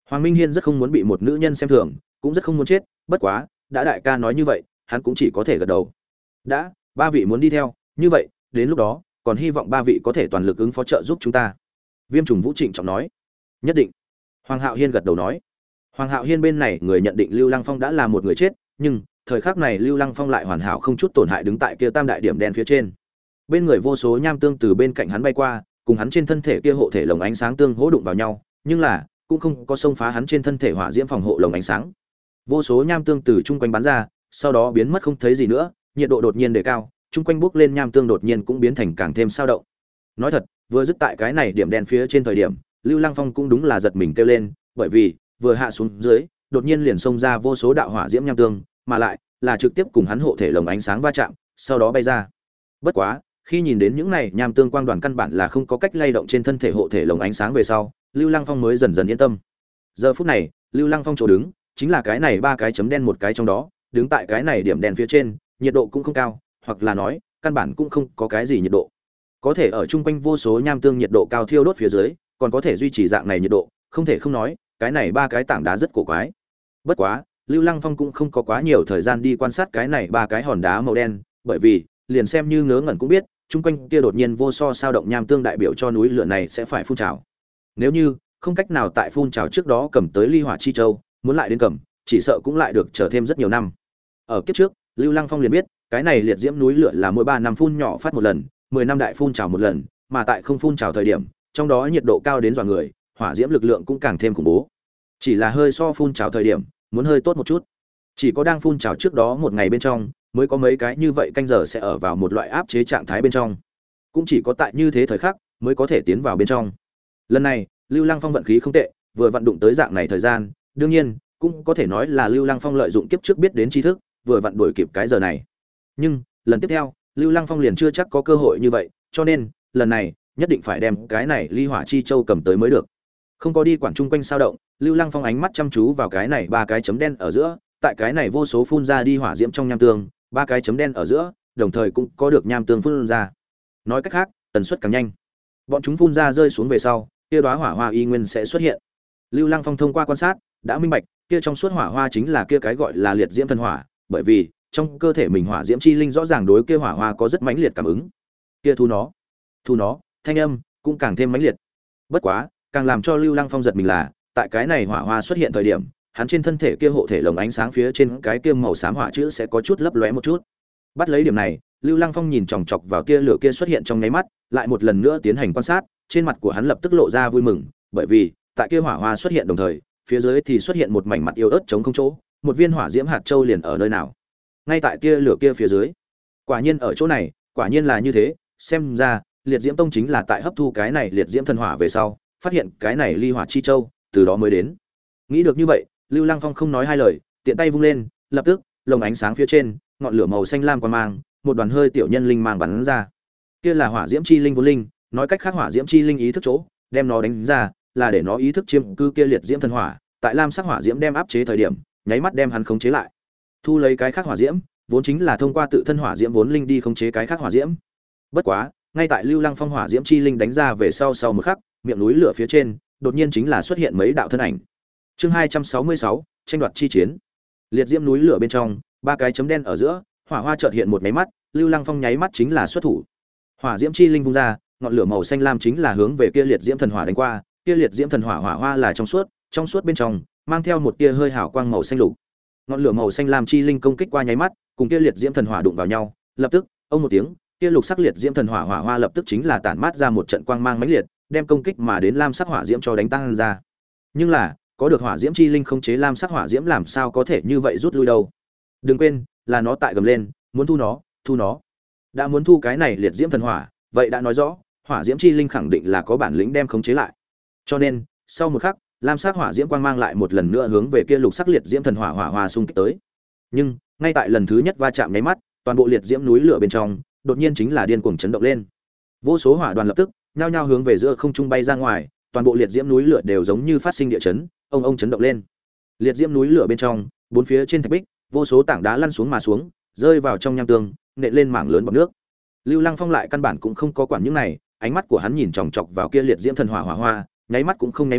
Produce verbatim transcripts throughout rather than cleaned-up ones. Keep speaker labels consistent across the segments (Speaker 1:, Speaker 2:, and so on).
Speaker 1: Hoàng Minh Hiên rất không muốn bị một nữ nhân xem thường, cũng rất không muốn chết, bất quá, đã đại ca nói như vậy, hắn cũng chỉ có thể gật đầu. Đã, ba vị muốn đi theo, như vậy, đến lúc đó, còn hy vọng ba vị có thể toàn lực ứng phó trợ giúp chúng ta. Viêm Trùng Vũ trịnh trọng nói. Nhất định. Hoàng Hạo Hiên gật đầu nói. Hoàng Hạo Hiên bên này người nhận định Lưu Lăng Phong đã là một người chết, nhưng thời khắc này Lưu Lăng Phong lại hoàn hảo không chút tổn hại đứng tại kia tam đại điểm đen phía trên. Bên người vô số nham tương từ bên cạnh hắn bay qua, cùng hắn trên thân thể kia hộ thể lồng ánh sáng tương hỗ đụng vào nhau, nhưng là cũng không có xông phá hắn trên thân thể hỏa diễm phòng hộ lồng ánh sáng. Vô số nham tương từ chung quanh bắn ra, sau đó biến mất không thấy gì nữa, nhiệt độ đột nhiên đề cao, chung quanh bốc lên nham tương đột nhiên cũng biến thành càng thêm sao động. Nói thật, vừa dứt tại cái này điểm đen phía trên thời điểm, Lưu Lăng Phong cũng đúng là giật mình kêu lên, bởi vì vừa hạ xuống dưới, đột nhiên liền xông ra vô số đạo hỏa diễm nham tương, mà lại là trực tiếp cùng hắn hộ thể lồng ánh sáng va chạm, sau đó bay ra. Bất quá, khi nhìn đến những này nham tương quang đoàn căn bản là không có cách lay động trên thân thể hộ thể lồng ánh sáng về sau, Lưu Lăng Phong mới dần dần yên tâm. Giờ phút này, Lưu Lăng Phong chỗ đứng, chính là cái này ba cái chấm đen một cái trong đó, đứng tại cái này điểm đen phía trên, nhiệt độ cũng không cao, hoặc là nói, căn bản cũng không có cái gì nhiệt độ. Có thể ở chung quanh vô số nham tương nhiệt độ cao thiêu đốt phía dưới, còn có thể duy trì dạng này nhiệt độ, không thể không nói, cái này ba cái tảng đá rất cổ quái. Bất quá, Lưu Lăng Phong cũng không có quá nhiều thời gian đi quan sát cái này ba cái hòn đá màu đen, bởi vì, liền xem như ngớ ngẩn cũng biết, chung quanh kia đột nhiên vô so sao động nham tương đại biểu cho núi lửa này sẽ phải phun trào. Nếu như không cách nào tại phun trào trước đó cầm tới ly hỏa chi châu, muốn lại đến cầm, chỉ sợ cũng lại được chờ thêm rất nhiều năm. Ở kiếp trước, Lưu Lăng Phong liền biết, cái này liệt diễm núi lửa là mỗi ba năm phun nhỏ phát một lần, mười năm đại phun trào một lần, mà tại không phun trào thời điểm, trong đó nhiệt độ cao đến dọa người, hỏa diễm lực lượng cũng càng thêm khủng bố. Chỉ là hơi so phun trào thời điểm, muốn hơi tốt một chút. Chỉ có đang phun trào trước đó một ngày bên trong, mới có mấy cái như vậy canh giờ sẽ ở vào một loại áp chế trạng thái bên trong. Cũng chỉ có tại như thế thời khắc mới có thể tiến vào bên trong. Lần này, Lưu Lăng Phong vận khí không tệ, vừa vận đụng tới dạng này thời gian, đương nhiên, cũng có thể nói là Lưu Lăng Phong lợi dụng kiếp trước biết đến tri thức, vừa vận đuổi kịp cái giờ này. Nhưng, lần tiếp theo, Lưu Lăng Phong liền chưa chắc có cơ hội như vậy, cho nên, lần này, nhất định phải đem cái này ly hỏa chi châu cầm tới mới được. Không có đi quản chung quanh sao động, Lưu Lăng Phong ánh mắt chăm chú vào cái này ba cái chấm đen ở giữa, tại cái này vô số phun ra đi hỏa diễm trong nham tương, ba cái chấm đen ở giữa, đồng thời cũng có được nham tương phun ra. Nói cách khác, tần suất càng nhanh. Bọn chúng phun ra rơi xuống về sau, kia đóa hỏa hoa y nguyên sẽ xuất hiện. Lưu Lăng Phong thông qua quan sát, đã minh bạch, kia trong suốt hỏa hoa chính là kia cái gọi là liệt diễm thần hỏa, bởi vì trong cơ thể mình hỏa diễm chi linh rõ ràng đối kia hỏa hoa có rất mãnh liệt cảm ứng. Kia thu nó, thu nó, thanh âm cũng càng thêm mãnh liệt. Bất quá, càng làm cho Lưu Lăng Phong giật mình là, tại cái này hỏa hoa xuất hiện thời điểm, hắn trên thân thể kia hộ thể lồng ánh sáng phía trên cái kia màu xám hỏa chữ sẽ có chút lấp lóe một chút. Bắt lấy điểm này, Lưu Lăng Phong nhìn chòng chọc vào tia lửa kia xuất hiện trong nháy mắt, lại một lần nữa tiến hành quan sát, trên mặt của hắn lập tức lộ ra vui mừng, bởi vì, tại kia hỏa hoa xuất hiện đồng thời, phía dưới thì xuất hiện một mảnh mặt yếu ớt trống không chỗ, một viên hỏa diễm hạt châu liền ở nơi nào? Ngay tại tia lửa kia phía dưới. Quả nhiên ở chỗ này, quả nhiên là như thế, xem ra, Liệt Diễm Tông chính là tại hấp thu cái này liệt diễm thần hỏa về sau, phát hiện cái này ly hỏa chi châu, từ đó mới đến. Nghĩ được như vậy, Lưu Lăng Phong không nói hai lời, tiện tay vung lên, lập tức, lồng ánh sáng phía trên, ngọn lửa màu xanh lam quang mang, một đoàn hơi tiểu nhân linh mang bắn ra. Kia là hỏa diễm chi linh vốn linh, nói cách khác hỏa diễm chi linh ý thức chỗ, đem nó đánh ra, là để nó ý thức chiếm cư kia liệt diễm thần hỏa, tại lam sắc hỏa diễm đem áp chế thời điểm, nháy mắt đem hắn khống chế lại. Thu lấy cái khác hỏa diễm, vốn chính là thông qua tự thân hỏa diễm vốn linh đi khống chế cái khác hỏa diễm. Bất quá, ngay tại Lưu Lăng Phong hỏa diễm chi linh đánh ra về sau sau một khắc, miệng núi lửa phía trên, đột nhiên chính là xuất hiện mấy đạo thân ảnh. Chương hai trăm sáu mươi sáu, tranh đoạt chi chiến. Liệt diễm núi lửa bên trong, ba cái chấm đen ở giữa, hỏa hoa chợt hiện một máy mắt, Lưu Lăng Phong nháy mắt chính là xuất thủ. Hỏa diễm chi linh vung ra, ngọn lửa màu xanh lam chính là hướng về kia liệt diễm thần hỏa đánh qua, kia liệt diễm thần hỏa hỏa hoa là trong suốt, trong suốt bên trong mang theo một tia hơi hào quang màu xanh lục. Ngọn lửa màu xanh lam chi linh công kích qua nháy mắt, cùng kia liệt diễm thần hỏa đụng vào nhau, lập tức, ông một tiếng, kia lục sắc liệt diễm thần hỏa hỏa hoa lập tức chính là tản mát ra một trận quang mang mãnh liệt, đem công kích mà đến lam sắc hỏa diễm cho đánh tan ra. Nhưng là, có được hỏa diễm chi linh khống chế lam sắc hỏa diễm làm sao có thể như vậy rút lui đâu? Đừng quên, là nó tại gầm lên, muốn thu nó, thu nó. Đã muốn thu cái này liệt diễm thần hỏa, vậy đã nói rõ, hỏa diễm chi linh khẳng định là có bản lĩnh đem khống chế lại. Cho nên, sau một khắc, lam sắc hỏa diễm quang mang lại một lần nữa hướng về kia lục sắc liệt diễm thần hỏa hỏa hoa xung kích tới. Nhưng, ngay tại lần thứ nhất va chạm nháy mắt, toàn bộ liệt diễm núi lửa bên trong, đột nhiên chính là điên cuồng chấn động lên. Vô số hỏa đoàn lập tức nhao nhao hướng về giữa không trung bay ra ngoài, toàn bộ liệt diễm núi lửa đều giống như phát sinh địa chấn, ông ông chấn động lên. Liệt diễm núi lửa bên trong, bốn phía trên thạch bích, vô số tảng đá lăn xuống mà xuống, rơi vào trong nham tương, nện lên mảng lớn bọt nước. Lưu Lăng Phong lại căn bản cũng không có quản những này, ánh mắt của hắn nhìn chòng chọc vào kia liệt diễm thần hỏa hỏa hoa, nháy mắt cũng không nháy mắt,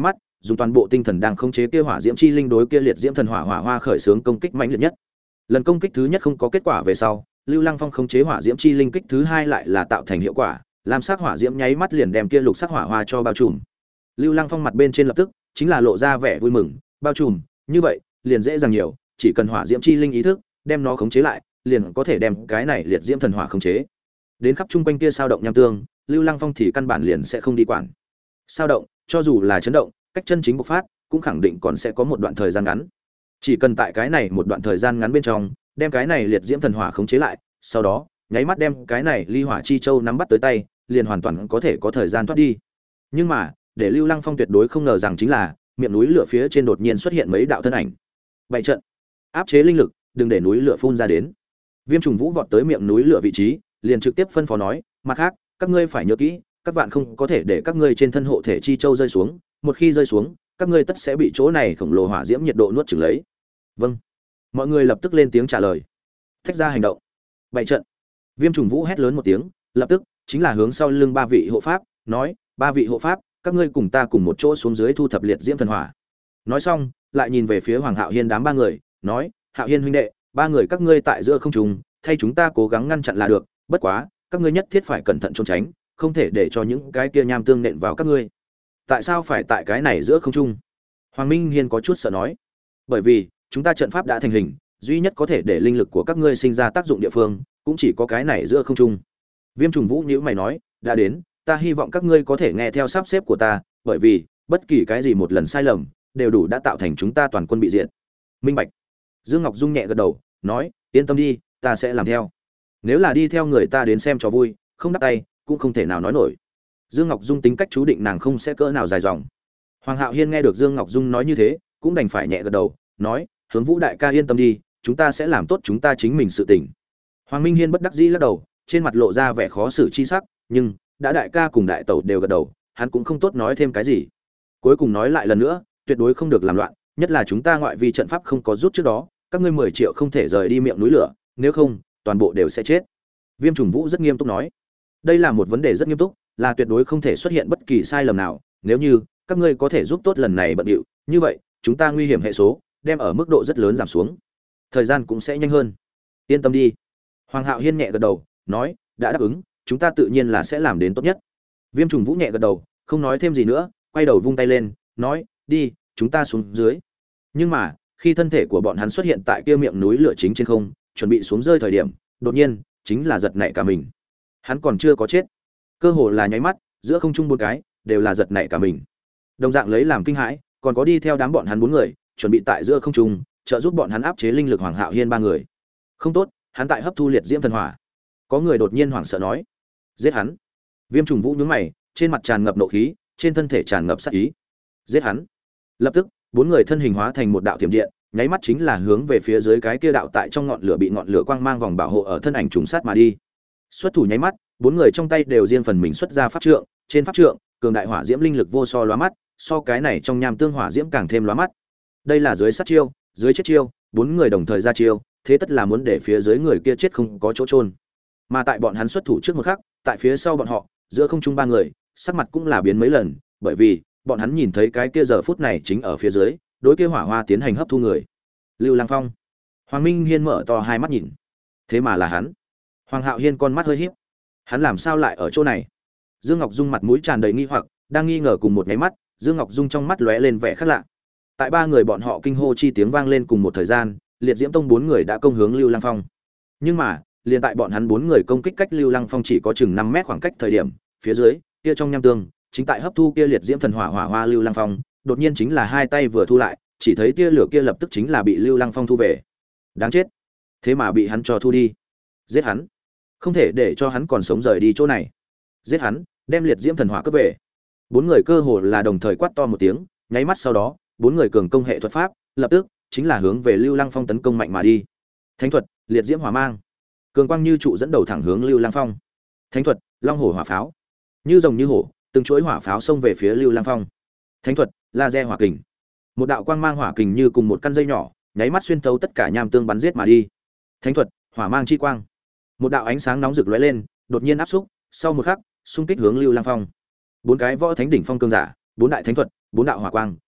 Speaker 1: dùng toàn bộ tinh thần đang khống chế kia hỏa diễm chi linh đối kia liệt diễm thần hỏa hỏa hoa khởi xướng công kích mãnh liệt nhất. Lần công kích thứ nhất không có kết quả về sau, Lưu Lăng Phong khống chế hỏa diễm chi linh kích thứ hai lại là tạo thành hiệu quả, lam sắc hỏa diễm nháy mắt liền đem kia lục sắc hỏa hoa cho bao trùm. Lưu Lăng Phong mặt bên trên lập tức chính là lộ ra vẻ vui mừng, bao trùm, như vậy, liền dễ dàng nhiều, chỉ cần hỏa diễm chi linh ý thức, đem nó khống chế lại, liền có thể đem cái này liệt diễm thần hỏa khống chế. Đến khắp trung quanh kia sao động nham tương, Lưu Lăng Phong thì căn bản liền sẽ không đi quản. Sao động, cho dù là chấn động, cách chân chính bộc phát, cũng khẳng định còn sẽ có một đoạn thời gian ngắn. Chỉ cần tại cái này một đoạn thời gian ngắn bên trong, đem cái này liệt diễm thần hỏa khống chế lại, sau đó, nháy mắt đem cái này ly hỏa chi châu nắm bắt tới tay, liền hoàn toàn có thể có thời gian thoát đi. Nhưng mà, để Lưu Lăng Phong tuyệt đối không ngờ rằng chính là, miệng núi lửa phía trên đột nhiên xuất hiện mấy đạo thân ảnh. Bảy trận, áp chế linh lực, đừng để núi lửa phun ra đến. Viêm trùng vũ vọt tới miệng núi lửa vị trí, liền trực tiếp phân phó nói, mặt khác, các ngươi phải nhớ kỹ, các bạn không có thể để các ngươi trên thân hộ thể chi châu rơi xuống, một khi rơi xuống, các ngươi tất sẽ bị chỗ này khổng lồ hỏa diễm nhiệt độ nuốt chửng lấy. Vâng. Mọi người lập tức lên tiếng trả lời. Tách ra hành động. Bảy trận. Viêm trùng vũ hét lớn một tiếng, lập tức chính là hướng sau lưng ba vị hộ pháp, nói, ba vị hộ pháp, các ngươi cùng ta cùng một chỗ xuống dưới thu thập liệt diễm thần hỏa. Nói xong, lại nhìn về phía Hoàng Hạo Hiên đám ba người, nói, Hạo Hiên huynh đệ, ba người các ngươi tại giữa không trung, thay chúng ta cố gắng ngăn chặn là được, bất quá, các ngươi nhất thiết phải cẩn thận trốn tránh, không thể để cho những cái kia nham tương nện vào các ngươi. Tại sao phải tại cái này giữa không trung? Hoàng Minh Hiên có chút sợ nói. Bởi vì, chúng ta trận pháp đã thành hình, duy nhất có thể để linh lực của các ngươi sinh ra tác dụng địa phương, cũng chỉ có cái này giữa không trung. Viêm trùng vũ nhíu mày nói, đã đến, ta hy vọng các ngươi có thể nghe theo sắp xếp của ta, bởi vì, bất kỳ cái gì một lần sai lầm, đều đủ đã tạo thành chúng ta toàn quân bị diệt. Minh bạch. Dương Ngọc Dung nhẹ gật đầu, nói, yên tâm đi, ta sẽ làm theo. Nếu là đi theo người ta đến xem cho vui, không đắp tay, cũng không thể nào nói nổi. Dương Ngọc Dung tính cách chú định nàng không sẽ cỡ nào dài dòng. Hoàng Hạo Hiên nghe được Dương Ngọc Dung nói như thế, cũng đành phải nhẹ gật đầu, nói, Hướng Vũ đại ca yên tâm đi, chúng ta sẽ làm tốt chúng ta chính mình sự tình. Hoàng Minh Hiên bất đắc dĩ lắc đầu, trên mặt lộ ra vẻ khó xử chi sắc, nhưng đã đại ca cùng đại tẩu đều gật đầu, hắn cũng không tốt nói thêm cái gì. Cuối cùng nói lại lần nữa, tuyệt đối không được làm loạn, nhất là chúng ta ngoại vi trận pháp không có rút trước đó, các ngươi mười triệu không thể rời đi miệng núi lửa, nếu không, toàn bộ đều sẽ chết. Viêm Trùng Vũ rất nghiêm túc nói, đây là một vấn đề rất nghiêm túc, là tuyệt đối không thể xuất hiện bất kỳ sai lầm nào, nếu như các ngươi có thể giúp tốt lần này bận điệu, như vậy, chúng ta nguy hiểm hệ số đem ở mức độ rất lớn giảm xuống, thời gian cũng sẽ nhanh hơn. Yên tâm đi. Hoàng Hạo Hiên nhẹ gật đầu, nói, đã đáp ứng, chúng ta tự nhiên là sẽ làm đến tốt nhất. Viêm Trùng Vũ nhẹ gật đầu, không nói thêm gì nữa, quay đầu vung tay lên, nói, đi, chúng ta xuống dưới. Nhưng mà, khi thân thể của bọn hắn xuất hiện tại kia miệng núi lửa chính trên không, chuẩn bị xuống rơi thời điểm, đột nhiên, chính là giật nảy cả mình. Hắn còn chưa có chết, cơ hồ là nháy mắt, giữa không trung bốn cái, đều là giật nảy cả mình. Đồng dạng lấy làm kinh hãi, còn có đi theo đám bọn hắn bốn người, chuẩn bị tại giữa không trung, trợ giúp bọn hắn áp chế linh lực Hoàng Hạo Hiên ba người. Không tốt, hắn tại hấp thu liệt diễm thần hỏa. Có người đột nhiên hoảng sợ nói, giết hắn. Viêm Trùng Vũ nhướng mày, trên mặt tràn ngập nộ khí, trên thân thể tràn ngập sát ý. Giết hắn. Lập tức, bốn người thân hình hóa thành một đạo thiểm điện, nháy mắt chính là hướng về phía dưới cái kia đạo tại trong ngọn lửa bị ngọn lửa quang mang vòng bảo hộ ở thân ảnh trùng sát mà đi. Xuất thủ nháy mắt, bốn người trong tay đều riêng phần mình xuất ra pháp trượng, trên pháp trượng, cường đại hỏa diễm linh lực vô so lóa mắt, so cái này trong nham tương hỏa diễm càng thêm lóa mắt. Đây là dưới sát chiêu, dưới chết chiêu, bốn người đồng thời ra chiêu, thế tất là muốn để phía dưới người kia chết không có chỗ chôn. Mà tại bọn hắn xuất thủ trước một khắc, tại phía sau bọn họ, giữa không trung ba người, sắc mặt cũng là biến mấy lần, bởi vì bọn hắn nhìn thấy cái kia giờ phút này chính ở phía dưới, đối kia hỏa hoa tiến hành hấp thu người. Lưu Lăng Phong. Hoàng Minh Hiên mở to hai mắt nhìn. Thế mà là hắn. Hoàng Hạo Hiên con mắt hơi híp. Hắn làm sao lại ở chỗ này? Dương Ngọc Dung mặt mũi tràn đầy nghi hoặc, đang nghi ngờ cùng một cái mắt, Dương Ngọc Dung trong mắt lóe lên vẻ khác lạ. Tại ba người bọn họ kinh hô chi tiếng vang lên cùng một thời gian, Liệt Diễm Tông bốn người đã công hướng Lưu Lăng Phong. Nhưng mà, liền tại bọn hắn bốn người công kích cách Lưu Lăng Phong chỉ có chừng năm mét khoảng cách thời điểm, phía dưới, kia trong nham tương, chính tại hấp thu kia liệt diễm thần hỏa hỏa hoa Lưu Lăng Phong, đột nhiên chính là hai tay vừa thu lại, chỉ thấy tia lửa kia lập tức chính là bị Lưu Lăng Phong thu về. Đáng chết, thế mà bị hắn cho thu đi. Giết hắn, không thể để cho hắn còn sống rời đi chỗ này. Giết hắn, đem liệt diễm thần hỏa cướp về. Bốn người cơ hồ là đồng thời quát to một tiếng, nháy mắt sau đó, bốn người cường công hệ thuật pháp, lập tức chính là hướng về Lưu Lăng Phong tấn công mạnh mà đi. Thánh thuật, liệt diễm hỏa mang. Cường quang như trụ dẫn đầu thẳng hướng Lưu Lăng Phong. Thánh thuật, long hổ hỏa pháo. Như rồng như hổ, từng chuỗi hỏa pháo xông về phía Lưu Lăng Phong. Thánh thuật, laser hỏa kình. Một đạo quang mang hỏa kình như cùng một căn dây nhỏ, nháy mắt xuyên thấu tất cả nham tương bắn giết mà đi. Thánh thuật, hỏa mang chi quang. Một đạo ánh sáng nóng rực lóe lên, đột nhiên áp xúc, sau một khắc, xung kích hướng Lưu Lăng Phong. Bốn cái võ thánh đỉnh phong cường giả, bốn đại thánh thuật, bốn đạo hỏa quang,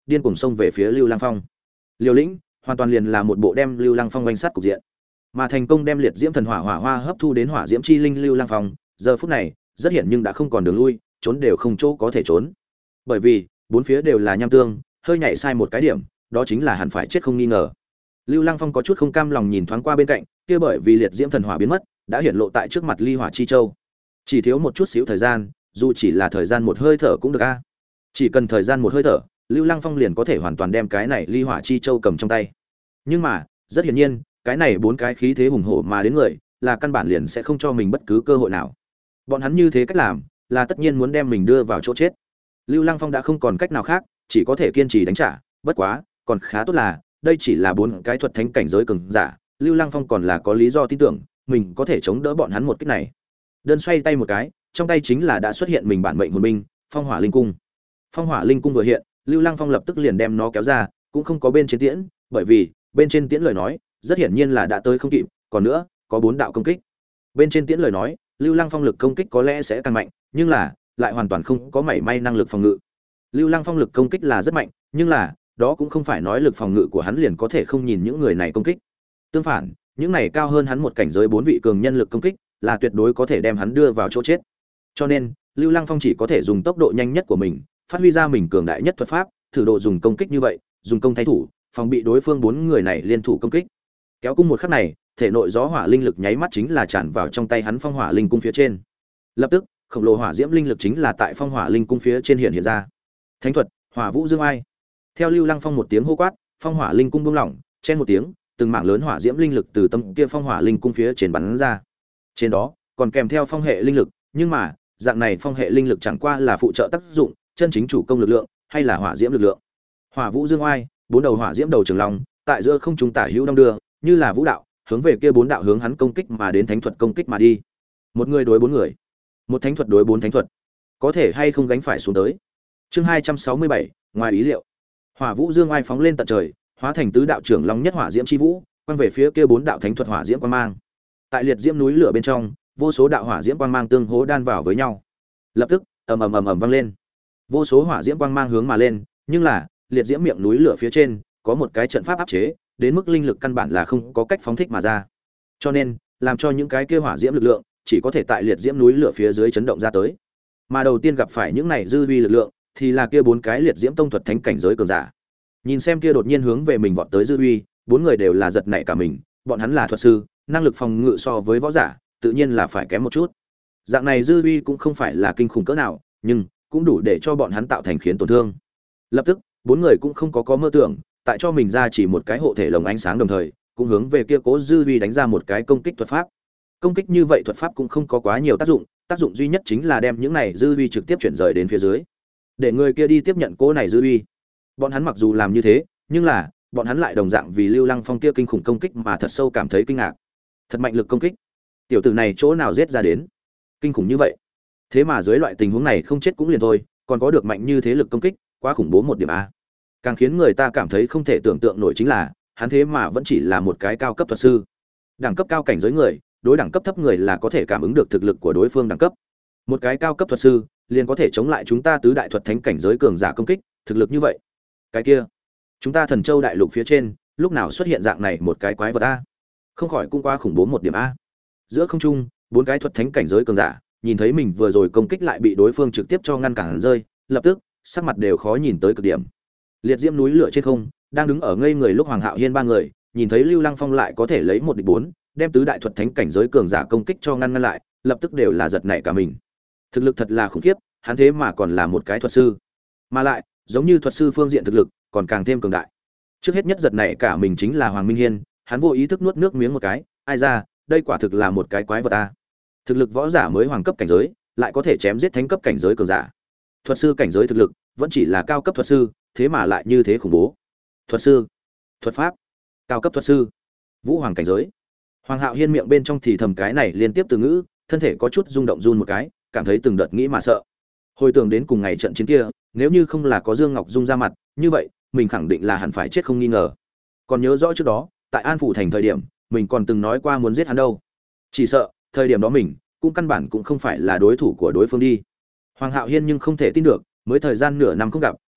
Speaker 1: điên cuồng xông về phía Lưu Lăng Phong. Liều lĩnh, hoàn toàn liền là một bộ đem Lưu Lăng Phong vây sát cục diện. Mà thành công đem liệt diễm thần hỏa hỏa hoa hấp thu đến hỏa diễm chi linh Lưu Lăng Phong, giờ phút này, rất hiện nhưng đã không còn đường lui, trốn đều không chỗ có thể trốn. Bởi vì, bốn phía đều là nham tương, hơi nhảy sai một cái điểm, đó chính là hẳn phải chết không nghi ngờ. Lưu Lăng Phong có chút không cam lòng nhìn thoáng qua bên cạnh, kia bởi vì liệt diễm thần hỏa biến mất, đã hiện lộ tại trước mặt ly hỏa chi châu. Chỉ thiếu một chút xíu thời gian, dù chỉ là thời gian một hơi thở cũng được a. Chỉ cần thời gian một hơi thở, Lưu Lăng Phong liền có thể hoàn toàn đem cái này ly hỏa chi châu cầm trong tay. Nhưng mà, rất hiển nhiên, cái này bốn cái khí thế hùng hổ mà đến người, là căn bản liền sẽ không cho mình bất cứ cơ hội nào. Bọn hắn như thế cách làm, là tất nhiên muốn đem mình đưa vào chỗ chết. Lưu Lăng Phong đã không còn cách nào khác, chỉ có thể kiên trì đánh trả, bất quá, còn khá tốt là, đây chỉ là bốn cái thuật thánh cảnh giới cường giả, Lưu Lăng Phong còn là có lý do tin tưởng, mình có thể chống đỡ bọn hắn một kích này. Đơn xoay tay một cái, trong tay chính là đã xuất hiện mình bản mệnh hồn binh, Phong Hỏa Linh Cung. Phong Hỏa Linh Cung vừa hiện, Lưu Lăng Phong lập tức liền đem nó kéo ra, cũng không có bên trên tiễn, bởi vì, bên trên tiễn lời nói, rất hiển nhiên là đã tới không kịp, còn nữa, có bốn đạo công kích. Bên trên tiễn lời nói, Lưu Lăng Phong lực công kích có lẽ sẽ càng mạnh, nhưng là, lại hoàn toàn không có mảy may năng lực phòng ngự. Lưu Lăng Phong lực công kích là rất mạnh, nhưng là, đó cũng không phải nói lực phòng ngự của hắn liền có thể không nhìn những người này công kích. Tương phản, những này cao hơn hắn một cảnh giới bốn vị cường nhân lực công kích, là tuyệt đối có thể đem hắn đưa vào chỗ chết. Cho nên, Lưu Lăng Phong chỉ có thể dùng tốc độ nhanh nhất của mình, phát huy ra mình cường đại nhất thuật pháp, thử độ dùng công kích như vậy, dùng công thay thủ, phòng bị đối phương bốn người này liên thủ công kích. Kéo cung một khắc này, thể nội gió hỏa linh lực nháy mắt chính là tràn vào trong tay hắn phong hỏa linh cung phía trên. Lập tức, khổng lồ hỏa diễm linh lực chính là tại phong hỏa linh cung phía trên hiện hiện ra. Thánh thuật, Hỏa Vũ Dương Ai. Theo Lưu Lăng Phong một tiếng hô quát, phong hỏa linh cung buông lỏng, chen một tiếng, từng mảng lớn hỏa diễm linh lực từ tâm kia phong hỏa linh cung phía trên bắn ra. Trên đó, còn kèm theo phong hệ linh lực, nhưng mà, dạng này phong hệ linh lực chẳng qua là phụ trợ tác dụng, chân chính chủ công lực lượng hay là hỏa diễm lực lượng. Hỏa Vũ Dương Oai, bốn đầu hỏa diễm đầu trường long, tại giữa không trung tả hữu đong đưa, như là vũ đạo, hướng về kia bốn đạo hướng hắn công kích mà đến thánh thuật công kích mà đi. Một người đối bốn người, một thánh thuật đối bốn thánh thuật, có thể hay không gánh phải xuống tới. Chương hai trăm sáu mươi bảy, ngoài ý liệu. Hỏa Vũ Dương Oai phóng lên tận trời, hóa thành tứ đạo trưởng long nhất hỏa diễm chi vũ, quang về phía kia bốn đạo thánh thuật hỏa diễm quang mang. Tại liệt diễm núi lửa bên trong, vô số đạo hỏa diễm quang mang tương hỗ đan vào với nhau. Lập tức, ầm ầm ầm ầm vang lên. Vô số hỏa diễm quang mang hướng mà lên, nhưng là, liệt diễm miệng núi lửa phía trên có một cái trận pháp áp chế, đến mức linh lực căn bản là không có cách phóng thích mà ra. Cho nên, làm cho những cái kia hỏa diễm lực lượng chỉ có thể tại liệt diễm núi lửa phía dưới chấn động ra tới. Mà đầu tiên gặp phải những này dư vi lực lượng, thì là kia bốn cái liệt diễm tông thuật thánh cảnh giới cường giả. Nhìn xem kia đột nhiên hướng về mình vọt tới dư uy, bốn người đều là giật nảy cả mình, bọn hắn là thuật sư, năng lực phòng ngự so với võ giả, tự nhiên là phải kém một chút. Dạng này dư uy cũng không phải là kinh khủng cỡ nào, nhưng cũng đủ để cho bọn hắn tạo thành khiến tổn thương. Lập tức, bốn người cũng không có có mơ tưởng, tại cho mình ra chỉ một cái hộ thể lồng ánh sáng đồng thời, cũng hướng về kia cố dư uy đánh ra một cái công kích thuật pháp. Công kích như vậy thuật pháp cũng không có quá nhiều tác dụng, tác dụng duy nhất chính là đem những này dư uy trực tiếp chuyển rời đến phía dưới, để người kia đi tiếp nhận cố này dư uy. Bọn hắn mặc dù làm như thế, nhưng là bọn hắn lại đồng dạng vì Lưu Lăng Phong kia kinh khủng công kích mà thật sâu cảm thấy kinh ngạc. Thật mạnh lực công kích. Tiểu tử này chỗ nào giết ra đến? Kinh khủng như vậy. Thế mà dưới loại tình huống này không chết cũng liền thôi, còn có được mạnh như thế lực công kích, quá khủng bố một điểm a. Càng khiến người ta cảm thấy không thể tưởng tượng nổi chính là, hắn thế mà vẫn chỉ là một cái cao cấp thuật sư. Đẳng cấp cao cảnh giới người, đối đẳng cấp thấp người là có thể cảm ứng được thực lực của đối phương đẳng cấp. Một cái cao cấp thuật sư, liền có thể chống lại chúng ta tứ đại thuật thánh cảnh giới cường giả công kích, thực lực như vậy. Cái kia, chúng ta Thần Châu đại lục phía trên, lúc nào xuất hiện dạng này một cái quái vật a? Không khỏi cũng quá khủng bố một điểm a. Giữa không trung, bốn cái thuật thánh cảnh giới cường giả, nhìn thấy mình vừa rồi công kích lại bị đối phương trực tiếp cho ngăn cản rơi, lập tức, sắc mặt đều khó nhìn tới cực điểm. Liệt diễm núi lửa trên không, đang đứng ở ngây người lúc Hoàng Hạo Hiên ba người, nhìn thấy Lưu Lăng Phong lại có thể lấy một địch bốn, đem tứ đại thuật thánh cảnh giới cường giả công kích cho ngăn ngăn lại, lập tức đều là giật nảy cả mình. Thực lực thật là khủng khiếp, hắn thế mà còn là một cái thuật sư, mà lại giống như thuật sư phương diện thực lực còn càng thêm cường đại. Trước hết nhất giật nảy cả mình chính là Hoàng Minh Hiên, hắn vô ý thức nuốt nước miếng một cái, ai ra, đây quả thực là một cái quái vật a. Thực lực võ giả mới hoàng cấp cảnh giới, lại có thể chém giết thánh cấp cảnh giới cường giả. Thuật sư cảnh giới thực lực vẫn chỉ là cao cấp thuật sư, thế mà lại như thế khủng bố. Thuật sư, thuật pháp, cao cấp thuật sư, vũ hoàng cảnh giới. Hoàng Hạo Hiên miệng bên trong thì thầm cái này liên tiếp từ ngữ, thân thể có chút rung động run một cái, cảm thấy từng đợt nghĩ mà sợ. Hồi tưởng đến cùng ngày trận chiến kia, nếu như không là có Dương Ngọc Dung ra mặt, như vậy, mình khẳng định là hẳn phải chết không nghi ngờ. Còn nhớ rõ trước đó, tại An Phủ thành thời điểm, mình còn từng nói qua muốn giết hắn đâu. Chỉ sợ, thời điểm đó mình cũng căn bản cũng không phải là đối thủ của đối phương đi. Hoàng Hạo Hiên nhưng không thể tin được, mới thời gian nửa năm không gặp,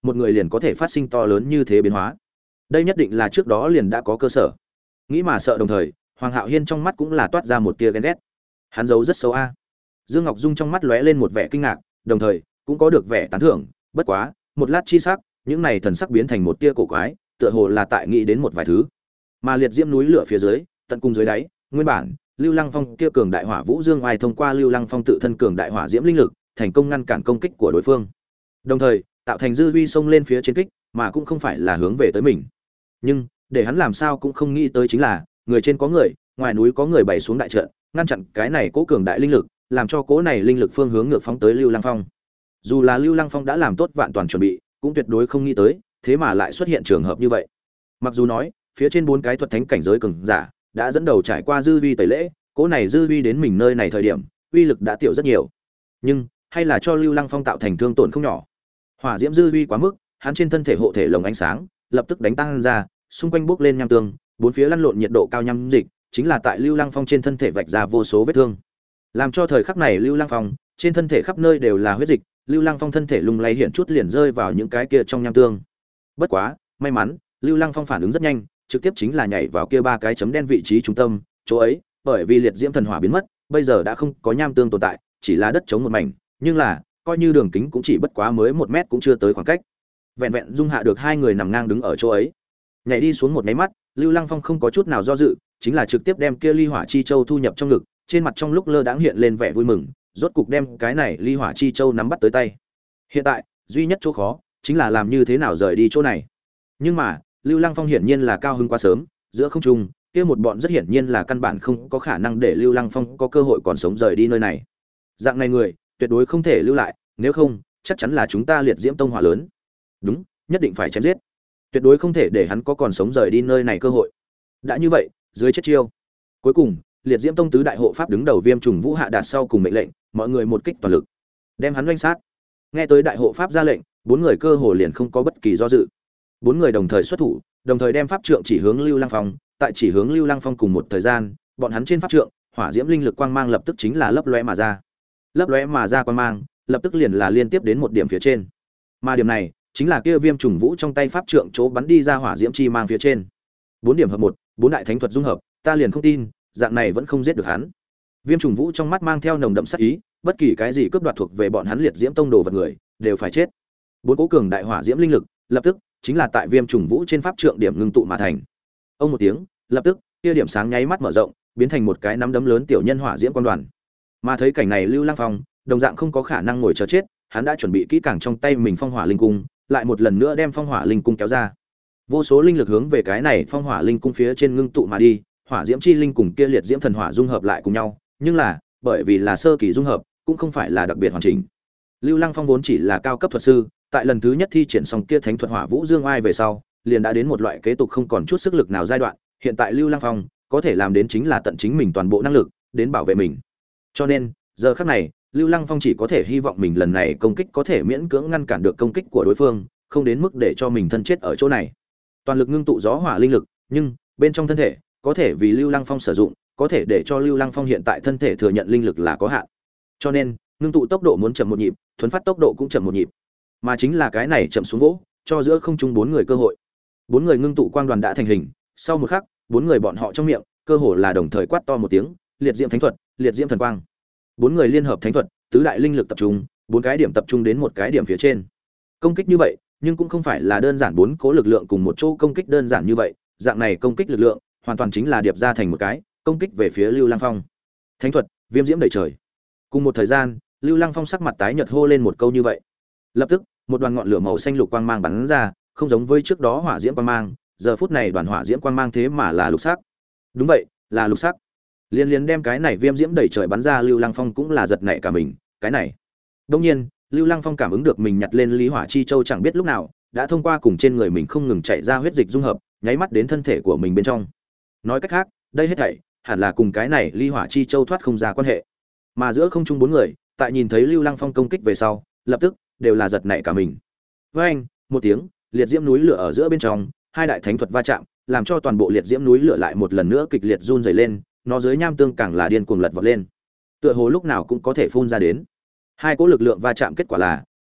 Speaker 1: một người liền có thể phát sinh to lớn như thế biến hóa. Đây nhất định là trước đó liền đã có cơ sở. Nghĩ mà sợ đồng thời, Hoàng Hạo Hiên trong mắt cũng là toát ra một tia ghen ghét. Hắn giấu rất xấu a. Dương Ngọc Dung trong mắt lóe lên một vẻ kinh ngạc, đồng thời cũng có được vẻ tán thưởng, bất quá, một lát chi sắc, những này thần sắc biến thành một tia cổ quái, tựa hồ là tại nghĩ đến một vài thứ. Mà liệt diễm núi lửa phía dưới, tận cùng dưới đáy, nguyên bản, Lưu Lăng Phong kia cường đại hỏa vũ dương oai thông qua Lưu Lăng Phong tự thân cường đại hỏa diễm linh lực, thành công ngăn cản công kích của đối phương. Đồng thời, tạo thành dư uy xông lên phía trên kích, mà cũng không phải là hướng về tới mình. Nhưng, để hắn làm sao cũng không nghĩ tới chính là, người trên có người, ngoài núi có người bày xuống đại trận, ngăn chặn cái này cố cường đại linh lực, làm cho cố này linh lực phương hướng ngược phóng tới Lưu Lăng Phong. Dù là Lưu Lăng Phong đã làm tốt vạn toàn chuẩn bị, cũng tuyệt đối không nghĩ tới, thế mà lại xuất hiện trường hợp như vậy. Mặc dù nói, phía trên bốn cái thuật thánh cảnh giới cường giả đã dẫn đầu trải qua dư vi tẩy lễ, cố này dư vi đến mình nơi này thời điểm, uy lực đã tiểu rất nhiều. Nhưng, hay là cho Lưu Lăng Phong tạo thành thương tổn không nhỏ. Hỏa diễm dư vi quá mức, hắn trên thân thể hộ thể lồng ánh sáng, lập tức đánh tăng ra, xung quanh bốc lên nham tương, bốn phía lăn lộn nhiệt độ cao nham dịch, chính là tại Lưu Lăng Phong trên thân thể vạch ra vô số vết thương. Làm cho thời khắc này Lưu Lăng Phong, trên thân thể khắp nơi đều là huyết dịch, Lưu Lăng Phong thân thể lung lay hiện chút liền rơi vào những cái kia trong nham tương. Bất quá, may mắn, Lưu Lăng Phong phản ứng rất nhanh, trực tiếp chính là nhảy vào kia ba cái chấm đen vị trí trung tâm, chỗ ấy, bởi vì liệt diễm thần hỏa biến mất, bây giờ đã không có nham tương tồn tại, chỉ là đất trống một mảnh, nhưng là, coi như đường kính cũng chỉ bất quá mới một mét cũng chưa tới khoảng cách. Vẹn vẹn dung hạ được hai người nằm ngang đứng ở chỗ ấy. Nhảy đi xuống một cái mắt, Lưu Lăng Phong không có chút nào do dự, chính là trực tiếp đem kia ly hỏa chi châu thu nhập trong ngực, trên mặt trong lúc lơ đãng hiện lên vẻ vui mừng, rốt cục đem cái này ly hỏa chi châu nắm bắt tới tay. Hiện tại, duy nhất chỗ khó chính là làm như thế nào rời đi chỗ này. Nhưng mà, Lưu Lăng Phong hiển nhiên là cao hứng quá sớm, giữa không trung, kia một bọn rất hiển nhiên là căn bản không có khả năng để Lưu Lăng Phong có cơ hội còn sống rời đi nơi này. Dạng này người, tuyệt đối không thể lưu lại, nếu không, chắc chắn là chúng ta liệt diễm tông hỏa lớn. Đúng, nhất định phải chém giết. Tuyệt đối không thể để hắn có còn sống rời đi nơi này cơ hội. Đã như vậy, dưới chết chiêu. Cuối cùng, liệt diễm tông tứ đại hộ pháp đứng đầu Viêm Trùng Vũ hạ đạt sau cùng mệnh lệnh, mọi người một kích toàn lực, đem hắn doanh sát. Nghe tới đại hộ pháp ra lệnh, bốn người cơ hồ liền không có bất kỳ do dự. Bốn người đồng thời xuất thủ, đồng thời đem pháp trượng chỉ hướng Lưu Lăng Phong, tại chỉ hướng Lưu Lăng Phong cùng một thời gian, bọn hắn trên pháp trượng, hỏa diễm linh lực quang mang lập tức chính là lấp lóe mà ra. Lấp lóe mà ra quang mang, lập tức liền là liên tiếp đến một điểm phía trên. Mà điểm này, chính là kia Viêm Trùng Vũ trong tay pháp trượng chỗ bắn đi ra hỏa diễm chi mang phía trên. Bốn điểm hợp một, bốn đại thánh thuật dung hợp, ta liền không tin, dạng này vẫn không giết được hắn. Viêm Trùng Vũ trong mắt mang theo nồng đậm sát ý, bất kỳ cái gì cướp đoạt thuộc về bọn hắn liệt diễm tông đồ vật người, đều phải chết. Bốn cố cường đại hỏa diễm linh lực, lập tức chính là tại Viêm Trùng Vũ trên pháp trượng điểm ngưng tụ mà thành. Ông một tiếng, lập tức, kia điểm sáng nháy mắt mở rộng, biến thành một cái nắm đấm lớn tiểu nhân hỏa diễm quang đoàn. Mà thấy cảnh này Lưu Lăng Phong, đồng dạng không có khả năng ngồi chờ chết, hắn đã chuẩn bị kỹ càng trong tay mình phong hỏa linh cung, lại một lần nữa đem phong hỏa linh cung kéo ra. Vô số linh lực hướng về cái này phong hỏa linh cung phía trên ngưng tụ mà đi, hỏa diễm chi linh cùng kia liệt diễm thần hỏa dung hợp lại cùng nhau, nhưng là, bởi vì là sơ kỳ dung hợp, cũng không phải là đặc biệt hoàn chỉnh. Lưu Lăng Phong vốn chỉ là cao cấp thuật sư, tại lần thứ nhất thi triển xong kia thánh thuật hỏa vũ dương oai về sau, liền đã đến một loại kế tục không còn chút sức lực nào giai đoạn, hiện tại Lưu Lăng Phong có thể làm đến chính là tận chính mình toàn bộ năng lực, đến bảo vệ mình. Cho nên, giờ khắc này, Lưu Lăng Phong chỉ có thể hy vọng mình lần này công kích có thể miễn cưỡng ngăn cản được công kích của đối phương, không đến mức để cho mình thân chết ở chỗ này. Toàn lực ngưng tụ gió hỏa linh lực, nhưng bên trong thân thể có thể vì Lưu Lăng Phong sử dụng, có thể để cho Lưu Lăng Phong hiện tại thân thể thừa nhận linh lực là có hạn. Cho nên, ngưng tụ tốc độ muốn chậm một nhịp, thuần phát tốc độ cũng chậm một nhịp. Mà chính là cái này chậm xuống vỗ, cho giữa không trung bốn người cơ hội. Bốn người ngưng tụ quang đoàn đã thành hình, sau một khắc, bốn người bọn họ trong miệng, cơ hồ là đồng thời quát to một tiếng, liệt diễm thánh thuật, liệt diễm thần quang. Bốn người liên hợp thánh thuật, tứ đại linh lực tập trung, bốn cái điểm tập trung đến một cái điểm phía trên. Công kích như vậy, nhưng cũng không phải là đơn giản bốn cố lực lượng cùng một chỗ công kích đơn giản như vậy, dạng này công kích lực lượng, hoàn toàn chính là điệp ra thành một cái, công kích về phía Lưu Lăng Phong. Thánh thuật, viêm diễm đầy trời. Cùng một thời gian, Lưu Lăng Phong sắc mặt tái nhợt hô lên một câu như vậy. Lập tức, một đoàn ngọn lửa màu xanh lục quang mang bắn ra, không giống với trước đó hỏa diễm quang mang, giờ phút này đoàn hỏa diễm quang mang thế mà là lục sắc. Đúng vậy, là lục sắc. Liên liên đem cái này viêm diễm đầy trời bắn ra, Lưu Lăng Phong cũng là giật nảy cả mình, cái này. Đương nhiên, Lưu Lăng Phong cảm ứng được mình nhặt lên Lý Hỏa Chi Châu chẳng biết lúc nào, đã thông qua cùng trên người mình không ngừng chạy ra huyết dịch dung hợp, nháy mắt đến thân thể của mình bên trong. Nói cách khác, đây hết thảy hẳn là cùng cái này Lý Hỏa Chi Châu thoát không ra quan hệ. Mà giữa không trung bốn người, tại nhìn thấy Lưu Lăng Phong công kích về sau, lập tức đều là giật nảy cả mình. Với anh, một tiếng, liệt diễm núi lửa ở giữa bên trong, hai đại thánh thuật va chạm, làm cho toàn bộ liệt diễm núi lửa lại một lần nữa kịch liệt run rẩy lên, nó dưới nham tương càng là điên cuồng lật vọt lên. Tựa hồ lúc nào cũng có thể phun ra đến. Hai cỗ lực lượng va chạm kết quả là,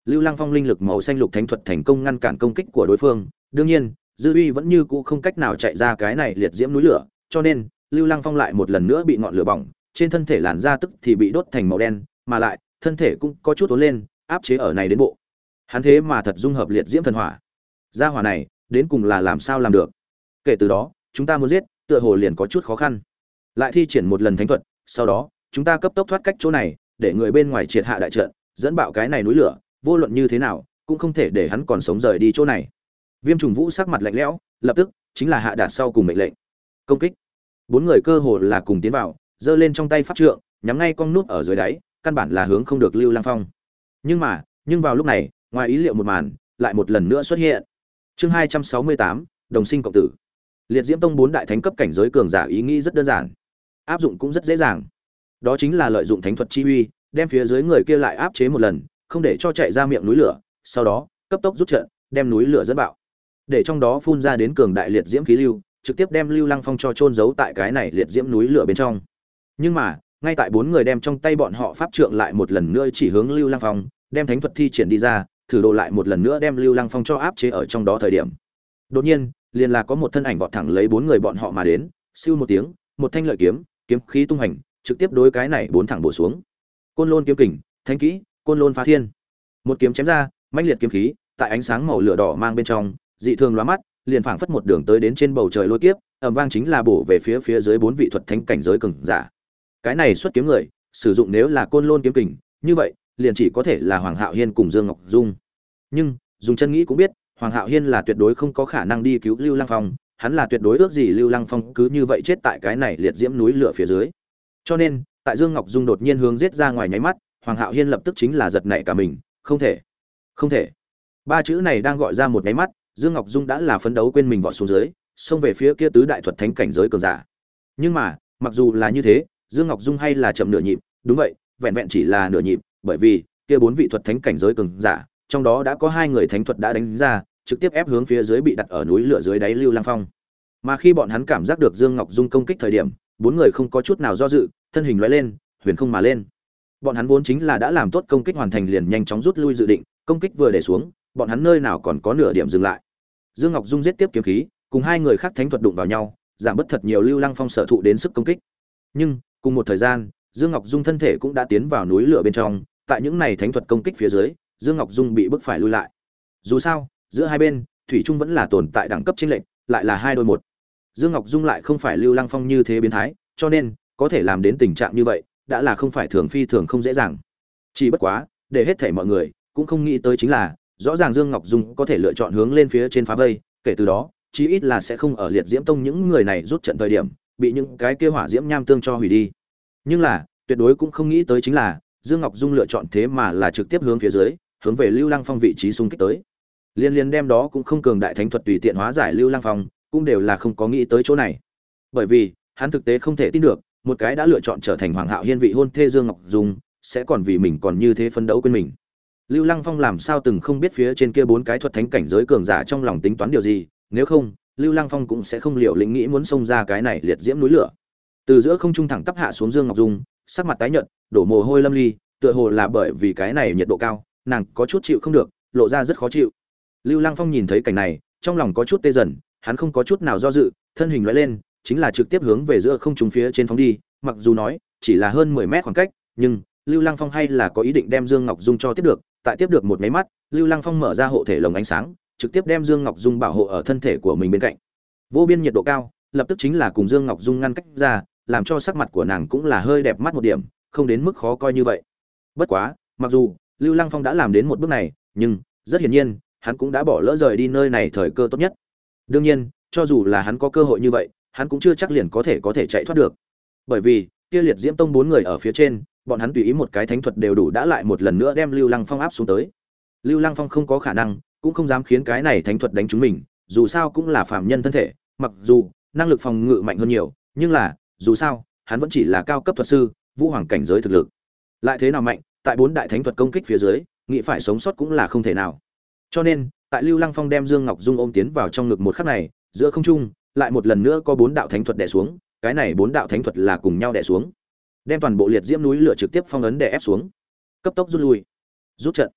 Speaker 1: Lưu Lăng Phong linh lực màu xanh lục thánh thuật thành công ngăn cản công kích của đối phương. Đương nhiên, dư uy vẫn như cũ không cách nào chạy ra cái này liệt diễm núi lửa, cho nên Lưu Lăng Phong lại một lần nữa bị ngọn lửa bỏng, trên thân thể làn da tức thì bị đốt thành màu đen, mà lại thân thể cũng có chút uốn lên, áp chế ở này đến bộ. Hắn thế mà thật dung hợp liệt diễm thần hỏa. Gia hỏa này, đến cùng là làm sao làm được? Kể từ đó, chúng ta muốn giết, tựa hồ liền có chút khó khăn. Lại thi triển một lần thánh thuật, sau đó, chúng ta cấp tốc thoát cách chỗ này, để người bên ngoài triệt hạ đại trận, dẫn bạo cái này núi lửa, vô luận như thế nào, cũng không thể để hắn còn sống rời đi chỗ này. Viêm Trùng Vũ sắc mặt lạnh lẽo, lập tức chính là hạ đạt sau cùng mệnh lệnh. Công kích. Bốn người cơ hồ là cùng tiến vào, giơ lên trong tay pháp trượng, nhắm ngay con nút ở dưới đáy, căn bản là hướng không được Lưu Lăng Phong. Nhưng mà, nhưng vào lúc này, ngoài ý liệu một màn lại một lần nữa xuất hiện. Chương hai trăm sáu mươi tám, đồng sinh cộng tử. Liệt Diễm Tông bốn đại thánh cấp cảnh giới cường giả ý nghĩ rất đơn giản, áp dụng cũng rất dễ dàng. Đó chính là lợi dụng thánh thuật chi uy, đem phía dưới người kia lại áp chế một lần, không để cho chạy ra miệng núi lửa, sau đó, cấp tốc rút trận, đem núi lửa dẫn bạo. Để trong đó phun ra đến cường đại liệt diễm khí lưu, trực tiếp đem Lưu Lăng Phong cho chôn giấu tại cái này liệt diễm núi lửa bên trong. Nhưng mà, ngay tại bốn người đem trong tay bọn họ pháp trượng lại một lần nữa chỉ hướng Lưu Lăng Phong, đem thánh thuật thi triển đi ra, thử độ lại một lần nữa đem Lưu Lăng Phong cho áp chế ở trong đó thời điểm. Đột nhiên, liền là có một thân ảnh vọt thẳng lấy bốn người bọn họ mà đến, siêu một tiếng, một thanh lợi kiếm, kiếm khí tung hành, trực tiếp đối cái này bốn thẳng bổ xuống. Côn Lôn kiếm kình, thánh kỹ, Côn Lôn phá thiên. Một kiếm chém ra, mãnh liệt kiếm khí, tại ánh sáng màu lửa đỏ mang bên trong, dị thường lóa mắt, liền phảng phất một đường tới đến trên bầu trời lôi kiếp, ầm vang chính là bổ về phía phía dưới bốn vị thuật thánh cảnh giới cường giả. Cái này xuất kiếm người, sử dụng nếu là Côn Lôn kiếm kình, như vậy, liền chỉ có thể là Hoàng Hạo Hiên cùng Dương Ngọc Dung. Nhưng, dùng chân nghĩ cũng biết, Hoàng Hạo Hiên là tuyệt đối không có khả năng đi cứu Lưu Lăng Phong, hắn là tuyệt đối ước gì Lưu Lăng Phong cứ như vậy chết tại cái này liệt diễm núi lửa phía dưới. Cho nên, tại Dương Ngọc Dung đột nhiên hướng giết ra ngoài nháy mắt, Hoàng Hạo Hiên lập tức chính là giật nảy cả mình, không thể, không thể. Ba chữ này đang gọi ra một nháy mắt, Dương Ngọc Dung đã là phấn đấu quên mình vọt xuống dưới, xông về phía kia tứ đại thuật thánh cảnh giới cường giả. Nhưng mà, mặc dù là như thế, Dương Ngọc Dung hay là chậm nửa nhịp, đúng vậy, vẹn vẹn chỉ là nửa nhịp, bởi vì kia bốn vị thuật thánh cảnh giới cường giả, trong đó đã có hai người thánh thuật đã đánh ra, trực tiếp ép hướng phía dưới bị đặt ở núi lửa dưới đáy Lưu Lăng Phong. Mà khi bọn hắn cảm giác được Dương Ngọc Dung công kích thời điểm, bốn người không có chút nào do dự, thân hình lóe lên, huyền không mà lên. Bọn hắn vốn chính là đã làm tốt công kích hoàn thành liền nhanh chóng rút lui dự định, công kích vừa để xuống, bọn hắn nơi nào còn có nửa điểm dừng lại. Dương Ngọc Dung giết tiếp kiếm khí, cùng hai người khác thánh thuật đụng vào nhau, giảm bớt thật nhiều Lưu Lăng Phong sở thụ đến sức công kích. Nhưng, cùng một thời gian, Dương Ngọc Dung thân thể cũng đã tiến vào núi lửa bên trong, tại những này thánh thuật công kích phía dưới, Dương Ngọc Dung bị bức phải lui lại. Dù sao, giữa hai bên, thủy chung vẫn là tồn tại đẳng cấp chênh lệch, lại là hai đôi một. Dương Ngọc Dung lại không phải Lưu Lăng Phong như thế biến thái, cho nên có thể làm đến tình trạng như vậy, đã là không phải thường phi thường không dễ dàng. Chỉ bất quá, để hết thảy mọi người cũng không nghĩ tới chính là, rõ ràng Dương Ngọc Dung có thể lựa chọn hướng lên phía trên phá vây, kể từ đó, chí ít là sẽ không ở Liệt Diễm Tông những người này rút trận thời điểm, bị những cái kia hỏa diễm nham tương cho hủy đi. Nhưng là, tuyệt đối cũng không nghĩ tới chính là, Dương Ngọc Dung lựa chọn thế mà là trực tiếp hướng phía dưới, hướng về Lưu Lăng Phong vị trí xung kích tới. Liên liên đem đó cũng không cường đại thánh thuật tùy tiện hóa giải Lưu Lăng Phong, cũng đều là không có nghĩ tới chỗ này. Bởi vì, hắn thực tế không thể tin được, một cái đã lựa chọn trở thành Hoàng Hạo Hiên vị hôn thê Dương Ngọc Dung, sẽ còn vì mình còn như thế phấn đấu quên mình. Lưu Lăng Phong làm sao từng không biết phía trên kia bốn cái thuật thánh cảnh giới cường giả trong lòng tính toán điều gì, nếu không, Lưu Lăng Phong cũng sẽ không liều lĩnh nghĩ muốn xông ra cái này liệt diễm núi lửa. Từ giữa không trung thẳng tắp hạ xuống Dương Ngọc Dung, sắc mặt tái nhợt, đổ mồ hôi lâm ly, tựa hồ là bởi vì cái này nhiệt độ cao, nàng có chút chịu không được, lộ ra rất khó chịu. Lưu Lăng Phong nhìn thấy cảnh này, trong lòng có chút tê dần, hắn không có chút nào do dự, thân hình lóe lên, chính là trực tiếp hướng về giữa không trung phía trên phóng đi, mặc dù nói chỉ là hơn mười mét khoảng cách, nhưng Lưu Lăng Phong hay là có ý định đem Dương Ngọc Dung cho tiếp được, tại tiếp được một mấy mắt, Lưu Lăng Phong mở ra hộ thể lồng ánh sáng, trực tiếp đem Dương Ngọc Dung bảo hộ ở thân thể của mình bên cạnh. Vô biên nhiệt độ cao, lập tức chính là cùng Dương Ngọc Dung ngăn cách ra, làm cho sắc mặt của nàng cũng là hơi đẹp mắt một điểm, không đến mức khó coi như vậy. Bất quá, mặc dù Lưu Lăng Phong đã làm đến một bước này, nhưng rất hiển nhiên, hắn cũng đã bỏ lỡ rời đi nơi này thời cơ tốt nhất. Đương nhiên, cho dù là hắn có cơ hội như vậy, hắn cũng chưa chắc liền có thể có thể chạy thoát được. Bởi vì, kia Liệt Diễm Tông bốn người ở phía trên, bọn hắn tùy ý một cái thánh thuật đều đủ đã lại một lần nữa đem Lưu Lăng Phong áp xuống tới. Lưu Lăng Phong không có khả năng, cũng không dám khiến cái này thánh thuật đánh trúng mình, dù sao cũng là phàm nhân thân thể, mặc dù năng lực phòng ngự mạnh hơn nhiều, nhưng là, dù sao, hắn vẫn chỉ là cao cấp thuật sư, vũ hoàng cảnh giới thực lực. Lại thế nào mạnh, tại bốn đại thánh thuật công kích phía dưới, nghĩ phải sống sót cũng là không thể nào. Cho nên, tại Lưu Lăng Phong đem Dương Ngọc Dung ôm tiến vào trong ngực một khắc này, giữa không trung, lại một lần nữa có bốn đạo thánh thuật đè xuống, cái này bốn đạo thánh thuật là cùng nhau đè xuống, đem toàn bộ liệt diễm núi lửa trực tiếp phong ấn đè ép xuống. Cấp tốc rút lui. Rút trận.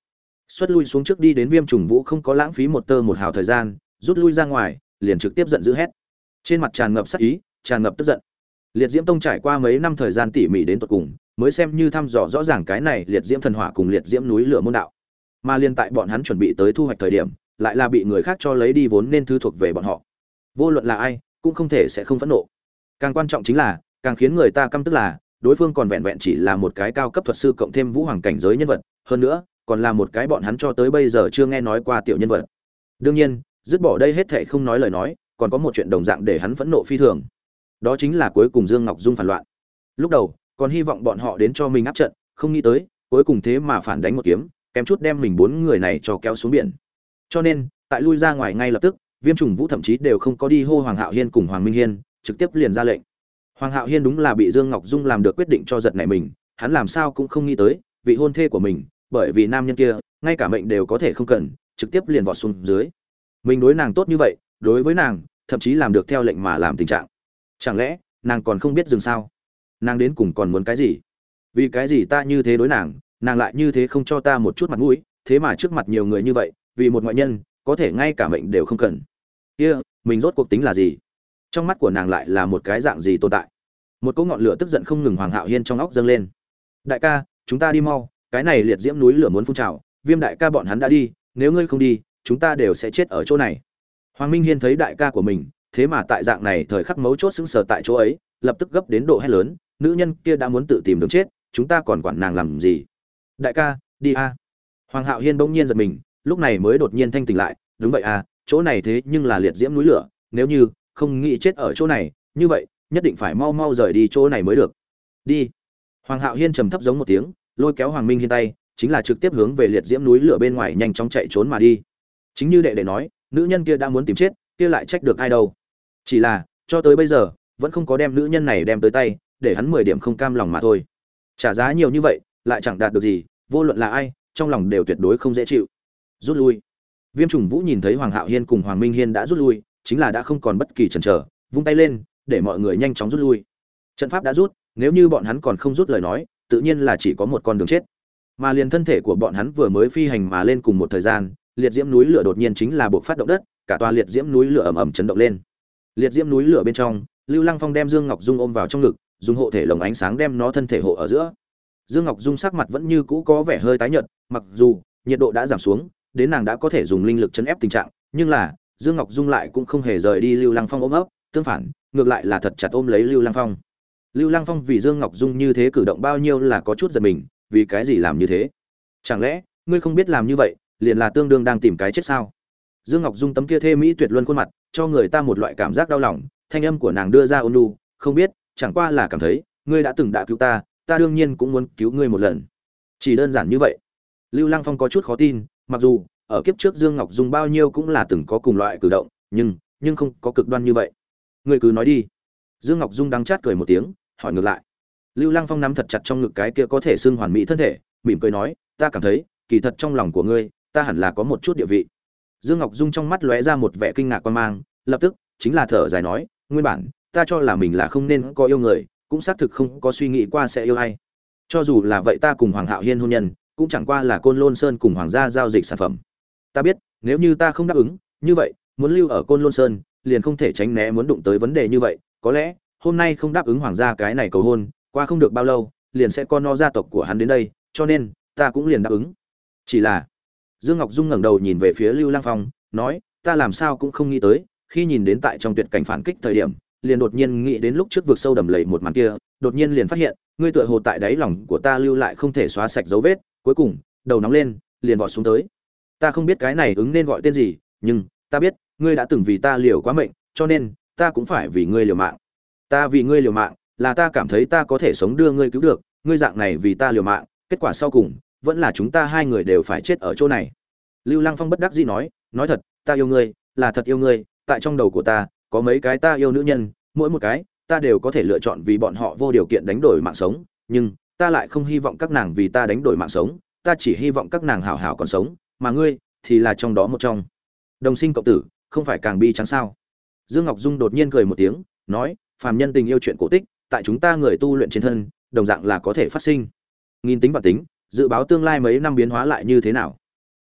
Speaker 1: Xuất lui xuống trước đi đến Viêm Trùng Vũ không có lãng phí một tơ một hào thời gian, rút lui ra ngoài, liền trực tiếp giận dữ hét. Trên mặt tràn ngập sát ý, tràn ngập tức giận. Liệt Diễm Tông trải qua mấy năm thời gian tỉ mỉ đến tận cùng, mới xem như thăm dò rõ ràng cái này Liệt Diễm Thần Hỏa cùng Liệt Diễm Núi Lửa môn đạo. Mà liên tại bọn hắn chuẩn bị tới thu hoạch thời điểm, lại là bị người khác cho lấy đi vốn nên thứ thuộc về bọn họ. Vô luận là ai, cũng không thể sẽ không phẫn nộ. Càng quan trọng chính là, càng khiến người ta căm tức là, đối phương còn vẹn vẹn chỉ là một cái cao cấp thuật sư cộng thêm vũ hoàng cảnh giới nhân vật, hơn nữa, còn là một cái bọn hắn cho tới bây giờ chưa nghe nói qua tiểu nhân vật. Đương nhiên, dứt bỏ đây hết thảy không nói lời nói, còn có một chuyện đồng dạng để hắn phẫn nộ phi thường. Đó chính là cuối cùng Dương Ngọc Dung phản loạn. Lúc đầu, còn hy vọng bọn họ đến cho mình áp trận, không nghĩ tới, cuối cùng thế mà phản đánh một kiếm, kém chút đem mình bốn người này cho kéo xuống biển. Cho nên, tại lui ra ngoài ngay lập tức, Viêm Trùng Vũ thậm chí đều không có đi hô Hoàng Hạo Hiên cùng Hoàng Minh Hiên, trực tiếp liền ra lệnh. Hoàng Hạo Hiên đúng là bị Dương Ngọc Dung làm được quyết định cho giật nảy mình, hắn làm sao cũng không nghĩ tới, vị hôn thê của mình, bởi vì nam nhân kia, ngay cả mệnh đều có thể không cần, trực tiếp liền vọt xuống dưới. Mình đối nàng tốt như vậy, đối với nàng, thậm chí làm được theo lệnh mà làm tình trạng. Chẳng lẽ, nàng còn không biết dừng sao? Nàng đến cùng còn muốn cái gì? Vì cái gì ta như thế đối nàng, nàng lại như thế không cho ta một chút mặt mũi, thế mà trước mặt nhiều người như vậy, vì một ngoại nhân, có thể ngay cả mệnh đều không cần. Kia, mình rốt cuộc tính là gì? Trong mắt của nàng lại là một cái dạng gì tồn tại? Một cỗ ngọn lửa tức giận không ngừng Hoàng Hạo Hiên trong óc dâng lên. Đại ca, chúng ta đi mau, cái này liệt diễm núi lửa muốn phun trào, Viêm đại ca bọn hắn đã đi, nếu ngươi không đi, chúng ta đều sẽ chết ở chỗ này. Hoàng Minh Hiên thấy đại ca của mình, thế mà tại dạng này thời khắc mấu chốt sững sờ tại chỗ ấy, lập tức gấp đến độ hét lớn, nữ nhân kia đã muốn tự tìm đường chết, chúng ta còn quản nàng làm gì? Đại ca, đi a. Hoàng Hạo Hiên bỗng nhiên giật mình, lúc này mới đột nhiên thanh tỉnh lại, đúng vậy à, chỗ này thế nhưng là liệt diễm núi lửa, nếu như không nghĩ chết ở chỗ này, như vậy, nhất định phải mau mau rời đi chỗ này mới được. Đi. Hoàng Hạo Hiên trầm thấp giống một tiếng, lôi kéo Hoàng Minh Hiên tay, chính là trực tiếp hướng về liệt diễm núi lửa bên ngoài nhanh chóng chạy trốn mà đi. Chính như đệ đệ nói, nữ nhân kia đã muốn tìm chết, kia lại trách được ai đâu? Chỉ là, cho tới bây giờ, vẫn không có đem nữ nhân này đem tới tay, để hắn mười điểm không cam lòng mà thôi. Trả giá nhiều như vậy, lại chẳng đạt được gì, vô luận là ai, trong lòng đều tuyệt đối không dễ chịu. Rút lui. Viêm Trùng Vũ nhìn thấy Hoàng Hạo Hiên cùng Hoàng Minh Hiên đã rút lui, chính là đã không còn bất kỳ chần chờ, vung tay lên, để mọi người nhanh chóng rút lui. Trận pháp đã rút, nếu như bọn hắn còn không rút lời nói, tự nhiên là chỉ có một con đường chết. Mà liền thân thể của bọn hắn vừa mới phi hành mà lên cùng một thời gian, liệt diễm núi lửa đột nhiên chính là buộc phát động đất, cả tòa liệt diễm núi lửa ầm ầm chấn động lên. Liệt diễm núi lửa bên trong, Lưu Lăng Phong đem Dương Ngọc Dung ôm vào trong ngực, dùng hộ thể lồng ánh sáng đem nó thân thể hộ ở giữa. Dương Ngọc Dung sắc mặt vẫn như cũ có vẻ hơi tái nhợt, mặc dù nhiệt độ đã giảm xuống, đến nàng đã có thể dùng linh lực chấn ép tình trạng, nhưng là Dương Ngọc Dung lại cũng không hề rời đi Lưu Lăng Phong ôm ấp, tương phản, ngược lại là thật chặt ôm lấy Lưu Lăng Phong. Lưu Lăng Phong vì Dương Ngọc Dung như thế cử động bao nhiêu là có chút giật mình, vì cái gì làm như thế? Chẳng lẽ ngươi không biết làm như vậy, liền là tương đương đang tìm cái chết sao? Dương Ngọc Dung tấm kia thê mỹ tuyệt luân khuôn mặt, cho người ta một loại cảm giác đau lòng, thanh âm của nàng đưa ra ôn nhu, không biết, chẳng qua là cảm thấy, ngươi đã từng đã cứu ta, ta đương nhiên cũng muốn cứu ngươi một lần. Chỉ đơn giản như vậy. Lưu Lăng Phong có chút khó tin, mặc dù ở kiếp trước Dương Ngọc Dung bao nhiêu cũng là từng có cùng loại cử động, nhưng nhưng không có cực đoan như vậy. Ngươi cứ nói đi. Dương Ngọc Dung đắng chát cười một tiếng, hỏi ngược lại. Lưu Lăng Phong nắm thật chặt trong ngực cái kia có thể xưng hoàn mỹ thân thể, mỉm cười nói, ta cảm thấy, kỳ thật trong lòng của ngươi, ta hẳn là có một chút địa vị. Dương Ngọc Dung trong mắt lóe ra một vẻ kinh ngạc quan mang, lập tức chính là thở dài nói, nguyên bản ta cho là mình là không nên có yêu người, cũng xác thực không có suy nghĩ qua sẽ yêu ai. Cho dù là vậy ta cùng Hoàng Hạo Hiên hôn nhân, cũng chẳng qua là Côn Lôn Sơn cùng Hoàng gia giao dịch sản phẩm. Ta biết, nếu như ta không đáp ứng, như vậy, muốn lưu ở Côn Lôn Sơn, liền không thể tránh né muốn đụng tới vấn đề như vậy, có lẽ, hôm nay không đáp ứng Hoàng gia cái này cầu hôn, qua không được bao lâu, liền sẽ con no gia tộc của hắn đến đây, cho nên, ta cũng liền đáp ứng. Chỉ là, Dương Ngọc Dung ngẩng đầu nhìn về phía Lưu Lăng Phong, nói, ta làm sao cũng không nghĩ tới, khi nhìn đến tại trong tuyệt cảnh phản kích thời điểm, liền đột nhiên nghĩ đến lúc trước vực sâu đầm lầy một màn kia, đột nhiên liền phát hiện, ngươi tựa hồ tại đáy lòng của ta lưu lại không thể xóa sạch dấu vết, cuối cùng, đầu nóng lên, liền vọt xuống tới. Ta không biết cái này ứng nên gọi tên gì, nhưng ta biết, ngươi đã từng vì ta liều quá mệnh, cho nên, ta cũng phải vì ngươi liều mạng. Ta vì ngươi liều mạng, là ta cảm thấy ta có thể sống đưa ngươi cứu được, ngươi dạng này vì ta liều mạng, kết quả sau cùng, vẫn là chúng ta hai người đều phải chết ở chỗ này. Lưu Lăng Phong bất đắc dĩ nói, nói thật, ta yêu ngươi, là thật yêu ngươi, tại trong đầu của ta, có mấy cái ta yêu nữ nhân, mỗi một cái, ta đều có thể lựa chọn vì bọn họ vô điều kiện đánh đổi mạng sống, nhưng ta lại không hy vọng các nàng vì ta đánh đổi mạng sống, ta chỉ hy vọng các nàng hảo hảo còn sống, mà ngươi thì là trong đó một trong. Đồng sinh cộng tử, không phải càng bi trắng sao? Dương Ngọc Dung đột nhiên cười một tiếng, nói, phàm nhân tình yêu chuyện cổ tích, tại chúng ta người tu luyện trên thân, đồng dạng là có thể phát sinh. Nghìn tính và tính, dự báo tương lai mấy năm biến hóa lại như thế nào?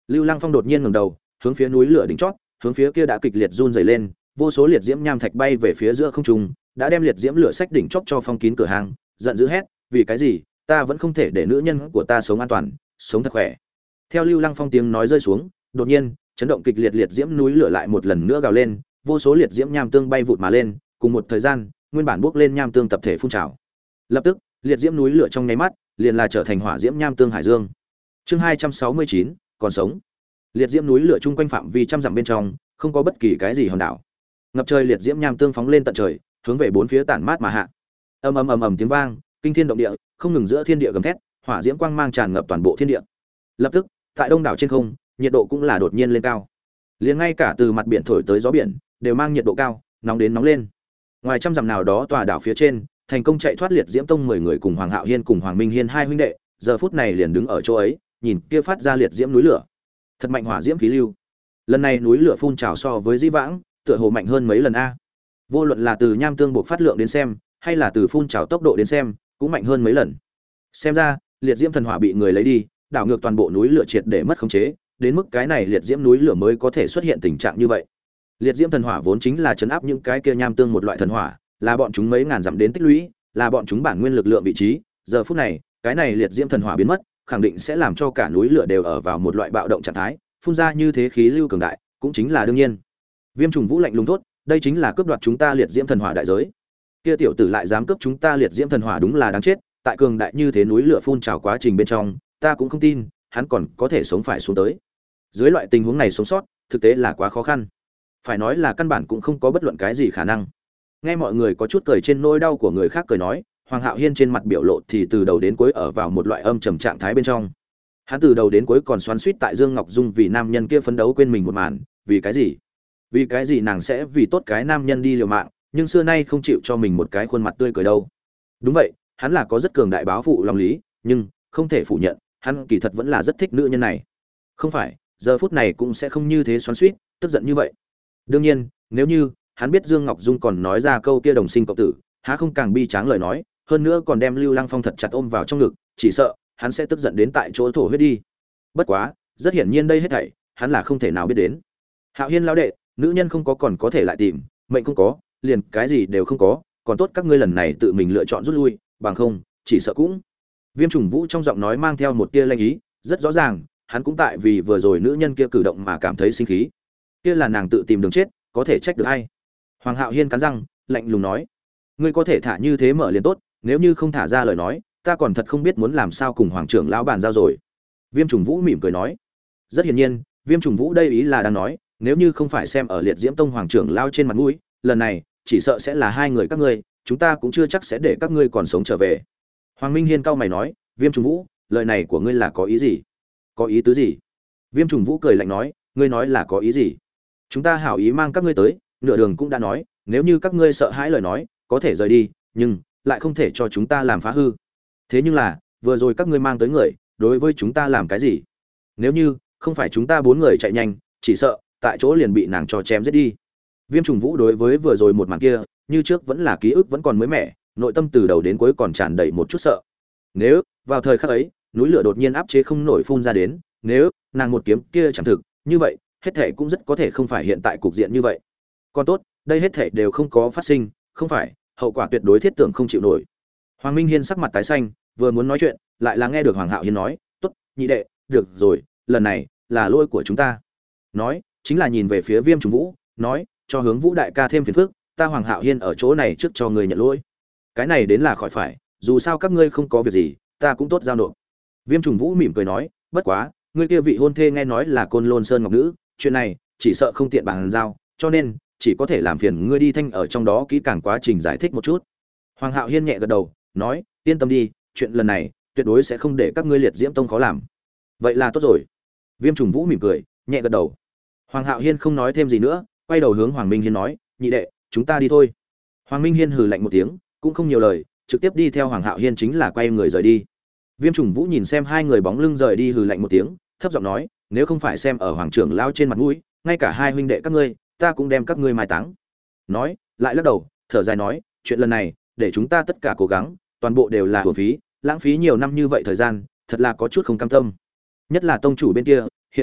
Speaker 1: Lưu Lăng Phong đột nhiên ngẩng đầu, hướng phía núi lửa đỉnh chót, hướng phía kia đã kịch liệt run rẩy lên, vô số liệt diễm nham thạch bay về phía giữa không trung, đã đem liệt diễm lửa sách đỉnh chót cho phong kín cửa hàng, giận dữ hét, vì cái gì, ta vẫn không thể để nữ nhân của ta sống an toàn, sống thật khỏe. Theo Lưu Lăng Phong tiếng nói rơi xuống, đột nhiên, chấn động kịch liệt liệt diễm núi lửa lại một lần nữa gào lên, vô số liệt diễm nham tương bay vụt mà lên, cùng một thời gian, nguyên bản bốc lên nham tương tập thể phun trào. Lập tức, liệt diễm núi lửa trong nháy mắt, liền là trở thành hỏa diễm nham tương hải dương. Chương hai trăm sáu mươi chín, còn sống. Liệt diễm núi lửa chung quanh phạm vi trăm dặm bên trong, không có bất kỳ cái gì hòn đảo. Ngập trời liệt diễm nham tương phóng lên tận trời, hướng về bốn phía tản mát mà hạ. Ầm ầm ầm ầm tiếng vang, kinh thiên động địa, không ngừng giữa thiên địa gầm thét, hỏa diễm quang mang tràn ngập toàn bộ thiên địa. Lập tức, tại đông đảo trên không, nhiệt độ cũng là đột nhiên lên cao. Liền ngay cả từ mặt biển thổi tới gió biển, đều mang nhiệt độ cao, nóng đến nóng lên. Ngoài trăm dặm nào đó tòa đảo phía trên, thành công chạy thoát liệt diễm tông mười người cùng Hoàng Hạo Hiên cùng Hoàng Minh Hiên hai huynh đệ, giờ phút này liền đứng ở chỗ ấy, nhìn kia phát ra liệt diễm núi lửa. Thật mạnh hỏa diễm khí lưu. Lần này núi lửa phun trào so với dĩ vãng, tựa hồ mạnh hơn mấy lần a. Vô luận là từ nham tương buộc phát lượng đến xem, hay là từ phun trào tốc độ đến xem, cũng mạnh hơn mấy lần. Xem ra, liệt diễm thần hỏa bị người lấy đi, đảo ngược toàn bộ núi lửa triệt để mất khống chế, đến mức cái này liệt diễm núi lửa mới có thể xuất hiện tình trạng như vậy. Liệt diễm thần hỏa vốn chính là chấn áp những cái kia nham tương một loại thần hỏa, là bọn chúng mấy ngàn dặm đến tích lũy, là bọn chúng bản nguyên lực lượng vị trí, giờ phút này, cái này liệt diễm thần hỏa biến mất, khẳng định sẽ làm cho cả núi lửa đều ở vào một loại bạo động trạng thái, phun ra như thế khí lưu cường đại, cũng chính là đương nhiên. Viêm Trùng Vũ lạnh lùng thốt, đây chính là cướp đoạt chúng ta liệt diễm thần hỏa đại giới. Kia tiểu tử lại dám cướp chúng ta liệt diễm thần hỏa, đúng là đáng chết, tại cường đại như thế núi lửa phun trào quá trình bên trong, ta cũng không tin, hắn còn có thể sống phải xuống tới. Dưới loại tình huống này sống sót, thực tế là quá khó khăn. Phải nói là căn bản cũng không có bất luận cái gì khả năng. Nghe mọi người có chút cười trên nỗi đau của người khác cười nói, Hoàng Hạo Hiên trên mặt biểu lộ thì từ đầu đến cuối ở vào một loại âm trầm trạng thái bên trong. Hắn từ đầu đến cuối còn xoắn xuýt tại Dương Ngọc Dung vì nam nhân kia phấn đấu quên mình một màn, vì cái gì? Vì cái gì nàng sẽ vì tốt cái nam nhân đi liều mạng, nhưng xưa nay không chịu cho mình một cái khuôn mặt tươi cười đâu. Đúng vậy, hắn là có rất cường đại báo phụ lòng lý, nhưng không thể phủ nhận, hắn kỳ thật vẫn là rất thích nữ nhân này. Không phải, giờ phút này cũng sẽ không như thế xoắn xuýt, tức giận như vậy. Đương nhiên, nếu như hắn biết Dương Ngọc Dung còn nói ra câu kia đồng sinh cộng tử, há không càng bi tráng lời nói, hơn nữa còn đem Lưu Lăng Phong thật chặt ôm vào trong ngực, chỉ sợ hắn sẽ tức giận đến tại chỗ thổ huyết đi. Bất quá, rất hiển nhiên đây hết thảy, hắn là không thể nào biết đến. Hạo Hiên lão đệ, nữ nhân không có còn có thể lại tìm, mệnh không có, liền cái gì đều không có, còn tốt các ngươi lần này tự mình lựa chọn rút lui, bằng không, chỉ sợ cũng. Viêm Trùng Vũ trong giọng nói mang theo một tia lanh ý, rất rõ ràng, hắn cũng tại vì vừa rồi nữ nhân kia cử động mà cảm thấy sinh khí. Kia là nàng tự tìm đường chết, có thể trách được ai? Hoàng Hạo Hiên cắn răng, lạnh lùng nói: "Ngươi có thể thả như thế mở liền tốt, nếu như không thả ra lời nói, ta còn thật không biết muốn làm sao cùng hoàng trưởng lão bàn giao rồi." Viêm Trùng Vũ mỉm cười nói. Rất hiển nhiên, Viêm Trùng Vũ đây ý là đang nói, nếu như không phải xem ở Liệt Diễm Tông hoàng trưởng lão trên mặt mũi, lần này chỉ sợ sẽ là hai người các ngươi, chúng ta cũng chưa chắc sẽ để các ngươi còn sống trở về. Hoàng Minh Hiên cau mày nói: "Viêm Trùng Vũ, lời này của ngươi là có ý gì?" "Có ý tứ gì?" Viêm Trùng Vũ cười lạnh nói: "Ngươi nói là có ý gì? Chúng ta hảo ý mang các ngươi tới, nửa đường cũng đã nói, nếu như các ngươi sợ hãi lời nói, có thể rời đi, nhưng lại không thể cho chúng ta làm phá hư. Thế nhưng là, vừa rồi các ngươi mang tới người, đối với chúng ta làm cái gì? Nếu như không phải chúng ta bốn người chạy nhanh, chỉ sợ tại chỗ liền bị nàng cho chém giết đi." Viêm Trùng Vũ đối với vừa rồi một màn kia, như trước vẫn là ký ức vẫn còn mới mẻ, nội tâm từ đầu đến cuối còn tràn đầy một chút sợ. Nếu vào thời khắc ấy, núi lửa đột nhiên áp chế không nổi phun ra đến, nếu nàng một kiếm kia chẳng thực, như vậy, hết thảy cũng rất có thể không phải hiện tại cục diện như vậy. Còn tốt, đây hết thảy đều không có phát sinh, không phải, hậu quả tuyệt đối thiết tưởng không chịu nổi. Hoàng Minh Hiên sắc mặt tái xanh, vừa muốn nói chuyện, lại là nghe được Hoàng Hạo Hiên nói, "Tốt, nhị đệ, được rồi, lần này là lỗi của chúng ta." Nói, chính là nhìn về phía Viêm Trùng Vũ, nói, "Cho Hướng Vũ đại ca thêm phiền phức, ta Hoàng Hạo Hiên ở chỗ này trước cho người nhận lỗi." Cái này đến là khỏi phải, dù sao các ngươi không có việc gì, ta cũng tốt giao nộp. Viêm Trùng Vũ mỉm cười nói, "Bất quá, ngươi kia vị hôn thê nghe nói là Côn Lôn Sơn Ngọc nữ, chuyện này chỉ sợ không tiện bàn giao, cho nên chỉ có thể làm phiền ngươi đi thanh ở trong đó kỹ càng quá trình giải thích một chút." Hoàng Hạo Hiên nhẹ gật đầu, nói, "Yên tâm đi, chuyện lần này tuyệt đối sẽ không để các ngươi Liệt Diễm Tông khó làm." "Vậy là tốt rồi." Viêm Trùng Vũ mỉm cười, nhẹ gật đầu. Hoàng Hạo Hiên không nói thêm gì nữa, quay đầu hướng Hoàng Minh Hiên nói, "Nhị đệ, chúng ta đi thôi." Hoàng Minh Hiên hừ lạnh một tiếng, cũng không nhiều lời, trực tiếp đi theo Hoàng Hạo Hiên chính là quay người rời đi. Viêm Trùng Vũ nhìn xem hai người bóng lưng rời đi hừ lạnh một tiếng, thấp giọng nói, "Nếu không phải xem ở hoàng trưởng lão trên mặt mũi, ngay cả hai huynh đệ các ngươi, ta cũng đem các ngươi mai táng." Nói, lại lắc đầu, thở dài nói, "Chuyện lần này, để chúng ta tất cả cố gắng, toàn bộ đều là uổng phí, lãng phí nhiều năm như vậy thời gian, thật là có chút không cam tâm. Nhất là tông chủ bên kia, hiện tại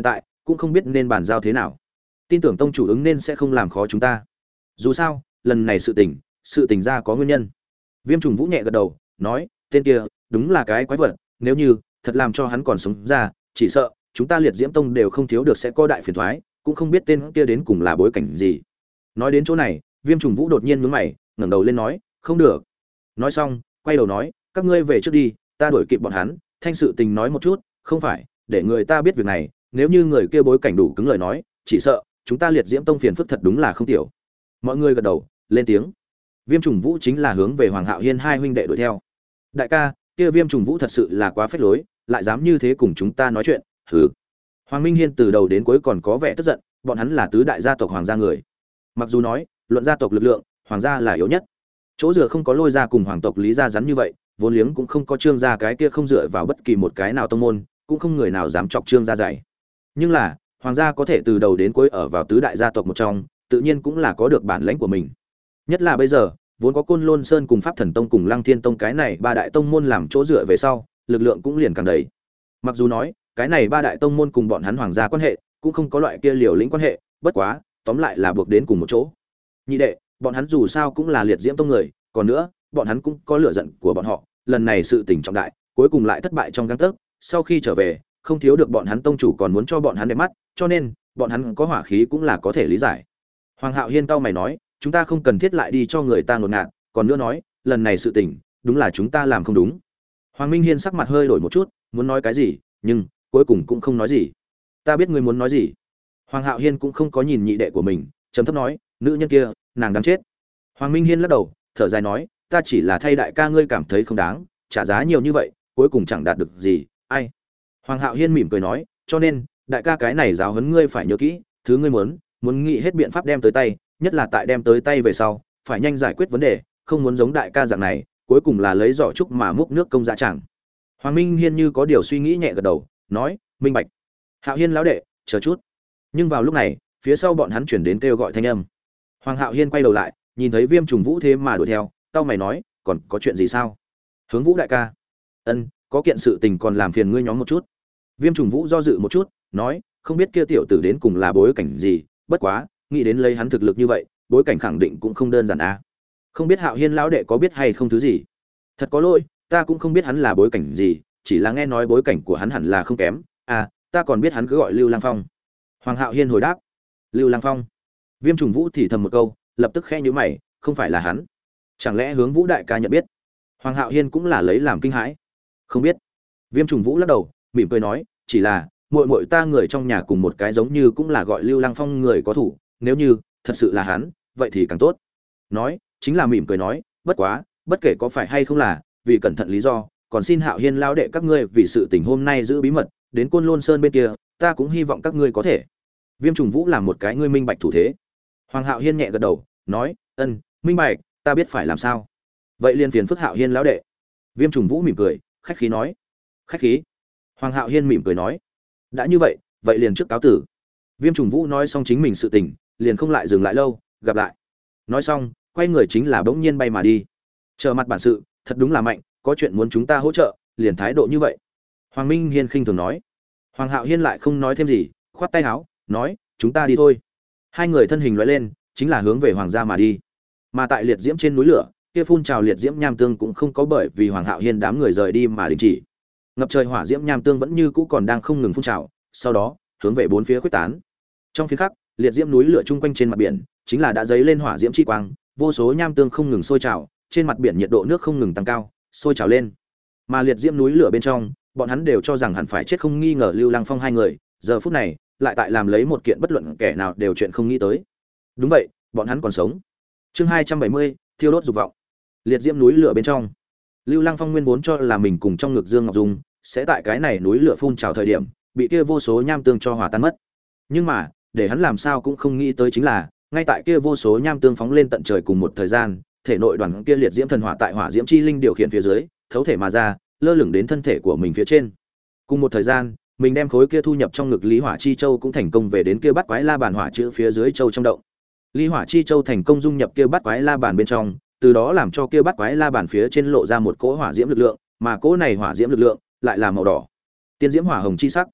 Speaker 1: cũng không biết nên bàn giao thế nào. Tin tưởng tông chủ ứng nên sẽ không làm khó chúng ta. Dù sao, lần này sự tình, sự tình ra có nguyên nhân. Viêm Trùng Vũ nhẹ gật đầu, nói, tên kia đúng là cái quái vật, nếu như thật làm cho hắn còn sống ra, chỉ sợ chúng ta Liệt Diễm Tông đều không thiếu được sẽ có đại phiền toái, cũng không biết tên kia đến cùng là bối cảnh gì. Nói đến chỗ này, Viêm Trùng Vũ đột nhiên nhướng mày, ngẩng đầu lên nói, không được. Nói xong, quay đầu nói, các ngươi về trước đi, ta đuổi kịp bọn hắn, thanh sự tình nói một chút, không phải để người ta biết việc này, nếu như người kia bối cảnh đủ cứng lời nói, chỉ sợ chúng ta Liệt Diễm Tông phiền phức thật đúng là không tiểu. Mọi người gật đầu, lên tiếng. Viêm Trùng Vũ chính là hướng về Hoàng Hạo Hiên hai huynh đệ đuổi theo. Đại ca, kia Viêm Trùng Vũ thật sự là quá phách lối, lại dám như thế cùng chúng ta nói chuyện, hừ. Hoàng Minh Hiên từ đầu đến cuối còn có vẻ tức giận, bọn hắn là tứ đại gia tộc hoàng gia người. Mặc dù nói, luận gia tộc lực lượng, hoàng gia là yếu nhất. Chỗ dựa không có Lôi gia cùng hoàng tộc Lý gia rắn như vậy, vốn liếng cũng không có Trương gia cái kia không dựa vào bất kỳ một cái nào tông môn, cũng không người nào dám chọc Trương gia dày. Nhưng là, hoàng gia có thể từ đầu đến cuối ở vào tứ đại gia tộc một trong, tự nhiên cũng là có được bản lãnh của mình. Nhất là bây giờ, vốn có Côn Lôn Sơn cùng Pháp Thần Tông cùng Lăng Thiên Tông cái này ba đại tông môn làm chỗ dựa về sau, lực lượng cũng liền càng đầy. Mặc dù nói, cái này ba đại tông môn cùng bọn hắn hoàng gia quan hệ, cũng không có loại kia liều lĩnh quan hệ, bất quá, tóm lại là buộc đến cùng một chỗ. Nhị đệ, bọn hắn dù sao cũng là Liệt Diễm Tông người, còn nữa, bọn hắn cũng có lửa giận của bọn họ, lần này sự tình trọng đại, cuối cùng lại thất bại trong gang tấc, sau khi trở về, không thiếu được bọn hắn tông chủ còn muốn cho bọn hắn đẹp mắt, cho nên, bọn hắn có hỏa khí cũng là có thể lý giải. Hoàng Hạo Hiên cau mày nói, chúng ta không cần thiết lại đi cho người ta ngột ngạt, còn nữa nói, lần này sự tình, đúng là chúng ta làm không đúng. Hoàng Minh Hiên sắc mặt hơi đổi một chút, muốn nói cái gì, nhưng cuối cùng cũng không nói gì. Ta biết ngươi muốn nói gì. Hoàng Hạo Hiên cũng không có nhìn nhị đệ của mình, trầm thấp nói, nữ nhân kia, nàng đáng chết. Hoàng Minh Hiên lắc đầu, thở dài nói, ta chỉ là thay đại ca ngươi cảm thấy không đáng, trả giá nhiều như vậy, cuối cùng chẳng đạt được gì, ai. Hoàng Hạo Hiên mỉm cười nói, cho nên, đại ca cái này giáo huấn ngươi phải nhớ kỹ, thứ ngươi muốn, muốn nghĩ hết biện pháp đem tới tay, nhất là tại đem tới tay về sau, phải nhanh giải quyết vấn đề, không muốn giống đại ca dạng này, cuối cùng là lấy giỏ trúc mà múc nước công dạ chẳng. Hoàng Minh Hiên như có điều suy nghĩ nhẹ gật đầu, nói, minh bạch. Hạo Hiên lão đệ, chờ chút. Nhưng vào lúc này, phía sau bọn hắn chuyển đến kêu gọi thanh âm. Hoàng Hạo Hiên quay đầu lại, nhìn thấy Viêm Trùng Vũ thế mà đuổi theo, tao mày nói, còn có chuyện gì sao? Hướng Vũ đại ca. Ân, có kiện sự tình còn làm phiền ngươi nhóm một chút. Viêm Trùng Vũ do dự một chút, nói, không biết kia tiểu tử đến cùng là bối cảnh gì, bất quá, nghĩ đến lấy hắn thực lực như vậy, bối cảnh khẳng định cũng không đơn giản a. Không biết Hạo Hiên lão đệ có biết hay không thứ gì? Thật có lỗi, ta cũng không biết hắn là bối cảnh gì, chỉ là nghe nói bối cảnh của hắn hẳn là không kém. À, ta còn biết hắn cứ gọi Lưu Lang Phong. Hoàng Hạo Hiên hồi đáp. Lưu Lang Phong. Viêm Trùng Vũ thì thầm một câu, lập tức khẽ nhíu mày, không phải là hắn? Chẳng lẽ Hướng Vũ đại ca nhận biết? Hoàng Hạo Hiên cũng là lấy làm kinh hãi. Không biết. Viêm Trùng Vũ lắc đầu, mỉm cười nói, chỉ là muội muội ta người trong nhà cùng một cái giống như cũng là gọi Lưu Lang Phong người có thủ, nếu như thật sự là hắn, vậy thì càng tốt. Nói, chính là mỉm cười nói, bất quá, bất kể có phải hay không là, vì cẩn thận lý do, còn xin Hạo Hiên lão đệ các ngươi vì sự tình hôm nay giữ bí mật, đến Côn Lôn Sơn bên kia, ta cũng hy vọng các ngươi có thể. Viêm Trùng Vũ làm một cái ngươi minh bạch thủ thế. Hoàng Hạo Hiên nhẹ gật đầu, nói, ân, minh bạch, ta biết phải làm sao. Vậy liền phiền phức Hạo Hiên lão đệ. Viêm Trùng Vũ mỉm cười, khách khí nói, khách khí. Hoàng Hạo Hiên mỉm cười nói, đã như vậy, vậy liền trước cáo tử. Viêm Trùng Vũ nói xong chính mình sự tình, liền không lại dừng lại lâu, gặp lại. Nói xong, quay người chính là bỗng nhiên bay mà đi. Chờ mặt bản sự, thật đúng là mạnh, có chuyện muốn chúng ta hỗ trợ, liền thái độ như vậy. Hoàng Minh Hiên khinh thường nói. Hoàng Hạo Hiên lại không nói thêm gì, khoát tay áo, nói, chúng ta đi thôi. Hai người thân hình lóe lên, chính là hướng về hoàng gia mà đi. Mà tại liệt diễm trên núi lửa, kia phun trào liệt diễm nham tương cũng không có bởi vì Hoàng Hạo Hiên đám người rời đi mà đình chỉ. Ngập trời hỏa diễm nham tương vẫn như cũ còn đang không ngừng phun trào, sau đó hướng về bốn phía khuếch tán. Trong phiến khắc, liệt diễm núi lửa chung quanh trên mặt biển, chính là đã dấy lên hỏa diễm chi quang, vô số nham tương không ngừng sôi trào, trên mặt biển nhiệt độ nước không ngừng tăng cao, sôi trào lên. Mà liệt diễm núi lửa bên trong, bọn hắn đều cho rằng hẳn phải chết không nghi ngờ Lưu Lăng Phong hai người, giờ phút này, lại tại làm lấy một kiện bất luận kẻ nào đều chuyện không nghĩ tới. Đúng vậy, bọn hắn còn sống. Chương hai trăm bảy mươi, thiêu đốt dục vọng. Liệt diễm núi lửa bên trong, Lưu Lăng Phong nguyên vốn cho là mình cùng trong ngực Dương Ngọc Dung sẽ tại cái này núi lửa phun trào thời điểm, bị kia vô số nham tương cho hòa tan mất. Nhưng mà, để hắn làm sao cũng không nghĩ tới chính là, ngay tại kia vô số nham tương phóng lên tận trời cùng một thời gian, thể nội đoàn kia liệt diễm thần hỏa tại hỏa diễm chi linh điều khiển phía dưới, thấu thể mà ra, lơ lửng đến thân thể của mình phía trên. Cùng một thời gian, mình đem khối kia thu nhập trong ngực Lý Hỏa Chi Châu cũng thành công về đến kia bắt quái la bàn hỏa chữ phía dưới châu trong động. Lý Hỏa Chi Châu thành công dung nhập kia bắt quái la bàn bên trong, từ đó làm cho kia bắt quái la bàn phía trên lộ ra một cỗ hỏa diễm lực lượng, mà cỗ này hỏa diễm lực lượng lại là màu đỏ, tiên diễm hỏa hồng chi sắc.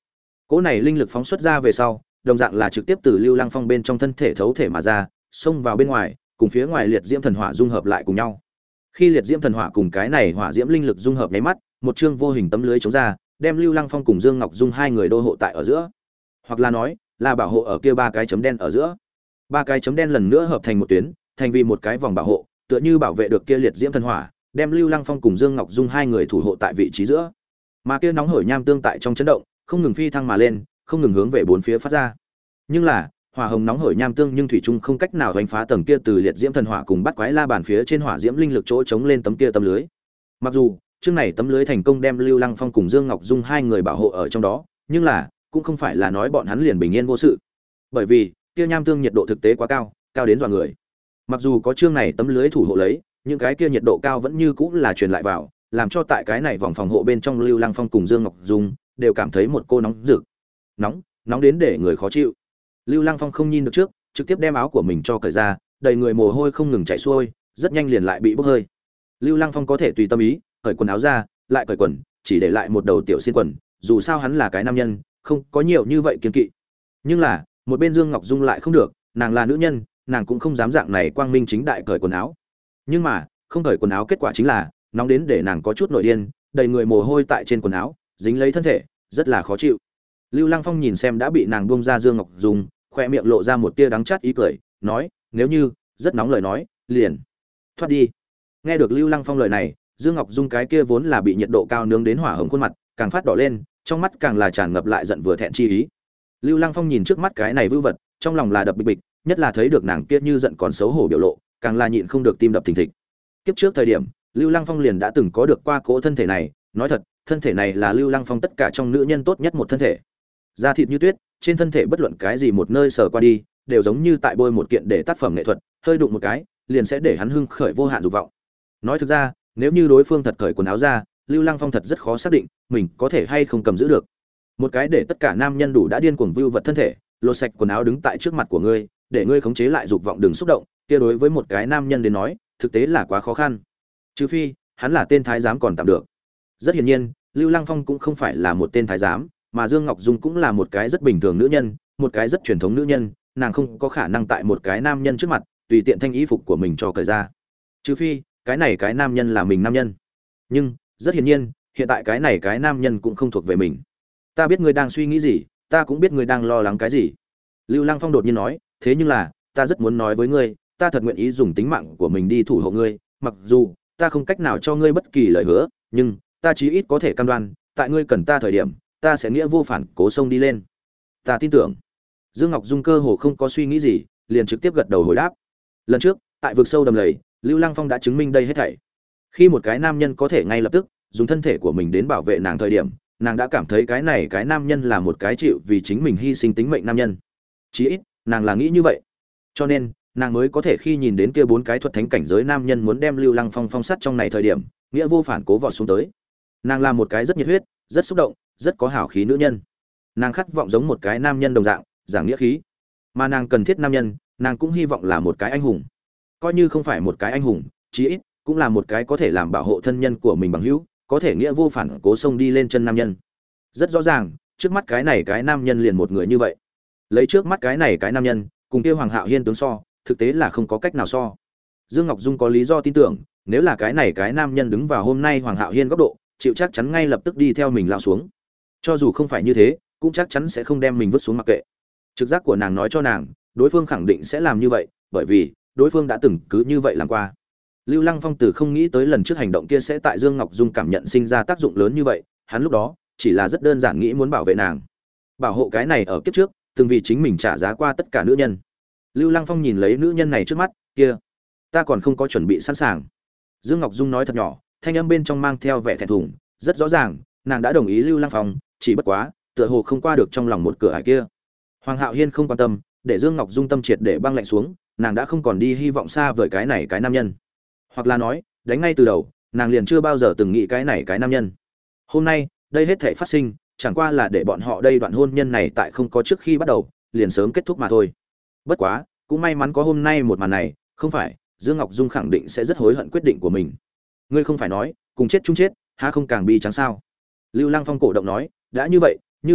Speaker 1: Cỗ này linh lực phóng xuất ra về sau, đồng dạng là trực tiếp từ Lưu Lăng Phong bên trong thân thể thấu thể mà ra, xông vào bên ngoài, cùng phía ngoài liệt diễm thần hỏa dung hợp lại cùng nhau. Khi liệt diễm thần hỏa cùng cái này hỏa diễm linh lực dung hợp nháy mắt, một chương vô hình tấm lưới chống ra, đem Lưu Lăng Phong cùng Dương Ngọc Dung hai người đô hộ tại ở giữa. Hoặc là nói, là bảo hộ ở kia ba cái chấm đen ở giữa. Ba cái chấm đen lần nữa hợp thành một tuyến, thành vì một cái vòng bảo hộ, tựa như bảo vệ được kia liệt diễm thần hỏa, đem Lưu Lăng Phong cùng Dương Ngọc Dung hai người thủ hộ tại vị trí giữa. Mà kia nóng hổi nham tương tại trong chấn động, không ngừng phi thăng mà lên, không ngừng hướng về bốn phía phát ra. Nhưng là, hỏa hồng nóng hổi nham tương nhưng thủy chung không cách nào đánh phá tầng kia từ liệt diễm thần hỏa cùng bắt quái la bàn phía trên hỏa diễm linh lực chỗ chống lên tấm kia tấm lưới. Mặc dù, chương này tấm lưới thành công đem Lưu Lăng Phong cùng Dương Ngọc Dung hai người bảo hộ ở trong đó, nhưng là, cũng không phải là nói bọn hắn liền bình yên vô sự. Bởi vì, kia nham tương nhiệt độ thực tế quá cao, cao đến dọa người. Mặc dù có chương này tấm lưới thủ hộ lấy, những cái kia nhiệt độ cao vẫn như cũng là truyền lại vào, làm cho tại cái này vòng phòng hộ bên trong Lưu Lăng Phong cùng Dương Ngọc Dung đều cảm thấy một cô nóng rực. Nóng, nóng đến để người khó chịu. Lưu Lăng Phong không nhìn được trước, trực tiếp đem áo của mình cho cởi ra, đầy người mồ hôi không ngừng chảy xuôi, rất nhanh liền lại bị bốc hơi. Lưu Lăng Phong có thể tùy tâm ý, cởi quần áo ra, lại cởi quần, chỉ để lại một đầu tiểu xiên quần, dù sao hắn là cái nam nhân, không có nhiều như vậy kiêng kỵ. Nhưng là, một bên Dương Ngọc Dung lại không được, nàng là nữ nhân, nàng cũng không dám dạng này quang minh chính đại cởi quần áo. Nhưng mà, không cởi quần áo kết quả chính là nóng đến để nàng có chút nổi điên, đầy người mồ hôi tại trên quần áo, dính lấy thân thể, rất là khó chịu. Lưu Lăng Phong nhìn xem đã bị nàng buông ra Dương Ngọc Dung, khoe miệng lộ ra một tia đắng chát ý cười, nói, nếu như rất nóng lời nói, liền thoát đi. Nghe được Lưu Lăng Phong lời này, Dương Ngọc Dung cái kia vốn là bị nhiệt độ cao nướng đến hỏa hồng khuôn mặt, càng phát đỏ lên, trong mắt càng là tràn ngập lại giận vừa thẹn chi ý. Lưu Lăng Phong nhìn trước mắt cái này vưu vật, trong lòng là đập bịch bịch, nhất là thấy được nàng kia như giận còn xấu hổ biểu lộ, càng là nhịn không được tim đập thình thịch. Kiếp trước thời điểm, Lưu Lăng Phong liền đã từng có được qua cỗ thân thể này, nói thật, thân thể này là Lưu Lăng Phong tất cả trong nữ nhân tốt nhất một thân thể. Da thịt như tuyết, trên thân thể bất luận cái gì một nơi sờ qua đi, đều giống như tại bôi một kiện để tác phẩm nghệ thuật, hơi đụng một cái, liền sẽ để hắn hưng khởi vô hạn dục vọng. Nói thực ra, nếu như đối phương thật cởi quần áo ra, Lưu Lăng Phong thật rất khó xác định mình có thể hay không cầm giữ được. Một cái để tất cả nam nhân đủ đã điên cuồng vưu vật thân thể, lột sạch quần áo đứng tại trước mặt của ngươi, để ngươi khống chế lại dục vọng đừng xúc động, kia đối với một cái nam nhân đến nói, thực tế là quá khó khăn. Trừ phi, hắn là tên thái giám còn tạm được. Rất hiển nhiên, Lưu Lăng Phong cũng không phải là một tên thái giám, mà Dương Ngọc Dung cũng là một cái rất bình thường nữ nhân, một cái rất truyền thống nữ nhân, nàng không có khả năng tại một cái nam nhân trước mặt, tùy tiện thanh y phục của mình cho cởi ra. Trừ phi, cái này cái nam nhân là mình nam nhân. Nhưng, rất hiển nhiên, hiện tại cái này cái nam nhân cũng không thuộc về mình. Ta biết ngươi đang suy nghĩ gì, ta cũng biết ngươi đang lo lắng cái gì. Lưu Lăng Phong đột nhiên nói, thế nhưng là, ta rất muốn nói với ngươi, ta thật nguyện ý dùng tính mạng của mình đi thủ hộ ngươi, mặc dù ta không cách nào cho ngươi bất kỳ lời hứa, nhưng ta chí ít có thể cam đoan, tại ngươi cần ta thời điểm, ta sẽ nghĩa vô phản cố xông đi lên. Ta tin tưởng. Dương Ngọc Dung cơ hồ không có suy nghĩ gì, liền trực tiếp gật đầu hồi đáp. Lần trước, tại vực sâu đầm lầy, Lưu Lăng Phong đã chứng minh đây hết thảy. Khi một cái nam nhân có thể ngay lập tức dùng thân thể của mình đến bảo vệ nàng thời điểm, nàng đã cảm thấy cái này cái nam nhân là một cái chịu vì chính mình hy sinh tính mệnh nam nhân. Chí ít, nàng là nghĩ như vậy. Cho nên, nàng mới có thể khi nhìn đến kia bốn cái thuật thánh cảnh giới nam nhân muốn đem Lưu Lăng Phong phong sát trong này thời điểm, nghĩa vô phản cố vọt xuống tới. Nàng là một cái rất nhiệt huyết, rất xúc động, rất có hảo khí nữ nhân. Nàng khát vọng giống một cái nam nhân đồng dạng, giảng nghĩa khí. Mà nàng cần thiết nam nhân, nàng cũng hy vọng là một cái anh hùng. Coi như không phải một cái anh hùng, chí ít cũng là một cái có thể làm bảo hộ thân nhân của mình bằng hữu, có thể nghĩa vô phản cố xông đi lên chân nam nhân. Rất rõ ràng, trước mắt cái này cái nam nhân liền một người như vậy. Lấy trước mắt cái này cái nam nhân, cùng kia Hoàng Hạo Hiên tướng so, thực tế là không có cách nào so. Dương Ngọc Dung có lý do tin tưởng, nếu là cái này cái nam nhân đứng vào hôm nay Hoàng Hạo Hiên góc độ, chịu chắc chắn ngay lập tức đi theo mình lao xuống. Cho dù không phải như thế, cũng chắc chắn sẽ không đem mình vứt xuống mặc kệ. Trực giác của nàng nói cho nàng, đối phương khẳng định sẽ làm như vậy, bởi vì đối phương đã từng cứ như vậy làm qua. Lưu Lăng Phong từ không nghĩ tới lần trước hành động kia sẽ tại Dương Ngọc Dung cảm nhận sinh ra tác dụng lớn như vậy, hắn lúc đó chỉ là rất đơn giản nghĩ muốn bảo vệ nàng. Bảo hộ cái này ở kiếp trước, từng vì chính mình trả giá qua tất cả nữ nhân. Lưu Lăng Phong nhìn lấy nữ nhân này trước mắt, kia, ta còn không có chuẩn bị sẵn sàng. Dương Ngọc Dung nói thật nhỏ, thanh âm bên trong mang theo vẻ thẹn thùng, rất rõ ràng, nàng đã đồng ý Lưu Lăng Phong, chỉ bất quá, tựa hồ không qua được trong lòng một cửa ải kia. Hoàng Hạo Hiên không quan tâm, để Dương Ngọc Dung tâm triệt để băng lạnh xuống, nàng đã không còn đi hy vọng xa vời cái này cái nam nhân. Hoặc là nói, đánh ngay từ đầu, nàng liền chưa bao giờ từng nghĩ cái này cái nam nhân. Hôm nay, đây hết thảy phát sinh, chẳng qua là để bọn họ đây đoạn hôn nhân này tại không có trước khi bắt đầu, liền sớm kết thúc mà thôi. Bất quá, cũng may mắn có hôm nay một màn này, không phải, Dương Ngọc Dung khẳng định sẽ rất hối hận quyết định của mình. Ngươi không phải nói, cùng chết chung chết, há không càng bi trắng sao? Lưu Lăng Phong cổ động nói, đã như vậy, như vậy,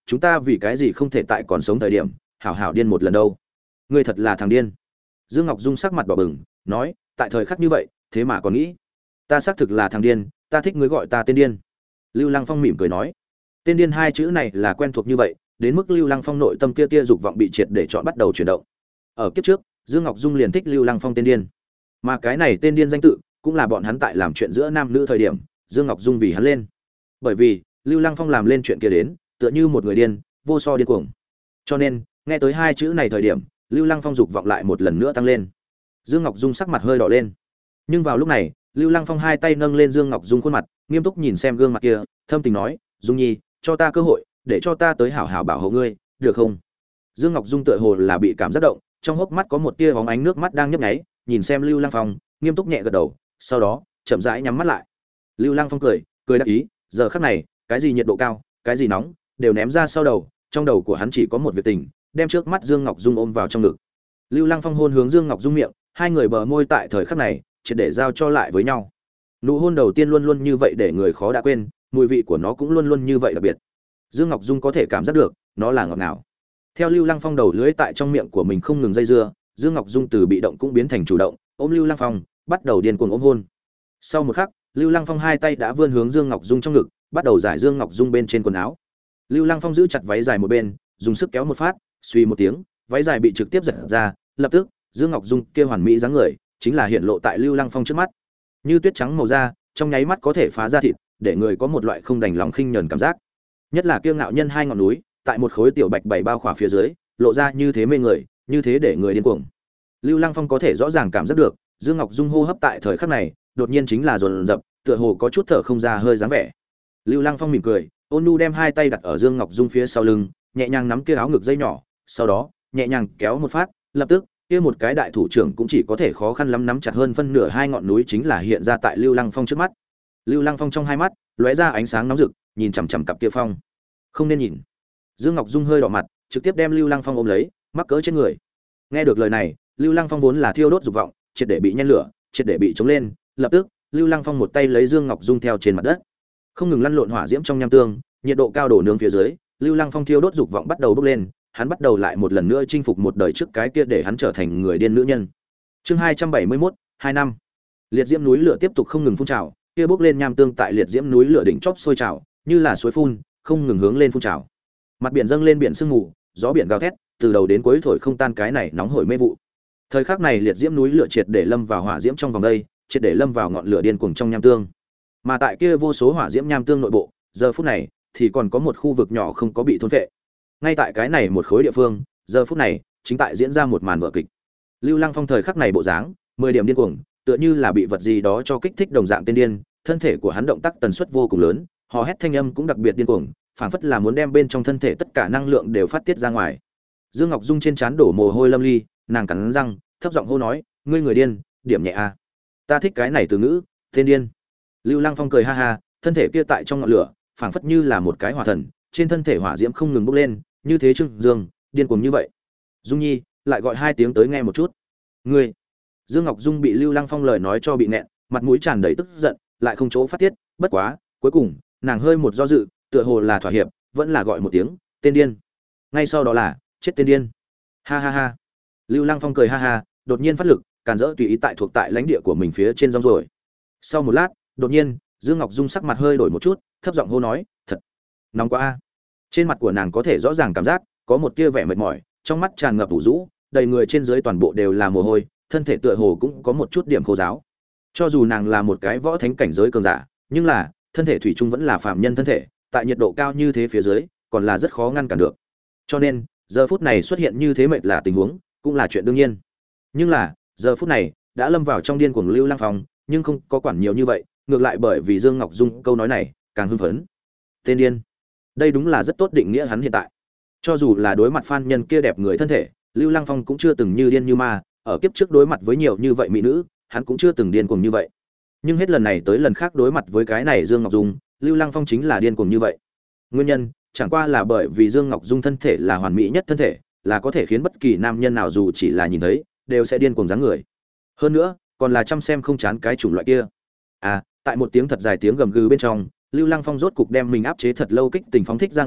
Speaker 1: chúng ta vì cái gì không thể tại còn sống thời điểm hảo hảo điên một lần đâu? Ngươi thật là thằng điên. Dương Ngọc Dung sắc mặt đỏ bừng, nói, tại thời khắc như vậy, thế mà còn nghĩ, ta xác thực là thằng điên, ta thích ngươi gọi ta tên điên. Lưu Lăng Phong mỉm cười nói, tên điên hai chữ này là quen thuộc như vậy, đến mức Lưu Lăng Phong nội tâm kia tia dục vọng bị triệt để chọn bắt đầu chuyển động. Ở kiếp trước, Dương Ngọc Dung liền thích Lưu Lăng Phong tên điên, mà cái này tên điên danh tự cũng là bọn hắn tại làm chuyện giữa nam nữ thời điểm, Dương Ngọc Dung vì hắn lên. Bởi vì Lưu Lăng Phong làm lên chuyện kia đến, tựa như một người điên, vô so điên cuồng. Cho nên, nghe tới hai chữ này thời điểm, Lưu Lăng Phong dục vọng lại một lần nữa tăng lên. Dương Ngọc Dung sắc mặt hơi đỏ lên. Nhưng vào lúc này, Lưu Lăng Phong hai tay nâng lên Dương Ngọc Dung khuôn mặt, nghiêm túc nhìn xem gương mặt kia, thâm tình nói, "Dung Nhi, cho ta cơ hội, để cho ta tới hảo hảo bảo hộ ngươi, được không?" Dương Ngọc Dung tựa hồ là bị cảm giác động, trong hốc mắt có một tia bóng ánh nước mắt đang nhấp nháy, nhìn xem Lưu Lăng Phong, nghiêm túc nhẹ gật đầu, sau đó, chậm rãi nhắm mắt lại. Lưu Lăng Phong cười, cười đáp ý, giờ khắc này, cái gì nhiệt độ cao, cái gì nóng, đều ném ra sau đầu, trong đầu của hắn chỉ có một việc tình, đem trước mắt Dương Ngọc Dung ôm vào trong ngực. Lưu Lăng Phong hôn hướng Dương Ngọc Dung miệng, hai người bờ môi tại thời khắc này, chỉ để giao cho lại với nhau. Nụ hôn đầu tiên luôn luôn như vậy để người khó đã quên, mùi vị của nó cũng luôn luôn như vậy đặc biệt. Dương Ngọc Dung có thể cảm giác được, nó là ngọt ngào. Theo Lưu Lăng Phong đầu lưỡi tại trong miệng của mình không ngừng dây dưa, Dương Ngọc Dung từ bị động cũng biến thành chủ động, ôm Lưu Lăng Phong, bắt đầu điên cuồng ôm hôn. Sau một khắc, Lưu Lăng Phong hai tay đã vươn hướng Dương Ngọc Dung trong ngực, bắt đầu giải Dương Ngọc Dung bên trên quần áo. Lưu Lăng Phong giữ chặt váy dài một bên, dùng sức kéo một phát, suy một tiếng, váy dài bị trực tiếp giật ra, lập tức, Dương Ngọc Dung kia hoàn mỹ dáng người, chính là hiện lộ tại Lưu Lăng Phong trước mắt. Như tuyết trắng màu da, trong nháy mắt có thể phá ra thịt, để người có một loại không đành lòng khinh nhẫn cảm giác. Nhất là kiêu ngạo nhân hai ngọn núi, tại một khối tiểu bạch bảy bao khỏa phía dưới, lộ ra như thế mê người, như thế để người điên cuồng. Lưu Lăng Phong có thể rõ ràng cảm giác được, Dương Ngọc Dung hô hấp tại thời khắc này, đột nhiên chính là dồn dập, tựa hồ có chút thở không ra hơi dáng vẻ. Lưu Lăng Phong mỉm cười, ôn nhu đem hai tay đặt ở Dương Ngọc Dung phía sau lưng, nhẹ nhàng nắm kia áo ngực dây nhỏ, sau đó, nhẹ nhàng kéo một phát, lập tức, kia một cái đại thủ trưởng cũng chỉ có thể khó khăn lắm nắm chặt hơn phân nửa hai ngọn núi chính là hiện ra tại Lưu Lăng Phong trước mắt. Lưu Lăng Phong trong hai mắt lóe ra ánh sáng nóng rực, nhìn chằm chằm cặp kia phong. Không nên nhìn. Dương Ngọc Dung hơi đỏ mặt, trực tiếp đem Lưu Lăng Phong ôm lấy, mắc cỡ trên người. Nghe được lời này, Lưu Lăng Phong vốn là thiêu đốt dục vọng, triệt để bị nhen lửa, triệt để bị chống lên, lập tức, Lưu Lăng Phong một tay lấy Dương Ngọc Dung theo trên mặt đất, không ngừng lăn lộn hỏa diễm trong nham tương, nhiệt độ cao đổ nướng phía dưới, Lưu Lăng Phong thiêu đốt dục vọng bắt đầu bốc lên, hắn bắt đầu lại một lần nữa chinh phục một đời trước cái kia để hắn trở thành người điên nữ nhân. Chương hai trăm bảy mươi mốt, hai năm. Liệt diễm núi lửa tiếp tục không ngừng phun trào, kia bốc lên nham tương tại liệt diễm núi lửa đỉnh chóp sôi trào, như là suối phun, không ngừng hướng lên phun trào. Mặt biển dâng lên biển sương mù, gió biển gào thét, từ đầu đến cuối thổi không tan cái này nóng hổi mê vụ. Thời khắc này liệt diễm núi lửa triệt để lâm vào hỏa diễm trong vòng đây, triệt để lâm vào ngọn lửa điên cuồng trong nham tương. Mà tại kia vô số hỏa diễm nham tương nội bộ, giờ phút này thì còn có một khu vực nhỏ không có bị thôn phệ. Ngay tại cái này một khối địa phương, giờ phút này chính tại diễn ra một màn vở kịch. Lưu Lăng Phong thời khắc này bộ dáng, mười điểm điên cuồng, tựa như là bị vật gì đó cho kích thích đồng dạng tên điên, thân thể của hắn động tác tần suất vô cùng lớn, hò hét thanh âm cũng đặc biệt điên cuồng, phảng phất là muốn đem bên trong thân thể tất cả năng lượng đều phát tiết ra ngoài. Dương Ngọc Dung trên trán đổ mồ hôi lâm ly, nàng cắn răng, thấp giọng hô nói, ngươi người điên, điểm nhẹ a. Ta thích cái này từ ngữ, tên điên. Lưu Lăng Phong cười ha ha, thân thể kia tại trong ngọn lửa, phảng phất như là một cái hỏa thần, trên thân thể hỏa diễm không ngừng bốc lên, như thế trưng dương, điên cuồng như vậy. Dung Nhi, lại gọi hai tiếng tới nghe một chút. Ngươi. Dương Ngọc Dung bị Lưu Lăng Phong lời nói cho bị nẹn, mặt mũi tràn đầy tức giận, lại không chỗ phát tiết, bất quá, cuối cùng, nàng hơi một do dự, tựa hồ là thỏa hiệp, vẫn là gọi một tiếng, tên điên. Ngay sau đó là, chết tên điên. Ha ha ha. Lưu Lăng Phong cười ha ha, đột nhiên phát lực, càn rỡ tùy ý tại thuộc tại lãnh địa của mình phía trên rong rồi. Sau một lát, đột nhiên, Dương Ngọc Dung sắc mặt hơi đổi một chút, thấp giọng hô nói, thật nóng quá a. Trên mặt của nàng có thể rõ ràng cảm giác có một tia vẻ mệt mỏi, trong mắt tràn ngập ủ rũ, đầy người trên dưới toàn bộ đều là mồ hôi, thân thể tựa hồ cũng có một chút điểm khô ráo. Cho dù nàng là một cái võ thánh cảnh giới cường giả, nhưng là thân thể thủy chung vẫn là phàm nhân thân thể, tại nhiệt độ cao như thế phía dưới, còn là rất khó ngăn cản được. Cho nên, giờ phút này xuất hiện như thế mệt là tình huống, cũng là chuyện đương nhiên. Nhưng là, giờ phút này đã lâm vào trong điên cuồng Lưu Lăng Phong, nhưng không có quản nhiều như vậy, ngược lại bởi vì Dương Ngọc Dung câu nói này, càng hưng phấn. Tên điên. Đây đúng là rất tốt định nghĩa hắn hiện tại. Cho dù là đối mặt phan nhân kia đẹp người thân thể, Lưu Lăng Phong cũng chưa từng như điên như ma, ở kiếp trước đối mặt với nhiều như vậy mỹ nữ, hắn cũng chưa từng điên cuồng như vậy. Nhưng hết lần này tới lần khác đối mặt với cái này Dương Ngọc Dung, Lưu Lăng Phong chính là điên cuồng như vậy. Nguyên nhân chẳng qua là bởi vì Dương Ngọc Dung thân thể là hoàn mỹ nhất thân thể, là có thể khiến bất kỳ nam nhân nào dù chỉ là nhìn thấy, đều sẽ điên cuồng dáng người. Hơn nữa, còn là chăm xem không chán cái chủng loại kia. À, tại một tiếng thật dài tiếng gầm gừ bên trong, Lưu Lăng Phong rốt cục đem mình áp chế thật lâu kích tình phóng thích ra ngoài,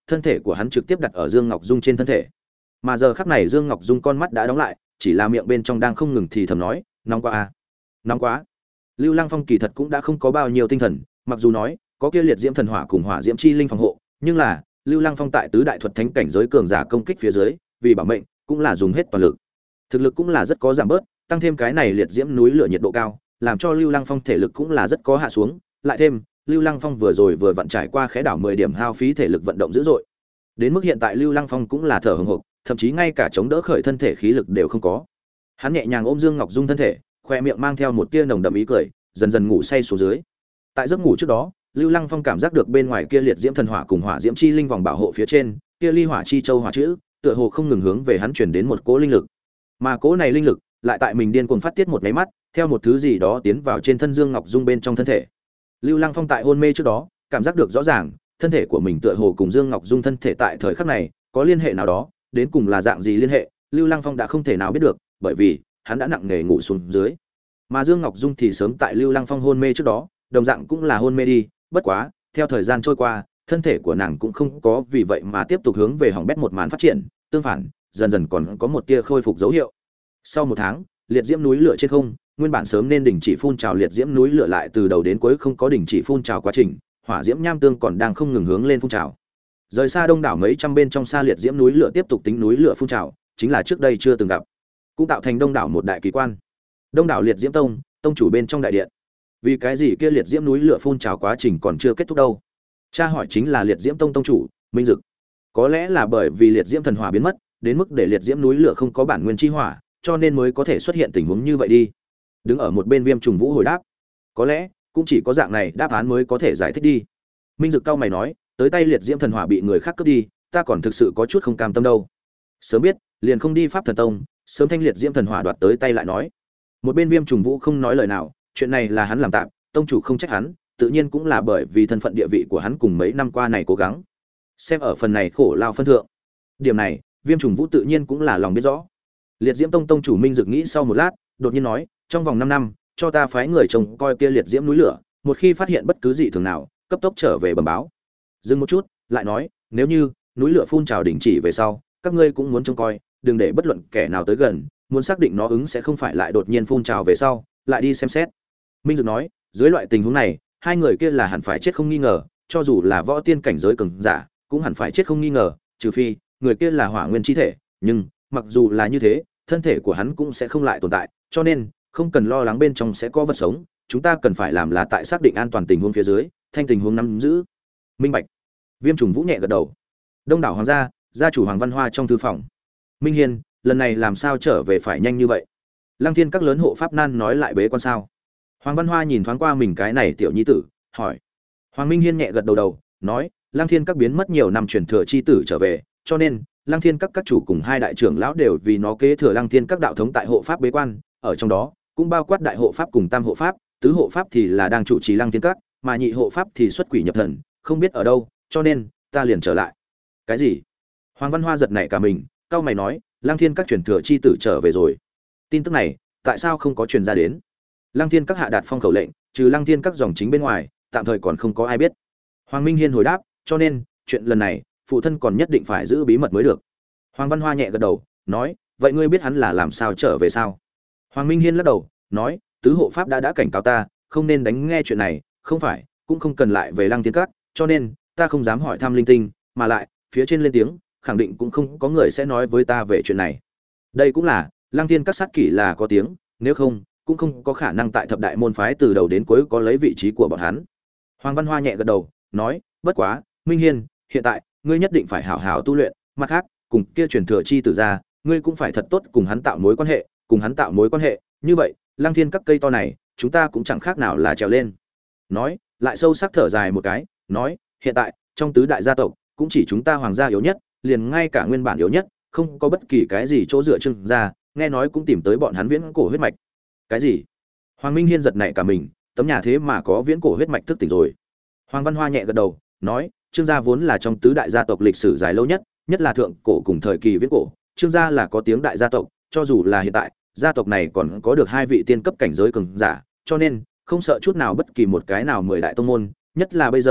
Speaker 1: thân thể của hắn trực tiếp đặt ở Dương Ngọc Dung trên thân thể. Mà giờ khắc này Dương Ngọc Dung con mắt đã đóng lại, chỉ là miệng bên trong đang không ngừng thì thầm nói, nóng quá a, nóng quá. Lưu Lăng Phong kỳ thật cũng đã không có bao nhiêu tinh thần, mặc dù nói có kia liệt diễm thần hỏa cùng hỏa diễm chi linh phòng hộ, nhưng là Lưu Lăng Phong tại tứ đại thuật thánh cảnh giới cường giả công kích phía dưới, vì bảo mệnh cũng là dùng hết toàn lực. Thực lực cũng là rất có giảm bớt, tăng thêm cái này liệt diễm núi lửa nhiệt độ cao, làm cho Lưu Lăng Phong thể lực cũng là rất có hạ xuống, lại thêm Lưu Lăng Phong vừa rồi vừa vận trải qua khẽ đảo mười điểm hao phí thể lực vận động dữ dội. Đến mức hiện tại Lưu Lăng Phong cũng là thở hổn hộc, thậm chí ngay cả chống đỡ khởi thân thể khí lực đều không có. Hắn nhẹ nhàng ôm Dương Ngọc Dung thân thể, khoe miệng mang theo một tia nồng đậm ý cười, dần dần ngủ say xuống dưới. Tại giấc ngủ trước đó, Lưu Lăng Phong cảm giác được bên ngoài kia liệt diễm thần hỏa cùng hỏa diễm chi linh vòng bảo hộ phía trên, kia ly hỏa chi châu hỏa chữ, tựa hồ không ngừng hướng về hắn truyền đến một cỗ linh lực. Mà cỗ này linh lực lại tại mình điên cuồng phát tiết một cái mắt, theo một thứ gì đó tiến vào trên thân Dương Ngọc Dung bên trong thân thể. Lưu Lăng Phong tại hôn mê trước đó, cảm giác được rõ ràng, thân thể của mình tựa hồ cùng Dương Ngọc Dung thân thể tại thời khắc này có liên hệ nào đó, đến cùng là dạng gì liên hệ, Lưu Lăng Phong đã không thể nào biết được, bởi vì hắn đã nặng nề ngủ xuống dưới. Mà Dương Ngọc Dung thì sớm tại Lưu Lăng Phong hôn mê trước đó, đồng dạng cũng là hôn mê đi, bất quá, theo thời gian trôi qua, thân thể của nàng cũng không có vì vậy mà tiếp tục hướng về hỏng bét một màn phát triển, tương phản, dần dần còn có một tia khôi phục dấu hiệu. Sau một tháng, liệt diễm núi lửa trên không, nguyên bản sớm nên đình chỉ phun trào liệt diễm núi lửa lại từ đầu đến cuối không có đình chỉ phun trào quá trình, hỏa diễm nham tương còn đang không ngừng hướng lên phun trào. Rời xa đông đảo mấy trăm bên trong xa liệt diễm núi lửa tiếp tục tính núi lửa phun trào, chính là trước đây chưa từng gặp, cũng tạo thành đông đảo một đại kỳ quan. Đông đảo liệt diễm tông, tông chủ bên trong đại điện. Vì cái gì kia liệt diễm núi lửa phun trào quá trình còn chưa kết thúc đâu? Cha hỏi chính là liệt diễm tông tông chủ Minh Dực. Có lẽ là bởi vì liệt diễm thần hỏa biến mất, đến mức để liệt diễm núi lửa không có bản nguyên chi hỏa, cho nên mới có thể xuất hiện tình huống như vậy đi. Đứng ở một bên Viêm Trùng Vũ hồi đáp, có lẽ cũng chỉ có dạng này đáp án mới có thể giải thích đi. Minh Dực cao mày nói, tới tay liệt diễm thần hỏa bị người khác cướp đi, ta còn thực sự có chút không cam tâm đâu. Sớm biết, liền không đi Pháp Thần Tông, sớm thanh liệt diễm thần hỏa đoạt tới tay lại nói. Một bên Viêm Trùng Vũ không nói lời nào, chuyện này là hắn làm tạm, tông chủ không trách hắn, tự nhiên cũng là bởi vì thân phận địa vị của hắn cùng mấy năm qua này cố gắng. Xem ở phần này khổ lao phân thượng. Điểm này, Viêm Trùng Vũ tự nhiên cũng là lòng biết rõ. Liệt Diễm Tông tông chủ Minh Dực nghĩ sau một lát, đột nhiên nói, trong vòng năm năm, cho ta phái người trông coi kia liệt diễm núi lửa, một khi phát hiện bất cứ gì thường nào, cấp tốc trở về bẩm báo. Dừng một chút, lại nói, nếu như núi lửa phun trào đình chỉ về sau, các ngươi cũng muốn trông coi, đừng để bất luận kẻ nào tới gần, muốn xác định nó ứng sẽ không phải lại đột nhiên phun trào về sau, lại đi xem xét. Minh Dực nói, dưới loại tình huống này, hai người kia là hẳn phải chết không nghi ngờ, cho dù là võ tiên cảnh giới cường giả, cũng hẳn phải chết không nghi ngờ, trừ phi người kia là hỏa nguyên chi thể, nhưng mặc dù là như thế, thân thể của hắn cũng sẽ không lại tồn tại, cho nên không cần lo lắng bên trong sẽ có vật sống, chúng ta cần phải làm là tại xác định an toàn tình huống phía dưới, thanh tình huống nắm giữ. Minh bạch. Viêm Trùng Vũ nhẹ gật đầu. Đông đảo hoàng gia, gia chủ Hoàng Văn Hoa trong thư phòng. Minh Hiên, lần này làm sao trở về phải nhanh như vậy? Lăng Thiên các lớn hộ pháp nan nói lại bế quan sao? Hoàng Văn Hoa nhìn thoáng qua mình cái này tiểu nhi tử, hỏi. Hoàng Minh Hiên nhẹ gật đầu đầu, nói, Lăng Thiên các biến mất nhiều năm truyền thừa chi tử trở về, cho nên Lăng Thiên các các chủ cùng hai đại trưởng lão đều vì nó kế thừa Lăng Thiên các đạo thống tại hộ pháp bế quan, ở trong đó cũng bao quát đại hộ pháp cùng tam hộ pháp, tứ hộ pháp thì là đang chủ trì Lăng Thiên các, mà nhị hộ pháp thì xuất quỷ nhập thần, không biết ở đâu, cho nên ta liền trở lại. Cái gì? Hoàng Văn Hoa giật nảy cả mình, cau mày nói, Lăng Thiên các truyền thừa chi tử trở về rồi. Tin tức này, tại sao không có truyền ra đến? Lăng Thiên các hạ đạt phong khẩu lệnh, trừ Lăng Thiên các dòng chính bên ngoài, tạm thời còn không có ai biết. Hoàng Minh Hiên hồi đáp, cho nên, chuyện lần này, phụ thân còn nhất định phải giữ bí mật mới được. Hoàng Văn Hoa nhẹ gật đầu, nói, vậy ngươi biết hắn là làm sao trở về sao? Hoàng Minh Hiên lắc đầu, nói, tứ hộ pháp đã đã cảnh cáo ta, không nên đánh nghe chuyện này, không phải, cũng không cần lại về Lăng Thiên các, cho nên ta không dám hỏi thăm linh tinh, mà lại, phía trên lên tiếng, khẳng định cũng không có người sẽ nói với ta về chuyện này. Đây cũng là, Lăng Thiên các sát kỷ là có tiếng, nếu không, cũng không có khả năng tại thập đại môn phái từ đầu đến cuối có lấy vị trí của bọn hắn. Hoàng Văn Hoa nhẹ gật đầu, nói, bất quá, Minh Hiên, hiện tại, ngươi nhất định phải hảo hảo tu luyện, mặt khác, cùng kia truyền thừa chi tử ra, ngươi cũng phải thật tốt cùng hắn tạo mối quan hệ, cùng hắn tạo mối quan hệ, như vậy, Lăng Thiên các cây to này, chúng ta cũng chẳng khác nào là trèo lên. Nói, lại sâu sắc thở dài một cái, nói, hiện tại, trong tứ đại gia tộc, cũng chỉ chúng ta hoàng gia yếu nhất, liền ngay cả nguyên bản yếu nhất, không có bất kỳ cái gì chỗ dựa trưng ra, nghe nói cũng tìm tới bọn hắn viễn cổ huyết mạch. Cái gì? Hoàng Minh Hiên giật nảy cả mình, tấm nhà thế mà có viễn cổ huyết mạch thức tỉnh rồi. Hoàng Văn Hoa nhẹ gật đầu, nói, Trương gia vốn là trong tứ đại gia tộc lịch sử dài lâu nhất, nhất là thượng cổ cùng thời kỳ viễn cổ, Trương gia là có tiếng đại gia tộc, cho dù là hiện tại, gia tộc này còn có được hai vị tiên cấp cảnh giới cường giả, cho nên không sợ chút nào bất kỳ một cái nào mười đại tông môn, nhất là bây giờ,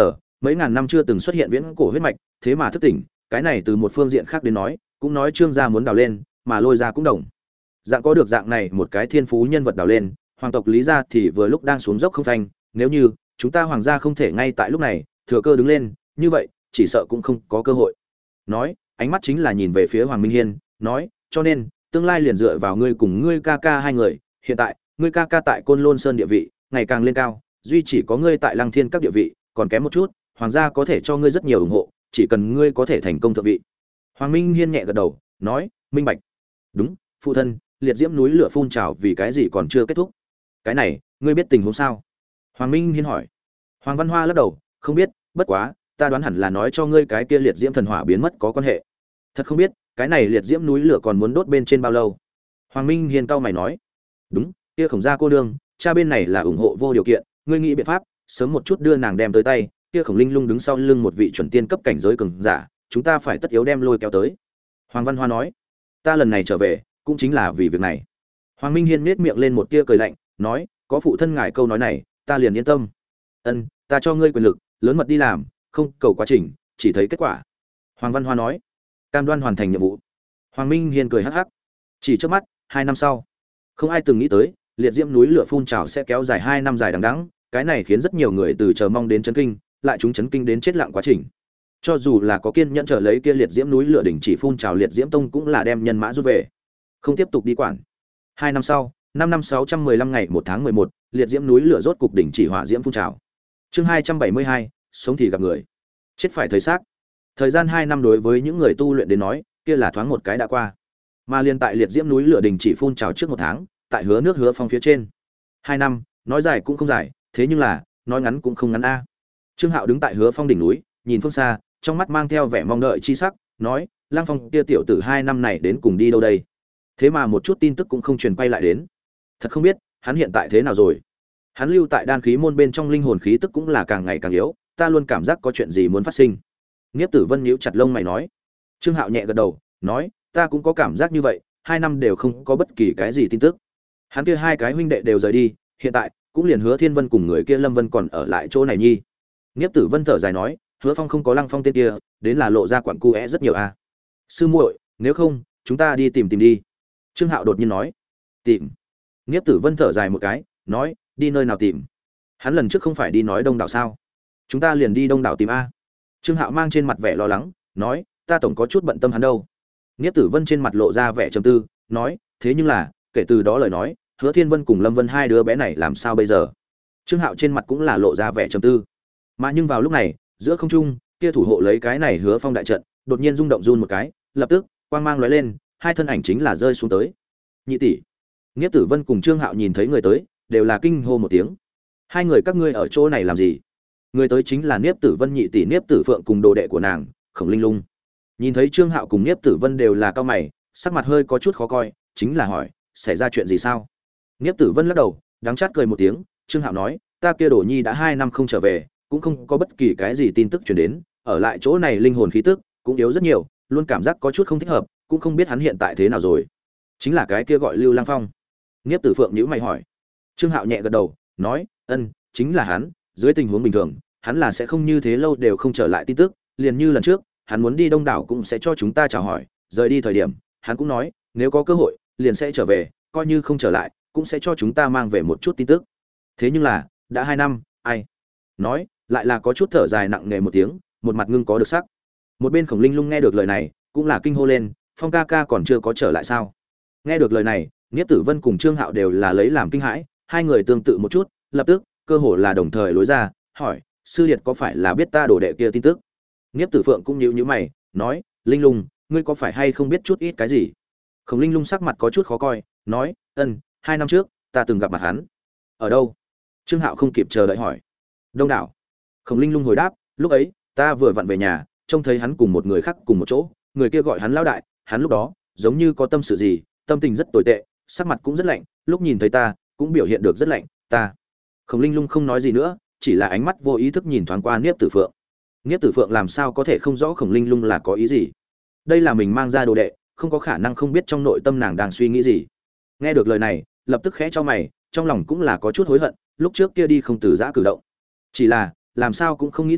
Speaker 1: mấy ngàn năm chưa từng xuất hiện viễn cổ huyết mạch, thế mà thức tỉnh, cái này từ một phương diện khác đến nói, cũng nói Trương gia muốn đào lên, mà Lôi gia cũng đồng dạng có được dạng này một cái thiên phú nhân vật đào lên, hoàng tộc Lý gia thì vừa lúc đang xuống dốc không phanh, nếu như chúng ta hoàng gia không thể ngay tại lúc này thừa cơ đứng lên, như vậy chỉ sợ cũng không có cơ hội. Nói, ánh mắt chính là nhìn về phía Hoàng Minh Hiên, nói, cho nên tương lai liền dựa vào ngươi cùng ngươi ca ca hai người, hiện tại ngươi ca ca tại Côn Lôn Sơn địa vị ngày càng lên cao, duy chỉ có ngươi tại Lăng Thiên các địa vị còn kém một chút, hoàng gia có thể cho ngươi rất nhiều ủng hộ, chỉ cần ngươi có thể thành công thượng vị. Hoàng Minh Hiên nhẹ gật đầu, nói, minh bạch. Đúng, phụ thân, liệt diễm núi lửa phun trào vì cái gì còn chưa kết thúc? Cái này, ngươi biết tình huống sao? Hoàng Minh Hiên hỏi. Hoàng Văn Hoa lắc đầu, không biết, bất quá, ta đoán hẳn là nói cho ngươi cái kia liệt diễm thần hỏa biến mất có quan hệ. Thật không biết, cái này liệt diễm núi lửa còn muốn đốt bên trên bao lâu? Hoàng Minh Hiên cau mày nói. Đúng, kia Khổng gia cô nương, cha bên này là ủng hộ vô điều kiện, ngươi nghĩ biện pháp, sớm một chút đưa nàng đem tới tay, kia Khổng Linh Lung đứng sau lưng một vị chuẩn tiên cấp cảnh giới cường giả, chúng ta phải tất yếu đem lôi kéo tới. Hoàng Văn Hoa nói. Ta lần này trở về, cũng chính là vì việc này. Hoàng Minh Hiên nhếch miệng lên một tia cười lạnh, nói, có phụ thân ngài câu nói này, ta liền yên tâm. Ân, ta cho ngươi quyền lực, lớn mật đi làm, không cầu quá trình, chỉ thấy kết quả. Hoàng Văn Hoa nói, cam đoan hoàn thành nhiệm vụ. Hoàng Minh Hiên cười hắc hắc. Chỉ trước mắt, hai năm sau, không ai từng nghĩ tới, liệt diễm núi lửa phun trào sẽ kéo dài hai năm dài đằng đẵng, cái này khiến rất nhiều người từ chờ mong đến chấn kinh, lại chúng chấn kinh đến chết lặng quá trình. Cho dù là có kiên nhẫn chờ lấy kia liệt diễm núi lửa đỉnh chỉ phun trào liệt diễm tông cũng là đem nhân mã rút về, không tiếp tục đi quản. Hai năm sau, năm năm sáu trăm mười lăm ngày một tháng mười một, liệt diễm núi lửa rốt cục đỉnh chỉ hỏa diễm phun trào. Chương hai trăm bảy mươi hai, sống thì gặp người, chết phải thấy xác. Thời gian hai năm đối với những người tu luyện đến nói, kia là thoáng một cái đã qua. Mà liên tại liệt diễm núi lửa đỉnh chỉ phun trào trước một tháng, tại Hứa Nước Hứa Phong phía trên. Hai năm, nói dài cũng không dài, thế nhưng là, nói ngắn cũng không ngắn a. Trương Hạo đứng tại Hứa Phong đỉnh núi, nhìn phương xa, trong mắt mang theo vẻ mong đợi chi sắc, nói, Lang Phong kia tiểu tử hai năm này đến cùng đi đâu đây? Thế mà một chút tin tức cũng không truyền quay lại đến. Thật không biết, hắn hiện tại thế nào rồi? Hắn lưu tại đan khí môn bên trong linh hồn khí tức cũng là càng ngày càng yếu, ta luôn cảm giác có chuyện gì muốn phát sinh. Niếp Tử Vân nhíu chặt lông mày nói. Trương Hạo nhẹ gật đầu, nói, ta cũng có cảm giác như vậy, hai năm đều không có bất kỳ cái gì tin tức. Hắn kia hai cái huynh đệ đều rời đi, hiện tại cũng liền Hứa Thiên Vân cùng người kia Lâm Vân còn ở lại chỗ này nhi. Niếp Tử Vân thở dài nói, Hứa Phong không có Lăng Phong tên kia, đến là lộ ra quặng cu é rất nhiều a. À. Sư muội, nếu không, chúng ta đi tìm tìm đi. Trương Hạo đột nhiên nói. Tìm? Niếp Tử Vân thở dài một cái, nói, đi nơi nào tìm? Hắn lần trước không phải đi nói Đông đảo sao? Chúng ta liền đi Đông đảo tìm a. Trương Hạo mang trên mặt vẻ lo lắng, nói, ta tổng có chút bận tâm hắn đâu. Niếp Tử Vân trên mặt lộ ra vẻ trầm tư, nói, thế nhưng là, kể từ đó lời nói, Hứa Thiên Vân cùng Lâm Vân hai đứa bé này làm sao bây giờ? Trương Hạo trên mặt cũng là lộ ra vẻ trầm tư. Mà nhưng vào lúc này, giữa không trung, kia thủ hộ lấy cái này Hứa Phong đại trận, đột nhiên rung động run một cái, lập tức, quang mang lóe lên, hai thân ảnh chính là rơi xuống tới. Nhị tỷ. Niếp Tử Vân cùng Trương Hạo nhìn thấy người tới, đều là kinh hô một tiếng. Hai người các ngươi ở chỗ này làm gì? Người tới chính là Niếp Tử Vân nhị tỷ Niếp Tử Phượng cùng đồ đệ của nàng, Khổng Linh Lung. Nhìn thấy Trương Hạo cùng Niếp Tử Vân đều là cao mày, sắc mặt hơi có chút khó coi, chính là hỏi, xảy ra chuyện gì sao? Niếp Tử Vân lắc đầu, đắng chát cười một tiếng, Trương Hạo nói, ta kia Đồ Nhi đã hai năm không trở về, cũng không có bất kỳ cái gì tin tức truyền đến, ở lại chỗ này linh hồn khí tức cũng yếu rất nhiều, luôn cảm giác có chút không thích hợp, cũng không biết hắn hiện tại thế nào rồi. Chính là cái kia gọi Lưu Lang Phong. Niếp Tử Phượng nhíu mày hỏi. Trương Hạo nhẹ gật đầu, nói, ân, chính là hắn, dưới tình huống bình thường, hắn là sẽ không như thế lâu đều không trở lại tin tức, liền như lần trước, hắn muốn đi Đông đảo cũng sẽ cho chúng ta chào hỏi, rời đi thời điểm, hắn cũng nói, nếu có cơ hội, liền sẽ trở về, coi như không trở lại, cũng sẽ cho chúng ta mang về một chút tin tức. Thế nhưng là, đã hai năm, ai? Nói, lại là có chút thở dài nặng nề một tiếng, một mặt ngưng có được sắc. Một bên Khổng Linh Lung nghe được lời này, cũng là kinh hô lên, Phong ca ca còn chưa có trở lại sao? Nghe được lời này, Niếp Tử Vân cùng Trương Hạo đều là lấy làm kinh hãi, hai người tương tự một chút, lập tức, cơ hồ là đồng thời lối ra, hỏi, sư điệt có phải là biết ta đổ đệ kia tin tức? Niếp Tử Phượng cũng nhíu nhíu mày, nói, Linh Lung, ngươi có phải hay không biết chút ít cái gì? Khổng Linh Lung sắc mặt có chút khó coi, nói, ân, hai năm trước, ta từng gặp mặt hắn. Ở đâu? Trương Hạo không kịp chờ đợi hỏi. Đông đảo. Khổng Linh Lung hồi đáp, lúc ấy, ta vừa vặn về nhà, trông thấy hắn cùng một người khác cùng một chỗ, người kia gọi hắn lão đại, hắn lúc đó, giống như có tâm sự gì, tâm tình rất tồi tệ, sắc mặt cũng rất lạnh, lúc nhìn thấy ta, cũng biểu hiện được rất lạnh, ta. Khổng Linh Lung không nói gì nữa, chỉ là ánh mắt vô ý thức nhìn thoáng qua Niếp Tử Phượng. Niếp Tử Phượng làm sao có thể không rõ Khổng Linh Lung là có ý gì? Đây là mình mang ra đồ đệ, không có khả năng không biết trong nội tâm nàng đang suy nghĩ gì. Nghe được lời này, lập tức khẽ cho mày, trong lòng cũng là có chút hối hận, lúc trước kia đi không từ giã cử động. Chỉ là, làm sao cũng không nghĩ tới,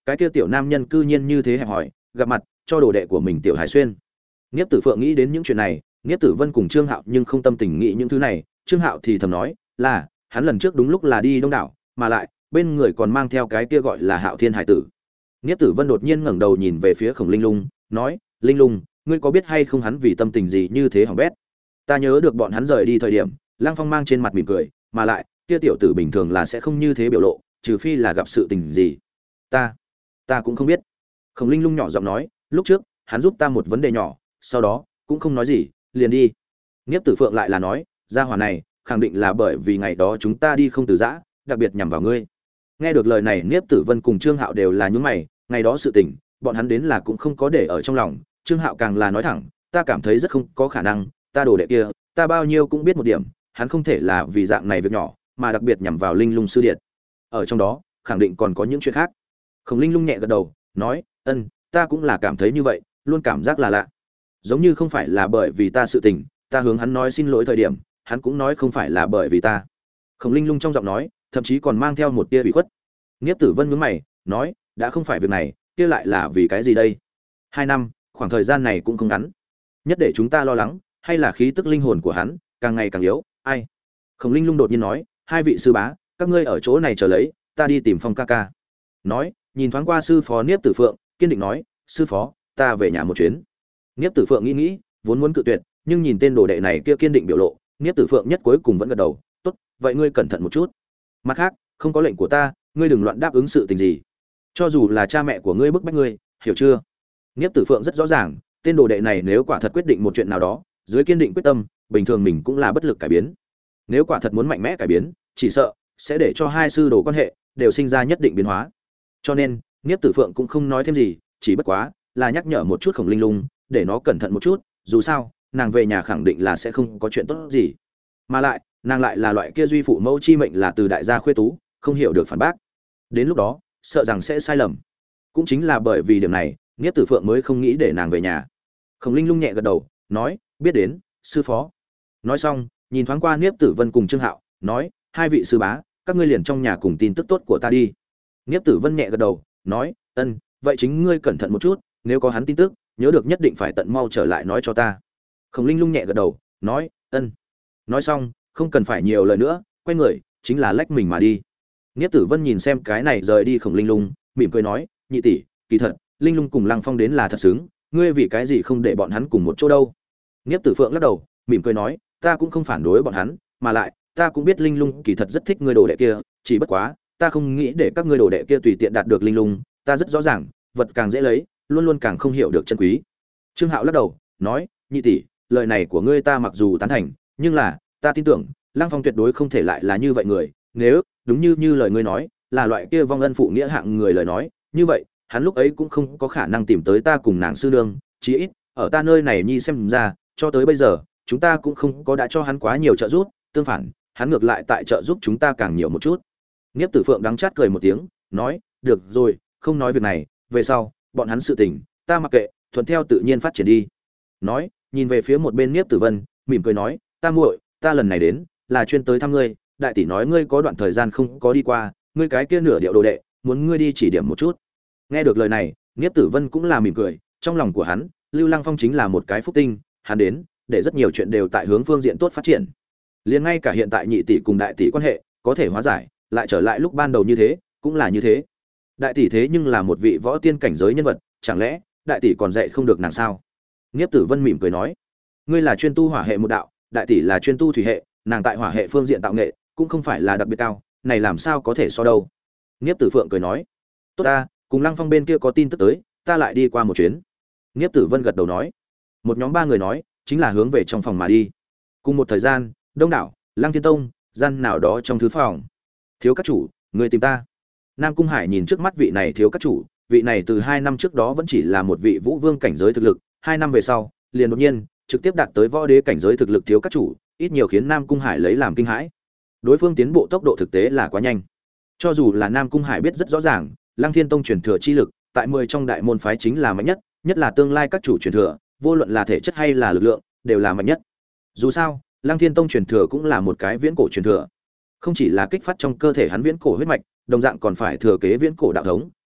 Speaker 1: cái kia tiểu nam nhân cư nhiên như thế hẹp hòi, gặp mặt cho đồ đệ của mình tiểu Hải Xuyên. Niếp Tử Phượng nghĩ đến những chuyện này, Niếp Tử Vân cùng Trương Hạo nhưng không tâm tình nghĩ những thứ này, Trương Hạo thì thầm nói, là, hắn lần trước đúng lúc là đi Đông đảo, mà lại, bên người còn mang theo cái kia gọi là Hạo Thiên hải tử. Niếp Tử Vân đột nhiên ngẩng đầu nhìn về phía Khổng Linh Lung, nói, Linh Lung, ngươi có biết hay không hắn vì tâm tình gì như thế hỏng bét? Ta nhớ được bọn hắn rời đi thời điểm, Lăng Phong mang trên mặt mỉm cười, mà lại, kia tiểu tử bình thường là sẽ không như thế biểu lộ, trừ phi là gặp sự tình gì. Ta, ta cũng không biết. Khổng Linh Lung nhỏ giọng nói, lúc trước, hắn giúp ta một vấn đề nhỏ, sau đó, cũng không nói gì, liền đi. Niếp Tử Phượng lại là nói, gia hỏa này, khẳng định là bởi vì ngày đó chúng ta đi không từ giã, đặc biệt nhằm vào ngươi. Nghe được lời này, Niếp Tử Vân cùng Trương Hạo đều là nhướng mày, ngày đó sự tình, bọn hắn đến là cũng không có để ở trong lòng, Trương Hạo càng là nói thẳng, ta cảm thấy rất không có khả năng, ta đồ đệ kia, ta bao nhiêu cũng biết một điểm, hắn không thể là vì dạng này việc nhỏ, mà đặc biệt nhằm vào Linh Lung sư điện. Ở trong đó, khẳng định còn có những chuyện khác. Khổng Linh Lung nhẹ gật đầu, nói, ân, ta cũng là cảm thấy như vậy, luôn cảm giác là lạ. Giống như không phải là bởi vì ta sự tình, ta hướng hắn nói xin lỗi thời điểm, hắn cũng nói không phải là bởi vì ta. Khổng Linh Lung trong giọng nói, thậm chí còn mang theo một tia ủy khuất. Niếp Tử Vân nhướng mày, nói, đã không phải việc này, kia lại là vì cái gì đây? Hai năm, khoảng thời gian này cũng không ngắn. Nhất để chúng ta lo lắng, hay là khí tức linh hồn của hắn càng ngày càng yếu, ai? Khổng Linh Lung đột nhiên nói, hai vị sư bá, các ngươi ở chỗ này chờ lấy, ta đi tìm Phong ca ca. Nói, nhìn thoáng qua sư phó Niếp Tử Phượng, kiên định nói, sư phó, ta về nhà một chuyến. Niếp Tử Phượng nghĩ nghĩ, vốn muốn cự tuyệt, nhưng nhìn tên đồ đệ này kia kiên định biểu lộ, Niếp Tử Phượng nhất cuối cùng vẫn gật đầu, tốt, vậy ngươi cẩn thận một chút. Mặt khác, không có lệnh của ta, ngươi đừng loạn đáp ứng sự tình gì. Cho dù là cha mẹ của ngươi bức bách ngươi, hiểu chưa? Niếp Tử Phượng rất rõ ràng, tên đồ đệ này nếu quả thật quyết định một chuyện nào đó, dưới kiên định quyết tâm, bình thường mình cũng là bất lực cải biến. Nếu quả thật muốn mạnh mẽ cải biến, chỉ sợ sẽ để cho hai sư đồ quan hệ đều sinh ra nhất định biến hóa. Cho nên, Niếp Tử Phượng cũng không nói thêm gì, chỉ bất quá là nhắc nhở một chút Khổng Linh Lung, để nó cẩn thận một chút, dù sao, nàng về nhà khẳng định là sẽ không có chuyện tốt gì. Mà lại, nàng lại là loại kia duy phụ mẫu chi mệnh là từ đại gia khuê tú, không hiểu được phản bác. Đến lúc đó, sợ rằng sẽ sai lầm. Cũng chính là bởi vì điểm này, Niếp Tử Phượng mới không nghĩ để nàng về nhà. Khổng Linh Lung nhẹ gật đầu, nói, biết đến, sư phó. Nói xong, nhìn thoáng qua Niếp Tử Vân cùng Trương Hạo, nói, hai vị sư bá, các ngươi liền trong nhà cùng tin tức tốt của ta đi. Niếp Tử Vân nhẹ gật đầu, nói, ân, vậy chính ngươi cẩn thận một chút, nếu có hắn tin tức, nhớ được nhất định phải tận mau trở lại nói cho ta. Khổng Linh Lung nhẹ gật đầu, nói, ân. Nói xong, không cần phải nhiều lời nữa, quay người, chính là lách mình mà đi. Niếp Tử Vân nhìn xem cái này rời đi Khổng Linh Lung, mỉm cười nói, nhị tỷ, kỳ thật, Linh Lung cùng Lăng Phong đến là thật xứng, ngươi vì cái gì không để bọn hắn cùng một chỗ đâu? Niếp Tử Phượng lắc đầu, mỉm cười nói, ta cũng không phản đối bọn hắn, mà lại, ta cũng biết Linh Lung kỳ thật rất thích ngươi đồ đệ kia, chỉ bất quá, ta không nghĩ để các ngươi đồ đệ kia tùy tiện đạt được Linh Lung, ta rất rõ ràng, vật càng dễ lấy, luôn luôn càng không hiểu được chân quý. Trương Hạo lắc đầu, nói, nhị tỷ, lời này của ngươi ta mặc dù tán thành, nhưng là, ta tin tưởng, Lăng Phong tuyệt đối không thể lại là như vậy người, nếu đúng như như lời ngươi nói, là loại kia vong ân phụ nghĩa hạng người lời nói, như vậy, hắn lúc ấy cũng không có khả năng tìm tới ta cùng nàng sư nương, chí ít, ở ta nơi này nhi xem ra, cho tới bây giờ, chúng ta cũng không có đã cho hắn quá nhiều trợ giúp, tương phản, hắn ngược lại tại trợ giúp chúng ta càng nhiều một chút. Niếp Tử Phượng đắng chát cười một tiếng, nói, được rồi, không nói việc này, về sau, bọn hắn sự tình, ta mặc kệ, thuận theo tự nhiên phát triển đi. Nói, nhìn về phía một bên Niếp Tử Vân, mỉm cười nói, ta muội, ta lần này đến, là chuyên tới thăm ngươi, đại tỷ nói ngươi có đoạn thời gian không có đi qua, ngươi cái kia nửa điệu đồ đệ, muốn ngươi đi chỉ điểm một chút. Nghe được lời này, Niếp Tử Vân cũng là mỉm cười, trong lòng của hắn, Lưu Lăng Phong chính là một cái phúc tinh, hắn đến, để rất nhiều chuyện đều tại hướng phương diện tốt phát triển. Liền ngay cả hiện tại nhị tỷ cùng đại tỷ quan hệ có thể hóa giải, lại trở lại lúc ban đầu như thế, cũng là như thế. Đại tỷ thế nhưng là một vị võ tiên cảnh giới nhân vật, chẳng lẽ đại tỷ còn dạy không được nàng sao? Niếp Tử Vân mỉm cười nói, ngươi là chuyên tu hỏa hệ một đạo, đại tỷ là chuyên tu thủy hệ, nàng tại hỏa hệ phương diện tạo nghệ cũng không phải là đặc biệt cao, này làm sao có thể so đâu. Niếp Tử Phượng cười nói, tốt ta, cùng Lăng Phong bên kia có tin tức tới, ta lại đi qua một chuyến. Niếp Tử Vân gật đầu nói, một nhóm ba người nói, chính là hướng về trong phòng mà đi. Cùng một thời gian, Đông đảo, Lăng Thiên Tông, gian nào đó trong thư phòng. Thiếu các chủ, người tìm ta. Nam Cung Hải nhìn trước mắt vị này thiếu các chủ, vị này từ hai năm trước đó vẫn chỉ là một vị vũ vương cảnh giới thực lực, hai năm về sau, liền đột nhiên trực tiếp đạt tới võ đế cảnh giới thực lực thiếu các chủ, ít nhiều khiến Nam Cung Hải lấy làm kinh hãi. Đối phương tiến bộ tốc độ thực tế là quá nhanh. Cho dù là Nam Cung Hải biết rất rõ ràng, Lăng Thiên Tông truyền thừa chi lực, tại mười trong đại môn phái chính là mạnh nhất, nhất là tương lai các chủ truyền thừa, vô luận là thể chất hay là lực lượng, đều là mạnh nhất. Dù sao, Lăng Thiên Tông truyền thừa cũng là một cái viễn cổ truyền thừa. Không chỉ là kích phát trong cơ thể hắn viễn cổ huyết mạch, đồng dạng còn phải thừa kế viễn cổ đạo thống,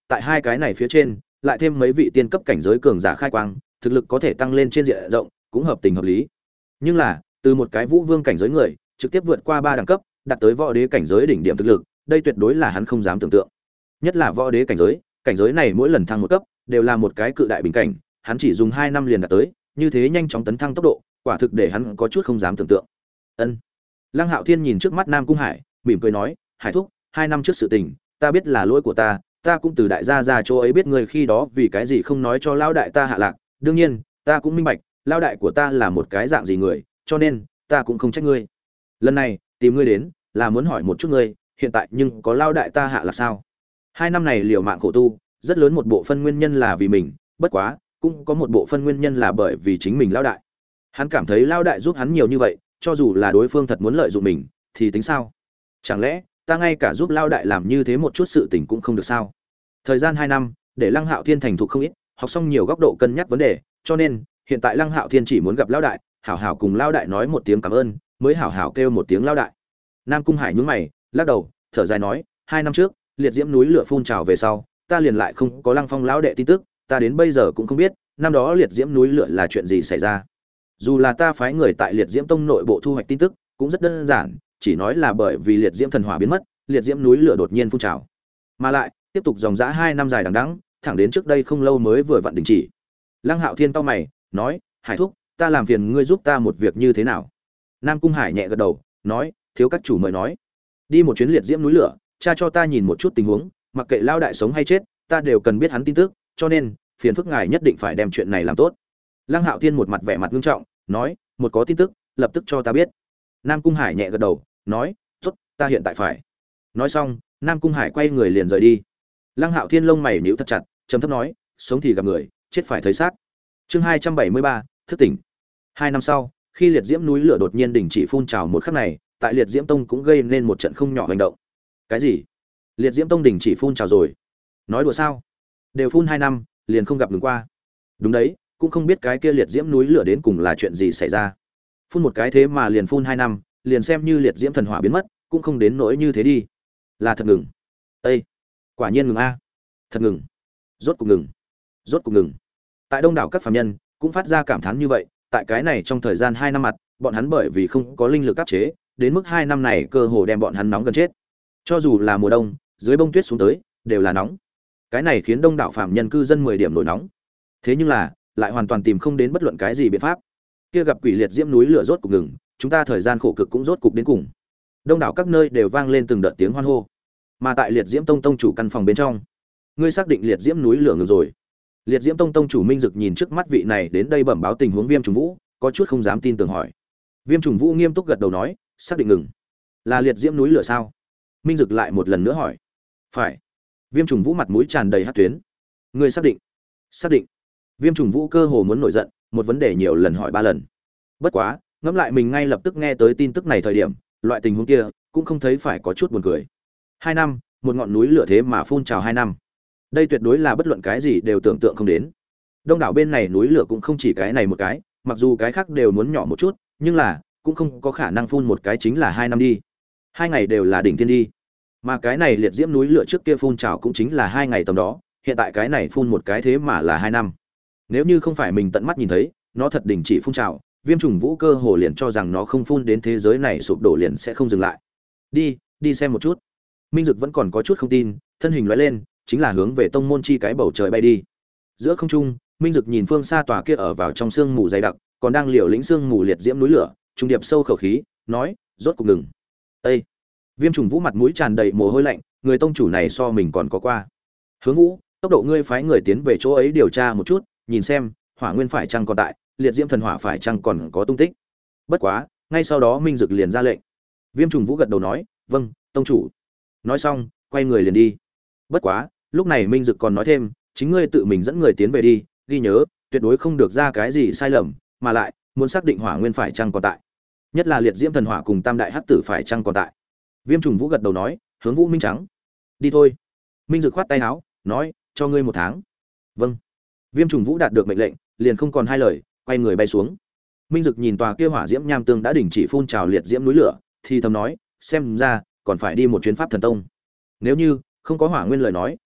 Speaker 1: tại hai cái này phía trên lại thêm mấy vị tiên cấp cảnh giới cường giả khai quang, thực lực có thể tăng lên trên diện rộng, cũng hợp tình hợp lý. Nhưng là, từ một cái vũ vương cảnh giới người, trực tiếp vượt qua ba đẳng cấp, đạt tới võ đế cảnh giới đỉnh điểm thực lực, đây tuyệt đối là hắn không dám tưởng tượng. Nhất là võ đế cảnh giới, cảnh giới này mỗi lần thăng một cấp, đều là một cái cự đại bình cảnh, hắn chỉ dùng hai năm liền đạt tới, như thế nhanh chóng tấn thăng tốc độ, quả thực để hắn có chút không dám tưởng tượng. Ân. Lăng Hạo Thiên nhìn trước mắt Nam Cung Hải, mỉm cười nói, "Hải thúc, hai năm trước sự tình, ta biết là lỗi của ta, ta cũng từ đại gia gia chỗ ấy biết người khi đó vì cái gì không nói cho lão đại ta hạ lạc, đương nhiên, ta cũng minh bạch, lão đại của ta là một cái dạng gì người, cho nên ta cũng không trách ngươi. Lần này, tìm ngươi đến, là muốn hỏi một chút ngươi, hiện tại nhưng có lão đại ta hạ lạc sao?" Hai năm này liều mạng khổ tu, rất lớn một bộ phân nguyên nhân là vì mình, bất quá, cũng có một bộ phân nguyên nhân là bởi vì chính mình lão đại. Hắn cảm thấy lão đại giúp hắn nhiều như vậy, cho dù là đối phương thật muốn lợi dụng mình, thì tính sao? Chẳng lẽ ta ngay cả giúp lão đại làm như thế một chút sự tình cũng không được sao? Thời gian hai năm, để Lăng Hạo Thiên thành thục không ít, học xong nhiều góc độ cân nhắc vấn đề, cho nên hiện tại Lăng Hạo Thiên chỉ muốn gặp lão đại, hảo hảo cùng lão đại nói một tiếng cảm ơn, mới hảo hảo kêu một tiếng lão đại. Nam Cung Hải nhướng mày, lắc đầu, thở dài nói, hai năm trước, liệt diễm núi lửa phun trào về sau, ta liền lại không có Lăng Phong lão đệ tin tức, ta đến bây giờ cũng không biết, năm đó liệt diễm núi lửa là chuyện gì xảy ra. Dù là ta phái người tại liệt diễm tông nội bộ thu hoạch tin tức, cũng rất đơn giản, chỉ nói là bởi vì liệt diễm thần hỏa biến mất, liệt diễm núi lửa đột nhiên phun trào. Mà lại, tiếp tục dòng dã hai năm dài đằng đẵng, thẳng đến trước đây không lâu mới vừa vặn đình chỉ. Lăng Hạo Thiên cau mày, nói, "Hải thúc, ta làm phiền ngươi giúp ta một việc như thế nào?" Nam Cung Hải nhẹ gật đầu, nói, "Thiếu các chủ mời nói. Đi một chuyến liệt diễm núi lửa, cha cho ta nhìn một chút tình huống, mặc kệ lao đại sống hay chết, ta đều cần biết hắn tin tức, cho nên, phiền phức ngài nhất định phải đem chuyện này làm tốt." Lăng Hạo Thiên một mặt vẻ mặt nghiêm trọng, nói, "Một có tin tức, lập tức cho ta biết." Nam Cung Hải nhẹ gật đầu, nói, "Tốt, ta hiện tại phải." Nói xong, Nam Cung Hải quay người liền rời đi. Lăng Hạo Thiên lông mày nhíu thật chặt, trầm thấp nói, "Sống thì gặp người, chết phải thấy xác." Chương hai trăm bảy mươi ba, thức tỉnh. Hai năm sau, khi liệt diễm núi lửa đột nhiên đình chỉ phun trào một khắc này, tại Liệt Diễm Tông cũng gây nên một trận không nhỏ hành động. Cái gì? Liệt Diễm Tông đình chỉ phun trào rồi? Nói đùa sao? Đều phun hai năm, liền không gặp ngừng qua. Đúng đấy, cũng không biết cái kia liệt diễm núi lửa đến cùng là chuyện gì xảy ra. Phun một cái thế mà liền phun hai năm, liền xem như liệt diễm thần hỏa biến mất, cũng không đến nỗi như thế đi. Là thật ngừng. Ê, quả nhiên ngừng a. Thật ngừng. Rốt cục ngừng. Rốt cục ngừng. Tại đông đảo các phàm nhân cũng phát ra cảm thán như vậy, tại cái này trong thời gian hai năm mặt, bọn hắn bởi vì không có linh lực áp chế, đến mức hai năm này cơ hồ đem bọn hắn nóng gần chết. Cho dù là mùa đông, dưới bông tuyết xuống tới, đều là nóng. Cái này khiến đông đảo phàm nhân cư dân mười điểm nổi nóng. Thế nhưng là, lại hoàn toàn tìm không đến bất luận cái gì biện pháp. Kia gặp quỷ liệt diễm núi lửa rốt cục ngừng, chúng ta thời gian khổ cực cũng rốt cục đến cùng. Đông đảo các nơi đều vang lên từng đợt tiếng hoan hô. Mà tại liệt diễm tông tông chủ căn phòng bên trong, ngươi xác định liệt diễm núi lửa ngừng rồi? Liệt diễm tông tông chủ Minh Dực nhìn trước mắt vị này đến đây bẩm báo tình huống Viêm Trùng Vũ, có chút không dám tin tưởng hỏi. Viêm Trùng Vũ nghiêm túc gật đầu nói, xác định ngừng. Là liệt diễm núi lửa sao? Minh Dực lại một lần nữa hỏi. Phải. Viêm Trùng Vũ mặt mũi tràn đầy hắc tuyến. Ngươi xác định? Xác định. Viêm Trùng Vũ cơ hồ muốn nổi giận, một vấn đề nhiều lần hỏi ba lần. Bất quá, ngẫm lại mình ngay lập tức nghe tới tin tức này thời điểm, loại tình huống kia cũng không thấy phải có chút buồn cười. Hai năm, một ngọn núi lửa thế mà phun trào hai năm. Đây tuyệt đối là bất luận cái gì đều tưởng tượng không đến. Đông đảo bên này núi lửa cũng không chỉ cái này một cái, mặc dù cái khác đều muốn nhỏ một chút, nhưng là cũng không có khả năng phun một cái chính là hai năm đi. Hai ngày đều là đỉnh thiên đi. Mà cái này liệt diễm núi lửa trước kia phun trào cũng chính là hai ngày tầm đó, hiện tại cái này phun một cái thế mà là hai năm. Nếu như không phải mình tận mắt nhìn thấy, nó thật đình chỉ phun trào, Viêm Trùng Vũ cơ hồ liền cho rằng nó không phun đến thế giới này sụp đổ liền sẽ không dừng lại. Đi, đi xem một chút. Minh Dực vẫn còn có chút không tin, thân hình lóe lên, chính là hướng về tông môn chi cái bầu trời bay đi. Giữa không trung, Minh Dực nhìn phương xa tòa kia ở vào trong sương mù dày đặc, còn đang liều lĩnh sương mù liệt diễm núi lửa, trung điệp sâu khẩu khí, nói, rốt cục ngừng. Ê! Viêm Trùng Vũ mặt mũi tràn đầy mồ hôi lạnh, người tông chủ này so mình còn có qua. Hướng Vũ, tốc độ ngươi phái người tiến về chỗ ấy điều tra một chút, nhìn xem, hỏa nguyên phải chăng còn tại, liệt diễm thần hỏa phải chăng còn có tung tích. Bất quá, ngay sau đó Minh Dực liền ra lệnh. Viêm Trùng Vũ gật đầu nói, vâng, tông chủ. Nói xong, quay người liền đi. Bất quá, lúc này Minh Dực còn nói thêm, chính ngươi tự mình dẫn người tiến về đi, ghi nhớ, tuyệt đối không được ra cái gì sai lầm, mà lại muốn xác định hỏa nguyên phải chăng còn tại. Nhất là liệt diễm thần hỏa cùng tam đại hắc tử phải chăng còn tại. Viêm Trùng Vũ gật đầu nói, hướng Vũ Minh Trắng, đi thôi. Minh Dực khoát tay áo, nói, cho ngươi một tháng. Vâng. Viêm Trùng Vũ đạt được mệnh lệnh, liền không còn hai lời, quay người bay xuống. Minh Dực nhìn tòa kia hỏa diễm nham tương đã đình chỉ phun trào liệt diễm núi lửa, thì thầm nói, xem ra còn phải đi một chuyến Pháp Thần Tông. Nếu như không có hỏa nguyên lời nói,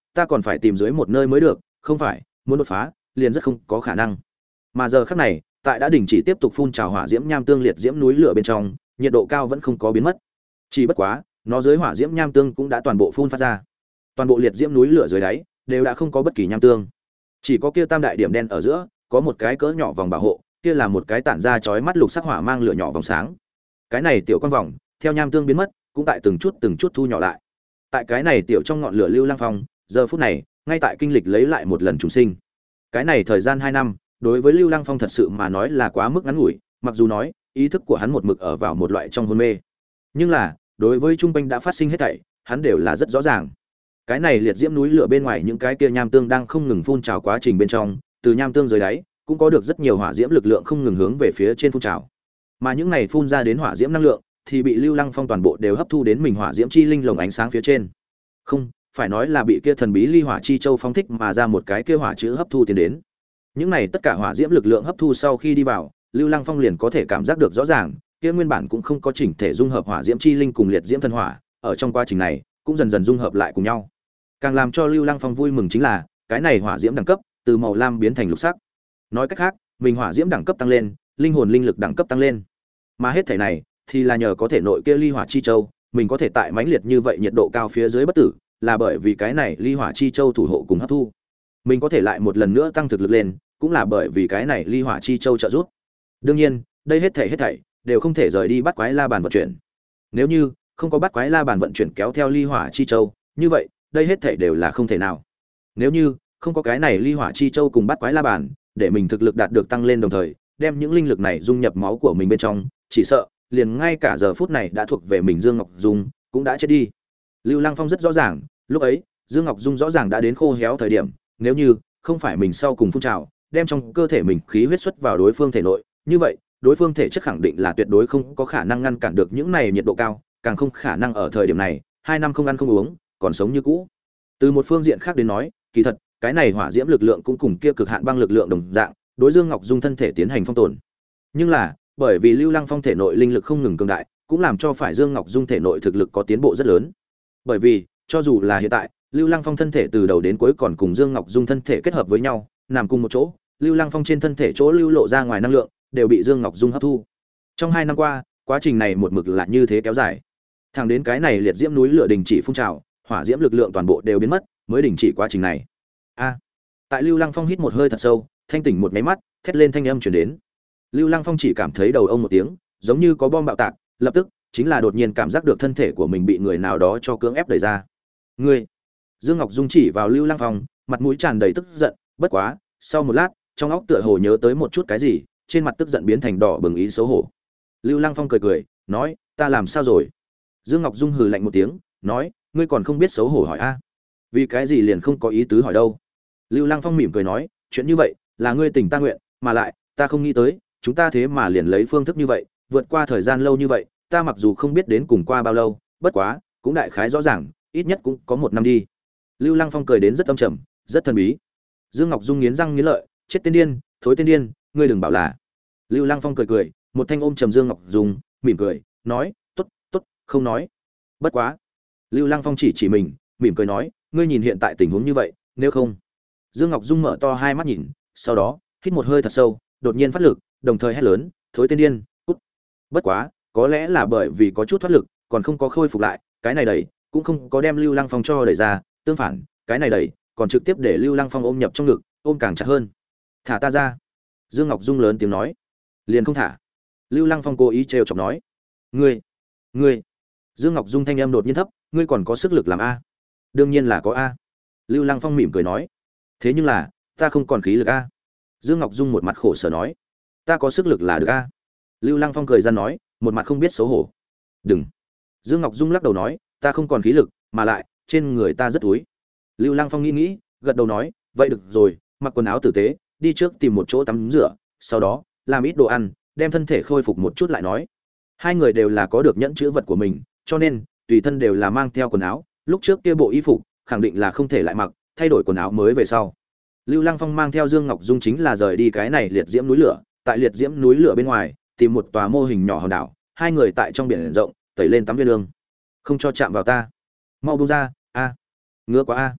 Speaker 1: ta còn phải tìm dưới một nơi mới được, không phải muốn đột phá liền rất không có khả năng. Mà giờ khắc này, tại đã đình chỉ tiếp tục phun trào hỏa diễm nham tương liệt diễm núi lửa bên trong, nhiệt độ cao vẫn không có biến mất. Chỉ bất quá, nó dưới hỏa diễm nham tương cũng đã toàn bộ phun phát ra. Toàn bộ liệt diễm núi lửa dưới đáy đều đã không có bất kỳ nham tương. Chỉ có kia tam đại điểm đen ở giữa, có một cái cỡ nhỏ vòng bảo hộ, kia là một cái tản ra chói mắt lục sắc hỏa mang lửa nhỏ vòng sáng. Cái này tiểu quang vòng, theo nham tương biến mất, cũng tại từng chút từng chút thu nhỏ lại. Tại cái này tiểu trong ngọn lửa Lưu Lăng Phong, giờ phút này, ngay tại kinh lịch lấy lại một lần trùng sinh. Cái này thời gian hai năm, đối với Lưu Lăng Phong thật sự mà nói là quá mức ngắn ngủi, mặc dù nói, ý thức của hắn một mực ở vào một loại trong hôn mê. Nhưng là, đối với trung quanh đã phát sinh hết thảy, hắn đều là rất rõ ràng. Cái này liệt diễm núi lửa bên ngoài những cái kia nham tương đang không ngừng phun trào quá trình bên trong, từ nham tương dưới đáy, cũng có được rất nhiều hỏa diễm lực lượng không ngừng hướng về phía trên phun trào. Mà những này phun ra đến hỏa diễm năng lượng, thì bị Lưu Lăng Phong toàn bộ đều hấp thu đến mình hỏa diễm chi linh lồng ánh sáng phía trên. Không, phải nói là bị kia thần bí ly hỏa chi châu phóng thích mà ra một cái kia hỏa chữ hấp thu tiến đến. Những này tất cả hỏa diễm lực lượng hấp thu sau khi đi vào, Lưu Lăng Phong liền có thể cảm giác được rõ ràng, kia nguyên bản cũng không có chỉnh thể dung hợp hỏa diễm chi linh cùng liệt diễm thần hỏa, ở trong quá trình này cũng dần dần dung hợp lại cùng nhau. Càng làm cho Lưu Lăng Phong vui mừng chính là, cái này hỏa diễm đẳng cấp từ màu lam biến thành lục sắc. Nói cách khác, mình hỏa diễm đẳng cấp tăng lên, linh hồn linh lực đẳng cấp tăng lên. Mà hết thảy này thì là nhờ có thể nội kia ly hỏa chi châu, mình có thể tại mãnh liệt như vậy nhiệt độ cao phía dưới bất tử, là bởi vì cái này ly hỏa chi châu thủ hộ cùng hấp thu. Mình có thể lại một lần nữa tăng thực lực lên, cũng là bởi vì cái này ly hỏa chi châu trợ giúp. Đương nhiên, đây hết thảy hết thảy đều không thể rời đi bắt quái la bàn vận chuyển. Nếu như không có bắt quái la bàn vận chuyển kéo theo ly hỏa chi châu, như vậy, đây hết thảy đều là không thể nào. Nếu như không có cái này ly hỏa chi châu cùng bắt quái la bàn, để mình thực lực đạt được tăng lên đồng thời, đem những linh lực này dung nhập máu của mình bên trong, chỉ sợ liền ngay cả giờ phút này đã thuộc về mình Dương Ngọc Dung cũng đã chết đi. Lưu Lăng Phong rất rõ ràng, lúc ấy, Dương Ngọc Dung rõ ràng đã đến khô héo thời điểm, nếu như không phải mình sau cùng phun trào, đem trong cơ thể mình khí huyết xuất vào đối phương thể nội, như vậy, đối phương thể chất khẳng định là tuyệt đối không có khả năng ngăn cản được những này nhiệt độ cao, càng không khả năng ở thời điểm này, hai năm không ăn không uống, còn sống như cũ. Từ một phương diện khác đến nói, kỳ thật, cái này hỏa diễm lực lượng cũng cùng kia cực hạn băng lực lượng đồng dạng, đối Dương Ngọc Dung thân thể tiến hành phong tồn. Nhưng là, bởi vì Lưu Lăng Phong thể nội linh lực không ngừng cường đại, cũng làm cho phải Dương Ngọc Dung thể nội thực lực có tiến bộ rất lớn. Bởi vì, cho dù là hiện tại, Lưu Lăng Phong thân thể từ đầu đến cuối còn cùng Dương Ngọc Dung thân thể kết hợp với nhau, nằm cùng một chỗ, Lưu Lăng Phong trên thân thể chỗ lưu lộ ra ngoài năng lượng, đều bị Dương Ngọc Dung hấp thu. Trong hai năm qua, quá trình này một mực là như thế kéo dài. Thẳng đến cái này liệt diễm núi lửa đình chỉ phun trào, hỏa diễm lực lượng toàn bộ đều biến mất, mới đình chỉ quá trình này. A. Tại Lưu Lăng Phong hít một hơi thật sâu, thanh tỉnh một cái mắt, thét lên thanh âm truyền đến. Lưu Lăng Phong chỉ cảm thấy đầu ông một tiếng, giống như có bom bạo tạc, lập tức chính là đột nhiên cảm giác được thân thể của mình bị người nào đó cho cưỡng ép đẩy ra. Ngươi! Dương Ngọc Dung chỉ vào Lưu Lăng Phong, mặt mũi tràn đầy tức giận, bất quá, sau một lát, trong óc tựa hồ nhớ tới một chút cái gì, trên mặt tức giận biến thành đỏ bừng ý xấu hổ. Lưu Lăng Phong cười cười, nói, ta làm sao rồi? Dương Ngọc Dung hừ lạnh một tiếng, nói, ngươi còn không biết xấu hổ hỏi a? Vì cái gì liền không có ý tứ hỏi đâu? Lưu Lăng Phong mỉm cười nói, chuyện như vậy, là ngươi tình ta nguyện, mà lại, ta không nghĩ tới, chúng ta thế mà liền lấy phương thức như vậy, vượt qua thời gian lâu như vậy, ta mặc dù không biết đến cùng qua bao lâu, bất quá, cũng đại khái rõ ràng, ít nhất cũng có một năm đi. Lưu Lăng Phong cười đến rất âm trầm, rất thần bí. Dương Ngọc Dung nghiến răng nghiến lợi, chết tên điên, thối tên điên, ngươi đừng bảo là. Lưu Lăng Phong cười cười, một thanh ôm trầm Dương Ngọc Dung, mỉm cười, nói, tốt, tốt, không nói. Bất quá. Lưu Lăng Phong chỉ chỉ mình, mỉm cười nói, ngươi nhìn hiện tại tình huống như vậy, nếu không. Dương Ngọc Dung mở to hai mắt nhìn, sau đó, hít một hơi thật sâu, đột nhiên phát lực, đồng thời hét lớn, thối tên điên, cút. Bất quá, có lẽ là bởi vì có chút thoát lực, còn không có khôi phục lại, cái này đẩy, cũng không có đem Lưu Lăng Phong cho đẩy ra, tương phản, cái này đẩy, còn trực tiếp để Lưu Lăng Phong ôm nhập trong ngực, ôm càng chặt hơn. Thả ta ra. Dương Ngọc Dung lớn tiếng nói. Liền không thả. Lưu Lăng Phong cố ý trêu chọc nói. Ngươi, ngươi. Dương Ngọc Dung thanh âm đột nhiên thấp, ngươi còn có sức lực làm a? Đương nhiên là có a. Lưu Lăng Phong mỉm cười nói. Thế nhưng là, ta không còn khí lực a. Dương Ngọc Dung một mặt khổ sở nói. Ta có sức lực là được a. Lưu Lăng Phong cười ra nói, một mặt không biết xấu hổ. Đừng. Dương Ngọc Dung lắc đầu nói, ta không còn khí lực, mà lại, trên người ta rất túi. Lưu Lăng Phong nghĩ nghĩ, gật đầu nói, vậy được rồi, mặc quần áo tử tế, đi trước tìm một chỗ tắm rửa, sau đó, làm ít đồ ăn, đem thân thể khôi phục một chút lại nói. Hai người đều là có được nhẫn chữ vật của mình, cho nên, tùy thân đều là mang theo quần áo, lúc trước kia bộ y phục, khẳng định là không thể lại mặc, thay đổi quần áo mới về sau. Lưu Lăng Phong mang theo Dương Ngọc Dung chính là rời đi cái này liệt diễm núi lửa, tại liệt diễm núi lửa bên ngoài, tìm một tòa mô hình nhỏ hòn đảo, hai người tại trong biển rộng, tẩy lên tắm viên lương. Không cho chạm vào ta. Mau buông ra, a. Ngứa quá a.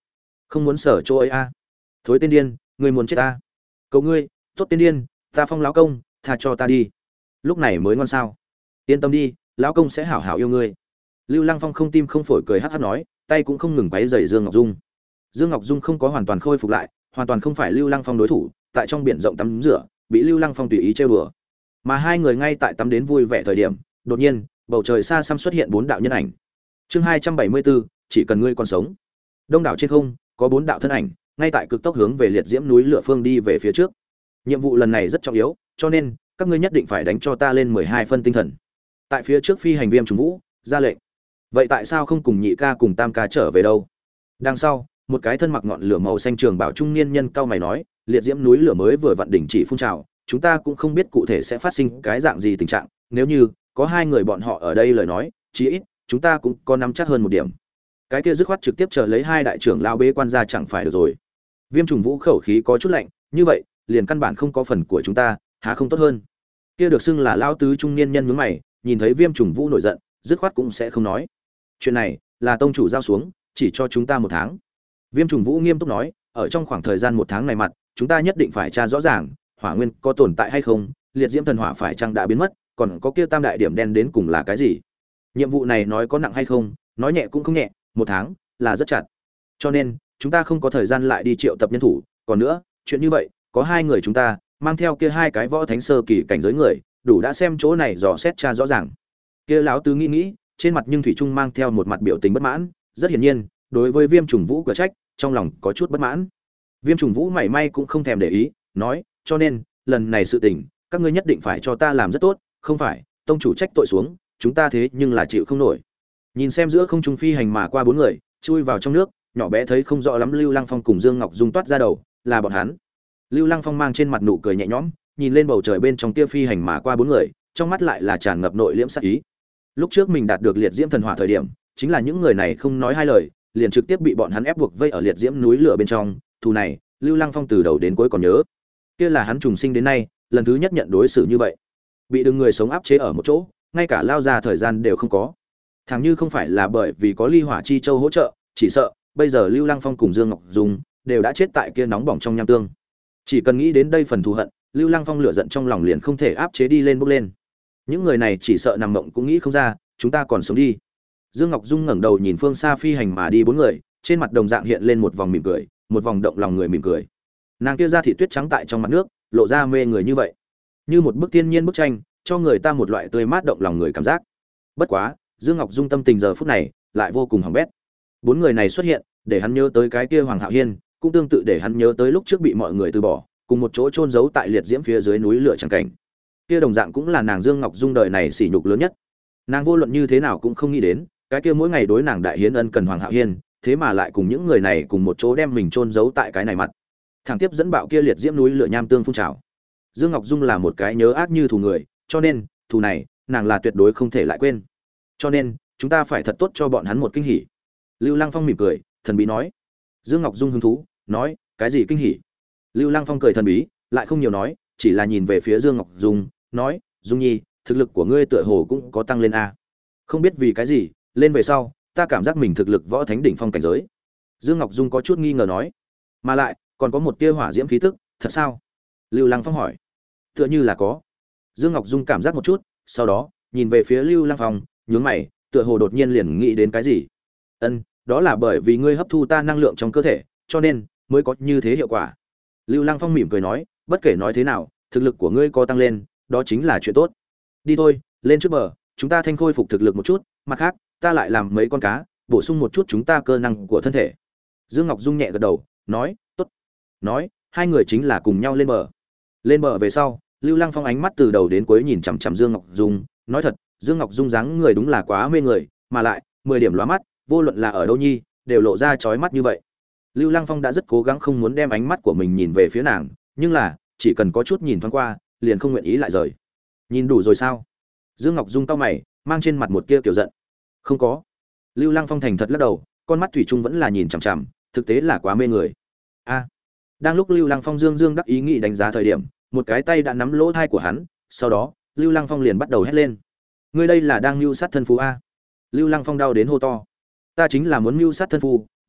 Speaker 1: Không muốn sở chỗ ấy a. À. Thối tên điên, ngươi muốn chết ta. Cầu ngươi, tốt tên điên, ta phong lão công, tha cho ta đi. Lúc này mới ngon sao? Yên tâm đi, lão công sẽ hảo hảo yêu ngươi. Lưu Lăng Phong không tim không phổi cười hắc hắc nói, tay cũng không ngừng quấy rầy Dương Ngọc Dung. Dương Ngọc Dung không có hoàn toàn khôi phục lại, hoàn toàn không phải Lưu Lăng Phong đối thủ, tại trong biển rộng tắm rửa, bị Lưu Lăng Phong tùy ý trêu đùa. Mà hai người ngay tại tắm đến vui vẻ thời điểm, đột nhiên, bầu trời xa xăm xuất hiện bốn đạo nhân ảnh. Chương hai trăm bảy mươi bốn, chỉ cần ngươi còn sống. Đông đảo trên không, có bốn đạo thân ảnh, ngay tại cực tốc hướng về liệt diễm núi lửa phương đi về phía trước. Nhiệm vụ lần này rất trọng yếu, cho nên các ngươi nhất định phải đánh cho ta lên mười hai phân tinh thần. Tại phía trước phi hành viêm trùng vũ ra lệnh. Vậy tại sao không cùng nhị ca cùng tam ca trở về đâu? Đằng sau, một cái thân mặc ngọn lửa màu xanh trường bảo trung niên nhân cao mày nói, liệt diễm núi lửa mới vừa vặn đỉnh chỉ phun trào, chúng ta cũng không biết cụ thể sẽ phát sinh cái dạng gì tình trạng, nếu như có hai người bọn họ ở đây lời nói, chí ít chúng ta cũng có nắm chắc hơn một điểm. Cái kia dứt khoát trực tiếp chờ lấy hai đại trưởng lão bế quan ra chẳng phải được rồi. Viêm trùng vũ khẩu khí có chút lạnh, như vậy, liền căn bản không có phần của chúng ta, há không tốt hơn. Kia được xưng là lão tứ trung niên nhân nhướng mày, nhìn thấy Viêm trùng vũ nổi giận, dứt khoát cũng sẽ không nói. Chuyện này là tông chủ giao xuống, chỉ cho chúng ta một tháng. Viêm trùng vũ nghiêm túc nói, ở trong khoảng thời gian một tháng này mặt, chúng ta nhất định phải tra rõ ràng, hỏa nguyên có tồn tại hay không, liệt diễm thần hỏa phải chăng đã biến mất, còn có kia tam đại điểm đen đến cùng là cái gì. Nhiệm vụ này nói có nặng hay không, nói nhẹ cũng không nhẹ, một tháng là rất chặt. Cho nên, chúng ta không có thời gian lại đi triệu tập nhân thủ, còn nữa, chuyện như vậy, có hai người chúng ta mang theo kia hai cái võ thánh sơ kỳ cảnh giới người, đủ đã xem chỗ này dò xét tra rõ ràng. Kia lão tứ nghĩ nghĩ, trên mặt nhưng thủy trung mang theo một mặt biểu tình bất mãn, rất hiển nhiên, đối với Viêm trùng vũ cửa trách, trong lòng có chút bất mãn. Viêm trùng vũ mảy may cũng không thèm để ý, nói, cho nên, lần này sự tình, các ngươi nhất định phải cho ta làm rất tốt, không phải, tông chủ trách tội xuống, chúng ta thế nhưng là chịu không nổi. Nhìn xem giữa không trung phi hành mà qua bốn người, chui vào trong nước, nhỏ bé thấy không rõ lắm Lưu Lăng Phong cùng Dương Ngọc Dung toát ra đầu, là bọn hắn. Lưu Lăng Phong mang trên mặt nụ cười nhẹ nhõm, nhìn lên bầu trời bên trong kia phi hành mà qua bốn người, trong mắt lại là tràn ngập nội liễm sát ý. Lúc trước mình đạt được liệt diễm thần hỏa thời điểm, chính là những người này không nói hai lời, liền trực tiếp bị bọn hắn ép buộc vây ở liệt diễm núi lửa bên trong, thù này, Lưu Lăng Phong từ đầu đến cuối còn nhớ. Kia là hắn trùng sinh đến nay, lần thứ nhất nhận đối xử như vậy. Bị đừng người sống áp chế ở một chỗ, ngay cả lao ra thời gian đều không có. Thằng như không phải là bởi vì có Ly Hỏa Chi Châu hỗ trợ, chỉ sợ bây giờ Lưu Lăng Phong cùng Dương Ngọc Dung đều đã chết tại kia nóng bỏng trong nham tương. Chỉ cần nghĩ đến đây phần thù hận, Lưu Lăng Phong lửa giận trong lòng liền không thể áp chế đi lên bốc lên. Những người này chỉ sợ nằm mộng cũng nghĩ không ra, chúng ta còn sống đi. Dương Ngọc Dung ngẩng đầu nhìn phương xa phi hành mà đi bốn người, trên mặt đồng dạng hiện lên một vòng mỉm cười, một vòng động lòng người mỉm cười. Nàng kia da thị tuyết trắng tại trong mặt nước, lộ ra mê người như vậy, như một bức thiên nhiên bức tranh, cho người ta một loại tươi mát động lòng người cảm giác. Bất quá, Dương Ngọc Dung tâm tình giờ phút này lại vô cùng hỏng bét. Bốn người này xuất hiện, để hắn nhớ tới cái kia Hoàng Hạo Hiên, cũng tương tự để hắn nhớ tới lúc trước bị mọi người từ bỏ, cùng một chỗ chôn giấu tại liệt diễm phía dưới núi lửa chẳng cảnh. Kia đồng dạng cũng là nàng Dương Ngọc Dung đời này sỉ nhục lớn nhất. Nàng vô luận như thế nào cũng không nghĩ đến, cái kia mỗi ngày đối nàng đại hiến ân cần Hoàng Hạo Hiên, thế mà lại cùng những người này cùng một chỗ đem mình chôn giấu tại cái này mặt. Thẳng tiếp dẫn bạo kia liệt diễm núi lửa nham tương phun trào. Dương Ngọc Dung là một cái nhớ ác như thù người, cho nên, thù này, nàng là tuyệt đối không thể lại quên. Cho nên, chúng ta phải thật tốt cho bọn hắn một kinh hỉ. Lưu Lăng Phong mỉm cười, thần bí nói. Dương Ngọc Dung hứng thú, nói, cái gì kinh hỉ? Lưu Lăng Phong cười thần bí, lại không nhiều nói, chỉ là nhìn về phía Dương Ngọc Dung, nói, Dung Nhi, thực lực của ngươi tựa hồ cũng có tăng lên a. Không biết vì cái gì, lên về sau, ta cảm giác mình thực lực võ thánh đỉnh phong cảnh giới. Dương Ngọc Dung có chút nghi ngờ nói, mà lại, còn có một tia hỏa diễm khí tức, thật sao? Lưu Lăng Phong hỏi. Tựa như là có. Dương Ngọc Dung cảm giác một chút, sau đó, nhìn về phía Lưu Lăng Phong, nhướng mày, tựa hồ đột nhiên liền nghĩ đến cái gì. Ân, đó là bởi vì ngươi hấp thu ta năng lượng trong cơ thể, cho nên mới có như thế hiệu quả. Lưu Lăng Phong mỉm cười nói, bất kể nói thế nào, thực lực của ngươi có tăng lên, đó chính là chuyện tốt. Đi thôi, lên trước bờ, chúng ta thanh khôi phục thực lực một chút, mặt khác, ta lại làm mấy con cá, bổ sung một chút chúng ta cơ năng của thân thể. Dương Ngọc Dung nhẹ gật đầu, nói, tốt. Nói, hai người chính là cùng nhau lên bờ. Lên bờ về sau, Lưu Lăng Phong ánh mắt từ đầu đến cuối nhìn chằm chằm Dương Ngọc Dung, nói thật, Dương Ngọc Dung dáng người đúng là quá mê người, mà lại, mười điểm lóa mắt, vô luận là ở đâu nhi, đều lộ ra chói mắt như vậy. Lưu Lăng Phong đã rất cố gắng không muốn đem ánh mắt của mình nhìn về phía nàng, nhưng là, chỉ cần có chút nhìn thoáng qua, liền không nguyện ý lại rời. Nhìn đủ rồi sao? Dương Ngọc Dung cau mày, mang trên mặt một tia kiểu giận. Không có. Lưu Lăng Phong thành thật lắc đầu, con mắt thủy chung vẫn là nhìn chằm chằm, thực tế là quá mê người. A. Đang lúc Lưu Lăng Phong dương dương đắc ý nghĩ đánh giá thời điểm, một cái tay đã nắm lỗ tai của hắn, sau đó, Lưu Lăng Phong liền bắt đầu hét lên. Ngươi đây là đang mưu sát thân phú a? Lưu Lăng Phong đau đến hô to. Ta chính là muốn mưu sát thân phú,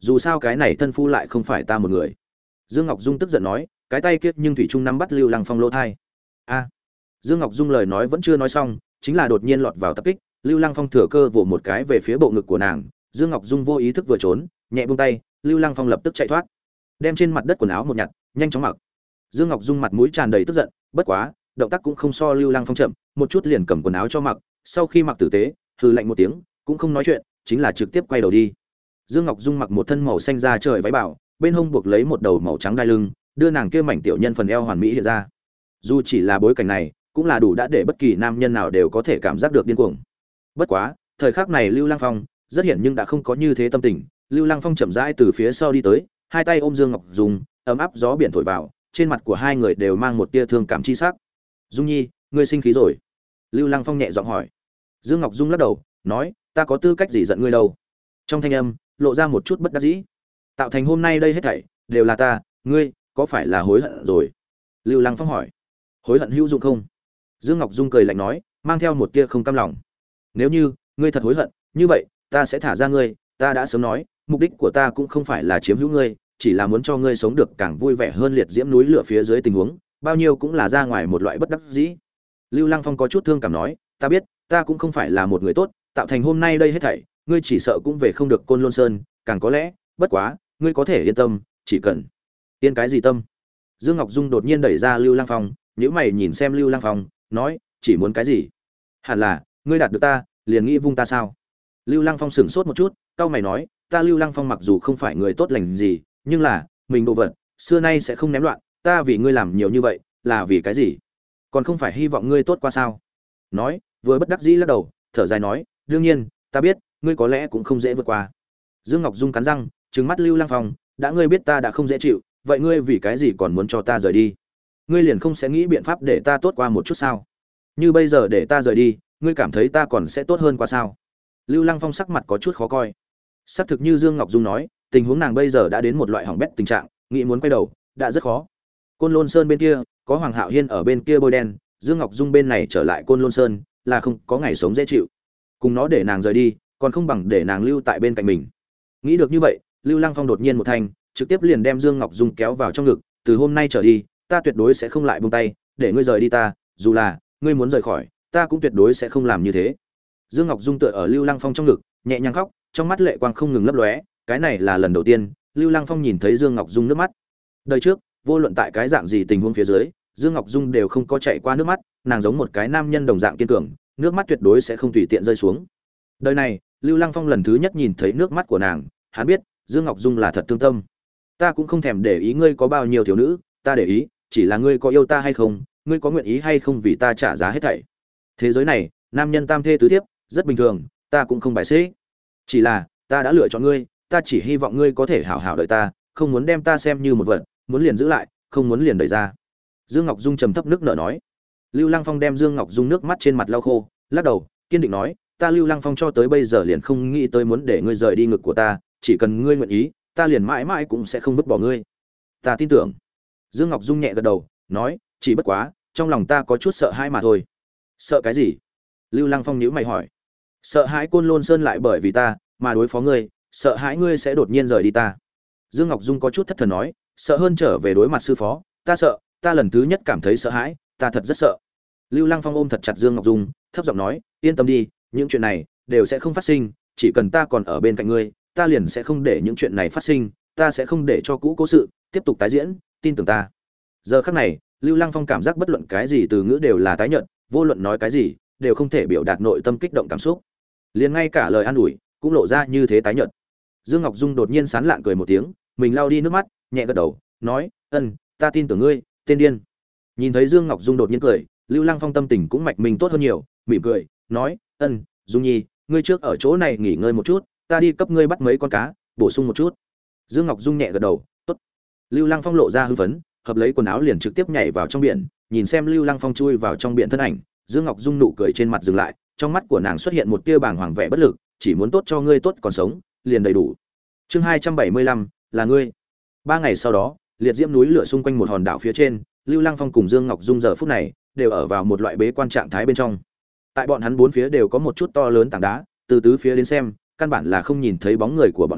Speaker 1: dù sao cái này thân phu lại không phải ta một người. Dương Ngọc Dung tức giận nói, cái tay kia nhưng thủy trung nắm bắt Lưu Lăng Phong lỗ thai. A. Dương Ngọc Dung lời nói vẫn chưa nói xong, chính là đột nhiên lọt vào tập kích, Lưu Lăng Phong thừa cơ vồ một cái về phía bộ ngực của nàng, Dương Ngọc Dung vô ý thức vừa trốn, nhẹ buông tay, Lưu Lăng Phong lập tức chạy thoát, đem trên mặt đất quần áo một nhặt, nhanh chóng mặc. Dương Ngọc Dung mặt mũi tràn đầy tức giận, bất quá, động tác cũng không so Lưu Lăng Phong chậm, một chút liền cầm quần áo cho mặc, sau khi mặc tử tế, hừ lạnh một tiếng, cũng không nói chuyện, chính là trực tiếp quay đầu đi. Dương Ngọc Dung mặc một thân màu xanh da trời váy bảo, bên hông buộc lấy một đầu màu trắng đai lưng, đưa nàng kia mảnh tiểu nhân phần eo hoàn mỹ hiện ra. Dù chỉ là bối cảnh này, cũng là đủ đã để bất kỳ nam nhân nào đều có thể cảm giác được điên cuồng. Bất quá, thời khắc này Lưu Lăng Phong rất hiển nhưng đã không có như thế tâm tình, Lưu Lăng Phong chậm rãi từ phía sau đi tới, hai tay ôm Dương Ngọc Dung, ấm áp gió biển thổi vào, trên mặt của hai người đều mang một tia thương cảm chi sắc. "Dung Nhi, ngươi sinh khí rồi?" Lưu Lăng Phong nhẹ giọng hỏi. Dương Ngọc Dung lắc đầu, nói, "Ta có tư cách gì giận ngươi đâu?" Trong thanh âm lộ ra một chút bất đắc dĩ. "Tạo thành hôm nay đây hết thảy đều là ta, ngươi có phải là hối hận rồi?" Lưu Lăng Phong hỏi. "Hối hận hữu dụng không?" Dương Ngọc Dung cười lạnh nói, mang theo một tia không cam lòng. "Nếu như ngươi thật hối hận, như vậy ta sẽ thả ra ngươi, ta đã sớm nói, mục đích của ta cũng không phải là chiếm hữu ngươi, chỉ là muốn cho ngươi sống được càng vui vẻ hơn liệt diễm núi lửa phía dưới tình huống, bao nhiêu cũng là ra ngoài một loại bất đắc dĩ." Lưu Lăng Phong có chút thương cảm nói, "Ta biết, ta cũng không phải là một người tốt, tạo thành hôm nay đây hết thảy, ngươi chỉ sợ cũng về không được Côn Lôn Sơn, càng có lẽ, bất quá, ngươi có thể yên tâm, chỉ cần." "Yên cái gì tâm?" Dương Ngọc Dung đột nhiên đẩy ra Lưu Lăng Phong, nhíu mày nhìn xem Lưu Lăng Phong, nói, "Chỉ muốn cái gì?" "Hẳn là, ngươi đạt được ta, liền nghĩ vung ta sao?" Lưu Lăng Phong sững sốt một chút, cau mày nói, "Ta Lưu Lăng Phong mặc dù không phải người tốt lành gì, nhưng là, mình đồ vật, xưa nay sẽ không ném loạn, ta vì ngươi làm nhiều như vậy, là vì cái gì? Còn không phải hy vọng ngươi tốt qua sao?" Nói, vừa bất đắc dĩ lắc đầu, thở dài nói, "Đương nhiên, ta biết, ngươi có lẽ cũng không dễ vượt qua." Dương Ngọc Dung cắn răng, trừng mắt Lưu Lăng Phong, "Đã ngươi biết ta đã không dễ chịu, vậy ngươi vì cái gì còn muốn cho ta rời đi? Ngươi liền không sẽ nghĩ biện pháp để ta tốt qua một chút sao? Như bây giờ để ta rời đi, ngươi cảm thấy ta còn sẽ tốt hơn qua sao?" Lưu Lăng Phong sắc mặt có chút khó coi. Xác thực như Dương Ngọc Dung nói, tình huống nàng bây giờ đã đến một loại hỏng bét tình trạng, nghĩ muốn quay đầu, đã rất khó. Côn Lôn Sơn bên kia, có Hoàng Hạo Hiên ở bên kia bôi đen, Dương Ngọc Dung bên này trở lại Côn Lôn Sơn, là không có ngày sống dễ chịu. Cùng nó để nàng rời đi, còn không bằng để nàng lưu tại bên cạnh mình. Nghĩ được như vậy, Lưu Lăng Phong đột nhiên một thanh, trực tiếp liền đem Dương Ngọc Dung kéo vào trong ngực, "Từ hôm nay trở đi, ta tuyệt đối sẽ không lại buông tay, để ngươi rời đi ta, dù là ngươi muốn rời khỏi, ta cũng tuyệt đối sẽ không làm như thế." Dương Ngọc Dung tựa ở Lưu Lăng Phong trong ngực, nhẹ nhàng khóc, trong mắt lệ quang không ngừng lấp lóe, cái này là lần đầu tiên, Lưu Lăng Phong nhìn thấy Dương Ngọc Dung nước mắt. Đời trước, vô luận tại cái dạng gì tình huống phía dưới, Dương Ngọc Dung đều không có chạy qua nước mắt, nàng giống một cái nam nhân đồng dạng kiên cường, nước mắt tuyệt đối sẽ không tùy tiện rơi xuống. Đời này, Lưu Lăng Phong lần thứ nhất nhìn thấy nước mắt của nàng, hắn biết, Dương Ngọc Dung là thật thương tâm. "Ta cũng không thèm để ý ngươi có bao nhiêu thiếu nữ, ta để ý, chỉ là ngươi có yêu ta hay không, ngươi có nguyện ý hay không vì ta trả giá hết thảy. Thế giới này, nam nhân tam thê tứ thiếp, rất bình thường, ta cũng không bài xích. Chỉ là, ta đã lựa chọn ngươi, ta chỉ hy vọng ngươi có thể hảo hảo đợi ta, không muốn đem ta xem như một vật, muốn liền giữ lại, không muốn liền đẩy ra." Dương Ngọc Dung trầm thấp nước nở nói. Lưu Lăng Phong đem Dương Ngọc Dung nước mắt trên mặt lau khô, lắc đầu, kiên định nói, "Ta Lưu Lăng Phong cho tới bây giờ liền không nghĩ tới muốn để ngươi rời đi ngực của ta, chỉ cần ngươi nguyện ý, ta liền mãi mãi cũng sẽ không vứt bỏ ngươi. Ta tin tưởng." Dương Ngọc Dung nhẹ gật đầu, nói, "Chỉ bất quá, trong lòng ta có chút sợ hãi mà thôi." "Sợ cái gì?" Lưu Lăng Phong nhíu mày hỏi. "Sợ hãi Côn Lôn Sơn lại bởi vì ta mà đối phó ngươi, sợ hãi ngươi sẽ đột nhiên rời đi ta." Dương Ngọc Dung có chút thất thần nói, "Sợ hơn trở về đối mặt sư phó, ta sợ, ta lần thứ nhất cảm thấy sợ hãi, ta thật rất sợ." Lưu Lăng Phong ôm thật chặt Dương Ngọc Dung, thấp giọng nói, "Yên tâm đi, những chuyện này đều sẽ không phát sinh, chỉ cần ta còn ở bên cạnh ngươi, ta liền sẽ không để những chuyện này phát sinh, ta sẽ không để cho cũ cố sự tiếp tục tái diễn, tin tưởng ta." Giờ khắc này, Lưu Lăng Phong cảm giác bất luận cái gì từ ngữ đều là tái nhợt, vô luận nói cái gì, đều không thể biểu đạt nội tâm kích động cảm xúc. Liền ngay cả lời an ủi cũng lộ ra như thế tái nhợt. Dương Ngọc Dung đột nhiên sán lạn cười một tiếng, mình lau đi nước mắt, nhẹ gật đầu, nói, "Ân, ta tin tưởng ngươi, tên điên." Nhìn thấy Dương Ngọc Dung đột nhiên cười, Lưu Lăng Phong tâm tình cũng mạch mình tốt hơn nhiều, mỉm cười, nói, "Ân, Dung Nhi, ngươi trước ở chỗ này nghỉ ngơi một chút, ta đi cấp ngươi bắt mấy con cá, bổ sung một chút." Dương Ngọc Dung nhẹ gật đầu, "Tốt." Lưu Lăng Phong lộ ra hưng phấn, hợp lấy quần áo liền trực tiếp nhảy vào trong biển, nhìn xem Lưu Lăng Phong chui vào trong biển thân ảnh, Dương Ngọc Dung nụ cười trên mặt dừng lại, trong mắt của nàng xuất hiện một tia bàng hoàng vẻ bất lực, "Chỉ muốn tốt cho ngươi tốt còn sống, liền đầy đủ." Chương hai trăm bảy mươi lăm, là ngươi. Ba ngày sau đó, liệt diễm núi lửa xung quanh một hòn đảo phía trên, Lưu Lăng Phong cùng Dương Ngọc Dung giờ phút này đều ở vào một loại bế quan trạng thái bên trong. Tại bọn hắn bốn phía đều có một chút to lớn tảng đá, từ tứ phía đến xem, căn bản là không nhìn thấy bóng người của bọn hắn,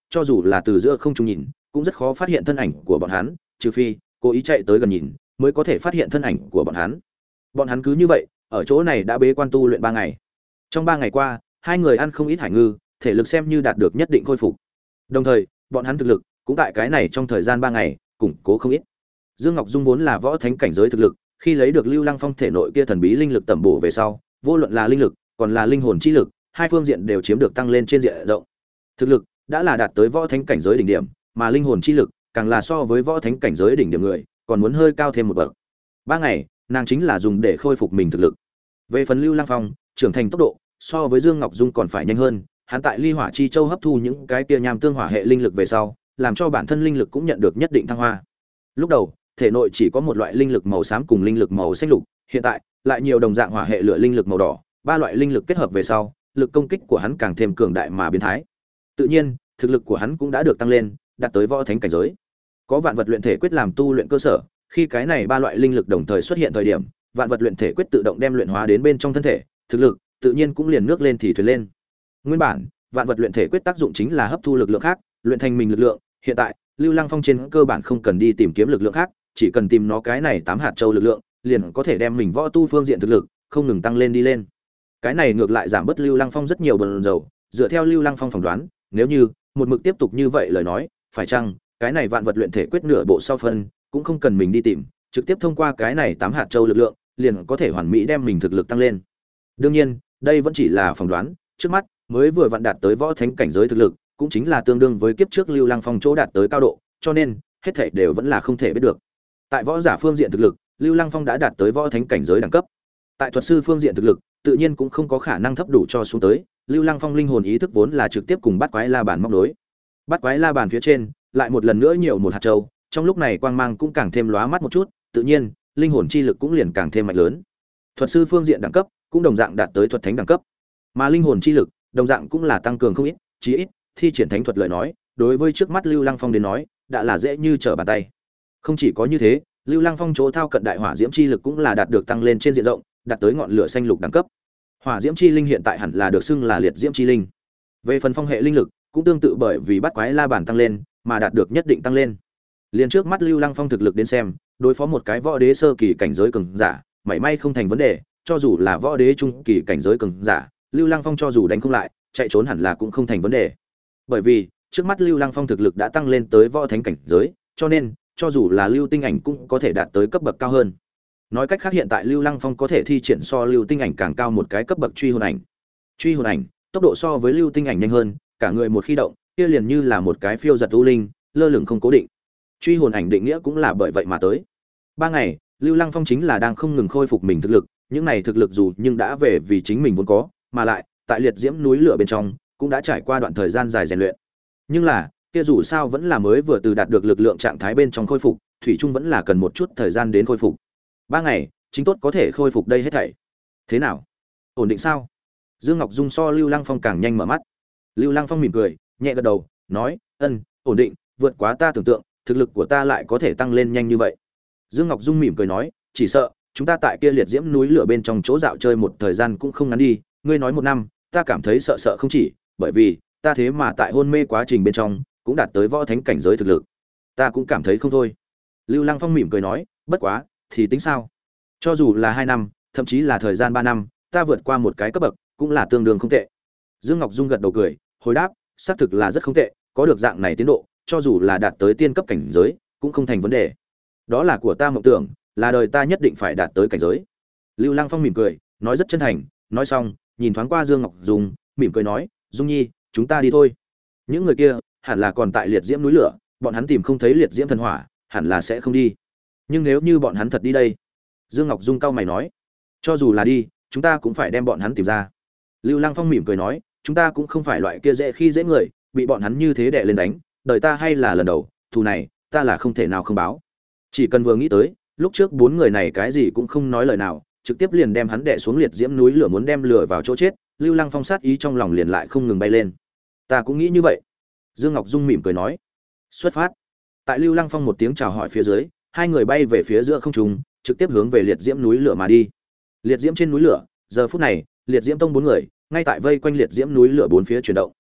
Speaker 1: cho dù là từ giữa không trung nhìn cũng rất khó phát hiện thân ảnh của bọn hắn, trừ phi cố ý chạy tới gần nhìn mới có thể phát hiện thân ảnh của bọn hắn. Bọn hắn cứ như vậy ở chỗ này đã bế quan tu luyện ba ngày. Trong ba ngày qua, hai người ăn không ít hải ngư, thể lực xem như đạt được nhất định khôi phục. Đồng thời, bọn hắn thực lực cũng tại cái này trong thời gian ba ngày củng cố không ít. Dương Ngọc Dung vốn là võ thánh cảnh giới thực lực, khi lấy được Lưu Lăng Phong thể nội kia thần bí linh lực tẩm bổ về sau, vô luận là linh lực, còn là linh hồn chi lực, hai phương diện đều chiếm được tăng lên trên diện rộng. Thực lực đã là đạt tới võ thánh cảnh giới đỉnh điểm, mà linh hồn chi lực càng là so với võ thánh cảnh giới đỉnh điểm người, còn muốn hơi cao thêm một bậc. Ba ngày, nàng chính là dùng để khôi phục mình thực lực. Về phần Lưu Lăng Phong, trưởng thành tốc độ so với Dương Ngọc Dung còn phải nhanh hơn, hắn tại Ly Hỏa Chi Châu hấp thu những cái kia nham tương hỏa hệ linh lực về sau, làm cho bản thân linh lực cũng nhận được nhất định thăng hoa. Lúc đầu, thể nội chỉ có một loại linh lực màu xám cùng linh lực màu xanh lục, hiện tại lại nhiều đồng dạng hỏa hệ lửa linh lực màu đỏ, ba loại linh lực kết hợp về sau, lực công kích của hắn càng thêm cường đại mà biến thái. Tự nhiên, thực lực của hắn cũng đã được tăng lên, đạt tới võ thánh cảnh giới. Có vạn vật luyện thể quyết làm tu luyện cơ sở, khi cái này ba loại linh lực đồng thời xuất hiện thời điểm, vạn vật luyện thể quyết tự động đem luyện hóa đến bên trong thân thể, thực lực tự nhiên cũng liền nước lên thì thuyền lên. Nguyên bản, vạn vật luyện thể quyết tác dụng chính là hấp thu lực lượng khác, luyện thành mình lực lượng, hiện tại, Lưu Lăng Phong trên cơ bản không cần đi tìm kiếm lực lượng khác, chỉ cần tìm nó cái này tám hạt châu lực lượng, liền có thể đem mình võ tu phương diện thực lực không ngừng tăng lên đi lên. Cái này ngược lại giảm bớt Lưu Lăng Phong rất nhiều bần dầu, dựa theo Lưu Lăng Phong phỏng đoán, nếu như một mực tiếp tục như vậy lời nói, phải chăng cái này vạn vật luyện thể quyết nửa bộ sau phân cũng không cần mình đi tìm, trực tiếp thông qua cái này tám hạt châu lực lượng, liền có thể hoàn mỹ đem mình thực lực tăng lên. Đương nhiên, đây vẫn chỉ là phỏng đoán, trước mắt mới vừa vặn đạt tới võ thánh cảnh giới thực lực, cũng chính là tương đương với kiếp trước Lưu Lăng Phong chỗ đạt tới cao độ, cho nên hết thảy đều vẫn là không thể biết được. Tại võ giả phương diện thực lực, Lưu Lăng Phong đã đạt tới võ thánh cảnh giới đẳng cấp. Tại thuật sư phương diện thực lực, tự nhiên cũng không có khả năng thấp đủ cho xuống tới. Lưu Lăng Phong linh hồn ý thức vốn là trực tiếp cùng Bát Quái La Bàn móc đối. Bát Quái La Bàn phía trên, lại một lần nữa nhiều một hạt châu, trong lúc này quang mang cũng càng thêm lóa mắt một chút, tự nhiên, linh hồn chi lực cũng liền càng thêm mạnh lớn. Thuật sư phương diện đẳng cấp, cũng đồng dạng đạt tới thuật thánh đẳng cấp. Mà linh hồn chi lực, đồng dạng cũng là tăng cường không ít, chí ít, thi triển thánh thuật lời nói, đối với trước mắt Lưu Lăng Phong đến nói, đã là dễ như trở bàn tay. Không chỉ có như thế, Lưu Lăng Phong chỗ thao cận đại hỏa diễm chi lực cũng là đạt được tăng lên trên diện rộng, đạt tới ngọn lửa xanh lục đẳng cấp. Hỏa diễm chi linh hiện tại hẳn là được xưng là liệt diễm chi linh. Về phần phong hệ linh lực, cũng tương tự bởi vì Bát Quái La Bàn tăng lên, mà đạt được nhất định tăng lên. Liên trước mắt Lưu Lăng Phong thực lực đến xem, đối phó một cái võ đế sơ kỳ cảnh giới cường giả, mảy may không thành vấn đề, cho dù là võ đế trung kỳ cảnh giới cường giả, Lưu Lăng Phong cho dù đánh không lại, chạy trốn hẳn là cũng không thành vấn đề. Bởi vì, trước mắt Lưu Lăng Phong thực lực đã tăng lên tới võ thánh cảnh giới, cho nên, cho dù là Lưu Tinh Ảnh cũng có thể đạt tới cấp bậc cao hơn. Nói cách khác hiện tại Lưu Lăng Phong có thể thi triển so Lưu Tinh Ảnh càng cao một cái cấp bậc truy hồn ảnh. Truy hồn ảnh, tốc độ so với Lưu Tinh Ảnh nhanh hơn, cả người một khi động, kia liền như là một cái phiêu giật u linh, lơ lửng không cố định. Truy hồn ảnh định nghĩa cũng là bởi vậy mà tới. Ba ngày, Lưu Lăng Phong chính là đang không ngừng khôi phục mình thực lực, những này thực lực dù nhưng đã về vì chính mình vốn có, mà lại tại liệt diễm núi lửa bên trong cũng đã trải qua đoạn thời gian dài rèn luyện. Nhưng là, kia dù sao vẫn là mới vừa từ đạt được lực lượng trạng thái bên trong khôi phục, thủy chung vẫn là cần một chút thời gian đến khôi phục. Ba ngày, chính tốt có thể khôi phục đây hết thảy. Thế nào? Ổn định sao? Dương Ngọc Dung so Lưu Lăng Phong càng nhanh mở mắt. Lưu Lăng Phong mỉm cười, nhẹ gật đầu, nói, "Ân, ổn định, vượt quá ta tưởng tượng, thực lực của ta lại có thể tăng lên nhanh như vậy." Dương Ngọc Dung mỉm cười nói, "Chỉ sợ chúng ta tại kia liệt diễm núi lửa bên trong chỗ dạo chơi một thời gian cũng không ngắn đi, ngươi nói một năm, ta cảm thấy sợ sợ không chỉ, bởi vì ta thế mà tại hôn mê quá trình bên trong cũng đạt tới võ thánh cảnh giới thực lực. Ta cũng cảm thấy không thôi." Lưu Lăng Phong mỉm cười nói, "Bất quá, thì tính sao? Cho dù là hai năm, thậm chí là thời gian ba năm, ta vượt qua một cái cấp bậc, cũng là tương đương không tệ." Dương Ngọc Dung gật đầu cười, hồi đáp, xác thực là rất không tệ, có được dạng này tiến độ, cho dù là đạt tới tiên cấp cảnh giới, cũng không thành vấn đề. Đó là của ta mộng tưởng, là đời ta nhất định phải đạt tới cảnh giới. Lưu Lăng Phong mỉm cười, nói rất chân thành, nói xong, nhìn thoáng qua Dương Ngọc Dung, mỉm cười nói, "Dung Nhi, chúng ta đi thôi." Những người kia, hẳn là còn tại liệt diễm núi lửa, bọn hắn tìm không thấy liệt diễm thần hỏa, hẳn là sẽ không đi. Nhưng nếu như bọn hắn thật đi đây, Dương Ngọc Dung cau mày nói, "Cho dù là đi, chúng ta cũng phải đem bọn hắn tìm ra." Lưu Lăng Phong mỉm cười nói, "Chúng ta cũng không phải loại kia dễ khi dễ người, bị bọn hắn như thế đè lên đánh, đời ta hay là lần đầu, thù này, ta là không thể nào không báo." Chỉ cần vừa nghĩ tới, lúc trước bốn người này cái gì cũng không nói lời nào, trực tiếp liền đem hắn đè xuống liệt diễm núi lửa muốn đem lửa vào chỗ chết, Lưu Lăng Phong sát ý trong lòng liền lại không ngừng bay lên. "Ta cũng nghĩ như vậy." Dương Ngọc Dung mỉm cười nói. Xuất phát. Tại Lưu Lăng Phong một tiếng chào hỏi phía dưới, hai người bay về phía giữa không trung, trực tiếp hướng về liệt diễm núi lửa mà đi. Liệt diễm trên núi lửa, giờ phút này, liệt diễm tông bốn người ngay tại vây quanh liệt diễm núi lửa bốn phía chuyển động.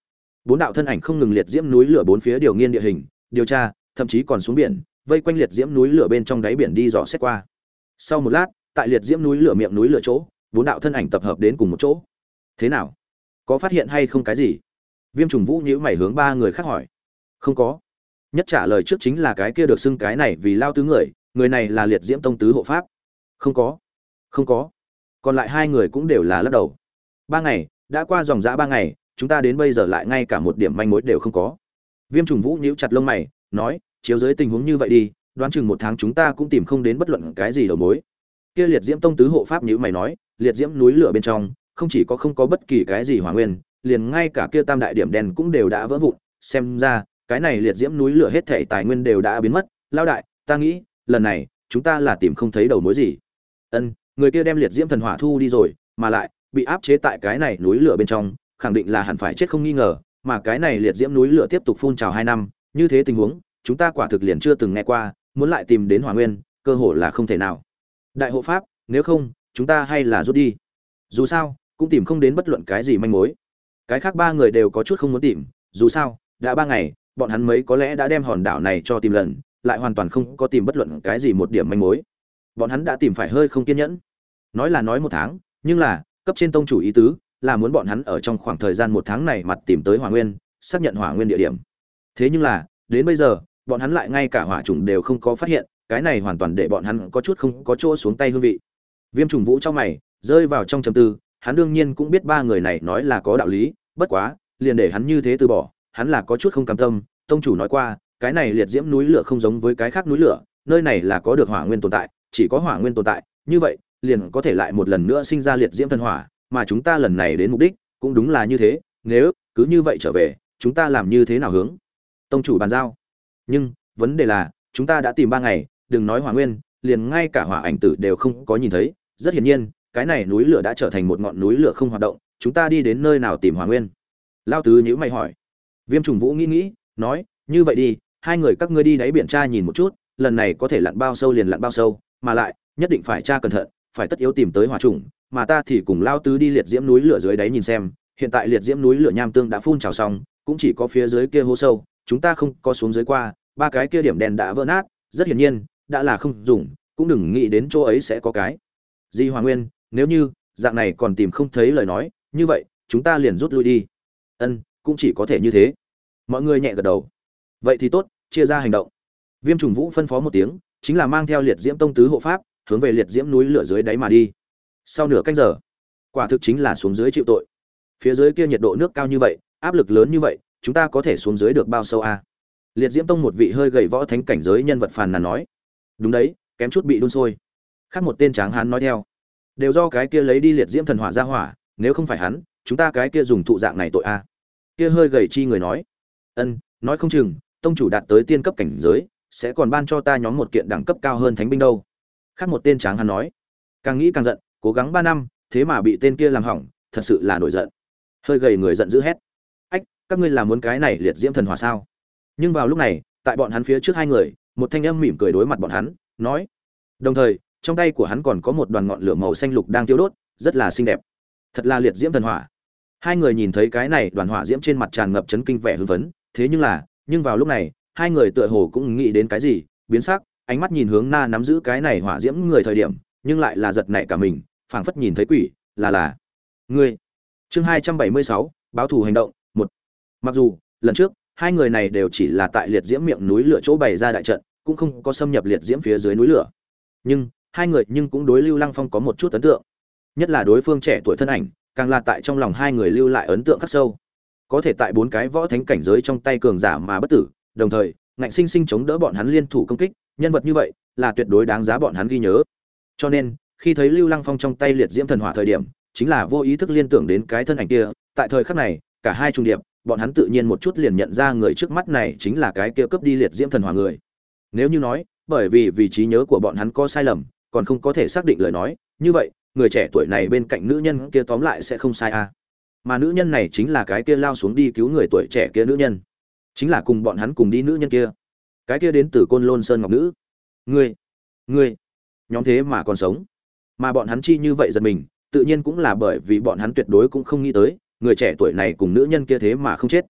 Speaker 1: Bốn đạo thân ảnh không ngừng liệt diễm núi lửa bốn phía điều nghiên địa hình, điều tra, thậm chí còn xuống biển, vây quanh liệt diễm núi lửa bên trong đáy biển đi dò xét qua. Sau một lát, tại liệt diễm núi lửa miệng núi lửa chỗ, bốn đạo thân ảnh tập hợp đến cùng một chỗ. Thế nào? Có phát hiện hay không cái gì? Viêm Trùng Vũ nhíu mày hướng ba người khác hỏi. Không có. Nhất trả lời trước chính là cái kia được xưng cái này vì lao tứ người, người này là liệt diễm tông tứ hộ pháp. Không có. Không có. Còn lại hai người cũng đều là lắc đầu. Ba ngày, đã qua dòng dã ba ngày, chúng ta đến bây giờ lại ngay cả một điểm manh mối đều không có. Viêm Trùng Vũ nhíu chặt lông mày, nói, chiếu dưới tình huống như vậy đi, đoán chừng một tháng chúng ta cũng tìm không đến bất luận cái gì đầu mối. Kia liệt diễm tông tứ hộ pháp nhíu mày nói, liệt diễm núi lửa bên trong, không chỉ có không có bất kỳ cái gì hỏa nguyên, liền ngay cả kia tam đại điểm đen cũng đều đã vỡ vụn, xem ra, cái này liệt diễm núi lửa hết thảy tài nguyên đều đã biến mất, lão đại, ta nghĩ, lần này, chúng ta là tìm không thấy đầu mối gì. Ân, người kia đem liệt diễm thần hỏa thu đi rồi, mà lại bị áp chế tại cái này núi lửa bên trong, khẳng định là hẳn phải chết không nghi ngờ, mà cái này liệt diễm núi lửa tiếp tục phun trào hai năm, như thế tình huống, chúng ta quả thực liền chưa từng nghe qua, muốn lại tìm đến hỏa nguyên, cơ hội là không thể nào. Đại hộ pháp, nếu không, chúng ta hay là rút đi. Dù sao, cũng tìm không đến bất luận cái gì manh mối. Cái khác ba người đều có chút không muốn tìm, dù sao, đã ba ngày, bọn hắn mấy có lẽ đã đem hòn đảo này cho tìm lần, lại hoàn toàn không có tìm bất luận cái gì một điểm manh mối. Bọn hắn đã tìm phải hơi không kiên nhẫn. Nói là nói một tháng, nhưng là, cấp trên tông chủ ý tứ là muốn bọn hắn ở trong khoảng thời gian một tháng này mặt tìm tới hỏa nguyên, xác nhận hỏa nguyên địa điểm. Thế nhưng là, đến bây giờ, bọn hắn lại ngay cả hỏa trùng đều không có phát hiện, cái này hoàn toàn để bọn hắn có chút không có chỗ xuống tay hương vị. Viêm Trùng Vũ trong mày rơi vào trong trầm tư, hắn đương nhiên cũng biết ba người này nói là có đạo lý, bất quá, liền để hắn như thế từ bỏ, hắn là có chút không cam tâm. Tông chủ nói qua, cái này liệt diễm núi lửa không giống với cái khác núi lửa, nơi này là có được hỏa nguyên tồn tại, chỉ có hỏa nguyên tồn tại, như vậy, liền có thể lại một lần nữa sinh ra liệt diễm thần hỏa, mà chúng ta lần này đến mục đích cũng đúng là như thế, nếu cứ như vậy trở về, chúng ta làm như thế nào hướng tông chủ bàn giao? Nhưng vấn đề là, chúng ta đã tìm ba ngày, đừng nói hỏa nguyên, liền ngay cả hỏa ảnh tử đều không có nhìn thấy, rất hiển nhiên, cái này núi lửa đã trở thành một ngọn núi lửa không hoạt động, chúng ta đi đến nơi nào tìm hỏa nguyên? Lao tứ nhíu mày hỏi. Viêm Trùng Vũ nghĩ nghĩ, nói, như vậy đi, hai người các ngươi đi đáy biển tra nhìn một chút, lần này có thể lặn bao sâu liền lặn bao sâu, mà lại nhất định phải tra cẩn thận, phải tất yếu tìm tới hỏa trùng, mà ta thì cùng Lao tứ đi liệt diễm núi lửa dưới đáy nhìn xem, hiện tại liệt diễm núi lửa nham tương đã phun trào xong, cũng chỉ có phía dưới kia hố sâu, chúng ta không có xuống dưới qua, ba cái kia điểm đen đã vỡ nát, rất hiển nhiên, đã là không dùng, cũng đừng nghĩ đến chỗ ấy sẽ có cái gì hỏa nguyên, nếu như dạng này còn tìm không thấy lời nói, như vậy, chúng ta liền rút lui đi. Ân, cũng chỉ có thể như thế. Mọi người nhẹ gật đầu. Vậy thì tốt, chia ra hành động. Viêm Trùng Vũ phân phó một tiếng, chính là mang theo liệt diễm tông tứ hộ pháp, hướng về liệt diễm núi lửa dưới đáy mà đi. Sau nửa canh giờ, quả thực chính là xuống dưới chịu tội. Phía dưới kia nhiệt độ nước cao như vậy, áp lực lớn như vậy, chúng ta có thể xuống dưới được bao sâu a? Liệt diễm tông một vị hơi gầy võ thánh cảnh giới nhân vật phàn nàn nói. Đúng đấy, kém chút bị đun sôi. Khác một tên tráng hán nói theo. Đều do cái kia lấy đi liệt diễm thần hỏa ra hỏa, nếu không phải hắn, chúng ta cái kia dùng thụ dạng này tội a. Kia hơi gầy chi người nói. Ân, nói không chừng, tông chủ đạt tới tiên cấp cảnh giới, sẽ còn ban cho ta nhóm một kiện đẳng cấp cao hơn thánh binh đâu. Khác một tên tráng hán nói. Càng nghĩ càng giận, cố gắng ba năm, thế mà bị tên kia làm hỏng, thật sự là nổi giận. Hơi gầy người giận dữ hét. Ách, các ngươi làm muốn cái này liệt diễm thần hỏa sao? Nhưng vào lúc này, tại bọn hắn phía trước hai người, một thanh âm mỉm cười đối mặt bọn hắn, nói. Đồng thời, trong tay của hắn còn có một đoàn ngọn lửa màu xanh lục đang tiêu đốt, rất là xinh đẹp. Thật là liệt diễm thần hỏa. Hai người nhìn thấy cái này đoàn hỏa diễm trên mặt tràn ngập chấn kinh vẻ hưng phấn, thế nhưng là, nhưng vào lúc này, hai người tựa hồ cũng nghĩ đến cái gì, biến sắc, ánh mắt nhìn hướng Na nắm giữ cái này hỏa diễm người thời điểm, nhưng lại là giật nảy cả mình, phảng phất nhìn thấy quỷ, là là ngươi. Chương hai trăm bảy mươi sáu, báo thù hành động, một. Mặc dù, lần trước, hai người này đều chỉ là tại liệt diễm miệng núi lửa chỗ bày ra đại trận, cũng không có xâm nhập liệt diễm phía dưới núi lửa. Nhưng, hai người nhưng cũng đối Lưu Lăng Phong có một chút ấn tượng. Nhất là đối phương trẻ tuổi thân ảnh, càng là tại trong lòng hai người lưu lại ấn tượng khắc sâu. Có thể tại bốn cái võ thánh cảnh giới trong tay cường giả mà bất tử, đồng thời, ngạnh sinh sinh chống đỡ bọn hắn liên thủ công kích, nhân vật như vậy, là tuyệt đối đáng giá bọn hắn ghi nhớ. Cho nên, khi thấy Lưu Lăng Phong trong tay liệt diễm thần hỏa thời điểm, chính là vô ý thức liên tưởng đến cái thân ảnh kia, tại thời khắc này, cả hai trùng điệp, bọn hắn tự nhiên một chút liền nhận ra người trước mắt này chính là cái kia cướp đi liệt diễm thần hỏa người. Nếu như nói, bởi vì vị trí nhớ của bọn hắn có sai lầm, còn không có thể xác định lời nói, như vậy, người trẻ tuổi này bên cạnh nữ nhân kia tóm lại sẽ không sai a. Mà nữ nhân này chính là cái kia lao xuống đi cứu người tuổi trẻ kia nữ nhân, chính là cùng bọn hắn cùng đi nữ nhân kia, cái kia đến từ Côn Lôn Sơn Ngọc nữ. Ngươi, ngươi, nhóm thế mà còn sống. Mà bọn hắn chi như vậy giật mình, tự nhiên cũng là bởi vì bọn hắn tuyệt đối cũng không nghĩ tới, người trẻ tuổi này cùng nữ nhân kia thế mà không chết.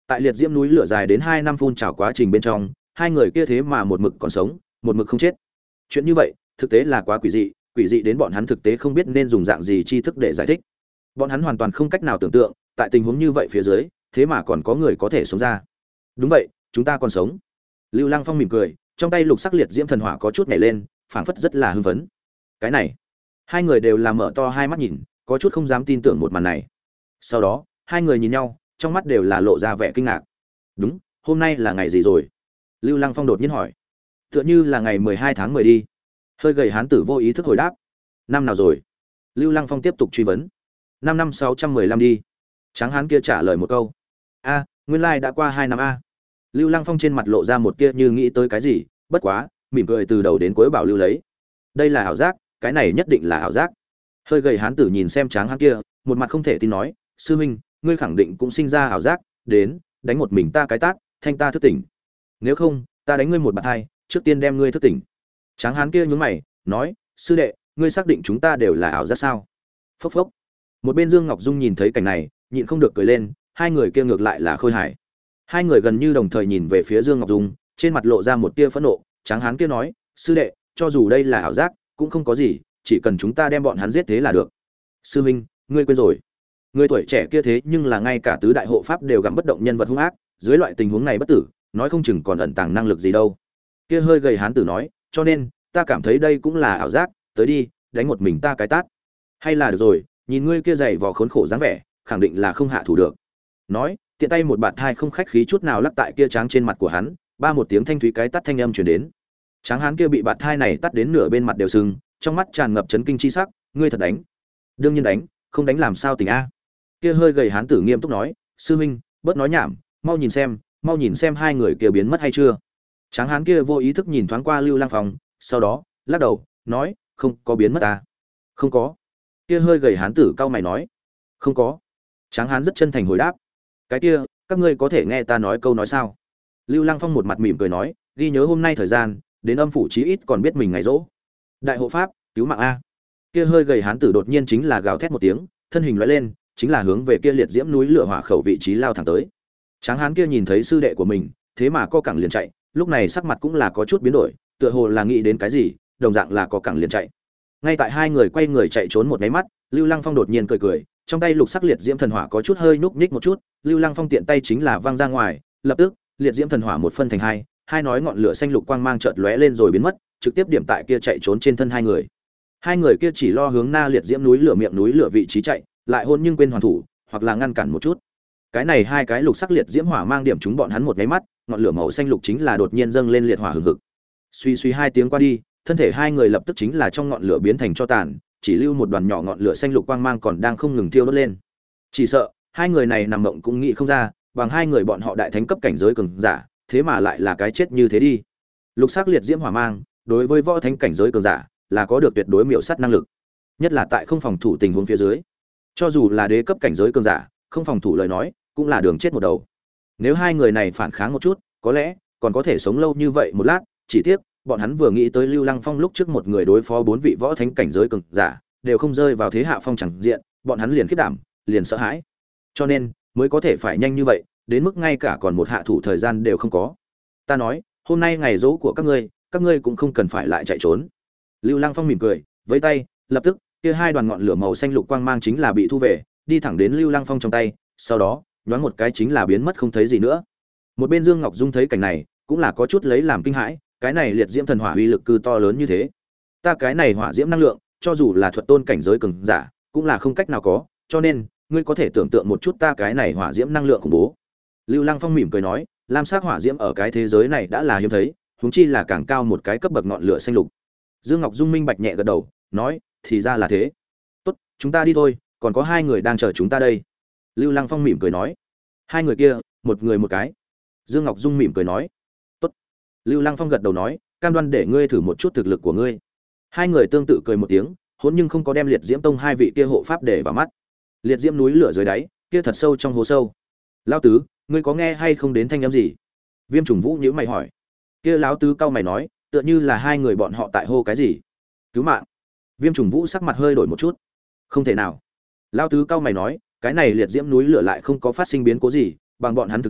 Speaker 1: Tại liệt diễm núi lửa dài đến hai năm phun trào quá trình bên trong, hai người kia thế mà một mực còn sống, một mực không chết. Chuyện như vậy, thực tế là quá quỷ dị, quỷ dị đến bọn hắn thực tế không biết nên dùng dạng gì tri thức để giải thích. Bọn hắn hoàn toàn không cách nào tưởng tượng, tại tình huống như vậy phía dưới, thế mà còn có người có thể sống ra. Đúng vậy, chúng ta còn sống. Lưu Lăng Phong mỉm cười, trong tay lục sắc liệt diễm thần hỏa có chút nhảy lên, phảng phất rất là hưng phấn. Cái này, hai người đều là mở to hai mắt nhìn, có chút không dám tin tưởng một màn này. Sau đó, hai người nhìn nhau, trong mắt đều là lộ ra vẻ kinh ngạc. Đúng, hôm nay là ngày gì rồi? Lưu Lăng Phong đột nhiên hỏi. Tựa như là ngày mười hai tháng mười đi. Hơi gầy hán tử vô ý thức hồi đáp. Năm nào rồi? Lưu Lăng Phong tiếp tục truy vấn. Năm năm sáu trăm mười lăm đi. Tráng hán kia trả lời một câu. A, nguyên lai đã qua hai năm a. Lưu Lăng Phong trên mặt lộ ra một tia như nghĩ tới cái gì, bất quá, mỉm cười từ đầu đến cuối bảo lưu lấy. Đây là ảo giác, cái này nhất định là ảo giác. Hơi gầy hán tử nhìn xem tráng hán kia, một mặt không thể tin nói, sư huynh, ngươi khẳng định cũng sinh ra ảo giác, đến, đánh một mình ta cái tát, thanh ta thức tỉnh. Nếu không, ta đánh ngươi một bạt hai, trước tiên đem ngươi thức tỉnh. Tráng hán kia nhướng mày, nói, sư đệ, ngươi xác định chúng ta đều là ảo giác sao? Phốc phốc. Một bên Dương Ngọc Dung nhìn thấy cảnh này, nhịn không được cười lên, hai người kia ngược lại là khôi hài. Hai người gần như đồng thời nhìn về phía Dương Ngọc Dung, trên mặt lộ ra một tia phẫn nộ, tráng hán kia nói, sư đệ, cho dù đây là ảo giác, cũng không có gì, chỉ cần chúng ta đem bọn hắn giết thế là được. Sư huynh, ngươi quên rồi, người tuổi trẻ kia thế nhưng là ngay cả tứ đại hộ pháp đều gặm bất động nhân vật hung ác, dưới loại tình huống này bất tử, nói không chừng còn ẩn tàng năng lực gì đâu. Kia hơi gầy hán tử nói, cho nên, ta cảm thấy đây cũng là ảo giác, tới đi, đánh một mình ta cái tát. Hay là được rồi, nhìn ngươi kia dày vò khốn khổ dáng vẻ, khẳng định là không hạ thủ được. Nói, tiện tay một bạt hai không khách khí chút nào lắc tại kia tráng trên mặt của hắn, ba một tiếng thanh thúy cái tát thanh âm truyền đến. Tráng hán kia bị bạt hai này tát đến nửa bên mặt đều sưng, trong mắt tràn ngập chấn kinh chi sắc, ngươi thật đánh? Đương nhiên đánh, không đánh làm sao tỉnh a? Kia hơi gầy hán tử nghiêm túc nói, sư huynh, bớt nói nhảm, mau nhìn xem, mau nhìn xem hai người kia biến mất hay chưa. Tráng hán kia vô ý thức nhìn thoáng qua Lưu Lăng Phong, sau đó lắc đầu, nói, không có biến mất ta. Không có. Kia hơi gầy hán tử cau mày nói, không có. Tráng hán rất chân thành hồi đáp, cái kia, các ngươi có thể nghe ta nói câu nói sao? Lưu Lăng Phong một mặt mỉm cười nói, ghi nhớ hôm nay thời gian, đến âm phủ chí ít còn biết mình ngày rỗ. Đại hộ pháp, cứu mạng a. Kia hơi gầy hán tử đột nhiên chính là gào thét một tiếng, thân hình lóe lên, chính là hướng về kia liệt diễm núi lửa hỏa khẩu vị trí lao thẳng tới. Tráng hán kia nhìn thấy sư đệ của mình, thế mà co cẳng liền chạy, lúc này sắc mặt cũng là có chút biến đổi, tựa hồ là nghĩ đến cái gì, đồng dạng là có cẳng liền chạy. Ngay tại hai người quay người chạy trốn một cái mắt, Lưu Lăng Phong đột nhiên cười cười, trong tay lục sắc liệt diễm thần hỏa có chút hơi nhúc nhích một chút, Lưu Lăng Phong tiện tay chính là văng ra ngoài, lập tức, liệt diễm thần hỏa một phân thành hai, hai nói ngọn lửa xanh lục quang mang chợt lóe lên rồi biến mất, trực tiếp điểm tại kia chạy trốn trên thân hai người. Hai người kia chỉ lo hướng na liệt diễm núi lửa miệng núi lửa vị trí chạy, lại hôn nhưng quên hoàn thủ, hoặc là ngăn cản một chút. Cái này hai cái lục sắc liệt diễm hỏa mang điểm chúng bọn hắn một cái mắt, ngọn lửa màu xanh lục chính là đột nhiên dâng lên liệt hỏa hừng hực. Suy suy hai tiếng qua đi, thân thể hai người lập tức chính là trong ngọn lửa biến thành tro tàn, chỉ lưu một đoàn nhỏ ngọn lửa xanh lục quang mang còn đang không ngừng thiêu đốt lên. Chỉ sợ, hai người này nằm mộng cũng nghĩ không ra, bằng hai người bọn họ đại thánh cấp cảnh giới cường giả, thế mà lại là cái chết như thế đi. Lục sắc liệt diễm hỏa mang, đối với võ thánh cảnh giới cường giả, là có được tuyệt đối miểu sát năng lực. Nhất là tại không phòng thủ tình huống phía dưới. Cho dù là đế cấp cảnh giới cường giả, không phòng thủ lời nói, cũng là đường chết một đầu. Nếu hai người này phản kháng một chút, có lẽ còn có thể sống lâu như vậy một lát, chỉ tiếc, bọn hắn vừa nghĩ tới Lưu Lăng Phong lúc trước một người đối phó bốn vị võ thánh cảnh giới cường giả, đều không rơi vào thế hạ phong chẳng diện, bọn hắn liền khiếp đảm, liền sợ hãi. Cho nên, mới có thể phải nhanh như vậy, đến mức ngay cả còn một hạ thủ thời gian đều không có. Ta nói, hôm nay ngày dỗ của các ngươi, các ngươi cũng không cần phải lại chạy trốn. Lưu Lăng Phong mỉm cười, với tay, lập tức, kia hai đoàn ngọn lửa màu xanh lục quang mang chính là bị thu về, đi thẳng đến Lưu Lăng Phong trong tay, sau đó, nhoáng một cái chính là biến mất không thấy gì nữa. Một bên Dương Ngọc Dung thấy cảnh này, cũng là có chút lấy làm kinh hãi, cái này liệt diễm thần hỏa uy lực cư to lớn như thế. Ta cái này hỏa diễm năng lượng, cho dù là thuật tôn cảnh giới cường giả, cũng là không cách nào có, cho nên, ngươi có thể tưởng tượng một chút ta cái này hỏa diễm năng lượng khủng bố. Lưu Lăng Phong mỉm cười nói, lam sắc hỏa diễm ở cái thế giới này đã là hiếm thấy, huống chi là càng cao một cái cấp bậc ngọn lửa xanh lục. Dương Ngọc Dung minh bạch nhẹ gật đầu, nói, thì ra là thế. Tốt, chúng ta đi thôi, còn có hai người đang chờ chúng ta đây. Lưu Lăng Phong mỉm cười nói, hai người kia, một người một cái. Dương Ngọc Dung mỉm cười nói, tốt. Lưu Lăng Phong gật đầu nói, cam đoan để ngươi thử một chút thực lực của ngươi. Hai người tương tự cười một tiếng, hỗn nhưng không có đem liệt diễm tông hai vị kia hộ pháp để vào mắt. Liệt diễm núi lửa dưới đáy, kia thật sâu trong hố sâu. Lão tứ, ngươi có nghe hay không đến thanh âm gì? Viêm Trùng Vũ nhíu mày hỏi. Kia lão tứ cau mày nói, tựa như là hai người bọn họ tại hô cái gì? Cứu mạng. Viêm Trùng Vũ sắc mặt hơi đổi một chút. Không thể nào. Lão tứ cau mày nói, cái này liệt diễm núi lửa lại không có phát sinh biến cố gì, bằng bọn hắn thực lực,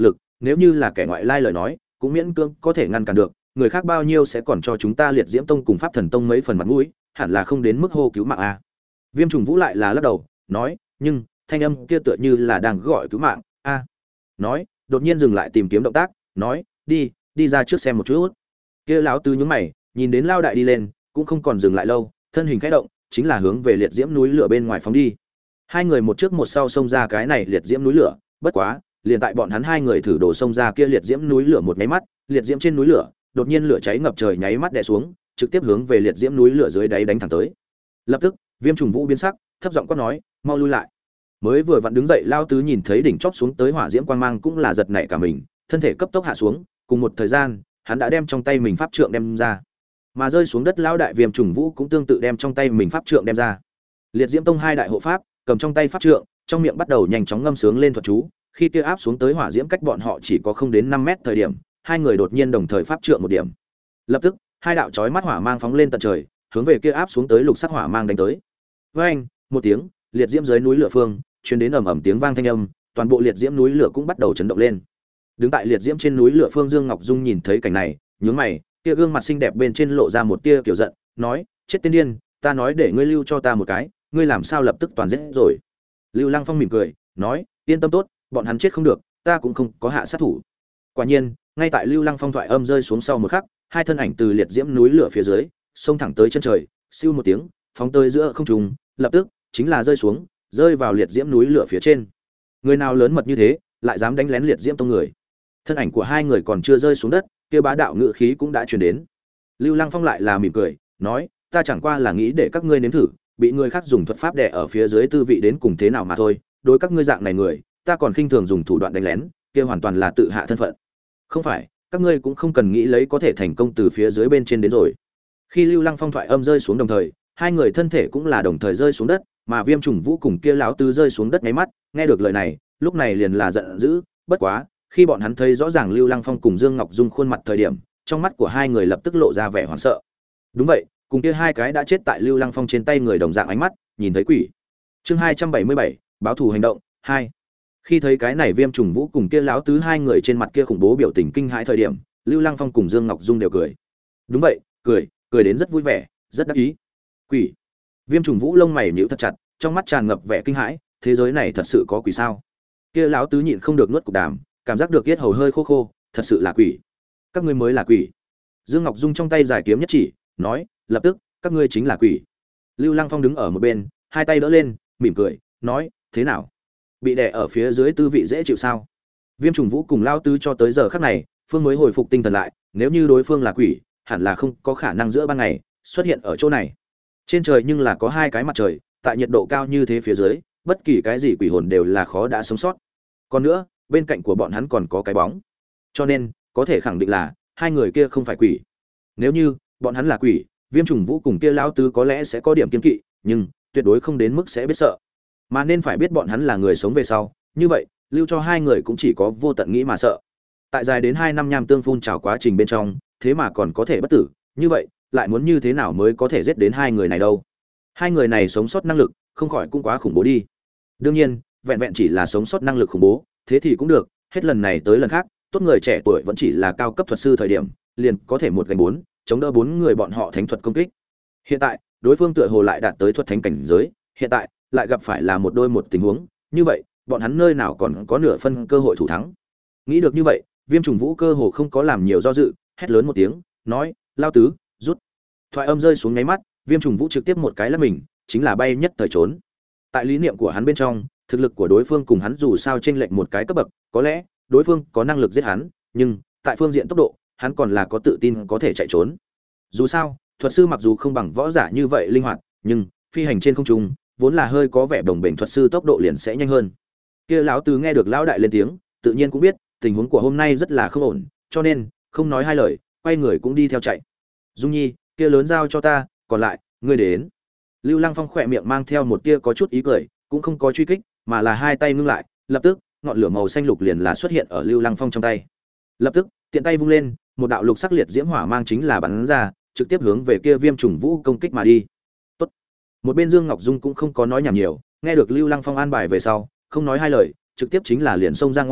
Speaker 1: nếu như là kẻ ngoại lai lời nói cũng miễn cưỡng có thể ngăn cản được, người khác bao nhiêu sẽ còn cho chúng ta Liệt Diễm Tông cùng Pháp Thần Tông mấy phần mặt mũi, hẳn là không đến mức hô cứu mạng a. Viêm Trùng Vũ lại là lắc đầu, nói, nhưng thanh âm kia tựa như là đang gọi cứu mạng a. Nói, đột nhiên dừng lại tìm kiếm động tác, nói, đi, đi ra trước xem một chút. Kia lão tứ nhướng mày, nhìn đến Lao đại đi lên, cũng không còn dừng lại lâu, thân hình khẽ động, chính là hướng về liệt diễm núi lửa bên ngoài phóng đi. Hai người một trước một sau xông ra cái này liệt diễm núi lửa, bất quá, liền tại bọn hắn hai người thử đổ xông ra kia liệt diễm núi lửa một cái mắt, liệt diễm trên núi lửa, đột nhiên lửa cháy ngập trời nháy mắt đè xuống, trực tiếp hướng về liệt diễm núi lửa dưới đáy đánh thẳng tới. Lập tức, Viêm Trùng Vũ biến sắc, thấp giọng quát nói, mau lui lại. Mới vừa vặn đứng dậy Lao tứ nhìn thấy đỉnh chóp xuống tới hỏa diễm quang mang cũng là giật nảy cả mình, thân thể cấp tốc hạ xuống, cùng một thời gian, hắn đã đem trong tay mình pháp trượng đem ra. Mà rơi xuống đất lão đại Viêm Trùng Vũ cũng tương tự đem trong tay mình pháp trượng đem ra. Liệt Diễm Tông hai đại hộ pháp, cầm trong tay pháp trượng, trong miệng bắt đầu nhanh chóng ngâm sướng lên thuật chú, khi kia áp xuống tới hỏa diễm cách bọn họ chỉ có không đến năm mét thời điểm, hai người đột nhiên đồng thời pháp trượng một điểm. Lập tức, hai đạo chói mắt hỏa mang phóng lên tận trời, hướng về kia áp xuống tới lục sắc hỏa mang đánh tới. Oeng, một tiếng, liệt diễm dưới núi lửa phương, truyền đến ầm ầm tiếng vang thanh âm, toàn bộ liệt diễm núi lửa cũng bắt đầu chấn động lên. Đứng tại liệt diễm trên núi lửa phương Dương Ngọc Dung nhìn thấy cảnh này, nhướng mày, kia gương mặt xinh đẹp bên trên lộ ra một tia kiểu giận, nói: "Chết tiên điên, ta nói để ngươi lưu cho ta một cái, ngươi làm sao lập tức toàn giết rồi?" Lưu Lăng Phong mỉm cười, nói: "Yên tâm tốt, bọn hắn chết không được, ta cũng không có hạ sát thủ." Quả nhiên, ngay tại Lưu Lăng Phong thoại âm rơi xuống sau một khắc, hai thân ảnh từ liệt diễm núi lửa phía dưới, xông thẳng tới chân trời, siêu một tiếng, phóng tới giữa không trung, lập tức chính là rơi xuống, rơi vào liệt diễm núi lửa phía trên. Người nào lớn mật như thế, lại dám đánh lén liệt diễm tông người? Thân ảnh của hai người còn chưa rơi xuống đất, kia bá đạo ngự khí cũng đã truyền đến. Lưu Lăng Phong lại là mỉm cười, nói: "Ta chẳng qua là nghĩ để các ngươi nếm thử, bị người khác dùng thuật pháp đè ở phía dưới tư vị đến cùng thế nào mà thôi, đối các ngươi dạng này người, ta còn khinh thường dùng thủ đoạn đánh lén, kia hoàn toàn là tự hạ thân phận. Không phải, các ngươi cũng không cần nghĩ lấy có thể thành công từ phía dưới bên trên đến rồi." Khi Lưu Lăng Phong thoại âm rơi xuống đồng thời, hai người thân thể cũng là đồng thời rơi xuống đất, mà Viêm Trùng Vũ cùng kia lão tứ rơi xuống đất nháy mắt, nghe được lời này, lúc này liền là giận dữ, bất quá, khi bọn hắn thấy rõ ràng Lưu Lăng Phong cùng Dương Ngọc Dung khuôn mặt thời điểm, trong mắt của hai người lập tức lộ ra vẻ hoảng sợ. Đúng vậy, cùng kia hai cái đã chết tại Lưu Lăng Phong trên tay người đồng dạng ánh mắt, nhìn thấy quỷ. Chương hai trăm bảy mươi bảy, báo thù hành động hai. Khi thấy cái này Viêm Trùng Vũ cùng kia lão tứ hai người trên mặt kia khủng bố biểu tình kinh hãi thời điểm, Lưu Lăng Phong cùng Dương Ngọc Dung đều cười. Đúng vậy, cười, cười đến rất vui vẻ, rất đắc ý. Quỷ. Viêm Trùng Vũ lông mày nhíu thật chặt, trong mắt tràn ngập vẻ kinh hãi, thế giới này thật sự có quỷ sao? Kia lão tứ nhịn không được nuốt cục đàm, cảm giác được yết hầu hơi khô khô, thật sự là quỷ. Các ngươi mới là quỷ. Dương Ngọc Dung trong tay giải kiếm nhất chỉ, nói, lập tức, các ngươi chính là quỷ. Lưu Lăng Phong đứng ở một bên, hai tay đỡ lên, mỉm cười, nói, thế nào? Bị đè ở phía dưới tư vị dễ chịu sao? Viêm Trùng Vũ cùng lão tứ cho tới giờ khắc này, phương mới hồi phục tinh thần lại, nếu như đối phương là quỷ, hẳn là không có khả năng giữa ban ngày xuất hiện ở chỗ này. Trên trời nhưng là có hai cái mặt trời, tại nhiệt độ cao như thế phía dưới, bất kỳ cái gì quỷ hồn đều là khó đã sống sót. Còn nữa, bên cạnh của bọn hắn còn có cái bóng. Cho nên, có thể khẳng định là hai người kia không phải quỷ. Nếu như bọn hắn là quỷ, Viêm Trùng Vũ cùng kia lão tứ có lẽ sẽ có điểm kiêng kỵ, nhưng tuyệt đối không đến mức sẽ biết sợ. Mà nên phải biết bọn hắn là người sống về sau, như vậy, lưu cho hai người cũng chỉ có vô tận nghĩ mà sợ. Tại dài đến hai năm nham tương phun trào quá trình bên trong, thế mà còn có thể bất tử, như vậy, lại muốn như thế nào mới có thể giết đến hai người này đâu? Hai người này sống sót năng lực, không khỏi cũng quá khủng bố đi. Đương nhiên, vẹn vẹn chỉ là sống sót năng lực khủng bố, thế thì cũng được, hết lần này tới lần khác, tốt người trẻ tuổi vẫn chỉ là cao cấp thuật sư thời điểm, liền có thể một gánh bốn, chống đỡ bốn người bọn họ thánh thuật công kích. Hiện tại, đối phương tựa hồ lại đạt tới thuật thánh cảnh giới, hiện tại lại gặp phải là một đôi một tình huống, như vậy, bọn hắn nơi nào còn có nửa phân cơ hội thủ thắng. Nghĩ được như vậy, Viêm Trùng Vũ cơ hồ không có làm nhiều do dự, hét lớn một tiếng, nói, lao tứ, rút. Thoại âm rơi xuống nháy mắt, Viêm Trùng Vũ trực tiếp một cái lắc mình, chính là bay nhất thời trốn. Tại lý niệm của hắn bên trong, thực lực của đối phương cùng hắn dù sao chênh lệch một cái cấp bậc, có lẽ đối phương có năng lực giết hắn, nhưng tại phương diện tốc độ, hắn còn là có tự tin có thể chạy trốn. Dù sao, thuật sư mặc dù không bằng võ giả như vậy linh hoạt, nhưng phi hành trên không trung, vốn là hơi có vẻ đồng bền thuật sư tốc độ liền sẽ nhanh hơn. Kia lão tứ nghe được lão đại lên tiếng, tự nhiên cũng biết tình huống của hôm nay rất là không ổn, cho nên không nói hai lời, quay người cũng đi theo chạy. Dung Nhi, kia lớn giao cho ta, còn lại, ngươi đến. Lưu Lăng Phong khỏe miệng mang theo một tia có chút ý cười, cũng không có truy kích, mà là hai tay ngưng lại, lập tức, ngọn lửa màu xanh lục liền là xuất hiện ở Lưu Lăng Phong trong tay. Lập tức, tiện tay vung lên, một đạo lục sắc liệt diễm hỏa mang chính là bắn ra, trực tiếp hướng về kia Viêm Trùng Vũ công kích mà đi. Tốt. Một bên Dương Ngọc Dung cũng không có nói nhảm nhiều, nghe được Lưu Lăng Phong an bài về sau, không nói hai lời, trực tiếp chính là liền xông ra ngoài,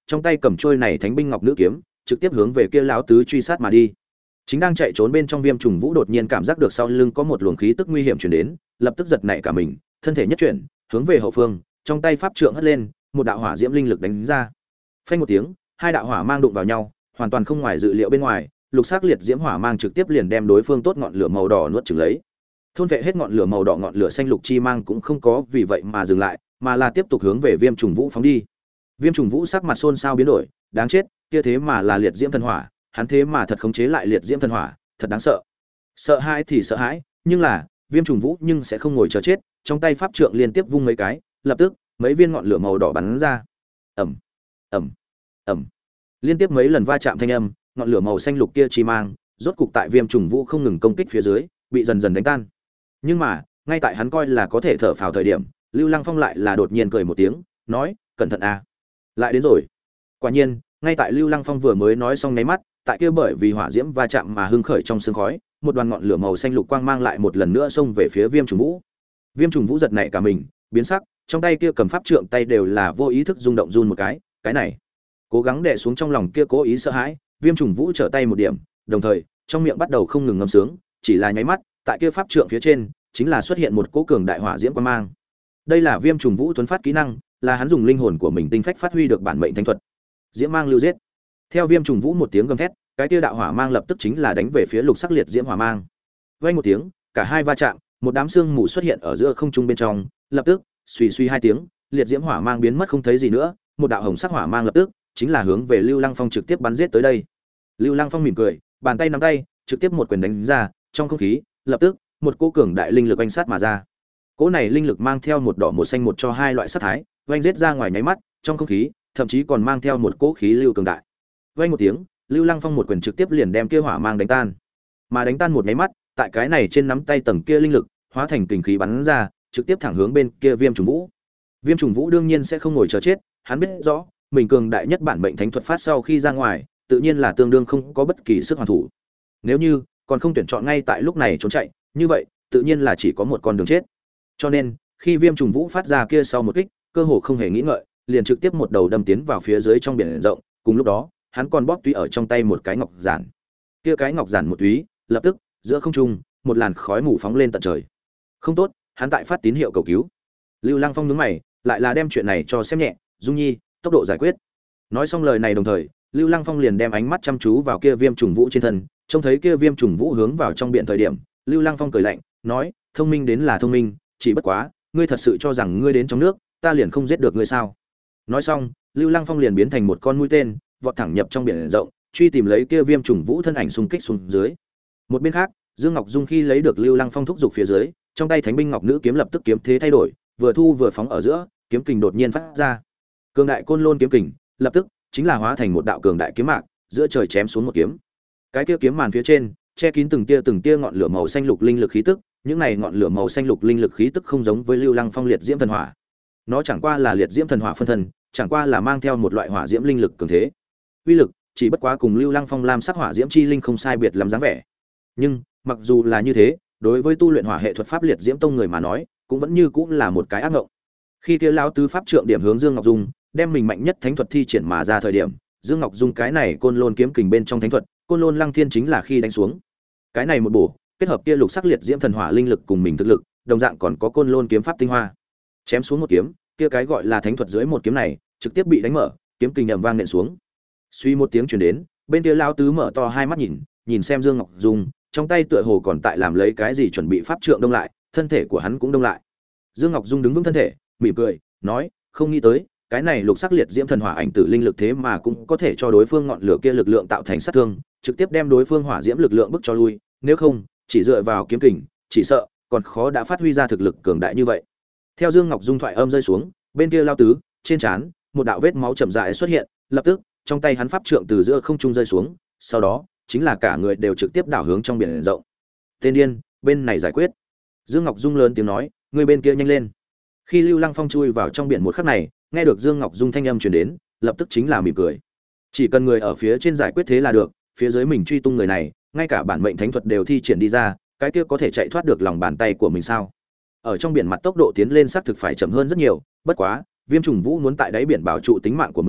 Speaker 1: trong tay cầm trôi này thánh binh ngọc nữ kiếm trực tiếp hướng về kia lão tứ truy sát mà đi. Chính đang chạy trốn bên trong Viêm Trùng Vũ đột nhiên cảm giác được sau lưng có một luồng khí tức nguy hiểm truyền đến, lập tức giật nảy cả mình, thân thể nhất chuyển, hướng về hậu phương, trong tay pháp trượng hất lên, một đạo hỏa diễm linh lực đánh ra. Phanh một tiếng, hai đạo hỏa mang đụng vào nhau, hoàn toàn không ngoài dự liệu bên ngoài, lục sắc liệt diễm hỏa mang trực tiếp liền đem đối phương tốt ngọn lửa màu đỏ nuốt chửng lấy. Thôn vệ hết ngọn lửa màu đỏ, ngọn lửa xanh lục chi mang cũng không có vì vậy mà dừng lại, mà là tiếp tục hướng về Viêm Trùng Vũ phóng đi. Viêm Trùng Vũ sắc mặt xôn xao biến đổi, đáng chết, kia thế mà là liệt diễm thần hỏa, hắn thế mà thật khống chế lại liệt diễm thần hỏa, thật đáng sợ. Sợ hãi thì sợ hãi, nhưng là, Viêm Trùng Vũ nhưng sẽ không ngồi chờ chết, trong tay pháp trượng liên tiếp vung mấy cái, lập tức, mấy viên ngọn lửa màu đỏ bắn ra. Ầm, ầm, ầm. Liên tiếp mấy lần va chạm thanh âm, ngọn lửa màu xanh lục kia chi mang, rốt cục tại Viêm Trùng Vũ không ngừng công kích phía dưới, bị dần dần đánh tan. Nhưng mà, ngay tại hắn coi là có thể thở phào thời điểm, Lưu Lăng Phong lại là đột nhiên cười một tiếng, nói: "Cẩn thận a, lại đến rồi." Quả nhiên, ngay tại Lưu Lăng Phong vừa mới nói xong nháy mắt, tại kia bởi vì hỏa diễm va chạm mà hưng khởi trong sương khói, một đoàn ngọn lửa màu xanh lục quang mang lại một lần nữa xông về phía Viêm Trùng Vũ. Viêm Trùng Vũ giật nảy cả mình, biến sắc, trong tay kia cầm pháp trượng tay đều là vô ý thức rung động run một cái, cái này, cố gắng đè xuống trong lòng kia cố ý sợ hãi, Viêm Trùng Vũ trở tay một điểm, đồng thời, trong miệng bắt đầu không ngừng ngâm sướng, chỉ là nháy mắt, tại kia pháp trượng phía trên, chính là xuất hiện một cỗ cường đại hỏa diễm quang mang. Đây là Viêm Trùng Vũ tuấn phát kỹ năng, là hắn dùng linh hồn của mình tinh phách phát huy được bản mệnh thánh thuật. Diễm mang lưu giết. Theo Viêm Trùng Vũ một tiếng gầm thét, cái kia đạo hỏa mang lập tức chính là đánh về phía lục sắc liệt diễm hỏa mang. Vang một tiếng, cả hai va chạm, một đám sương mù xuất hiện ở giữa không trung bên trong, lập tức, suy suy hai tiếng, liệt diễm hỏa mang biến mất không thấy gì nữa, một đạo hồng sắc hỏa mang lập tức chính là hướng về Lưu Lăng Phong trực tiếp bắn giết tới đây. Lưu Lăng Phong mỉm cười, bàn tay nắm tay, trực tiếp một quyền đánh ra, trong không khí, lập tức, một cỗ cường đại linh lực oanh sát mà ra. Cỗ này linh lực mang theo một đỏ một xanh một cho hai loại sát thái, oanh giết ra ngoài nháy mắt, trong không khí, thậm chí còn mang theo một cỗ khí lưu cường đại. Vang một tiếng, Lưu Lăng Phong một quyền trực tiếp liền đem kia hỏa mang đánh tan. Mà đánh tan một nháy mắt, tại cái này trên nắm tay tầng kia linh lực hóa thành kình khí bắn ra, trực tiếp thẳng hướng bên kia Viêm Trùng Vũ. Viêm Trùng Vũ đương nhiên sẽ không ngồi chờ chết, hắn biết rõ, mình cường đại nhất bản mệnh thánh thuật phát sau khi ra ngoài, tự nhiên là tương đương không có bất kỳ sức hoàn thủ. Nếu như còn không tuyển chọn ngay tại lúc này trốn chạy, như vậy, tự nhiên là chỉ có một con đường chết. Cho nên, khi Viêm Trùng Vũ phát ra kia sau một kích, cơ hồ không hề nghĩ ngợi, liền trực tiếp một đầu đâm tiến vào phía dưới trong biển rộng, cùng lúc đó, hắn còn bóp túy ở trong tay một cái ngọc giản. Kia cái ngọc giản một túy, lập tức, giữa không trung, một làn khói mù phóng lên tận trời. Không tốt, hắn tại phát tín hiệu cầu cứu. Lưu Lăng Phong nhướng mày, lại là đem chuyện này cho xem nhẹ, Dung Nhi, tốc độ giải quyết. Nói xong lời này đồng thời, Lưu Lăng Phong liền đem ánh mắt chăm chú vào kia Viêm Trùng Vũ trên thân, trông thấy kia Viêm Trùng Vũ hướng vào trong biển thời điểm, Lưu Lăng Phong cười lạnh, nói, thông minh đến là thông minh, chỉ bất quá, ngươi thật sự cho rằng ngươi đến trong nước, ta liền không giết được ngươi sao? Nói xong, Lưu Lăng Phong liền biến thành một con mũi tên, vọt thẳng nhập trong biển rộng, truy tìm lấy kia Viêm Trùng Vũ thân ảnh xung kích xuống dưới. Một bên khác, Dương Ngọc Dung khi lấy được Lưu Lăng Phong thúc giục phía dưới, trong tay Thánh binh ngọc nữ kiếm lập tức kiếm thế thay đổi, vừa thu vừa phóng ở giữa, kiếm kình đột nhiên phát ra. Cường đại côn lôn kiếm kình, lập tức chính là hóa thành một đạo cường đại kiếm mạc, giữa trời chém xuống một kiếm. Cái kia kiếm màn phía trên, che kín từng tia từng tia ngọn lửa màu xanh lục linh lực khí tức, những này ngọn lửa màu xanh lục linh lực khí tức không giống với Lưu Lăng Phong liệt diễm thần hỏa. Nó chẳng qua là liệt diễm thần hỏa phân thân, chẳng qua là mang theo một loại hỏa diễm linh lực cường thế. Uy lực chỉ bất quá cùng Lưu Lăng Phong lam sắc hỏa diễm chi linh không sai biệt lắm dáng vẻ. Nhưng, mặc dù là như thế, đối với tu luyện hỏa hệ thuật pháp liệt diễm tông người mà nói, cũng vẫn như cũng là một cái ác ngộng. Khi kia lão tứ pháp trượng điểm hướng Dương Ngọc Dung, đem mình mạnh nhất thánh thuật thi triển mà ra thời điểm, Dương Ngọc Dung cái này côn lôn kiếm kình bên trong thánh thuật, côn lôn lăng thiên chính là khi đánh xuống. Cái này một bổ, kết hợp kia lục sắc liệt diễm thần hỏa linh lực cùng mình thực lực, đồng dạng còn có côn lôn kiếm pháp tinh hoa. Chém xuống một kiếm, kia cái gọi là thánh thuật dưới một kiếm này, trực tiếp bị đánh mở, kiếm kình ầm vang nện xuống. Suy một tiếng truyền đến, bên kia lão tứ mở to hai mắt nhìn, nhìn xem Dương Ngọc Dung, trong tay tựa hồ còn tại làm lấy cái gì chuẩn bị pháp trượng đông lại, thân thể của hắn cũng đông lại. Dương Ngọc Dung đứng vững thân thể, mỉm cười, nói, không nghĩ tới, cái này lục sắc liệt diễm thần hỏa ảnh tử linh lực thế mà cũng có thể cho đối phương ngọn lửa kia lực lượng tạo thành sát thương, trực tiếp đem đối phương hỏa diễm lực lượng bức cho lui, nếu không, chỉ dựa vào kiếm kình, chỉ sợ còn khó đã phát huy ra thực lực cường đại như vậy. Theo Dương Ngọc Dung thoại âm rơi xuống, bên kia lao tứ, trên trán, một đạo vết máu chậm rãi xuất hiện, lập tức, trong tay hắn pháp trượng từ giữa không trung rơi xuống, sau đó, chính là cả người đều trực tiếp đảo hướng trong biển rộng. Tên điên, bên này giải quyết. Dương Ngọc Dung lớn tiếng nói, người bên kia nhanh lên. Khi Lưu Lăng Phong chui vào trong biển một khắc này, nghe được Dương Ngọc Dung thanh âm truyền đến, lập tức chính là mỉm cười. Chỉ cần người ở phía trên giải quyết thế là được, phía dưới mình truy tung người này, ngay cả bản mệnh thánh thuật đều thi triển đi ra, cái kia có thể chạy thoát được lòng bàn tay của mình sao? Ở trong biển mặt tốc độ tiến lên xác thực phải chậm hơn rất nhiều, bất quá, Viêm Trùng Vũ muốn tại đáy biển bảo trụ tính mạng của mình,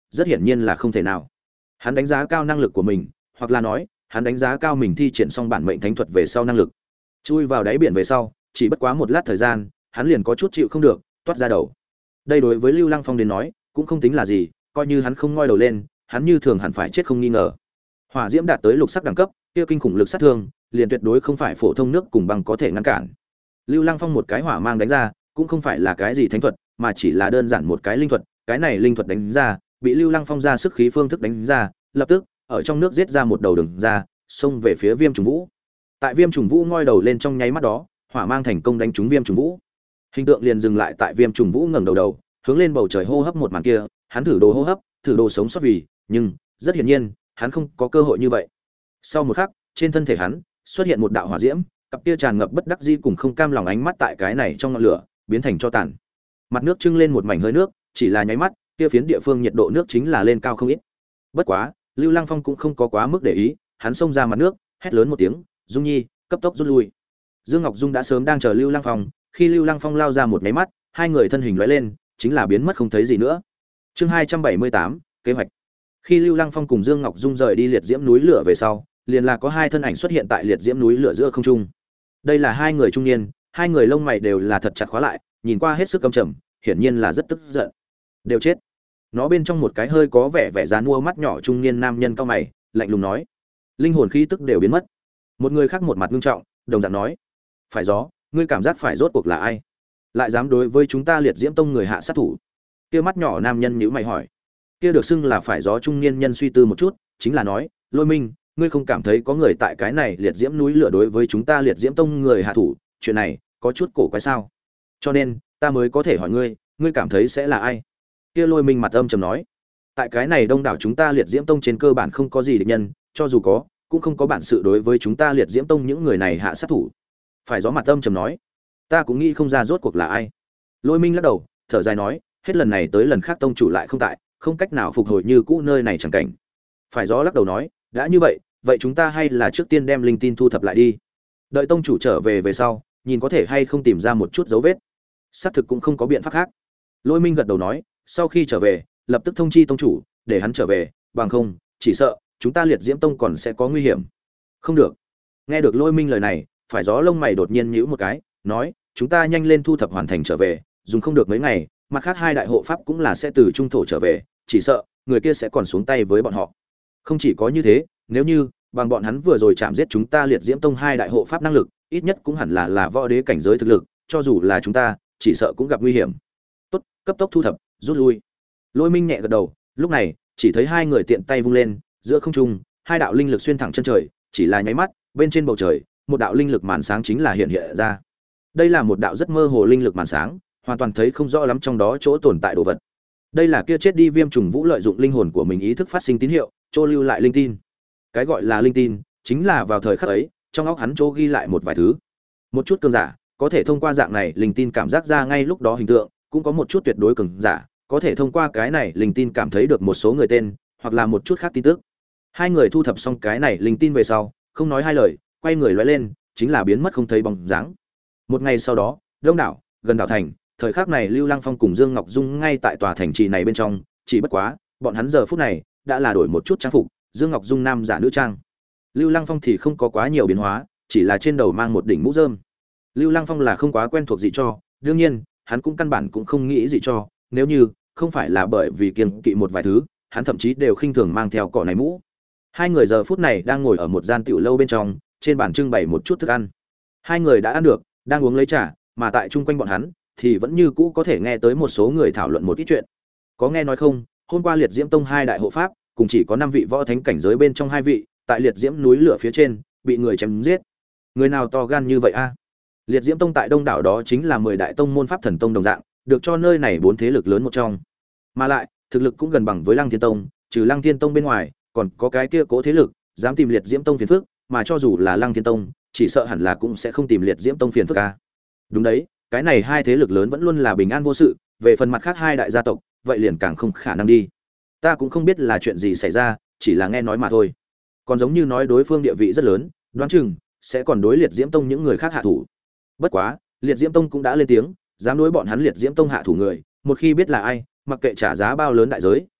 Speaker 1: rất hiển nhiên là không thể nào. Hắn đánh giá cao năng lực của mình, hoặc là nói, hắn đánh giá cao mình thi triển xong bản mệnh thánh thuật về sau năng lực. Chui vào đáy biển về sau, chỉ bất quá một lát thời gian, hắn liền có chút chịu không được, toát ra đầu. Đây đối với Lưu Lăng Phong đến nói, cũng không tính là gì, coi như hắn không ngoi đầu lên, hắn như thường hẳn phải chết không nghi ngờ. Hỏa diễm đạt tới lục sắc đẳng cấp, kia kinh khủng lực sát thương, liền tuyệt đối không phải phổ thông nước cùng băng có thể ngăn cản. Lưu Lăng Phong một cái hỏa mang đánh ra, cũng không phải là cái gì thánh thuật, mà chỉ là đơn giản một cái linh thuật, cái này linh thuật đánh ra, bị Lưu Lăng Phong ra sức khí phương thức đánh ra, lập tức, ở trong nước giết ra một đầu đường ra, xông về phía Viêm Trùng Vũ. Tại Viêm Trùng Vũ ngoi đầu lên trong nháy mắt đó, hỏa mang thành công đánh trúng Viêm Trùng Vũ. Hình tượng liền dừng lại tại Viêm Trùng Vũ ngẩng đầu đầu, hướng lên bầu trời hô hấp một màn kia, hắn thử đồ hô hấp, thử đồ sống sót vì, nhưng rất hiển nhiên, hắn không có cơ hội như vậy. Sau một khắc, trên thân thể hắn xuất hiện một đạo hỏa diễm, cặp kia tràn ngập bất đắc dĩ cùng không cam lòng ánh mắt tại cái này trong ngọn lửa, biến thành tro tàn. Mặt nước trưng lên một mảnh hơi nước, chỉ là nháy mắt, kia phiến địa phương nhiệt độ nước chính là lên cao không ít. Bất quá, Lưu Lăng Phong cũng không có quá mức để ý, hắn xông ra mặt nước, hét lớn một tiếng, "Dung Nhi, cấp tốc rút lui." Dương Ngọc Dung đã sớm đang chờ Lưu Lăng Phong, khi Lưu Lăng Phong lao ra một cái mắt, hai người thân hình lóe lên, chính là biến mất không thấy gì nữa. Chương hai trăm bảy mươi tám, kế hoạch. Khi Lưu Lăng Phong cùng Dương Ngọc Dung rời đi liệt diễm núi lửa về sau, liền là có hai thân ảnh xuất hiện tại liệt diễm núi lửa giữa không trung. Đây là hai người trung niên, hai người lông mày đều là thật chặt khóa lại, nhìn qua hết sức căm trầm, hiển nhiên là rất tức giận. Đều chết. Nó bên trong một cái hơi có vẻ vẻ già nua mắt nhỏ trung niên nam nhân cao mày, lạnh lùng nói: "Linh hồn khí tức đều biến mất." Một người khác một mặt nghiêm trọng, đồng dạng nói: "Phải gió, ngươi cảm giác phải rốt cuộc là ai? Lại dám đối với chúng ta liệt diễm tông người hạ sát thủ?" Kia mắt nhỏ nam nhân nhíu mày hỏi. Kia được xưng là phải gió trung niên nhân suy tư một chút, chính là nói: "Lôi Minh, ngươi không cảm thấy có người tại cái này liệt diễm núi lửa đối với chúng ta liệt diễm tông người hạ thủ, chuyện này có chút cổ quái sao? Cho nên, ta mới có thể hỏi ngươi, ngươi cảm thấy sẽ là ai?" Kia Lôi Minh mặt âm trầm nói: "Tại cái này đông đảo chúng ta liệt diễm tông trên cơ bản không có gì địch nhân, cho dù có, cũng không có bản sự đối với chúng ta liệt diễm tông những người này hạ sát thủ." Phải gió mặt âm trầm nói: "Ta cũng nghĩ không ra rốt cuộc là ai." Lôi Minh lắc đầu, thở dài nói: "Hết lần này tới lần khác tông chủ lại không tại, không cách nào phục hồi như cũ nơi này chẳng cảnh." Phải gió lắc đầu nói: "Đã như vậy, vậy chúng ta hay là trước tiên đem linh tin thu thập lại đi. Đợi tông chủ trở về về sau, nhìn có thể hay không tìm ra một chút dấu vết." Xác thực cũng không có biện pháp khác. Lôi Minh gật đầu nói: "Sau khi trở về, lập tức thông chi tông chủ, để hắn trở về, bằng không, chỉ sợ chúng ta liệt diễm tông còn sẽ có nguy hiểm." Không được. Nghe được Lôi Minh lời này, phải gió lông mày đột nhiên nhíu một cái, nói: "Chúng ta nhanh lên thu thập hoàn thành trở về, dùng không được mấy ngày, mặt khác hai đại hộ pháp cũng là sẽ từ trung thổ trở về, chỉ sợ người kia sẽ còn xuống tay với bọn họ. Không chỉ có như thế, nếu như bằng bọn hắn vừa rồi chạm giết chúng ta liệt diễm tông hai đại hộ pháp năng lực, ít nhất cũng hẳn là là võ đế cảnh giới thực lực, cho dù là chúng ta, chỉ sợ cũng gặp nguy hiểm." "Tốt, cấp tốc thu thập, rút lui." Lôi Minh nhẹ gật đầu, lúc này, chỉ thấy hai người tiện tay vung lên, giữa không trung, hai đạo linh lực xuyên thẳng chân trời, chỉ là nháy mắt, bên trên bầu trời, một đạo linh lực màn sáng chính là hiện hiện ra. Đây là một đạo rất mơ hồ linh lực màn sáng, hoàn toàn thấy không rõ lắm trong đó chỗ tồn tại đồ vật. Đây là kia chết đi Viêm Trùng Vũ lợi dụng linh hồn của mình ý thức phát sinh tín hiệu, chỗ lưu lại linh tin. Cái gọi là linh tin, chính là vào thời khắc ấy, trong óc hắn chỗ ghi lại một vài thứ. Một chút cường giả, có thể thông qua dạng này linh tin cảm giác ra ngay lúc đó hình tượng, cũng có một chút tuyệt đối cường giả, có thể thông qua cái này linh tin cảm thấy được một số người tên, hoặc là một chút khác tin tức. Hai người thu thập xong cái này linh tin về sau, không nói hai lời, quay người lóe lên, chính là biến mất không thấy bóng dáng. Một ngày sau đó, đông đảo, gần đảo thành, thời khắc này Lưu Lăng Phong cùng Dương Ngọc Dung ngay tại tòa thành trì này bên trong, chỉ bất quá, bọn hắn giờ phút này đã là đổi một chút trang phục, Dương Ngọc Dung nam giả nữ trang. Lưu Lăng Phong thì không có quá nhiều biến hóa, chỉ là trên đầu mang một đỉnh mũ rơm. Lưu Lăng Phong là không quá quen thuộc gì cho, đương nhiên, hắn cũng căn bản cũng không nghĩ gì cho, nếu như không phải là bởi vì kiêng kỵ một vài thứ, hắn thậm chí đều khinh thường mang theo cỏ này mũ. Hai người giờ phút này đang ngồi ở một gian tiểu lâu bên trong, trên bàn trưng bày một chút thức ăn. Hai người đã ăn được, đang uống lấy trà, mà tại chung quanh bọn hắn thì vẫn như cũ có thể nghe tới một số người thảo luận một ít chuyện. Có nghe nói không, hôm qua Liệt Diễm Tông hai đại hộ pháp, cùng chỉ có năm vị võ thánh cảnh giới bên trong hai vị, tại Liệt Diễm núi lửa phía trên, bị người chém giết. Người nào to gan như vậy a? Liệt Diễm Tông tại Đông đảo đó chính là mười đại tông môn pháp thần tông đồng dạng, được cho nơi này bốn thế lực lớn một trong. Mà lại, thực lực cũng gần bằng với Lăng Thiên Tông, trừ Lăng Thiên Tông bên ngoài, còn có cái kia cố thế lực, dám tìm Liệt Diễm Tông phiền phức, mà cho dù là Lăng Thiên Tông, chỉ sợ hẳn là cũng sẽ không tìm Liệt Diễm Tông phiền phức a. Đúng đấy, cái này hai thế lực lớn vẫn luôn là bình an vô sự, về phần mặt khác hai đại gia tộc, vậy liền càng không khả năng đi. Ta cũng không biết là chuyện gì xảy ra, chỉ là nghe nói mà thôi. Còn giống như nói đối phương địa vị rất lớn, đoán chừng sẽ còn đối Liệt Diễm Tông những người khác hạ thủ. Bất quá, Liệt Diễm Tông cũng đã lên tiếng, dám đối bọn hắn Liệt Diễm Tông hạ thủ người, một khi biết là ai, mặc kệ trả giá bao lớn đại giới,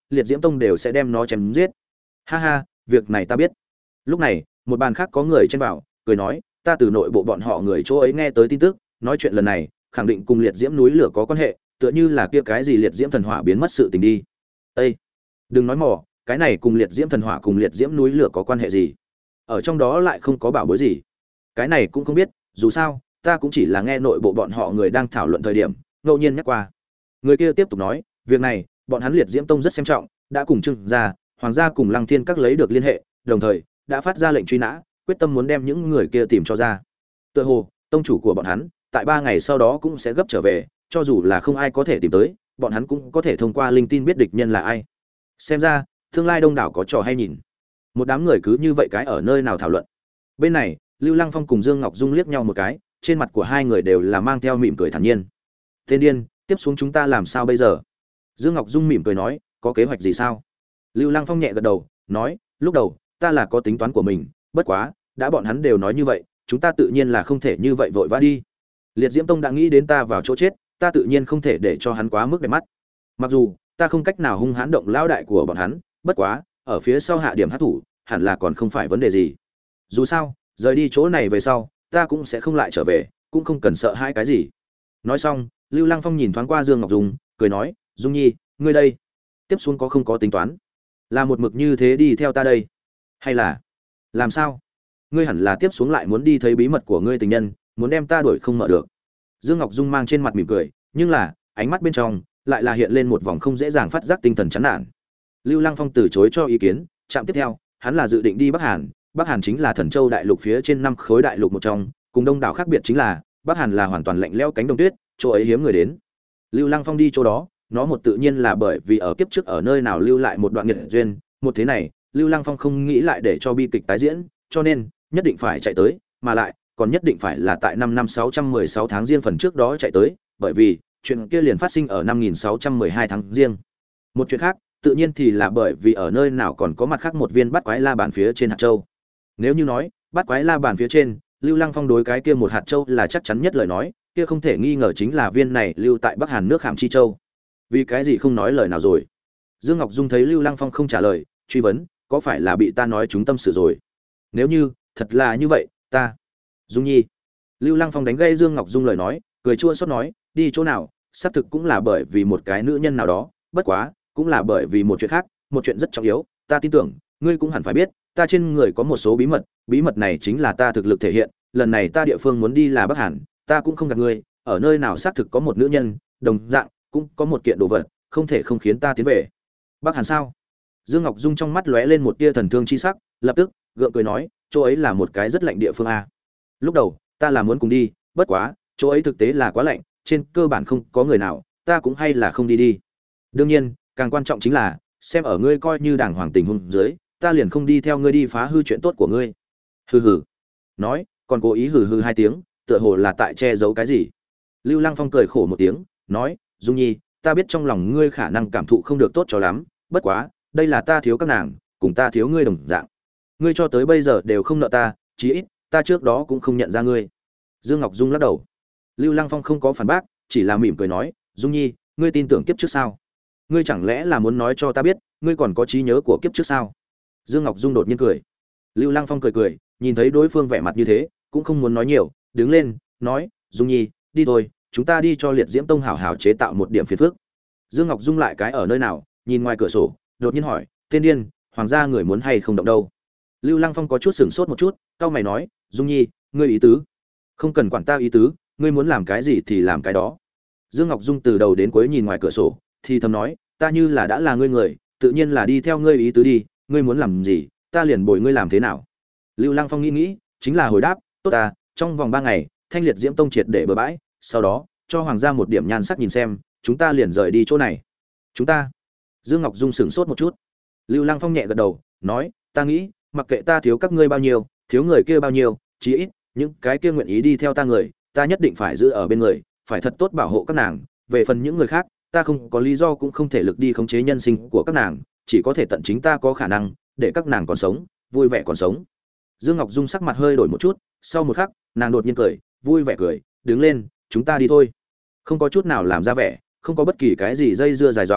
Speaker 1: liệt diễm tông đều sẽ đem nó chém giết. Ha ha, việc này ta biết. Lúc này một bàn khác có người chen vào cười nói, ta từ nội bộ bọn họ người chỗ ấy nghe tới tin tức, nói chuyện lần này khẳng định cùng liệt diễm núi lửa có quan hệ, tựa như là kia cái gì liệt diễm thần hỏa biến mất sự tình đi. Ê, đừng nói mỏ, cái này cùng liệt diễm thần hỏa cùng liệt diễm núi lửa có quan hệ gì? Ở trong đó lại không có bảo bối gì. Cái này cũng không biết, dù sao ta cũng chỉ là nghe nội bộ bọn họ người đang thảo luận thời điểm ngẫu nhiên nhắc qua. Người kia tiếp tục nói, việc này bọn hắn liệt diễm tông rất xem trọng, đã cùng trương gia, hoàng gia cùng lăng thiên các lấy được liên hệ, đồng thời đã phát ra lệnh truy nã, quyết tâm muốn đem những người kia tìm cho ra. Tựa hồ tông chủ của bọn hắn tại ba ngày sau đó cũng sẽ gấp trở về, cho dù là không ai có thể tìm tới, bọn hắn cũng có thể thông qua linh tin biết địch nhân là ai. Xem ra tương lai đông đảo có trò hay nhìn. Một đám người cứ như vậy cái ở nơi nào thảo luận. Bên này Lưu Lăng Phong cùng Dương Ngọc Dung liếc nhau một cái, trên mặt của hai người đều là mang theo mỉm cười thản nhiên. Tên điên, tiếp xuống chúng ta làm sao bây giờ? Dương Ngọc Dung mỉm cười nói, có kế hoạch gì sao? Lưu Lăng Phong nhẹ gật đầu, nói, lúc đầu ta là có tính toán của mình, bất quá đã bọn hắn đều nói như vậy, chúng ta tự nhiên là không thể như vậy vội vã đi. Liệt Diễm Tông đã nghĩ đến ta vào chỗ chết, ta tự nhiên không thể để cho hắn quá mức đẹp mắt. Mặc dù ta không cách nào hung hãn động lão đại của bọn hắn, bất quá ở phía sau hạ điểm hắc thủ, hẳn là còn không phải vấn đề gì. Dù sao, rời đi chỗ này về sau, ta cũng sẽ không lại trở về, cũng không cần sợ hãi cái gì. Nói xong, Lưu Lăng Phong nhìn thoáng qua Dương Ngọc Dung, cười nói, Dung Nhi, ngươi đây, tiếp xuống có không có tính toán? Là một mực như thế đi theo ta đây, hay là làm sao? Ngươi hẳn là tiếp xuống lại muốn đi thấy bí mật của ngươi tình nhân, muốn đem ta đuổi không mở được. Dương Ngọc Dung mang trên mặt mỉm cười, nhưng là ánh mắt bên trong lại là hiện lên một vòng không dễ dàng phát giác tinh thần chán nản. Lưu Lăng Phong từ chối cho ý kiến, chạm tiếp theo, hắn là dự định đi Bắc Hàn. Bắc Hàn chính là Thần Châu đại lục phía trên năm khối đại lục một trong, cùng Đông đảo khác biệt chính là Bắc Hàn là hoàn toàn lạnh lẽo cánh đồng tuyết, chỗ ấy hiếm người đến. Lưu Lăng Phong đi chỗ đó, nó một tự nhiên là bởi vì ở kiếp trước ở nơi nào lưu lại một đoạn nghiệt duyên, một thế này, Lưu Lăng Phong không nghĩ lại để cho bi kịch tái diễn, cho nên nhất định phải chạy tới, mà lại còn nhất định phải là tại năm năm sáu trăm mười sáu tháng riêng phần trước đó chạy tới, bởi vì chuyện kia liền phát sinh ở năm nghìn sáu trăm mười hai tháng riêng. Một chuyện khác, tự nhiên thì là bởi vì ở nơi nào còn có mặt khác một viên bát quái la bàn phía trên hạt châu. Nếu như nói, bát quái la bàn phía trên, Lưu Lăng Phong đối cái kia một hạt châu là chắc chắn nhất lời nói, kia không thể nghi ngờ chính là viên này lưu tại Bắc Hàn nước Hàm Chi Châu. Vì cái gì không nói lời nào rồi? Dương Ngọc Dung thấy Lưu Lăng Phong không trả lời, truy vấn, có phải là bị ta nói trúng tâm sự rồi? Nếu như thật là như vậy, ta Dung Nhi. Lưu Lăng Phong đánh gây Dương Ngọc Dung lời nói, cười chua xót nói, đi chỗ nào, xác thực cũng là bởi vì một cái nữ nhân nào đó, bất quá, cũng là bởi vì một chuyện khác, một chuyện rất trọng yếu, ta tin tưởng, ngươi cũng hẳn phải biết, ta trên người có một số bí mật, bí mật này chính là ta thực lực thể hiện, lần này ta địa phương muốn đi là Bắc Hàn, ta cũng không gạt ngươi, ở nơi nào xác thực có một nữ nhân, đồng dạng cũng có một kiện đồ vật, không thể không khiến ta tiến về. Bắc Hàn sao? Dương Ngọc Dung trong mắt lóe lên một tia thần thương chi sắc, lập tức gượng cười nói, chỗ ấy là một cái rất lạnh địa phương a. Lúc đầu, ta là muốn cùng đi, bất quá, chỗ ấy thực tế là quá lạnh, trên cơ bản không có người nào, ta cũng hay là không đi đi. Đương nhiên, càng quan trọng chính là, xem ở ngươi coi như đàng hoàng tình huống dưới, ta liền không đi theo ngươi đi phá hư chuyện tốt của ngươi. Hừ hừ. Nói, còn cố ý hừ hừ hai tiếng, tựa hồ là tại che giấu cái gì. Lưu Lăng Phong cười khổ một tiếng, nói, Dung Nhi, ta biết trong lòng ngươi khả năng cảm thụ không được tốt cho lắm, bất quá, đây là ta thiếu các nàng, cùng ta thiếu ngươi đồng dạng. Ngươi cho tới bây giờ đều không nợ ta, chí ít, ta trước đó cũng không nhận ra ngươi. Dương Ngọc Dung lắc đầu. Lưu Lăng Phong không có phản bác, chỉ là mỉm cười nói, Dung Nhi, ngươi tin tưởng kiếp trước sao? Ngươi chẳng lẽ là muốn nói cho ta biết, ngươi còn có trí nhớ của kiếp trước sao? Dương Ngọc Dung đột nhiên cười. Lưu Lăng Phong cười cười, nhìn thấy đối phương vẻ mặt như thế, cũng không muốn nói nhiều, đứng lên, nói, Dung Nhi, đi thôi, chúng ta đi cho Liệt Diễm Tông hảo hảo chế tạo một điểm phiền phức. Dương Ngọc Dung lại cái ở nơi nào, nhìn ngoài cửa sổ, đột nhiên hỏi, tên điên, hoàng gia người muốn hay không động đâu? Lưu Lăng Phong có chút sửng sốt một chút, cau mày nói, Dung Nhi, ngươi ý tứ? Không cần quản ta ý tứ, ngươi muốn làm cái gì thì làm cái đó. Dương Ngọc Dung từ đầu đến cuối nhìn ngoài cửa sổ, thì thầm nói, ta như là đã là ngươi người, tự nhiên là đi theo ngươi ý tứ đi, ngươi muốn làm gì, ta liền bồi ngươi làm thế nào. Lưu Lăng Phong nghĩ nghĩ, chính là hồi đáp, tốt ta, trong vòng ba ngày, thanh Liệt Diễm Tông triệt để bừa bãi, sau đó, cho hoàng gia một điểm nhan sắc nhìn xem, chúng ta liền rời đi chỗ này. Chúng ta? Dương Ngọc Dung sửng sốt một chút. Lưu Lăng Phong nhẹ gật đầu, nói, ta nghĩ, mặc kệ ta thiếu các ngươi bao nhiêu, thiếu người kia bao nhiêu, chí ít, những cái kia nguyện ý đi theo ta người, ta nhất định phải giữ ở bên người, phải thật tốt bảo hộ các nàng, về phần những người khác, ta không có lý do cũng không thể lực đi khống chế nhân sinh của các nàng, chỉ có thể tận chính ta có khả năng, để các nàng còn sống, vui vẻ còn sống. Dương Ngọc Dung sắc mặt hơi đổi một chút, sau một khắc, nàng đột nhiên cười, vui vẻ cười, đứng lên, chúng ta đi thôi. Không có chút nào làm ra vẻ, không có bất kỳ cái gì dây dưa dài dòng,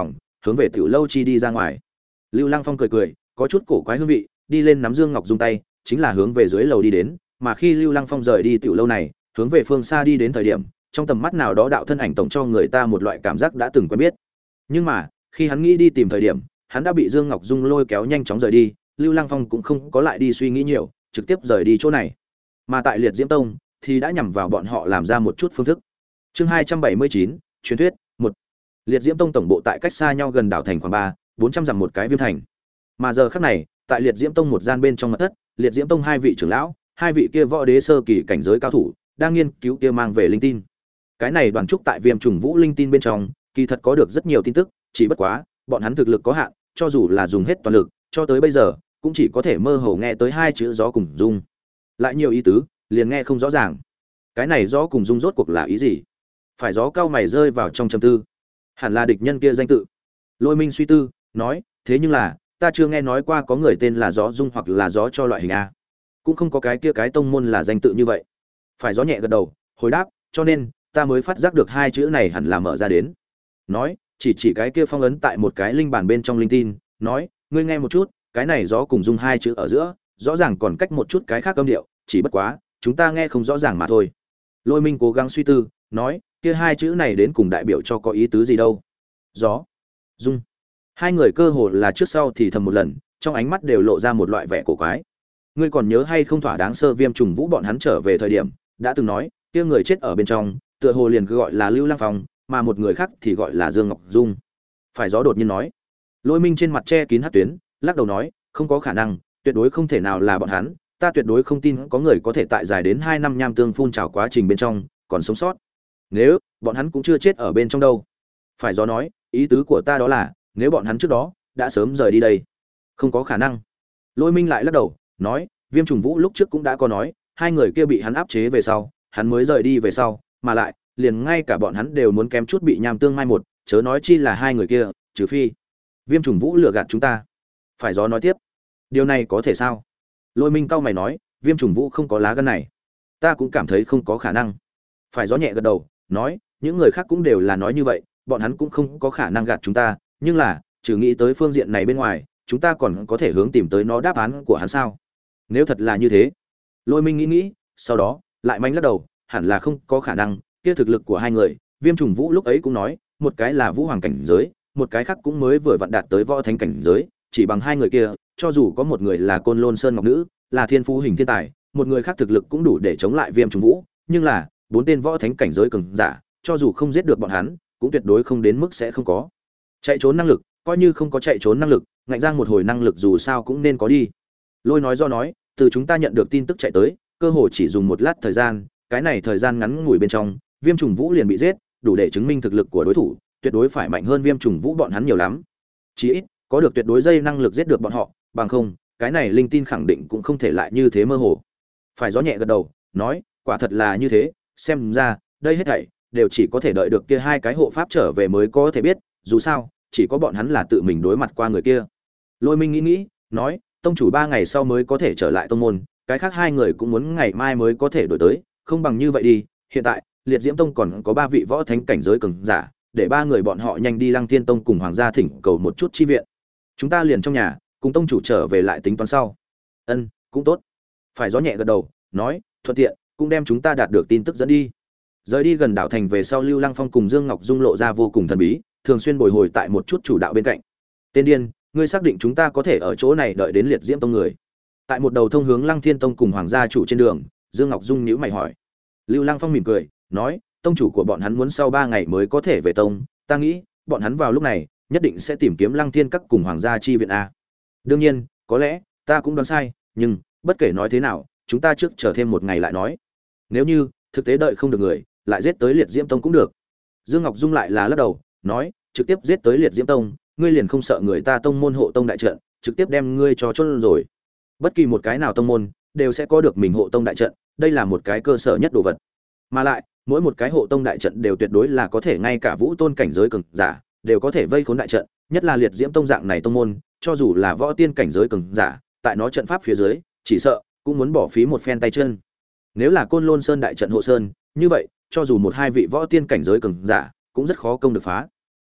Speaker 1: hướng về tiểu lâu chi đi ra ngoài. Lưu Lăng Phong cười cười, có chút cổ quái hương vị, đi lên nắm Dương Ngọc Dung tay, chính là hướng về dưới lầu đi đến, mà khi Lưu Lăng Phong rời đi tiểu lâu này, hướng về phương xa đi đến thời điểm, trong tầm mắt nào đó đạo thân ảnh tổng cho người ta một loại cảm giác đã từng quen biết. Nhưng mà, khi hắn nghĩ đi tìm thời điểm, hắn đã bị Dương Ngọc Dung lôi kéo nhanh chóng rời đi, Lưu Lăng Phong cũng không có lại đi suy nghĩ nhiều, trực tiếp rời đi chỗ này. Mà tại Liệt Diễm Tông thì đã nhằm vào bọn họ làm ra một chút phương thức. Chương hai trăm bảy mươi chín, truyền thuyết một. Liệt Diễm Tông tổng bộ tại cách xa nhau gần đảo thành khoảng ba, bốn trăm dặm một cái Viêm thành. Mà giờ khắc này, tại Liệt Diễm Tông một gian bên trong mật thất, Liệt Diễm Tông hai vị trưởng lão, hai vị kia võ đế sơ kỳ cảnh giới cao thủ, đang nghiên cứu kia mang về linh tin. Cái này đoàn trúc tại Viêm trùng vũ linh tin bên trong, kỳ thật có được rất nhiều tin tức, chỉ bất quá, bọn hắn thực lực có hạn, cho dù là dùng hết toàn lực, cho tới bây giờ, cũng chỉ có thể mơ hồ nghe tới hai chữ gió cùng dung. Lại nhiều ý tứ, liền nghe không rõ ràng. Cái này gió cùng dung rốt cuộc là ý gì? Phải gió cao mày rơi vào trong trầm tư. Hẳn là địch nhân kia danh tự. Lôi Minh suy tư, nói, thế nhưng là, ta chưa nghe nói qua có người tên là gió dung hoặc là gió cho loại hình a. Cũng không có cái kia cái tông môn là danh tự như vậy. Phải gió nhẹ gật đầu, hồi đáp, cho nên, ta mới phát giác được hai chữ này hẳn là mở ra đến. Nói, chỉ chỉ cái kia phong ấn tại một cái linh bản bên trong linh tin, nói, ngươi nghe một chút, cái này gió cùng dung hai chữ ở giữa, rõ ràng còn cách một chút cái khác âm điệu, chỉ bất quá, chúng ta nghe không rõ ràng mà thôi. Lôi Minh cố gắng suy tư, nói, kia hai chữ này đến cùng đại biểu cho có ý tứ gì đâu? Gió, dung. Hai người cơ hồ là trước sau thì thầm một lần, trong ánh mắt đều lộ ra một loại vẻ cổ quái. Ngươi còn nhớ hay không thỏa đáng sơ Viêm trùng vũ bọn hắn trở về thời điểm, đã từng nói, kia người chết ở bên trong, tựa hồ liền cứ gọi là Lưu Lăng Phong, mà một người khác thì gọi là Dương Ngọc Dung. Phải gió đột nhiên nói. Lôi Minh trên mặt che kín hắc tuyến, lắc đầu nói, không có khả năng, tuyệt đối không thể nào là bọn hắn, ta tuyệt đối không tin có người có thể tại dài đến hai năm nham tương phun trào quá trình bên trong còn sống sót. Nếu bọn hắn cũng chưa chết ở bên trong đâu. Phải gió nói, ý tứ của ta đó là, nếu bọn hắn trước đó đã sớm rời đi đây. Không có khả năng. Lôi Minh lại lắc đầu, nói, Viêm trùng vũ lúc trước cũng đã có nói, hai người kia bị hắn áp chế về sau, hắn mới rời đi về sau, mà lại, liền ngay cả bọn hắn đều muốn kém chút bị nham tương mai một, chớ nói chi là hai người kia, trừ phi Viêm trùng vũ lừa gạt chúng ta. Phải gió nói tiếp, điều này có thể sao? Lôi Minh cau mày nói, Viêm trùng vũ không có lá gan này, ta cũng cảm thấy không có khả năng. Phải gió nhẹ gật đầu, nói, những người khác cũng đều là nói như vậy, bọn hắn cũng không có khả năng gạt chúng ta, nhưng là, trừ nghĩ tới phương diện này bên ngoài, chúng ta còn có thể hướng tìm tới nó đáp án của hắn sao? Nếu thật là như thế. Lôi Minh nghĩ nghĩ, sau đó lại manh lắc đầu, hẳn là không có khả năng, kia thực lực của hai người, Viêm trùng vũ lúc ấy cũng nói, một cái là vũ hoàng cảnh giới, một cái khác cũng mới vừa vặn đạt tới võ thánh cảnh giới, chỉ bằng hai người kia, cho dù có một người là Côn Lôn Sơn Ngọc Nữ, là thiên phú hình thiên tài, một người khác thực lực cũng đủ để chống lại Viêm trùng vũ, nhưng là, bốn tên võ thánh cảnh giới cường giả, cho dù không giết được bọn hắn, cũng tuyệt đối không đến mức sẽ không có chạy trốn năng lực, coi như không có chạy trốn năng lực, ngạnh giang một hồi năng lực dù sao cũng nên có đi. Lôi nói do nói, từ chúng ta nhận được tin tức chạy tới, cơ hồ chỉ dùng một lát thời gian, cái này thời gian ngắn ngủi bên trong, Viêm trùng vũ liền bị giết, đủ để chứng minh thực lực của đối thủ, tuyệt đối phải mạnh hơn Viêm trùng vũ bọn hắn nhiều lắm. Chỉ ít, có được tuyệt đối dây năng lực giết được bọn họ, bằng không, cái này linh tin khẳng định cũng không thể lại như thế mơ hồ. Phải gió nhẹ gật đầu, nói, quả thật là như thế, xem ra, đây hết thảy đều chỉ có thể đợi được kia hai cái hộ pháp trở về mới có thể biết, dù sao, chỉ có bọn hắn là tự mình đối mặt qua người kia. Lôi Minh nghĩ nghĩ, nói, tông chủ ba ngày sau mới có thể trở lại tông môn, cái khác hai người cũng muốn ngày mai mới có thể đổi tới, không bằng như vậy đi, hiện tại, Liệt Diễm Tông còn có ba vị võ thánh cảnh giới cường giả, để ba người bọn họ nhanh đi Lăng Thiên Tông cùng hoàng gia thỉnh cầu một chút chi viện. Chúng ta liền trong nhà, cùng tông chủ trở về lại tính toán sau. Ân, cũng tốt. Phải gió nhẹ gật đầu, nói, thuận tiện, cũng đem chúng ta đạt được tin tức dẫn đi. Rời đi gần đảo thành về sau, Lưu Lăng Phong cùng Dương Ngọc Dung lộ ra vô cùng thần bí, thường xuyên bồi hồi tại một chút chủ đạo bên cạnh. Tên điên, ngươi xác định chúng ta có thể ở chỗ này đợi đến Liệt Diễm Tông người? Tại một đầu thông hướng Lăng Thiên Tông cùng hoàng gia chủ trên đường, Dương Ngọc Dung nhíu mày hỏi. Lưu Lăng Phong mỉm cười, nói, tông chủ của bọn hắn muốn sau ba ngày mới có thể về tông, ta nghĩ, bọn hắn vào lúc này nhất định sẽ tìm kiếm Lăng Thiên các cùng hoàng gia chi viện a. Đương nhiên, có lẽ ta cũng đoán sai, nhưng bất kể nói thế nào, chúng ta trước chờ thêm một ngày lại nói. Nếu như thực tế đợi không được người, lại giết tới Liệt Diễm Tông cũng được. Dương Ngọc Dung lại là lắc đầu, nói, trực tiếp giết tới Liệt Diễm Tông, ngươi liền không sợ người ta tông môn hộ tông đại trận, trực tiếp đem ngươi cho chôn rồi. Bất kỳ một cái nào tông môn đều sẽ có được mình hộ tông đại trận, đây là một cái cơ sở nhất đồ vật. Mà lại, mỗi một cái hộ tông đại trận đều tuyệt đối là có thể ngay cả vũ tôn cảnh giới cường giả đều có thể vây khốn đại trận, nhất là Liệt Diễm Tông dạng này tông môn, cho dù là võ tiên cảnh giới cường giả, tại nó trận pháp phía dưới, chỉ sợ cũng muốn bỏ phí một phen tay chân. Nếu là Côn Lôn Sơn đại trận hộ sơn, như vậy, cho dù một hai vị võ tiên cảnh giới cường giả, cũng rất khó công được phá.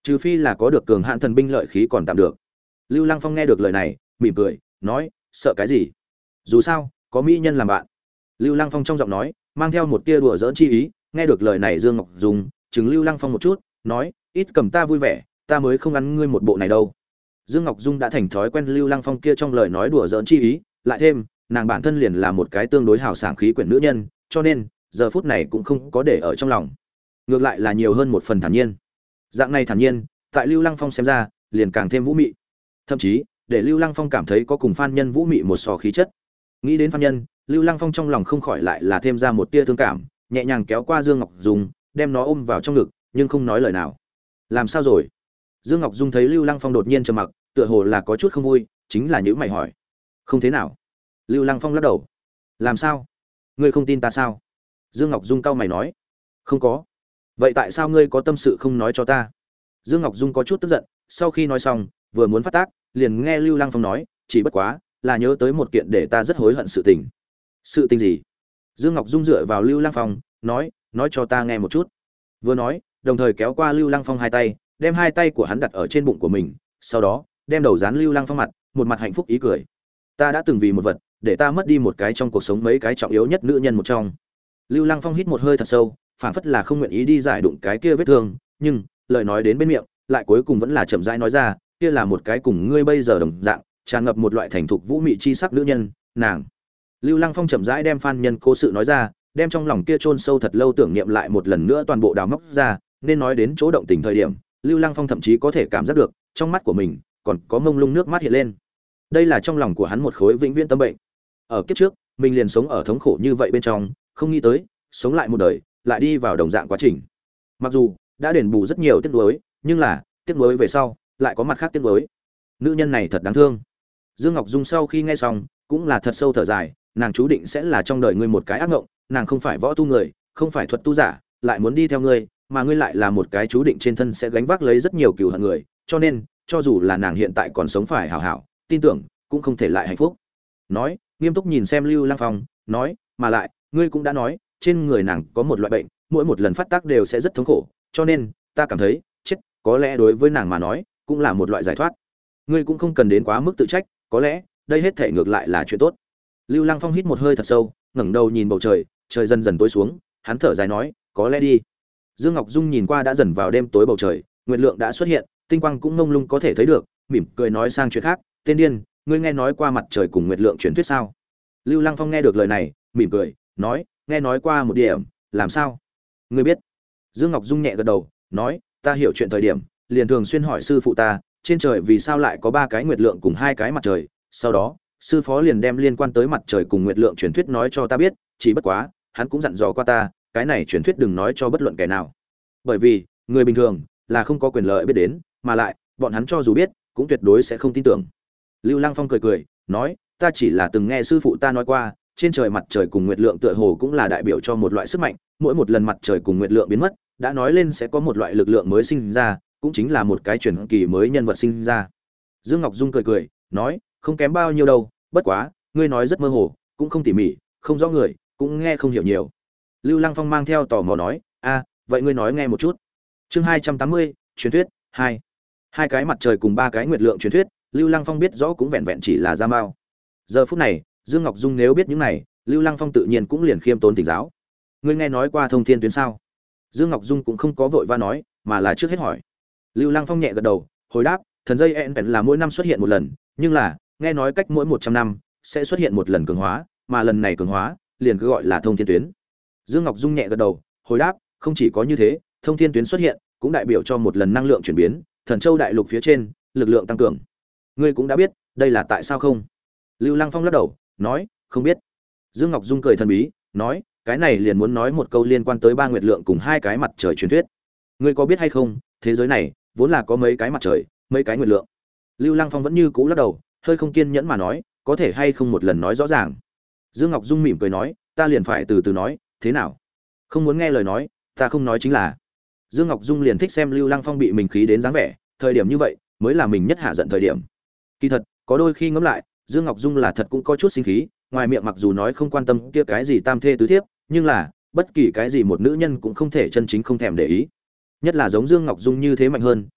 Speaker 1: Trừ phi là có được cường hãn thần binh lợi khí còn tạm được. Lưu Lăng Phong nghe được lời này, mỉm cười, nói, sợ cái gì? Dù sao, có mỹ nhân làm bạn. Lưu Lăng Phong trong giọng nói mang theo một tia đùa giỡn chi ý, nghe được lời này Dương Ngọc Dung chừng Lưu Lăng Phong một chút, nói, ít cầm ta vui vẻ, ta mới không ăn ngươi một bộ này đâu. Dương Ngọc Dung đã thành thói quen Lưu Lăng Phong kia trong lời nói đùa giỡn chi ý, lại thêm, nàng bản thân liền là một cái tương đối hào sảng khí quyển nữ nhân, cho nên giờ phút này cũng không có để ở trong lòng. Ngược lại là nhiều hơn một phần thản nhiên. Dạng này thản nhiên, tại Lưu Lăng Phong xem ra, liền càng thêm vũ mị. Thậm chí, để Lưu Lăng Phong cảm thấy có cùng Phan Nhân vũ mị một sò khí chất. Nghĩ đến Phan Nhân, Lưu Lăng Phong trong lòng không khỏi lại là thêm ra một tia thương cảm, nhẹ nhàng kéo qua Dương Ngọc Dung, đem nó ôm vào trong ngực, nhưng không nói lời nào. Làm sao rồi? Dương Ngọc Dung thấy Lưu Lăng Phong đột nhiên trầm mặc, tựa hồ là có chút không vui, chính là nhíu mày hỏi. Không thế nào. Lưu Lăng Phong lắc đầu. Làm sao? Ngươi không tin ta sao? Dương Ngọc Dung cau mày nói. Không có. Vậy tại sao ngươi có tâm sự không nói cho ta? Dương Ngọc Dung có chút tức giận, sau khi nói xong, vừa muốn phát tác, liền nghe Lưu Lăng Phong nói, chỉ bất quá là nhớ tới một kiện để ta rất hối hận sự tình. Sự tình gì? Dương Ngọc Dung dựa vào Lưu Lăng Phong, nói, nói cho ta nghe một chút. Vừa nói, đồng thời kéo qua Lưu Lăng Phong hai tay, đem hai tay của hắn đặt ở trên bụng của mình, sau đó, đem đầu dán Lưu Lăng Phong mặt, một mặt hạnh phúc ý cười. Ta đã từng vì một vật, để ta mất đi một cái trong cuộc sống mấy cái trọng yếu nhất nữ nhân một trong. Lưu Lăng Phong hít một hơi thật sâu, phảng phất là không nguyện ý đi giải đụng cái kia vết thương, nhưng lời nói đến bên miệng, lại cuối cùng vẫn là chậm rãi nói ra, kia là một cái cùng ngươi bây giờ đồng dạng, tràn ngập một loại thành thục vũ mị chi sắc nữ nhân, nàng. Lưu Lăng Phong chậm rãi đem Phan Nhân cố sự nói ra, đem trong lòng kia chôn sâu thật lâu tưởng niệm lại một lần nữa toàn bộ đào móc ra, nên nói đến chỗ động tình thời điểm, Lưu Lăng Phong thậm chí có thể cảm giác được, trong mắt của mình còn có mông lung nước mắt hiện lên. Đây là trong lòng của hắn một khối vĩnh viễn tâm bệnh. Ở kiếp trước, mình liền sống ở thống khổ như vậy bên trong, không nghĩ tới, sống lại một đời, lại đi vào đồng dạng quá trình. Mặc dù đã đền bù rất nhiều tiếc nuối, nhưng là, tiếc nuối về sau, lại có mặt khác tiếc nuối. Nữ nhân này thật đáng thương. Dương Ngọc Dung sau khi nghe xong, cũng là thật sâu thở dài, nàng chú định sẽ là trong đời ngươi một cái ác ngộng, nàng không phải võ tu người, không phải thuật tu giả, lại muốn đi theo ngươi, mà ngươi lại là một cái chú định trên thân sẽ gánh vác lấy rất nhiều cừu hận người, cho nên, cho dù là nàng hiện tại còn sống phải hảo hảo, tin tưởng cũng không thể lại hạnh phúc. Nói, nghiêm túc nhìn xem Lưu Lăng Phong, nói, mà lại, ngươi cũng đã nói, trên người nàng có một loại bệnh, mỗi một lần phát tác đều sẽ rất thống khổ, cho nên, ta cảm thấy, chết, có lẽ đối với nàng mà nói, cũng là một loại giải thoát. Ngươi cũng không cần đến quá mức tự trách, có lẽ, đây hết thể ngược lại là chuyện tốt. Lưu Lăng Phong hít một hơi thật sâu, ngẩng đầu nhìn bầu trời, trời dần dần tối xuống, hắn thở dài nói, có lẽ đi. Dương Ngọc Dung nhìn qua đã dần vào đêm tối bầu trời, nguyệt lượng đã xuất hiện, tinh quang cũng mông lung có thể thấy được, mỉm cười nói sang chuyện khác, tên điên, ngươi nghe nói qua mặt trời cùng nguyệt lượng truyền thuyết sao? Lưu Lăng Phong nghe được lời này, mỉm cười, nói, nghe nói qua một điểm, làm sao? Ngươi biết? Dương Ngọc Dung nhẹ gật đầu, nói, ta hiểu chuyện thời điểm, liền thường xuyên hỏi sư phụ ta, trên trời vì sao lại có ba cái nguyệt lượng cùng hai cái mặt trời, sau đó, sư phó liền đem liên quan tới mặt trời cùng nguyệt lượng truyền thuyết nói cho ta biết, chỉ bất quá, hắn cũng dặn dò qua ta, cái này truyền thuyết đừng nói cho bất luận kẻ nào. Bởi vì, người bình thường là không có quyền lợi biết đến, mà lại, bọn hắn cho dù biết, cũng tuyệt đối sẽ không tin tưởng. Lưu Lăng Phong cười cười, nói, ta chỉ là từng nghe sư phụ ta nói qua, trên trời mặt trời cùng nguyệt lượng tựa hồ cũng là đại biểu cho một loại sức mạnh, mỗi một lần mặt trời cùng nguyệt lượng biến mất, đã nói lên sẽ có một loại lực lượng mới sinh ra, cũng chính là một cái truyền kỳ mới nhân vật sinh ra. Dương Ngọc Dung cười cười, nói, không kém bao nhiêu đâu, bất quá, ngươi nói rất mơ hồ, cũng không tỉ mỉ, không rõ người, cũng nghe không hiểu nhiều. Lưu Lăng Phong mang theo tò mò nói, a, vậy ngươi nói nghe một chút. Chương hai trăm tám mươi, truyền thuyết hai. Hai cái mặt trời cùng ba cái nguyệt lượng truyền thuyết, Lưu Lăng Phong biết rõ cũng vẹn vẹn chỉ là ra mao. Giờ phút này, Dương Ngọc Dung nếu biết những này, Lưu Lăng Phong tự nhiên cũng liền khiêm tốn tỉnh giáo. Ngươi nghe nói qua thông thiên tuyến sao? Dương Ngọc Dung cũng không có vội va nói, mà là trước hết hỏi. Lưu Lăng Phong nhẹ gật đầu, hồi đáp, thần dây en là mỗi năm xuất hiện một lần, nhưng là, nghe nói cách mỗi một trăm năm sẽ xuất hiện một lần cường hóa, mà lần này cường hóa, liền cứ gọi là thông thiên tuyến. Dương Ngọc Dung nhẹ gật đầu, hồi đáp, không chỉ có như thế, thông thiên tuyến xuất hiện, cũng đại biểu cho một lần năng lượng chuyển biến, Thần Châu đại lục phía trên, lực lượng tăng cường. Ngươi cũng đã biết, đây là tại sao không? Lưu Lăng Phong lắc đầu, nói, không biết. Dương Ngọc Dung cười thần bí, nói, cái này liền muốn nói một câu liên quan tới ba nguyệt lượng cùng hai cái mặt trời truyền thuyết. Ngươi có biết hay không, thế giới này vốn là có mấy cái mặt trời, mấy cái nguyệt lượng. Lưu Lăng Phong vẫn như cũ lắc đầu, hơi không kiên nhẫn mà nói, có thể hay không một lần nói rõ ràng. Dương Ngọc Dung mỉm cười nói, ta liền phải từ từ nói, thế nào? Không muốn nghe lời nói, ta không nói chính là. Dương Ngọc Dung liền thích xem Lưu Lăng Phong bị mình khí đến dáng vẻ, thời điểm như vậy mới là mình nhất hạ giận thời điểm. Kỳ thật, có đôi khi ngẫm lại, Dương Ngọc Dung là thật cũng có chút sinh khí, ngoài miệng mặc dù nói không quan tâm kia cái gì tam thê tứ thiếp, nhưng là, bất kỳ cái gì một nữ nhân cũng không thể chân chính không thèm để ý. Nhất là giống Dương Ngọc Dung như thế mạnh hơn,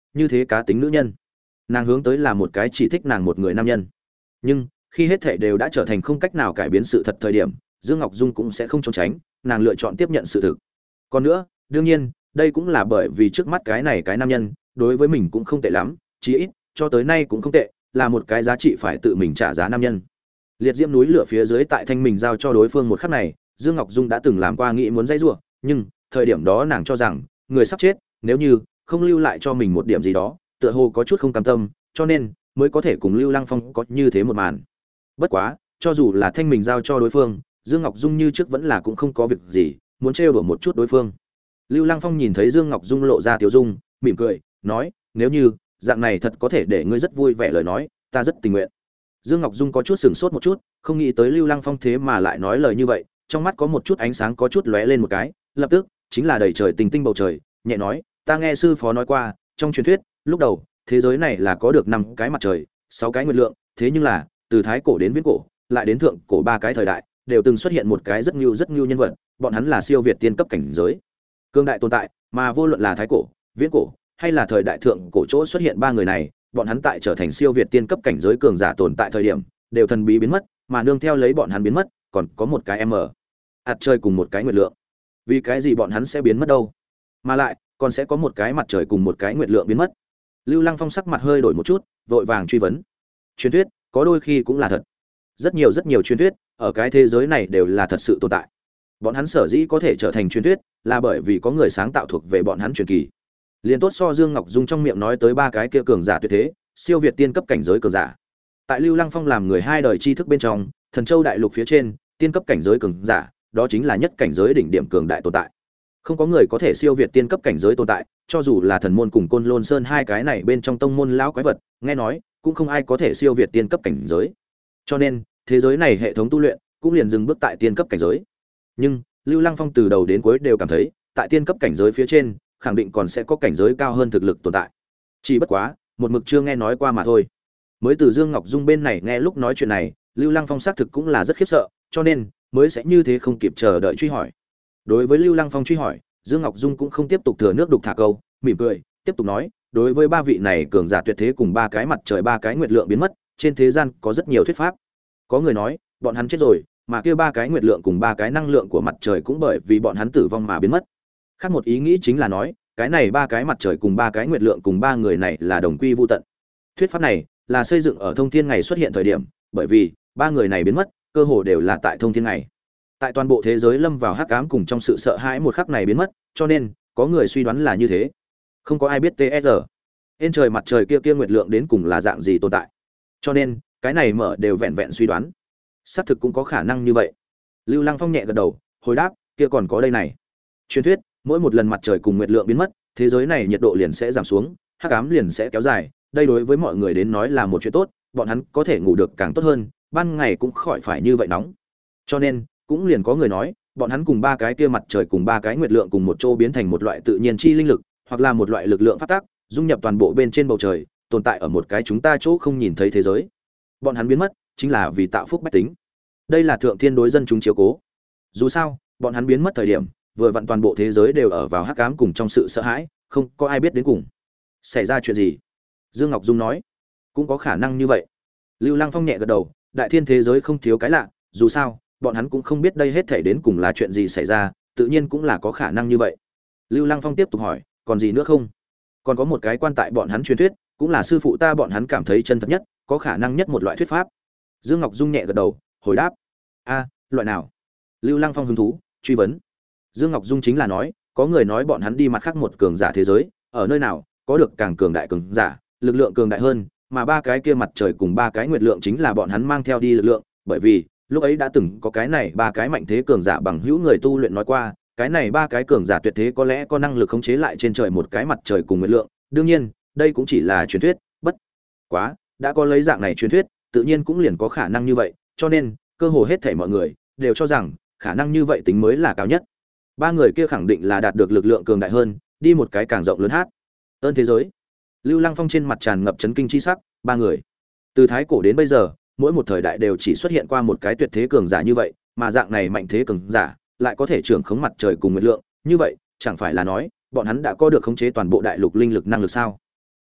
Speaker 1: như thế cá tính nữ nhân. Nàng hướng tới là một cái chỉ thích nàng một người nam nhân. Nhưng khi hết thảy đều đã trở thành không cách nào cải biến sự thật thời điểm, Dương Ngọc Dung cũng sẽ không trốn tránh, nàng lựa chọn tiếp nhận sự thực. Còn nữa, đương nhiên, đây cũng là bởi vì trước mắt cái này cái nam nhân, đối với mình cũng không tệ lắm, chí ít cho tới nay cũng không tệ, là một cái giá trị phải tự mình trả giá nam nhân. Liệt diễm núi lửa phía dưới tại thanh mình giao cho đối phương một khắc này, Dương Ngọc Dung đã từng làm qua nghĩ muốn dãy rủa, nhưng thời điểm đó nàng cho rằng, người sắp chết, nếu như không lưu lại cho mình một điểm gì đó, tựa hồ có chút không cam tâm, cho nên mới có thể cùng Lưu Lăng Phong có như thế một màn. Bất quá, cho dù là thanh mình giao cho đối phương, Dương Ngọc Dung như trước vẫn là cũng không có việc gì, muốn trêu đùa một chút đối phương. Lưu Lăng Phong nhìn thấy Dương Ngọc Dung lộ ra tiểu dung, mỉm cười, nói, nếu như dạng này thật có thể để ngươi rất vui vẻ lời nói, ta rất tình nguyện. Dương Ngọc Dung có chút sửng sốt một chút, không nghĩ tới Lưu Lăng Phong thế mà lại nói lời như vậy, trong mắt có một chút ánh sáng có chút lóe lên một cái, lập tức chính là đầy trời tình tinh bầu trời, nhẹ nói, ta nghe sư phó nói qua, trong truyền thuyết, lúc đầu thế giới này là có được năm cái mặt trời, sáu cái nguyệt lượng, thế nhưng là từ thái cổ đến viễn cổ, lại đến thượng cổ ba cái thời đại, đều từng xuất hiện một cái rất nhu rất nhu nhân vật, bọn hắn là siêu việt tiên cấp cảnh giới, cương đại tồn tại, mà vô luận là thái cổ, viễn cổ hay là thời đại thượng cổ chỗ xuất hiện ba người này, bọn hắn tại trở thành siêu việt tiên cấp cảnh giới cường giả tồn tại thời điểm, đều thần bí biến mất, mà nương theo lấy bọn hắn biến mất, còn có một cái m hạt trời cùng một cái nguyệt lượng. Vì cái gì bọn hắn sẽ biến mất đâu? Mà lại, còn sẽ có một cái mặt trời cùng một cái nguyệt lượng biến mất. Lưu Lăng Phong sắc mặt hơi đổi một chút, vội vàng truy vấn. Truyền thuyết, có đôi khi cũng là thật. Rất nhiều rất nhiều truyền thuyết, ở cái thế giới này đều là thật sự tồn tại. Bọn hắn sở dĩ có thể trở thành truyền thuyết, là bởi vì có người sáng tạo thuộc về bọn hắn truyền kỳ. Liên tốt so Dương Ngọc Dung trong miệng nói tới ba cái kia cường giả tuyệt thế, siêu việt tiên cấp cảnh giới cường giả. Tại Lưu Lăng Phong làm người hai đời tri thức bên trong, Thần Châu đại lục phía trên, tiên cấp cảnh giới cường giả, đó chính là nhất cảnh giới đỉnh điểm cường đại tồn tại. Không có người có thể siêu việt tiên cấp cảnh giới tồn tại, cho dù là thần môn cùng Côn Lôn Sơn hai cái này bên trong tông môn lão quái vật, nghe nói cũng không ai có thể siêu việt tiên cấp cảnh giới. Cho nên, thế giới này hệ thống tu luyện cũng liền dừng bước tại tiên cấp cảnh giới. Nhưng, Lưu Lăng Phong từ đầu đến cuối đều cảm thấy, tại tiên cấp cảnh giới phía trên, khẳng định còn sẽ có cảnh giới cao hơn thực lực tồn tại. Chỉ bất quá, một mực chưa nghe nói qua mà thôi. Mới từ Dương Ngọc Dung bên này nghe lúc nói chuyện này, Lưu Lăng Phong xác thực cũng là rất khiếp sợ, cho nên mới sẽ như thế không kịp chờ đợi truy hỏi. Đối với Lưu Lăng Phong truy hỏi, Dương Ngọc Dung cũng không tiếp tục thừa nước đục thả câu, mỉm cười, tiếp tục nói, đối với ba vị này cường giả tuyệt thế cùng ba cái mặt trời ba cái nguyệt lượng biến mất, trên thế gian có rất nhiều thuyết pháp. Có người nói, bọn hắn chết rồi, mà kia ba cái nguyệt lượng cùng ba cái năng lượng của mặt trời cũng bởi vì bọn hắn tử vong mà biến mất. Khác một ý nghĩ chính là nói, cái này ba cái mặt trời cùng ba cái nguyệt lượng cùng ba người này là đồng quy vu tận. Thuyết pháp này là xây dựng ở Thông Thiên ngày xuất hiện thời điểm, bởi vì ba người này biến mất, cơ hồ đều là tại Thông Thiên ngày. Tại toàn bộ thế giới lâm vào hắc ám cùng trong sự sợ hãi một khắc này biến mất, cho nên có người suy đoán là như thế. Không có ai biết tê ét rờ. Trên trời mặt trời kia kia nguyệt lượng đến cùng là dạng gì tồn tại. Cho nên, cái này mở đều vẹn vẹn suy đoán. Xác thực cũng có khả năng như vậy. Lưu Lăng Phong nhẹ gật đầu, hồi đáp, kia còn có đây này. Truyền thuyết, mỗi một lần mặt trời cùng nguyệt lượng biến mất, thế giới này nhiệt độ liền sẽ giảm xuống, hắc ám liền sẽ kéo dài, đây đối với mọi người đến nói là một chuyện tốt, bọn hắn có thể ngủ được càng tốt hơn, ban ngày cũng khỏi phải như vậy nóng. Cho nên, cũng liền có người nói, bọn hắn cùng ba cái kia mặt trời cùng ba cái nguyệt lượng cùng một chỗ biến thành một loại tự nhiên chi linh lực, hoặc là một loại lực lượng phát tác, dung nhập toàn bộ bên trên bầu trời, tồn tại ở một cái chúng ta chỗ không nhìn thấy thế giới. Bọn hắn biến mất, chính là vì tạo phúc bách tính. Đây là thượng thiên đối dân chúng chiếu cố. Dù sao, bọn hắn biến mất thời điểm, vừa vặn toàn bộ thế giới đều ở vào hắc ám cùng trong sự sợ hãi, không có ai biết đến cùng xảy ra chuyện gì. Dương Ngọc Dung nói, cũng có khả năng như vậy. Lưu Lăng Phong nhẹ gật đầu, đại thiên thế giới không thiếu cái lạ, dù sao, bọn hắn cũng không biết đây hết thảy đến cùng là chuyện gì xảy ra, tự nhiên cũng là có khả năng như vậy. Lưu Lăng Phong tiếp tục hỏi, còn gì nữa không? Còn có một cái quan tại bọn hắn truyền thuyết, cũng là sư phụ ta bọn hắn cảm thấy chân thật nhất, có khả năng nhất một loại thuyết pháp. Dương Ngọc Dung nhẹ gật đầu, hồi đáp, a, loại nào? Lưu Lăng Phong hứng thú, truy vấn. Dương Ngọc Dung chính là nói, có người nói bọn hắn đi mặt khác một cường giả thế giới, ở nơi nào có được càng cường đại cường giả, lực lượng cường đại hơn, mà ba cái kia mặt trời cùng ba cái nguyệt lượng chính là bọn hắn mang theo đi lực lượng, bởi vì lúc ấy đã từng có cái này ba cái mạnh thế cường giả bằng hữu người tu luyện nói qua, cái này ba cái cường giả tuyệt thế có lẽ có năng lực khống chế lại trên trời một cái mặt trời cùng nguyệt lượng, đương nhiên, đây cũng chỉ là truyền thuyết, bất quá, đã có lấy dạng này truyền thuyết, tự nhiên cũng liền có khả năng như vậy, cho nên, cơ hồ hết thảy mọi người đều cho rằng khả năng như vậy tính mới là cao nhất. Ba người kia khẳng định là đạt được lực lượng cường đại hơn, đi một cái càng rộng lớn hát. Ơn thế giới. Lưu Lăng Phong trên mặt tràn ngập chấn kinh chi sắc, ba người. Từ thái cổ đến bây giờ, mỗi một thời đại đều chỉ xuất hiện qua một cái tuyệt thế cường giả như vậy, mà dạng này mạnh thế cường giả lại có thể trưởng khống mặt trời cùng nguyệt lượng, như vậy, chẳng phải là nói, bọn hắn đã có được khống chế toàn bộ đại lục linh lực năng lực sao?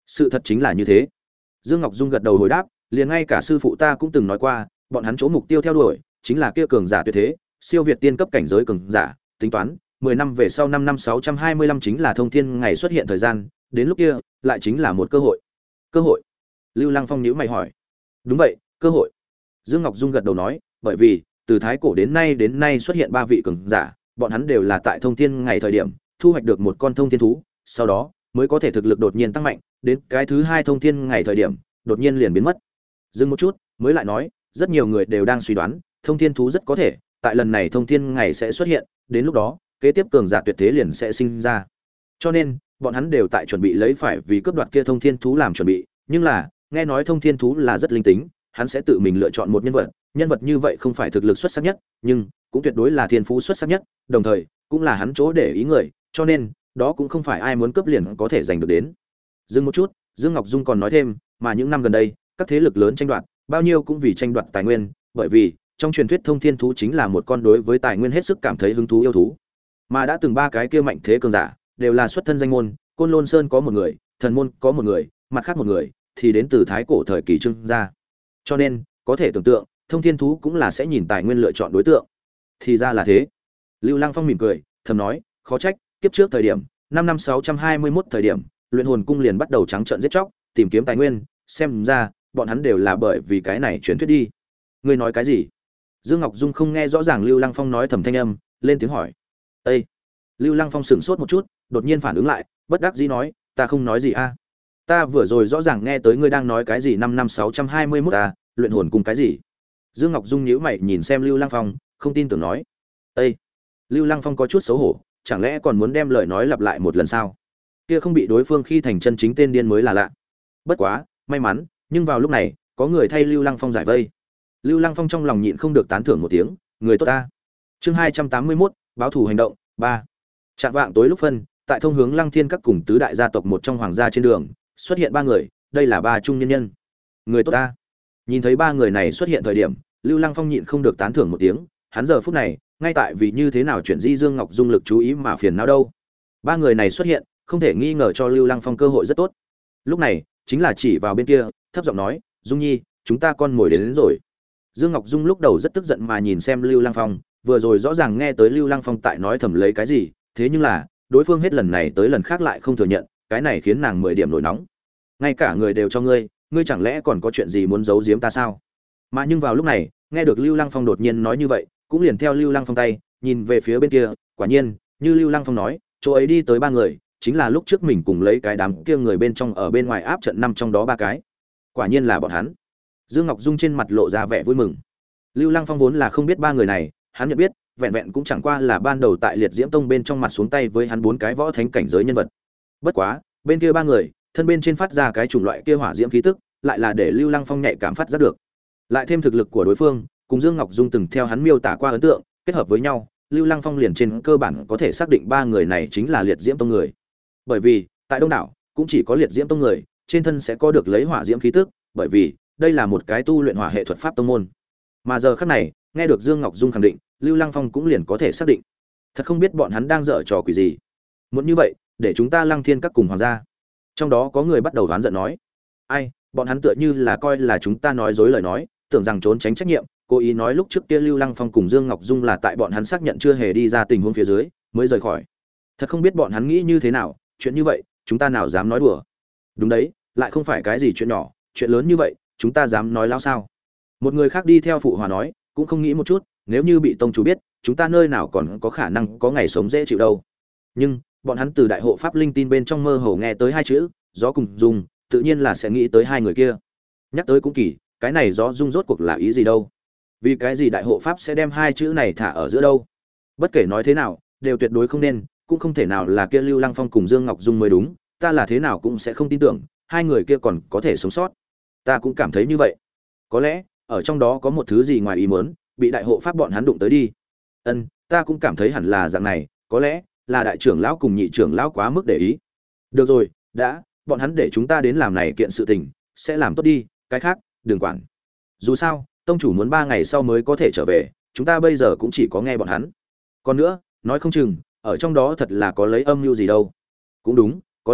Speaker 1: Sự thật chính là như thế. Dương Ngọc Dung gật đầu hồi đáp, liền ngay cả sư phụ ta cũng từng nói qua, bọn hắn chỗ mục tiêu theo đuổi chính là kia cường giả tuyệt thế, siêu việt tiên cấp cảnh giới cường giả, tính toán mười năm về sau năm năm sáu trăm hai mươi lăm chính là thông thiên ngày xuất hiện thời gian, đến lúc kia lại chính là một cơ hội. Cơ hội? Lưu Lăng Phong nhíu mày hỏi. Đúng vậy, cơ hội. Dương Ngọc Dung gật đầu nói, bởi vì từ thái cổ đến nay đến nay xuất hiện ba vị cường giả, bọn hắn đều là tại thông thiên ngày thời điểm thu hoạch được một con thông thiên thú, sau đó mới có thể thực lực đột nhiên tăng mạnh, đến cái thứ hai thông thiên ngày thời điểm, đột nhiên liền biến mất. Dừng một chút, mới lại nói, rất nhiều người đều đang suy đoán, thông thiên thú rất có thể tại lần này thông thiên ngày sẽ xuất hiện, đến lúc đó, kế tiếp cường giả tuyệt thế liền sẽ sinh ra. Cho nên, bọn hắn đều tại chuẩn bị lấy phải vì cướp đoạt kia thông thiên thú làm chuẩn bị, nhưng là, nghe nói thông thiên thú là rất linh tính, hắn sẽ tự mình lựa chọn một nhân vật, nhân vật như vậy không phải thực lực xuất sắc nhất, nhưng cũng tuyệt đối là thiên phú xuất sắc nhất, đồng thời cũng là hắn chỗ để ý người, cho nên đó cũng không phải ai muốn cướp liền có thể giành được đến. Dừng một chút, Dương Ngọc Dung còn nói thêm, mà những năm gần đây, các thế lực lớn tranh đoạt, bao nhiêu cũng vì tranh đoạt tài nguyên, bởi vì trong truyền thuyết thông thiên thú chính là một con đối với tài nguyên hết sức cảm thấy hứng thú yêu thú. Mà đã từng ba cái kia mạnh thế cường giả, đều là xuất thân danh môn, Côn Lôn Sơn có một người, Thần môn có một người, mặt khác một người thì đến từ thái cổ thời kỳ Trương gia. Cho nên, có thể tưởng tượng, thông thiên thú cũng là sẽ nhìn tài nguyên lựa chọn đối tượng. Thì ra là thế. Lưu Lăng Phong mỉm cười, thầm nói, khó trách, kiếp trước thời điểm, năm năm sáu trăm hai mươi mốt thời điểm, Luyện Hồn cung liền bắt đầu trắng trợn giết chóc, tìm kiếm tài nguyên, xem ra, bọn hắn đều là bởi vì cái này truyền thuyết đi. Ngươi nói cái gì? Dương Ngọc Dung không nghe rõ ràng Lưu Lăng Phong nói thầm thanh âm, lên tiếng hỏi. "Ê." Lưu Lăng Phong sững sốt một chút, đột nhiên phản ứng lại, bất đắc dĩ nói, "Ta không nói gì a. Ta vừa rồi rõ ràng nghe tới ngươi đang nói cái gì năm năm sáu trăm hai mươi mốt à, Luyện Hồn cung cái gì?" Dương Ngọc Dung nhíu mày nhìn xem Lưu Lăng Phong, không tin tưởng nói. "Ê." Lưu Lăng Phong có chút xấu hổ, chẳng lẽ còn muốn đem lời nói lặp lại một lần sao? Kia không bị đối phương khi thành chân chính tên điên mới là lạ. Bất quá, may mắn, nhưng vào lúc này, có người thay Lưu Lăng Phong giải vây. Lưu Lăng Phong trong lòng nhịn không được tán thưởng một tiếng, người tốt ta. Chương hai trăm tám mươi mốt, báo thủ hành động, ba. Trạm vạng tối lúc phân, tại thông hướng Lăng Thiên các cùng tứ đại gia tộc một trong hoàng gia trên đường, xuất hiện ba người, đây là ba trung nhân nhân. Người tốt ta. Nhìn thấy ba người này xuất hiện thời điểm, Lưu Lăng Phong nhịn không được tán thưởng một tiếng, hắn giờ phút này, ngay tại vì như thế nào chuyển di Dương Ngọc Dung lực chú ý mà phiền não đâu. Ba người này xuất hiện, không thể nghi ngờ cho Lưu Lăng Phong cơ hội rất tốt. Lúc này, chính là chỉ vào bên kia, thấp giọng nói, "Dung Nhi, chúng ta con mồi đến, đến rồi." Dương Ngọc Dung lúc đầu rất tức giận mà nhìn xem Lưu Lăng Phong, vừa rồi rõ ràng nghe tới Lưu Lăng Phong tại nói thầm lấy cái gì, thế nhưng là, đối phương hết lần này tới lần khác lại không thừa nhận, cái này khiến nàng mười điểm nổi nóng. Ngay cả người đều cho ngươi, ngươi chẳng lẽ còn có chuyện gì muốn giấu giếm ta sao? Mà nhưng vào lúc này, nghe được Lưu Lăng Phong đột nhiên nói như vậy, cũng liền theo Lưu Lăng Phong tay, nhìn về phía bên kia, quả nhiên, như Lưu Lăng Phong nói, chỗ ấy đi tới ba người, chính là lúc trước mình cùng lấy cái đám kia người bên trong ở bên ngoài áp trận năm trong đó ba cái. Quả nhiên là bọn hắn. Dương Ngọc Dung trên mặt lộ ra vẻ vui mừng. Lưu Lăng Phong vốn là không biết ba người này, hắn nhận biết, vẹn vẹn cũng chẳng qua là ban đầu tại Liệt Diễm Tông bên trong mặt xuống tay với hắn bốn cái võ thánh cảnh giới nhân vật. Bất quá, bên kia ba người, thân bên trên phát ra cái chủng loại kia hỏa diễm khí tức, lại là để Lưu Lăng Phong nhạy cảm phát giác được. Lại thêm thực lực của đối phương, cùng Dương Ngọc Dung từng theo hắn miêu tả qua ấn tượng, kết hợp với nhau, Lưu Lăng Phong liền trên cơ bản có thể xác định ba người này chính là Liệt Diễm Tông người. Bởi vì, tại Đông đảo, cũng chỉ có Liệt Diễm Tông người, trên thân sẽ có được lấy hỏa diễm khí tức, bởi vì đây là một cái tu luyện hỏa hệ thuật pháp tông môn. Mà giờ khắc này, nghe được Dương Ngọc Dung khẳng định, Lưu Lăng Phong cũng liền có thể xác định. Thật không biết bọn hắn đang dở trò quỷ gì. Muốn như vậy, để chúng ta Lăng Thiên các cùng hoàng gia. Trong đó có người bắt đầu đoán giận nói: "Ai, bọn hắn tựa như là coi là chúng ta nói dối lời nói, tưởng rằng trốn tránh trách nhiệm, cố ý nói lúc trước kia Lưu Lăng Phong cùng Dương Ngọc Dung là tại bọn hắn xác nhận chưa hề đi ra tình huống phía dưới, mới rời khỏi. Thật không biết bọn hắn nghĩ như thế nào, chuyện như vậy, chúng ta nào dám nói đùa." Đúng đấy, lại không phải cái gì chuyện nhỏ, chuyện lớn như vậy, chúng ta dám nói láo sao? Một người khác đi theo phụ hòa nói, cũng không nghĩ một chút, nếu như bị tông chủ biết, chúng ta nơi nào còn có khả năng có ngày sống dễ chịu đâu. Nhưng, bọn hắn từ đại hộ pháp linh tin bên trong mơ hồ nghe tới hai chữ, gió cùng dung, tự nhiên là sẽ nghĩ tới hai người kia. Nhắc tới cũng kỳ, cái này gió dung rốt cuộc là ý gì đâu? Vì cái gì đại hộ pháp sẽ đem hai chữ này thả ở giữa đâu? Bất kể nói thế nào, đều tuyệt đối không nên, cũng không thể nào là kia Lưu Lăng Phong cùng Dương Ngọc Dung mới đúng, ta là thế nào cũng sẽ không tin tưởng, hai người kia còn có thể sống sót. Ta cũng cảm thấy như vậy. Có lẽ, ở trong đó có một thứ gì ngoài ý muốn, bị đại hộ pháp bọn hắn đụng tới đi. Ân, ta cũng cảm thấy hẳn là dạng này, có lẽ là đại trưởng lão cùng nhị trưởng lão quá mức để ý. Được rồi, đã, bọn hắn để chúng ta đến làm này kiện sự tình, sẽ làm tốt đi, cái khác, đừng quản. Dù sao, tông chủ muốn ba ngày sau mới có thể trở về, chúng ta bây giờ cũng chỉ có nghe bọn hắn. Còn nữa, nói không chừng, ở trong đó thật là có lấy âm mưu gì đâu. Cũng đúng, có lẽ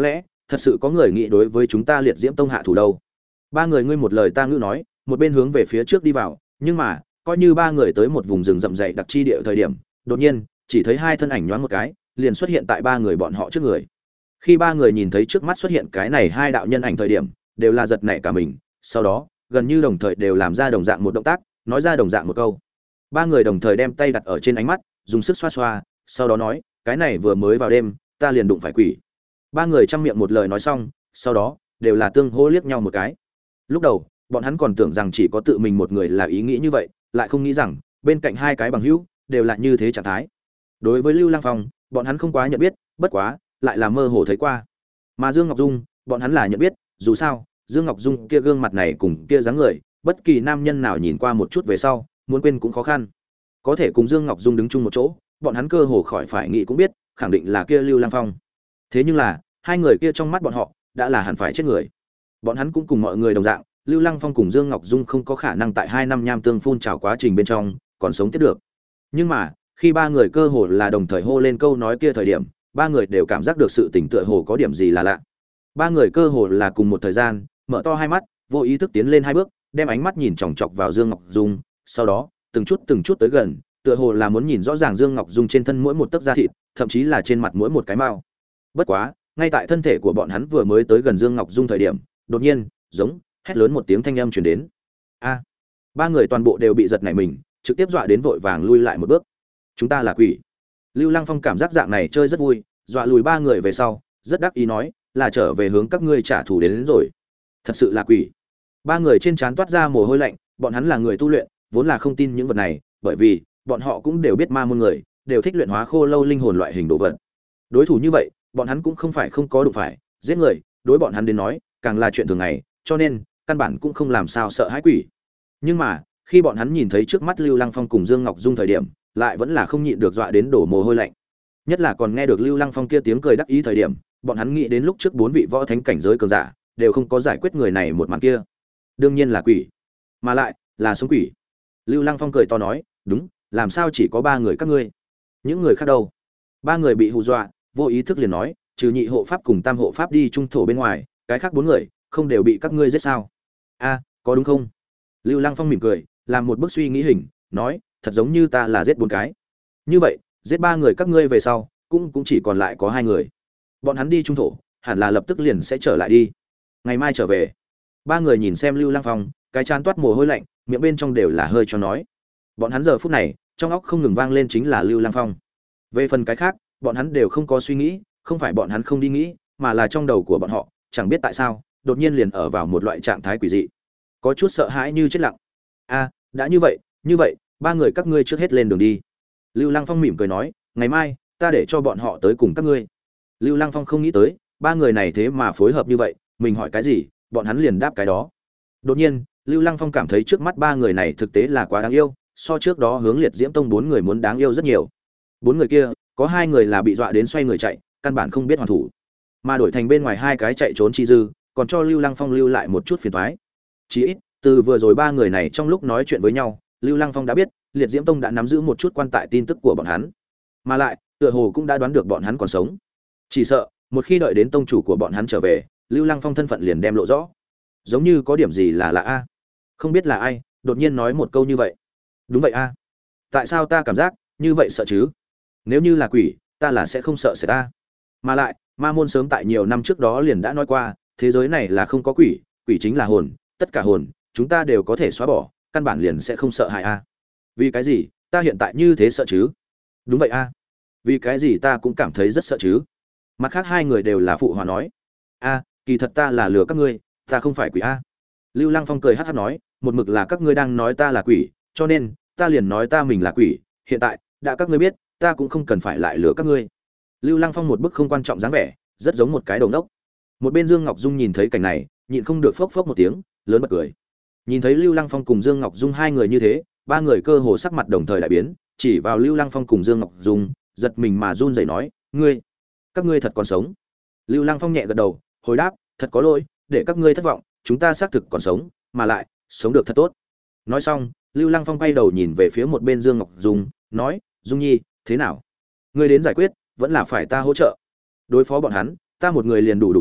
Speaker 1: thật sự có người nghĩ đối với chúng ta liệt diễm tông hạ thủ đâu. Ba người ngươi một lời ta ngữ nói, một bên hướng về phía trước đi vào, nhưng mà coi như ba người tới một vùng rừng rậm rạp đặc chi địa thời điểm, đột nhiên chỉ thấy hai thân ảnh nhoáng một cái liền xuất hiện tại ba người bọn họ trước người. Khi ba người nhìn thấy trước mắt xuất hiện cái này hai đạo nhân ảnh thời điểm, đều là giật nảy cả mình, sau đó gần như đồng thời đều làm ra đồng dạng một động tác, nói ra đồng dạng một câu. Ba người đồng thời đem tay đặt ở trên ánh mắt, dùng sức xoa xoa, sau đó nói, cái này vừa mới vào đêm, ta liền đụng phải quỷ. Ba người trăm miệng một lời nói xong, sau đó đều là tương hô liếc nhau một cái. Lúc đầu, bọn hắn còn tưởng rằng chỉ có tự mình một người là ý nghĩ như vậy, lại không nghĩ rằng bên cạnh hai cái bằng hữu đều là như thế trạng thái. Đối với Lưu Lăng Phong, bọn hắn không quá nhận biết, bất quá lại là mơ hồ thấy qua. Mà Dương Ngọc Dung, bọn hắn là nhận biết, dù sao, Dương Ngọc Dung kia gương mặt này cùng kia dáng người, bất kỳ nam nhân nào nhìn qua một chút về sau, muốn quên cũng khó khăn. Có thể cùng Dương Ngọc Dung đứng chung một chỗ, bọn hắn cơ hồ khỏi phải nghĩ cũng biết, khẳng định là kia Lưu Lăng Phong. Thế nhưng là, hai người kia trong mắt bọn họ đã là hẳn phải chết người. Bọn hắn cũng cùng mọi người đồng dạng, Lưu Lăng Phong cùng Dương Ngọc Dung không có khả năng tại hai năm nham tương phun trào quá trình bên trong còn sống tiếp được. Nhưng mà, khi ba người cơ hồ là đồng thời hô lên câu nói kia thời điểm, ba người đều cảm giác được sự tỉnh tựa hồ có điểm gì là lạ. Ba người cơ hồ là cùng một thời gian, mở to hai mắt, vô ý thức tiến lên hai bước, đem ánh mắt nhìn chòng chọc vào Dương Ngọc Dung, sau đó, từng chút từng chút tới gần, tựa hồ là muốn nhìn rõ ràng Dương Ngọc Dung trên thân mỗi một tấc da thịt, thậm chí là trên mặt mỗi một cái mao. Bất quá, ngay tại thân thể của bọn hắn vừa mới tới gần Dương Ngọc Dung thời điểm, đột nhiên, giống hét lớn một tiếng thanh âm truyền đến. A! Ba người toàn bộ đều bị giật nảy mình, trực tiếp dọa đến vội vàng lui lại một bước. Chúng ta là quỷ. Lưu Lăng Phong cảm giác dạng này chơi rất vui, dọa lùi ba người về sau, rất đắc ý nói, là trở về hướng các ngươi trả thù đến, đến rồi. Thật sự là quỷ. Ba người trên trán toát ra mồ hôi lạnh, bọn hắn là người tu luyện, vốn là không tin những vật này, bởi vì bọn họ cũng đều biết ma môn người, đều thích luyện hóa khô lâu linh hồn loại hình đồ vật. Đối thủ như vậy, bọn hắn cũng không phải không có đủ phải, giết người, đối bọn hắn đến nói, càng là chuyện thường ngày, cho nên căn bản cũng không làm sao sợ hãi quỷ. Nhưng mà, khi bọn hắn nhìn thấy trước mắt Lưu Lăng Phong cùng Dương Ngọc Dung thời điểm, lại vẫn là không nhịn được dọa đến đổ mồ hôi lạnh. Nhất là còn nghe được Lưu Lăng Phong kia tiếng cười đắc ý thời điểm, bọn hắn nghĩ đến lúc trước bốn vị võ thánh cảnh giới cường giả đều không có giải quyết người này một màn kia. Đương nhiên là quỷ, mà lại là sống quỷ. Lưu Lăng Phong cười to nói, đúng, làm sao chỉ có ba người các ngươi? Những người khác đâu? Ba người bị hù dọa, vô ý thức liền nói, trừ nhị hộ pháp cùng tam hộ pháp đi trung thổ bên ngoài, cái khác bốn người không đều bị các ngươi giết sao? A, có đúng không? Lưu Lăng Phong mỉm cười, làm một bức suy nghĩ hình, nói, thật giống như ta là giết bốn cái. Như vậy, giết ba người các ngươi về sau, cũng cũng chỉ còn lại có hai người. Bọn hắn đi trung thổ, hẳn là lập tức liền sẽ trở lại đi. Ngày mai trở về. Ba người nhìn xem Lưu Lăng Phong, cái trán toát mồ hôi lạnh, miệng bên trong đều là hơi cho nói. Bọn hắn giờ phút này, trong óc không ngừng vang lên chính là Lưu Lăng Phong. Về phần cái khác, bọn hắn đều không có suy nghĩ, không phải bọn hắn không đi nghĩ, mà là trong đầu của bọn họ, chẳng biết tại sao, đột nhiên liền ở vào một loại trạng thái quỷ dị, có chút sợ hãi như chết lặng. A, đã như vậy, như vậy, ba người các ngươi trước hết lên đường đi. Lưu Lăng Phong mỉm cười nói, ngày mai ta để cho bọn họ tới cùng các ngươi. Lưu Lăng Phong không nghĩ tới, ba người này thế mà phối hợp như vậy, mình hỏi cái gì, bọn hắn liền đáp cái đó. Đột nhiên, Lưu Lăng Phong cảm thấy trước mắt ba người này thực tế là quá đáng yêu, so trước đó hướng Liệt Diễm Tông bốn người muốn đáng yêu rất nhiều. Bốn người kia, có hai người là bị dọa đến xoay người chạy, căn bản không biết hoàn thủ, mà đổi thành bên ngoài hai cái chạy trốn chi dư, còn cho Lưu Lăng Phong lưu lại một chút phiền toái. Chỉ ít, từ vừa rồi ba người này trong lúc nói chuyện với nhau, Lưu Lăng Phong đã biết, Liệt Diễm Tông đã nắm giữ một chút quan tại tin tức của bọn hắn, mà lại, tựa hồ cũng đã đoán được bọn hắn còn sống. Chỉ sợ, một khi đợi đến tông chủ của bọn hắn trở về, Lưu Lăng Phong thân phận liền đem lộ rõ. Giống như có điểm gì là lạ a. Không biết là ai, đột nhiên nói một câu như vậy. Đúng vậy a. Tại sao ta cảm giác như vậy sợ chứ? Nếu như là quỷ, ta là sẽ không sợ sẽ ta. Mà lại, Ma môn sớm tại nhiều năm trước đó liền đã nói qua, thế giới này là không có quỷ, quỷ chính là hồn, tất cả hồn, chúng ta đều có thể xóa bỏ, căn bản liền sẽ không sợ hãi a. Vì cái gì, ta hiện tại như thế sợ chứ? Đúng vậy a. Vì cái gì ta cũng cảm thấy rất sợ chứ? Mặt khác hai người đều là phụ hòa nói. A, kỳ thật ta là lừa các ngươi, ta không phải quỷ a. Lưu Lăng Phong cười hắc hắc nói, một mực là các ngươi đang nói ta là quỷ, cho nên ta liền nói ta mình là quỷ, hiện tại đã các ngươi biết, ta cũng không cần phải lại lừa các ngươi. Lưu Lăng Phong một bức không quan trọng dáng vẻ, rất giống một cái đầu nốc. Một bên Dương Ngọc Dung nhìn thấy cảnh này, nhịn không được phốc phốc một tiếng, lớn bật cười. Nhìn thấy Lưu Lăng Phong cùng Dương Ngọc Dung hai người như thế, ba người cơ hồ sắc mặt đồng thời đại biến, chỉ vào Lưu Lăng Phong cùng Dương Ngọc Dung, giật mình mà run rẩy nói, "Ngươi, các ngươi thật còn sống?" Lưu Lăng Phong nhẹ gật đầu, hồi đáp, "Thật có lỗi, để các ngươi thất vọng, chúng ta xác thực còn sống, mà lại sống được thật tốt." Nói xong, Lưu Lăng Phong quay đầu nhìn về phía một bên Dương Ngọc Dung, nói, "Dung Nhi, thế nào? Ngươi đến giải quyết, vẫn là phải ta hỗ trợ. Đối phó bọn hắn, ta một người liền đủ đủ rồi,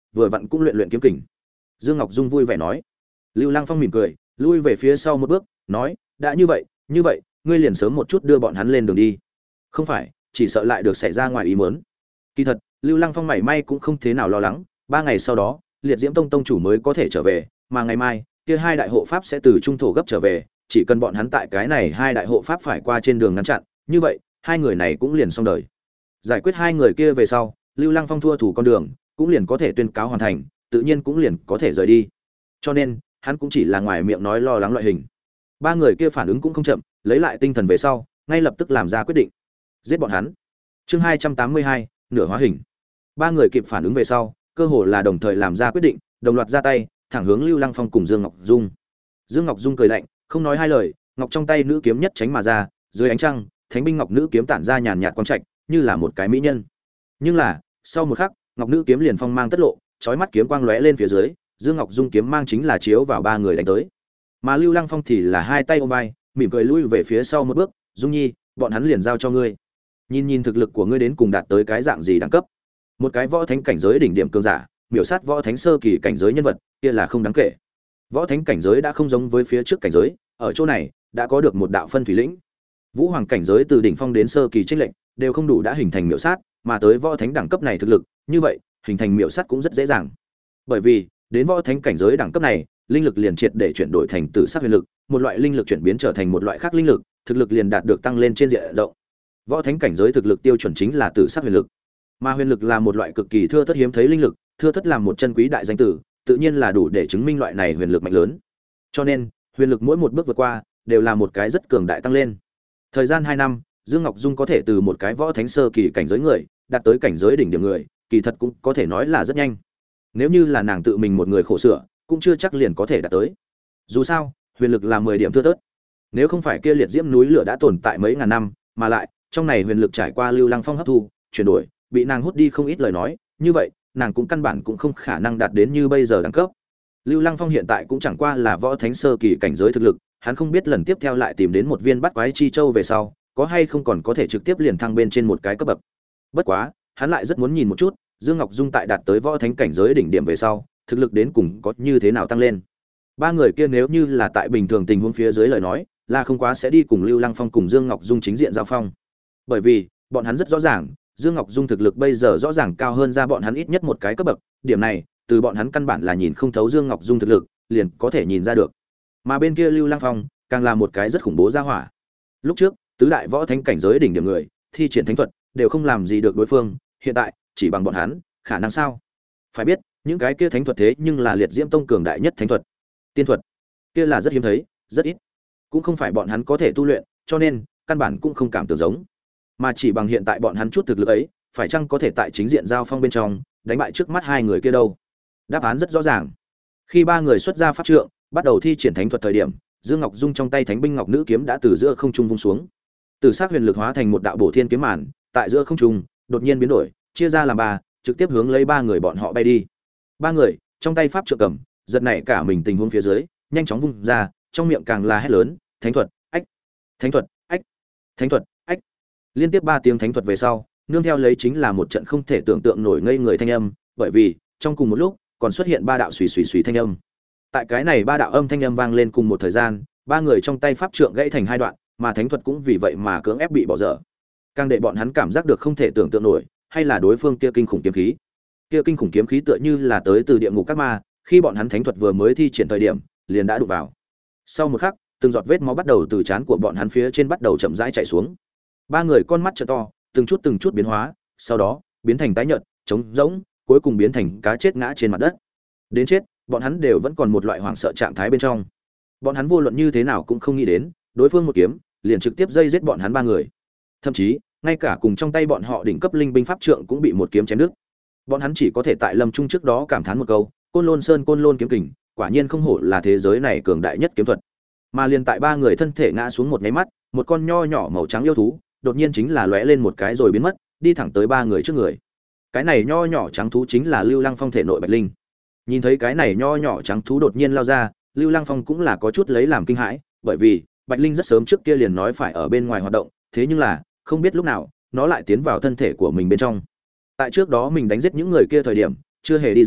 Speaker 1: vừa vặn cũng luyện luyện kiếm kình. Dương Ngọc Dung vui vẻ nói. Lưu Lăng Phong mỉm cười, lui về phía sau một bước, nói, đã như vậy, như vậy, ngươi liền sớm một chút đưa bọn hắn lên đường đi. Không phải, chỉ sợ lại được xảy ra ngoài ý muốn. Kỳ thật, Lưu Lăng Phong mảy may cũng không thế nào lo lắng, ba ngày sau đó, Liệt Diễm Tông tông chủ mới có thể trở về, mà ngày mai, kia hai đại hộ pháp sẽ từ trung thổ gấp trở về, chỉ cần bọn hắn tại cái này hai đại hộ pháp phải qua trên đường ngăn chặn, như vậy, hai người này cũng liền xong đời. Giải quyết hai người kia về sau, Lưu Lăng Phong thua thủ con đường, cũng liền có thể tuyên cáo hoàn thành, tự nhiên cũng liền có thể rời đi. Cho nên, hắn cũng chỉ là ngoài miệng nói lo lắng loại hình. Ba người kia phản ứng cũng không chậm, lấy lại tinh thần về sau, ngay lập tức làm ra quyết định, giết bọn hắn. Chương hai trăm tám mươi hai, nửa hóa hình. Ba người kịp phản ứng về sau, cơ hồ là đồng thời làm ra quyết định, đồng loạt ra tay, thẳng hướng Lưu Lăng Phong cùng Dương Ngọc Dung. Dương Ngọc Dung cười lạnh, không nói hai lời, ngọc trong tay nữ kiếm nhất tránh mà ra, dưới ánh trăng, thánh binh ngọc nữ kiếm tản ra nhàn nhạt quang trạch, như là một cái mỹ nhân. Nhưng là, sau một khắc, ngọc nữ kiếm liền phong mang tất lộ, chói mắt kiếm quang lóe lên phía dưới, Dương Ngọc Dung kiếm mang chính là chiếu vào ba người đánh tới. Mà Lưu Lăng Phong thì là hai tay ôm vai, mỉm cười lui về phía sau một bước, "Dung Nhi, bọn hắn liền giao cho ngươi. Nhìn nhìn thực lực của ngươi đến cùng đạt tới cái dạng gì đẳng cấp." Một cái võ thánh cảnh giới đỉnh điểm cường giả, miểu sát võ thánh sơ kỳ cảnh giới nhân vật, kia là không đáng kể. Võ thánh cảnh giới đã không giống với phía trước cảnh giới, ở chỗ này đã có được một đạo phân thủy lĩnh. Vũ hoàng cảnh giới từ đỉnh phong đến sơ kỳ chênh lệnh, đều không đủ đã hình thành miểu sát, mà tới võ thánh đẳng cấp này thực lực, như vậy, hình thành miểu sát cũng rất dễ dàng. Bởi vì, đến võ thánh cảnh giới đẳng cấp này, linh lực liền triệt để chuyển đổi thành tử sắc huyền lực, một loại linh lực chuyển biến trở thành một loại khác linh lực, thực lực liền đạt được tăng lên trên diện rộng. Võ thánh cảnh giới thực lực tiêu chuẩn chính là tử sắc huyền lực. Mà huyền lực là một loại cực kỳ thưa thớt hiếm thấy linh lực, thưa thớt làm một chân quý đại danh tử, tự nhiên là đủ để chứng minh loại này huyền lực mạnh lớn. Cho nên, huyền lực mỗi một bước vượt qua, đều là một cái rất cường đại tăng lên. Thời gian hai năm, Dương Ngọc Dung có thể từ một cái võ thánh sơ kỳ cảnh giới người, đạt tới cảnh giới đỉnh điểm người, kỳ thật cũng có thể nói là rất nhanh. Nếu như là nàng tự mình một người khổ sửa, cũng chưa chắc liền có thể đạt tới. Dù sao, huyền lực là mười điểm thưa thớt. Nếu không phải kia liệt diễm núi lửa đã tồn tại mấy ngàn năm, mà lại, trong này huyền lực trải qua Lưu Lăng Phong hấp thu, chuyển đổi, bị nàng hút đi không ít lời nói, như vậy, nàng cũng căn bản cũng không khả năng đạt đến như bây giờ đẳng cấp. Lưu Lăng Phong hiện tại cũng chẳng qua là võ thánh sơ kỳ cảnh giới thực lực, hắn không biết lần tiếp theo lại tìm đến một viên bắt quái chi châu về sau, có hay không còn có thể trực tiếp liền thăng bên trên một cái cấp bậc. Bất quá, hắn lại rất muốn nhìn một chút, Dương Ngọc Dung tại đạt tới võ thánh cảnh giới đỉnh điểm về sau, thực lực đến cùng có như thế nào tăng lên. Ba người kia nếu như là tại bình thường tình huống phía dưới lời nói, là không quá sẽ đi cùng Lưu Lăng Phong cùng Dương Ngọc Dung chính diện giao phong. Bởi vì, bọn hắn rất rõ ràng, Dương Ngọc Dung thực lực bây giờ rõ ràng cao hơn ra bọn hắn ít nhất một cái cấp bậc, điểm này, từ bọn hắn căn bản là nhìn không thấu Dương Ngọc Dung thực lực, liền có thể nhìn ra được. Mà bên kia Lưu Lăng Phong, càng là một cái rất khủng bố gia hỏa. Lúc trước, tứ đại võ thánh cảnh giới đỉnh điểm người, thi triển thánh thuật, đều không làm gì được đối phương, hiện tại, chỉ bằng bọn hắn, khả năng sao? Phải biết, những cái kia thánh thuật thế nhưng là liệt diễm tông cường đại nhất thánh thuật. Tiên thuật, kia là rất hiếm thấy, rất ít. Cũng không phải bọn hắn có thể tu luyện, cho nên, căn bản cũng không cảm tưởng giống. Mà chỉ bằng hiện tại bọn hắn chút thực lực ấy, phải chăng có thể tại chính diện giao phong bên trong, đánh bại trước mắt hai người kia đâu? Đáp án rất rõ ràng. Khi ba người xuất ra pháp trượng, bắt đầu thi triển thánh thuật thời điểm, Dương Ngọc Dung trong tay thánh binh ngọc nữ kiếm đã từ giữa không trung vung xuống. Từ sắc huyền lực hóa thành một đạo bổ thiên kiếm màn, tại giữa không trung, đột nhiên biến đổi, chia ra làm ba, trực tiếp hướng lấy ba người bọn họ bay đi. Ba người, trong tay pháp trượng cầm, giật nảy cả mình tình huống phía dưới, nhanh chóng vung ra, trong miệng càng là hét lớn, thánh thuật, ách, thánh thuật, ách, thánh thuật, ách. Liên tiếp ba tiếng thánh thuật về sau, nương theo lấy chính là một trận không thể tưởng tượng nổi ngây người thanh âm, bởi vì, trong cùng một lúc, còn xuất hiện ba đạo xùy xùy xùy thanh âm. Tại cái này ba đạo âm thanh âm vang lên cùng một thời gian, ba người trong tay pháp trượng gãy thành hai đoạn, mà thánh thuật cũng vì vậy mà cưỡng ép bị bỏ dở. Càng để bọn hắn cảm giác được không thể tưởng tượng nổi, hay là đối phương kia kinh khủng kiếm khí. Kia kinh khủng kiếm khí tựa như là tới từ địa ngục các ma, khi bọn hắn thánh thuật vừa mới thi triển thời điểm, liền đã đụng vào. Sau một khắc, từng giọt vết máu bắt đầu từ trán của bọn hắn phía trên bắt đầu chậm rãi chảy xuống. Ba người con mắt trợ to, từng chút từng chút biến hóa, sau đó biến thành tái nhợt, trống rỗng, cuối cùng biến thành cá chết ngã trên mặt đất. Đến chết, bọn hắn đều vẫn còn một loại hoảng sợ trạng thái bên trong. Bọn hắn vô luận như thế nào cũng không nghĩ đến, đối phương một kiếm liền trực tiếp dây giết bọn hắn ba người. Thậm chí, ngay cả cùng trong tay bọn họ đỉnh cấp linh binh pháp trượng cũng bị một kiếm chém đứt. Bọn hắn chỉ có thể tại lâm trung trước đó cảm thán một câu, Côn Lôn Sơn Côn Lôn kiếm kình, quả nhiên không hổ là thế giới này cường đại nhất kiếm thuật. Mà liền tại ba người thân thể ngã xuống một cái mắt, một con nho nhỏ màu trắng yêu thú, đột nhiên chính là lóe lên một cái rồi biến mất, đi thẳng tới ba người trước người. Cái này nho nhỏ trắng thú chính là Lưu Lăng Phong thể nội Bạch Linh. Nhìn thấy cái này nho nhỏ trắng thú đột nhiên lao ra, Lưu Lăng Phong cũng là có chút lấy làm kinh hãi, bởi vì Bạch Linh rất sớm trước kia liền nói phải ở bên ngoài hoạt động, thế nhưng là không biết lúc nào nó lại tiến vào thân thể của mình bên trong. Tại trước đó mình đánh giết những người kia thời điểm, chưa hề đi ra,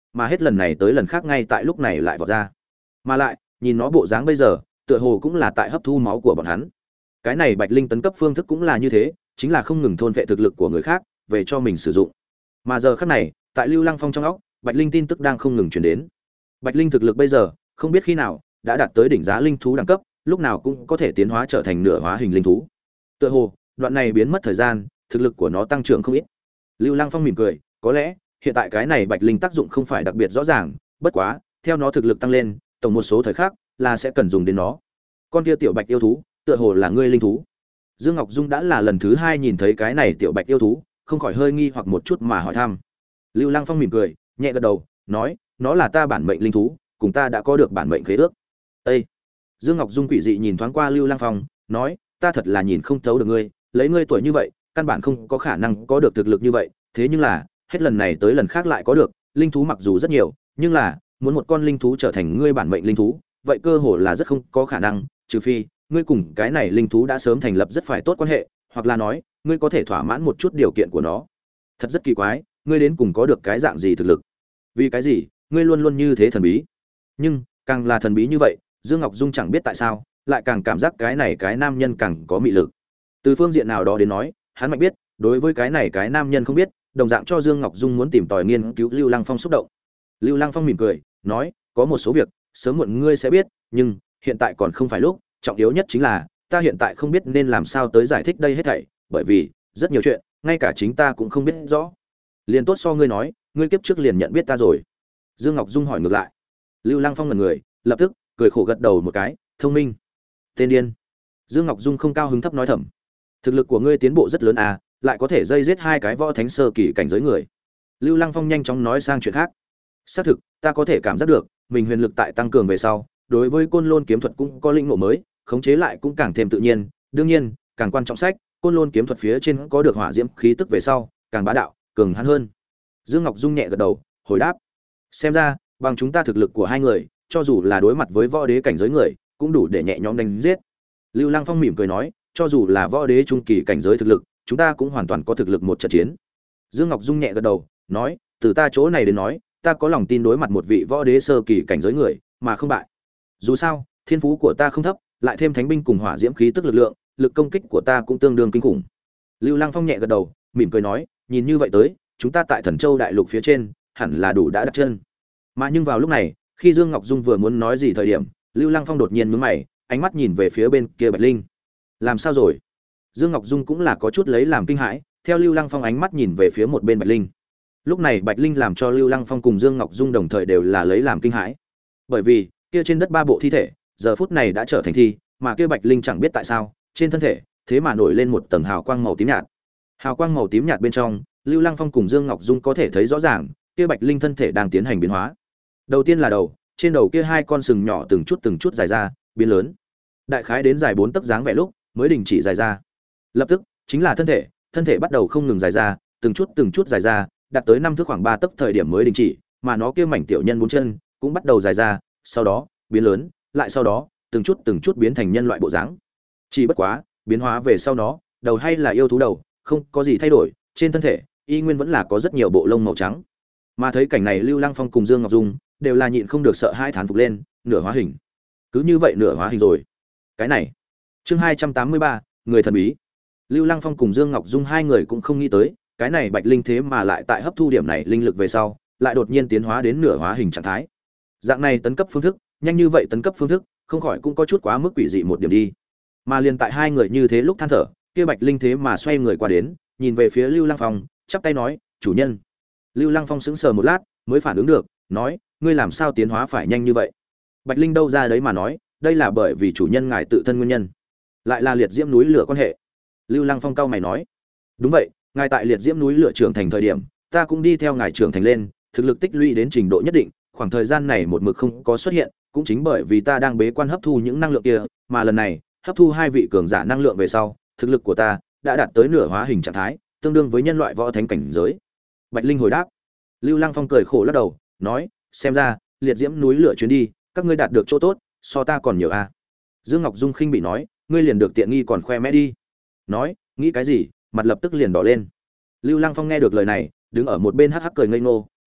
Speaker 1: mà hết lần này tới lần khác ngay tại lúc này lại vọt ra. Mà lại, nhìn nó bộ dáng bây giờ, tựa hồ cũng là tại hấp thu máu của bọn hắn. Cái này Bạch Linh tấn cấp phương thức cũng là như thế, chính là không ngừng thôn vệ thực lực của người khác về cho mình sử dụng. Mà giờ khắc này, tại Lưu Lăng Phong trong óc, Bạch Linh tin tức đang không ngừng truyền đến. Bạch Linh thực lực bây giờ, không biết khi nào đã đạt tới đỉnh giá linh thú đẳng cấp, lúc nào cũng có thể tiến hóa trở thành nửa hóa hình linh thú. Tựa hồ, đoạn này biến mất thời gian, thực lực của nó tăng trưởng không ít. Lưu Lăng Phong mỉm cười, có lẽ hiện tại cái này Bạch Linh tác dụng không phải đặc biệt rõ ràng, bất quá, theo nó thực lực tăng lên, tổng một số thời khắc là sẽ cần dùng đến nó. Con kia tiểu Bạch yêu thú, tựa hồ là ngươi linh thú. Dương Ngọc Dung đã là lần thứ hai nhìn thấy cái này tiểu Bạch yêu thú, không khỏi hơi nghi hoặc một chút mà hỏi thăm. Lưu Lăng Phong mỉm cười, nhẹ gật đầu, nói, nó là ta bản mệnh linh thú, cùng ta đã có được bản mệnh khế ước. Ê! Dương Ngọc Dung quỷ dị nhìn thoáng qua Lưu Lăng Phong, nói, ta thật là nhìn không thấu được ngươi, lấy ngươi tuổi như vậy, căn bản không có khả năng có được thực lực như vậy, thế nhưng là, hết lần này tới lần khác lại có được, linh thú mặc dù rất nhiều, nhưng là, muốn một con linh thú trở thành ngươi bản mệnh linh thú, vậy cơ hồ là rất không có khả năng, trừ phi, ngươi cùng cái này linh thú đã sớm thành lập rất phải tốt quan hệ, hoặc là nói, ngươi có thể thỏa mãn một chút điều kiện của nó. Thật rất kỳ quái, ngươi đến cùng có được cái dạng gì thực lực? Vì cái gì, ngươi luôn luôn như thế thần bí? Nhưng, càng là thần bí như vậy, Dương Ngọc Dung chẳng biết tại sao, lại càng cảm giác cái này cái nam nhân càng có mị lực. Từ phương diện nào đó đến nói, hắn mạnh biết, đối với cái này cái nam nhân không biết, đồng dạng cho Dương Ngọc Dung muốn tìm tòi nghiên cứu Lưu Lăng Phong xúc động. Lưu Lăng Phong mỉm cười, nói, có một số việc, sớm muộn ngươi sẽ biết, nhưng hiện tại còn không phải lúc, trọng yếu nhất chính là, ta hiện tại không biết nên làm sao tới giải thích đây hết thảy, bởi vì rất nhiều chuyện, ngay cả chính ta cũng không biết rõ. Liền tốt so ngươi nói, ngươi kiếp trước liền nhận biết ta rồi. Dương Ngọc Dung hỏi ngược lại. Lưu Lăng Phong ngẩn người, lập tức cười khổ gật đầu một cái, thông minh. Tên điên. Dương Ngọc Dung không cao hứng thấp nói thầm. Thực lực của ngươi tiến bộ rất lớn à, lại có thể dây giết hai cái võ thánh sơ kỳ cảnh giới người. Lưu Lăng Phong nhanh chóng nói sang chuyện khác. Xác thực, ta có thể cảm giác được, mình huyền lực tại tăng cường về sau, đối với Côn Lôn kiếm thuật cũng có linh ngộ mới, khống chế lại cũng càng thêm tự nhiên, đương nhiên, càng quan trọng sách, Côn Lôn kiếm thuật phía trên có được hỏa diễm khí tức về sau, càng bá đạo, cường hãn hơn. Dương Ngọc Dung nhẹ gật đầu, hồi đáp. Xem ra, bằng chúng ta thực lực của hai người, cho dù là đối mặt với võ đế cảnh giới người, cũng đủ để nhẹ nhõm đánh giết. Lưu Lăng Phong mỉm cười nói, cho dù là võ đế trung kỳ cảnh giới thực lực, chúng ta cũng hoàn toàn có thực lực một trận chiến. Dương Ngọc Dung nhẹ gật đầu, nói, từ ta chỗ này đến nói, ta có lòng tin đối mặt một vị võ đế sơ kỳ cảnh giới người, mà không bại. Dù sao, thiên phú của ta không thấp, lại thêm thánh binh cùng hỏa diễm khí tức lực lượng, lực công kích của ta cũng tương đương kinh khủng. Lưu Lăng Phong nhẹ gật đầu, mỉm cười nói, nhìn như vậy tới, chúng ta tại Thần Châu đại lục phía trên, hẳn là đủ đã đặt chân. Mà nhưng vào lúc này, khi Dương Ngọc Dung vừa muốn nói gì thời điểm, Lưu Lăng Phong đột nhiên nhướng mày, ánh mắt nhìn về phía bên kia Bạch Linh. Làm sao rồi? Dương Ngọc Dung cũng là có chút lấy làm kinh hãi, theo Lưu Lăng Phong ánh mắt nhìn về phía một bên Bạch Linh. Lúc này Bạch Linh làm cho Lưu Lăng Phong cùng Dương Ngọc Dung đồng thời đều là lấy làm kinh hãi. Bởi vì, kia trên đất ba bộ thi thể, giờ phút này đã trở thành thi, mà kia Bạch Linh chẳng biết tại sao, trên thân thể, thế mà nổi lên một tầng hào quang màu tím nhạt. Hào quang màu tím nhạt bên trong, Lưu Lăng Phong cùng Dương Ngọc Dung có thể thấy rõ ràng, kia Bạch Linh thân thể đang tiến hành biến hóa. Đầu tiên là đầu, trên đầu kia hai con sừng nhỏ từng chút từng chút dài ra, biến lớn. Đại khái đến dài bốn tấc dáng vẻ lúc, mới đình chỉ dài ra. Lập tức, chính là thân thể, thân thể bắt đầu không ngừng dài ra, từng chút từng chút dài ra, đạt tới năm thước khoảng ba tấc thời điểm mới đình chỉ, mà nó kia mảnh tiểu nhân bốn chân cũng bắt đầu dài ra, sau đó biến lớn, lại sau đó, từng chút từng chút biến thành nhân loại bộ dáng. Chỉ bất quá, biến hóa về sau nó, đầu hay là yêu thú đầu, không có gì thay đổi, trên thân thể, y nguyên vẫn là có rất nhiều bộ lông màu trắng. Mà thấy cảnh này Lưu Lăng Phong cùng Dương Ngọc Dung đều là nhịn không được sợ hai thán phục lên, nửa hóa hình. Cứ như vậy nửa hóa hình rồi. Cái này. Chương hai trăm tám mươi ba, người thần bí. Lưu Lăng Phong cùng Dương Ngọc Dung hai người cũng không nghĩ tới, cái này Bạch Linh thế mà lại tại hấp thu điểm này linh lực về sau, lại đột nhiên tiến hóa đến nửa hóa hình trạng thái. Dạng này tấn cấp phương thức, nhanh như vậy tấn cấp phương thức, không khỏi cũng có chút quá mức quỷ dị một điểm đi. Mà liền tại hai người như thế lúc than thở, kia Bạch Linh thế mà xoay người qua đến, nhìn về phía Lưu Lăng Phong, chắp tay nói, "Chủ nhân." Lưu Lăng Phong sững sờ một lát, mới phản ứng được, nói, "Ngươi làm sao tiến hóa phải nhanh như vậy?" Bạch Linh đâu ra đấy mà nói, "Đây là bởi vì chủ nhân ngài tự thân nguyên nhân." Lại là liệt diễm núi lửa quan hệ. Lưu Lăng Phong cau mày nói, "Đúng vậy, ngài tại liệt diễm núi lửa trưởng thành thời điểm, ta cũng đi theo ngài trưởng thành lên, thực lực tích lũy đến trình độ nhất định, khoảng thời gian này một mực không có xuất hiện, cũng chính bởi vì ta đang bế quan hấp thu những năng lượng kia, mà lần này, hấp thu hai vị cường giả năng lượng về sau, thực lực của ta đã đạt tới nửa hóa hình trạng thái, tương đương với nhân loại võ thánh cảnh giới." Bạch Linh hồi đáp. Lưu Lăng Phong cười khổ lắc đầu, nói, "Xem ra, liệt diễm núi lửa chuyến đi, các ngươi đạt được chỗ tốt, so ta còn nhiều a." À. Dương Ngọc Dung khinh bị nói, "Ngươi liền được tiện nghi còn khoe mẽ đi." Nói, nghĩ cái gì, mặt lập tức liền đỏ lên. Lưu Lăng Phong nghe được lời này, đứng ở một bên hắc hắc cười ngây ngô,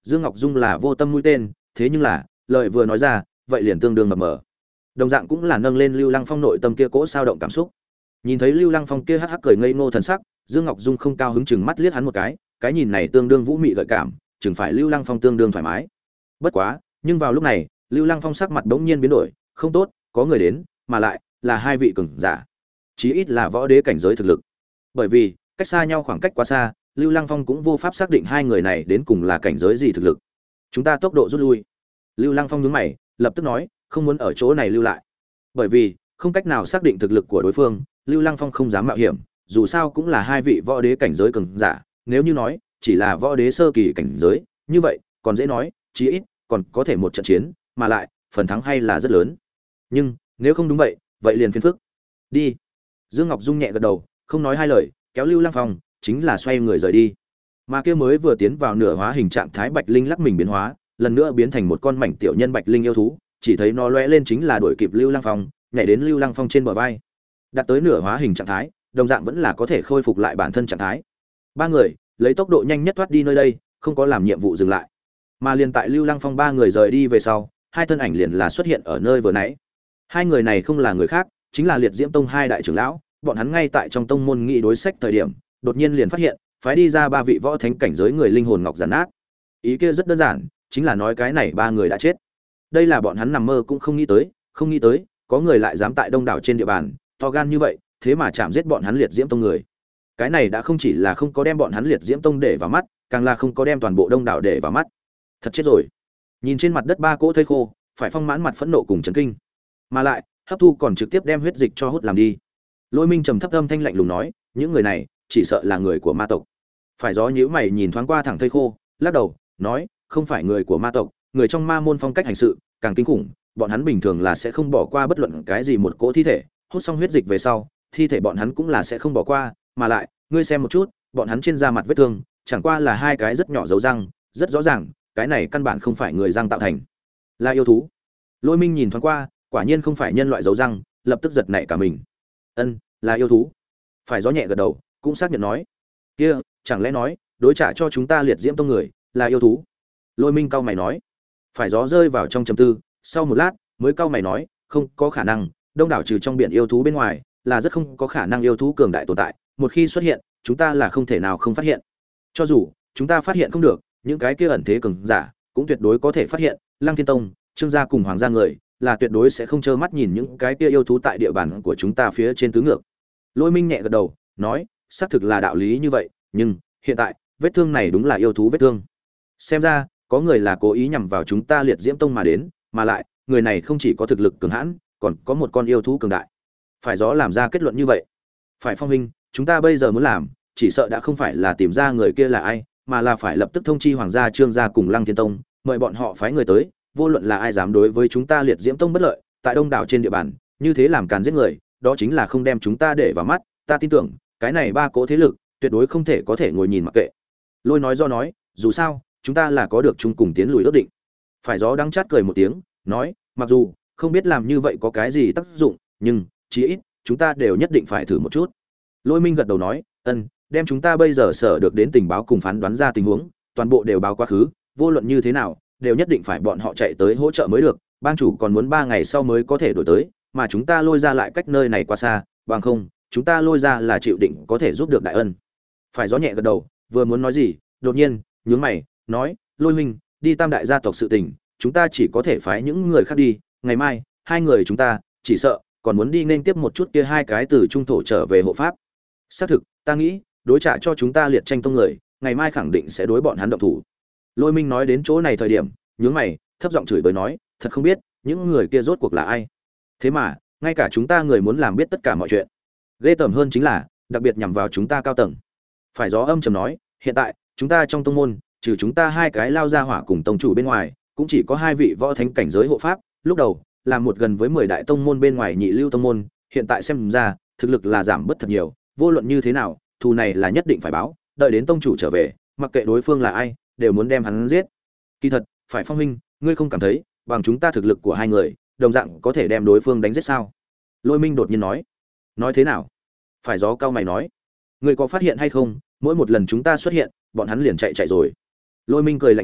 Speaker 1: Dương Ngọc Dung là vô tâm mũi tên, thế nhưng là, lời vừa nói ra, vậy liền tương đương mập mờ. Đồng dạng cũng là nâng lên Lưu Lăng Phong nội tâm kia cỗ sao động cảm xúc. Nhìn thấy Lưu Lăng Phong kia hắc hắc cười ngây ngô thần sắc, Dương Ngọc Dung không cao hứng chừng mắt liếc hắn một cái, cái nhìn này tương đương vũ mị gợi cảm, chừng phải Lưu Lăng Phong tương đương thoải mái. Bất quá, nhưng vào lúc này, Lưu Lăng Phong sắc mặt bỗng nhiên biến đổi, không tốt, có người đến, mà lại là hai vị cường giả, chí ít là võ đế cảnh giới thực lực. Bởi vì, cách xa nhau khoảng cách quá xa, Lưu Lăng Phong cũng vô pháp xác định hai người này đến cùng là cảnh giới gì thực lực. Chúng ta tốc độ rút lui. Lưu Lăng Phong nhướng mày, lập tức nói, không muốn ở chỗ này lưu lại. Bởi vì, không cách nào xác định thực lực của đối phương, Lưu Lăng Phong không dám mạo hiểm, dù sao cũng là hai vị võ đế cảnh giới cường giả, nếu như nói chỉ là võ đế sơ kỳ cảnh giới, như vậy, còn dễ nói, chí ít còn có thể một trận chiến, mà lại, phần thắng hay là rất lớn. Nhưng, nếu không đúng vậy, vậy liền phiền phức. Đi. Dương Ngọc Dung nhẹ gật đầu, không nói hai lời, kéo Lưu Lăng Phong, chính là xoay người rời đi. Mà kia mới vừa tiến vào nửa hóa hình trạng thái Bạch Linh lắc mình biến hóa, lần nữa biến thành một con mảnh tiểu nhân Bạch Linh yêu thú, chỉ thấy nó lóe lên chính là đuổi kịp Lưu Lăng Phong, nhảy đến Lưu Lăng Phong trên bờ vai. Đạt tới nửa hóa hình trạng thái, đồng dạng vẫn là có thể khôi phục lại bản thân trạng thái. Ba người lấy tốc độ nhanh nhất thoát đi nơi đây, không có làm nhiệm vụ dừng lại. Mà liền tại Lưu Lăng Phong ba người rời đi về sau, hai thân ảnh liền là xuất hiện ở nơi vừa nãy. Hai người này không là người khác, chính là Liệt Diễm Tông hai đại trưởng lão, bọn hắn ngay tại trong tông môn nghị đối sách thời điểm, đột nhiên liền phát hiện, phái đi ra ba vị võ thánh cảnh giới người linh hồn ngọc giản nát. Ý kia rất đơn giản, chính là nói cái này ba người đã chết. Đây là bọn hắn nằm mơ cũng không nghĩ tới, không nghĩ tới, có người lại dám tại đông đảo trên địa bàn, to gan như vậy, thế mà chạm giết bọn hắn Liệt Diễm Tông người. Cái này đã không chỉ là không có đem bọn hắn Liệt Diễm Tông để vào mắt, càng là không có đem toàn bộ đông đảo để vào mắt. Thật chết rồi. Nhìn trên mặt đất ba cỗ thây khô, phải Phong mãn mặt phẫn nộ cùng chấn kinh. Mà lại, hấp thu còn trực tiếp đem huyết dịch cho hút làm đi. Lôi Minh trầm thấp âm thanh lạnh lùng nói, những người này chỉ sợ là người của ma tộc. Phải Gió nhíu mày nhìn thoáng qua thẳng thây khô, lắc đầu, nói, không phải người của ma tộc, người trong ma môn phong cách hành sự càng kinh khủng, bọn hắn bình thường là sẽ không bỏ qua bất luận cái gì một cỗ thi thể, hút xong huyết dịch về sau, thi thể bọn hắn cũng là sẽ không bỏ qua, mà lại, ngươi xem một chút, bọn hắn trên da mặt vết thương, chẳng qua là hai cái rất nhỏ dấu răng, rất rõ ràng, cái này căn bản không phải người răng tạo thành, là yêu thú. Lôi Minh nhìn thoáng qua, quả nhiên không phải nhân loại dấu răng, lập tức giật nảy cả mình. Ân, là yêu thú. Phải Gió nhẹ gật đầu, cũng xác nhận nói, kia, chẳng lẽ nói, đối trả cho chúng ta Liệt Diễm Tông người là yêu thú? Lôi Minh cau mày nói. Phải Gió rơi vào trong trầm tư, sau một lát mới cau mày nói, không có khả năng, đông đảo trừ trong biển yêu thú bên ngoài, là rất không có khả năng yêu thú cường đại tồn tại, một khi xuất hiện, chúng ta là không thể nào không phát hiện. Cho dù chúng ta phát hiện không được, những cái kia ẩn thế cường giả cũng tuyệt đối có thể phát hiện, Lăng Thiên Tông, Trương gia cùng Hoàng gia người là tuyệt đối sẽ không trơ mắt nhìn những cái kia yêu thú tại địa bàn của chúng ta phía trên tứ ngược. Lôi Minh nhẹ gật đầu, nói, xác thực là đạo lý như vậy, nhưng hiện tại, vết thương này đúng là yêu thú vết thương. Xem ra, có người là cố ý nhằm vào chúng ta Liệt Diễm Tông mà đến, mà lại, người này không chỉ có thực lực cường hãn, còn có một con yêu thú cường đại. Phải Gió làm ra kết luận như vậy. Phải Phong huynh, chúng ta bây giờ muốn làm, chỉ sợ đã không phải là tìm ra người kia là ai, mà là phải lập tức thông chi Hoàng gia, Trương gia cùng Lăng Thiên Tông, mời bọn họ phái người tới, vô luận là ai dám đối với chúng ta Liệt Diễm Tông bất lợi, tại đông đảo trên địa bàn, như thế làm càn giết người, đó chính là không đem chúng ta để vào mắt, ta tin tưởng, cái này ba cỗ thế lực, tuyệt đối không thể có thể ngồi nhìn mặc kệ. Lôi nói do nói, dù sao, chúng ta là có được chung cùng tiến lùi ước định. Phải Gió đắng chát cười một tiếng, nói, mặc dù không biết làm như vậy có cái gì tác dụng, nhưng chí ít chúng ta đều nhất định phải thử một chút. Lôi Minh gật đầu nói, ân, đem chúng ta bây giờ sở được đến tình báo cùng phán đoán ra tình huống, toàn bộ đều báo quá khứ, vô luận như thế nào, đều nhất định phải bọn họ chạy tới hỗ trợ mới được, bang chủ còn muốn ba ngày sau mới có thể đổi tới, mà chúng ta Lôi ra lại cách nơi này quá xa, bằng không, chúng ta Lôi ra là chịu định có thể giúp được đại ân. Phải Gió nhẹ gật đầu, vừa muốn nói gì, đột nhiên, nhướng mày, nói, Lôi huynh, đi Tam đại gia tộc sự tình, chúng ta chỉ có thể phái những người khác đi, ngày mai, hai người chúng ta, chỉ sợ còn muốn đi nên tiếp một chút kia hai cái từ trung thổ trở về hộ pháp. Xác thực, ta nghĩ, đối trả cho chúng ta Liệt Tranh Tông người, ngày mai khẳng định sẽ đối bọn hắn động thủ. Lôi Minh nói đến chỗ này thời điểm, nhướng mày, thấp giọng chửi bới nói, thật không biết, những người kia rốt cuộc là ai. Thế mà, ngay cả chúng ta người muốn làm biết tất cả mọi chuyện. Ghê tởm hơn chính là, đặc biệt nhằm vào chúng ta cao tầng. Phải Gió âm trầm nói, hiện tại, chúng ta trong tông môn, trừ chúng ta hai cái lao ra hỏa cùng tông chủ bên ngoài, cũng chỉ có hai vị võ thánh cảnh giới hộ pháp, lúc đầu, là một gần với mười đại tông môn bên ngoài nhị lưu tông môn, hiện tại xem ra, thực lực là giảm bớt thật nhiều, vô luận như thế nào, thù này là nhất định phải báo, đợi đến tông chủ trở về, mặc kệ đối phương là ai, đều muốn đem hắn giết. Kỳ thật, phải Phong huynh, ngươi không cảm thấy, bằng chúng ta thực lực của hai người, đồng dạng có thể đem đối phương đánh giết sao? Lôi Minh đột nhiên nói. Nói thế nào? Phải Gió cao mày nói. Ngươi có phát hiện hay không, mỗi một lần chúng ta xuất hiện, bọn hắn liền chạy chạy rồi. Lôi Minh cười lạnh nói,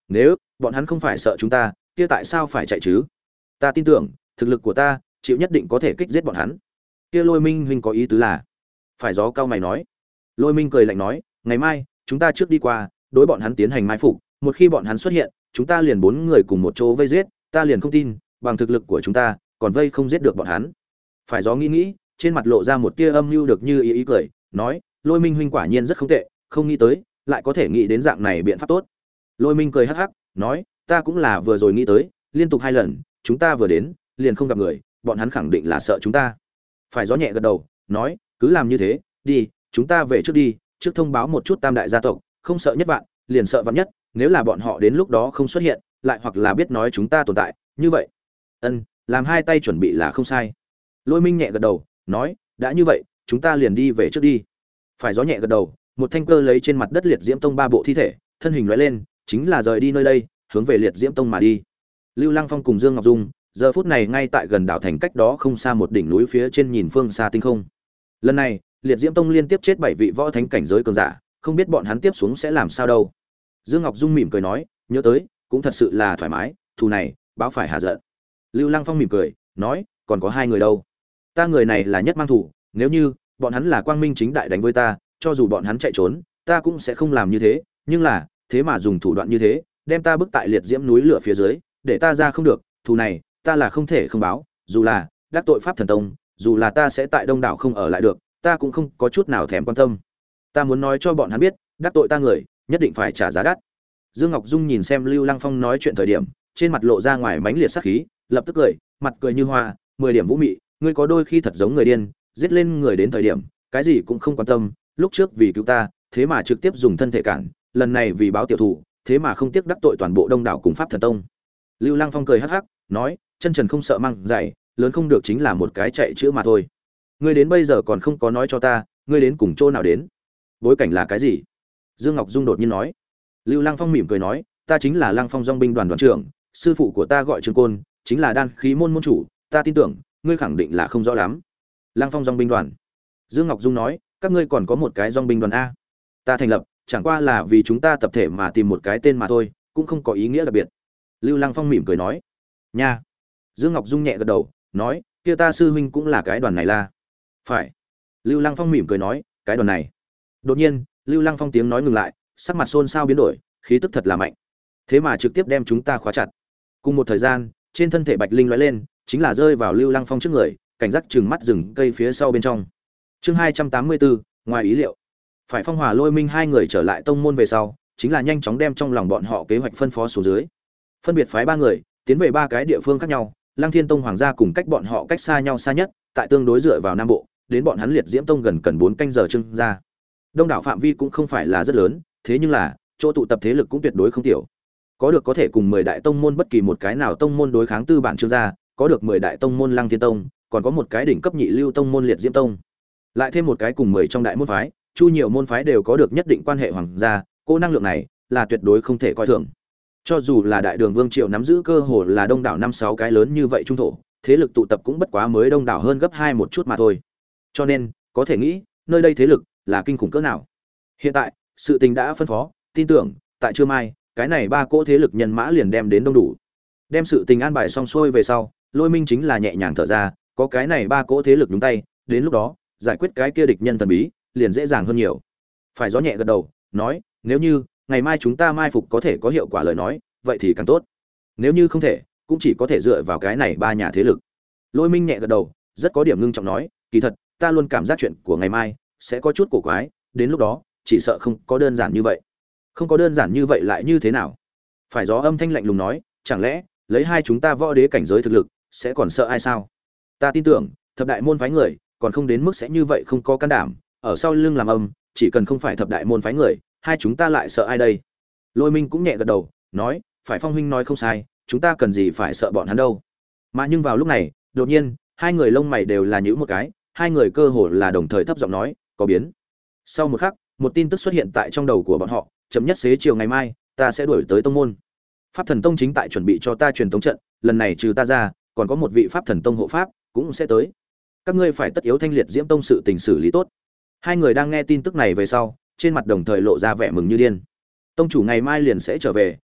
Speaker 1: nếu bọn hắn không phải sợ chúng ta, kia tại sao phải chạy chứ? Ta tin tưởng, thực lực của ta, chịu nhất định có thể kích giết bọn hắn. Kia Lôi Minh huynh có ý tứ là? Phải Gió cao mày nói. Lôi Minh cười lạnh nói, ngày mai, chúng ta trước đi qua, đối bọn hắn tiến hành mai phục, một khi bọn hắn xuất hiện, chúng ta liền bốn người cùng một chỗ vây giết, ta liền không tin, bằng thực lực của chúng ta, còn vây không giết được bọn hắn. Phải Gió nghĩ nghĩ, trên mặt lộ ra một tia âm mưu được như ý ý cười, nói, Lôi Minh huynh quả nhiên rất không tệ, không nghĩ tới, lại có thể nghĩ đến dạng này biện pháp tốt. Lôi Minh cười hắc hắc, nói, ta cũng là vừa rồi nghĩ tới, liên tục hai lần, chúng ta vừa đến, liền không gặp người, bọn hắn khẳng định là sợ chúng ta. Phải Gió nhẹ gật đầu, nói, cứ làm như thế, đi, chúng ta về trước đi, trước thông báo một chút tam đại gia tộc, không sợ nhất vạn, liền sợ vạn nhất, nếu là bọn họ đến lúc đó không xuất hiện, lại hoặc là biết nói chúng ta tồn tại, như vậy. Ân, làm hai tay chuẩn bị là không sai. Lôi Minh nhẹ gật đầu, nói, đã như vậy, chúng ta liền đi về trước đi. Phải Gió nhẹ gật đầu, một thanh cơ lấy trên mặt đất Liệt Diễm Tông ba bộ thi thể, thân hình lóe lên, chính là rời đi nơi đây, hướng về Liệt Diễm Tông mà đi. Lưu Lăng Phong cùng Dương Ngọc Dung, giờ phút này ngay tại gần đảo thành cách đó không xa một đỉnh núi phía trên nhìn phương xa tinh không. Lần này, Liệt Diễm Tông liên tiếp chết bảy vị võ thánh cảnh giới cường giả, không biết bọn hắn tiếp xuống sẽ làm sao đâu. Dương Ngọc Dung mỉm cười nói, nhớ tới, cũng thật sự là thoải mái, thù này, báo phải hạ giận. Lưu Lăng Phong mỉm cười, nói, còn có hai người đâu. Ta người này là nhất mang thủ, nếu như bọn hắn là quang minh chính đại đánh với ta, cho dù bọn hắn chạy trốn, ta cũng sẽ không làm như thế, nhưng là, thế mà dùng thủ đoạn như thế, đem ta bức tại liệt diễm núi lửa phía dưới, để ta ra không được, thù này, ta là không thể không báo, dù là đắc tội pháp thần tông, dù là ta sẽ tại Đông đảo không ở lại được, ta cũng không có chút nào thèm quan tâm. Ta muốn nói cho bọn hắn biết, đắc tội ta người, nhất định phải trả giá đắt. Dương Ngọc Dung nhìn xem Lưu Lăng Phong nói chuyện thời điểm, trên mặt lộ ra ngoài mãnh liệt sát khí, lập tức cười, mặt cười như hoa, mười điểm vũ mị, ngươi có đôi khi thật giống người điên, giết lên người đến thời điểm, cái gì cũng không quan tâm, lúc trước vì cứu ta, thế mà trực tiếp dùng thân thể cản, lần này vì báo tiểu thủ, thế mà không tiếc đắc tội toàn bộ Đông đảo cùng pháp thần tông. Lưu Lăng Phong cười hắc hắc, nói, chân trần không sợ măng dày, lớn không được chính là một cái chạy chữa mà thôi. Ngươi đến bây giờ còn không có nói cho ta, ngươi đến cùng chỗ nào đến? Bối cảnh là cái gì? Dương Ngọc Dung đột nhiên nói. Lưu Lăng Phong mỉm cười nói, ta chính là Lăng Phong Dòng binh đoàn đoàn trưởng, sư phụ của ta gọi Trương Côn, chính là đan khí môn môn chủ, ta tin tưởng, ngươi khẳng định là không rõ lắm. Lăng Phong Dòng binh đoàn. Dương Ngọc Dung nói, các ngươi còn có một cái dòng binh đoàn a? Ta thành lập, chẳng qua là vì chúng ta tập thể mà tìm một cái tên mà thôi, cũng không có ý nghĩa đặc biệt. Lưu Lăng Phong mỉm cười nói, nha. Dương Ngọc Dung nhẹ gật đầu, nói, kia ta sư huynh cũng là cái đoàn này là. Phải. Lưu Lăng Phong mỉm cười nói, cái đoàn này. Đột nhiên, Lưu Lăng Phong tiếng nói ngừng lại, sắc mặt xôn xao biến đổi, khí tức thật là mạnh. Thế mà trực tiếp đem chúng ta khóa chặt. Cùng một thời gian, trên thân thể Bạch Linh lóe lên, chính là rơi vào Lưu Lăng Phong trước người, cảnh giác trừng mắt rừng cây phía sau bên trong. Chương hai trăm tám mươi bốn, ngoài ý liệu. Phải Phong Hòa Lôi Minh hai người trở lại tông môn về sau, chính là nhanh chóng đem trong lòng bọn họ kế hoạch phân phó xuống dưới. Phân biệt phái ba người, tiến về ba cái địa phương khác nhau, Lăng Thiên Tông Hoàng gia cùng cách bọn họ cách xa nhau xa nhất, tại tương đối dựa vào Nam Bộ, đến bọn hắn Liệt Diễm Tông gần cần bốn canh giờ trưng ra. Đông đảo phạm vi cũng không phải là rất lớn, thế nhưng là chỗ tụ tập thế lực cũng tuyệt đối không tiểu. Có được có thể cùng mười đại tông môn bất kỳ một cái nào tông môn đối kháng tư bản trương gia, có được mười đại tông môn Lăng Thiên Tông, còn có một cái đỉnh cấp nhị lưu tông môn Liệt Diễm Tông. Lại thêm một cái cùng mười trong đại môn phái, chu nhiều môn phái đều có được nhất định quan hệ hoàng gia, cô năng lượng này là tuyệt đối không thể coi thường. Cho dù là đại đường vương triều nắm giữ cơ hồ là đông đảo năm sáu cái lớn như vậy trung thổ, thế lực tụ tập cũng bất quá mới đông đảo hơn gấp hai một chút mà thôi. Cho nên, có thể nghĩ, nơi đây thế lực là kinh khủng cỡ nào. Hiện tại, sự tình đã phân phó, tin tưởng, tại trưa mai, cái này ba cỗ thế lực nhân mã liền đem đến đông đủ. Đem sự tình an bài xong xuôi về sau, Lôi Minh chính là nhẹ nhàng thở ra, có cái này ba cỗ thế lực nhúng tay, đến lúc đó, giải quyết cái kia địch nhân thần bí, liền dễ dàng hơn nhiều. Phải Gió nhẹ gật đầu, nói, nếu như ngày mai chúng ta mai phục có thể có hiệu quả lời nói, vậy thì càng tốt. Nếu như không thể, cũng chỉ có thể dựa vào cái này ba nhà thế lực. Lôi Minh nhẹ gật đầu, rất có điểm ngưng trọng nói, kỳ thật, ta luôn cảm giác chuyện của ngày mai sẽ có chút cổ quái, đến lúc đó, chỉ sợ không có đơn giản như vậy. Không có đơn giản như vậy lại như thế nào? Phải Gió âm thanh lạnh lùng nói, chẳng lẽ lấy hai chúng ta võ đế cảnh giới thực lực, sẽ còn sợ ai sao? Ta tin tưởng, thập đại môn phái người, còn không đến mức sẽ như vậy không có can đảm, ở sau lưng làm âm, chỉ cần không phải thập đại môn phái người, hai chúng ta lại sợ ai đây? Lôi Minh cũng nhẹ gật đầu, nói, phải Phong huynh nói không sai, chúng ta cần gì phải sợ bọn hắn đâu. Mà nhưng vào lúc này, đột nhiên, hai người lông mày đều là nhíu một cái, hai người cơ hồ là đồng thời thấp giọng nói, có biến. Sau một khắc, một tin tức xuất hiện tại trong đầu của bọn họ, chậm nhất xế chiều ngày mai, ta sẽ đuổi tới tông môn. Pháp Thần Tông chính tại chuẩn bị cho ta truyền tống trận, lần này trừ ta ra, còn có một vị Pháp Thần Tông hộ pháp cũng sẽ tới. Các ngươi phải tất yếu thanh liệt Diễm Tông sự tình xử lý tốt. Hai người đang nghe tin tức này về sau, trên mặt đồng thời lộ ra vẻ mừng như điên. Tông chủ ngày mai liền sẽ trở về,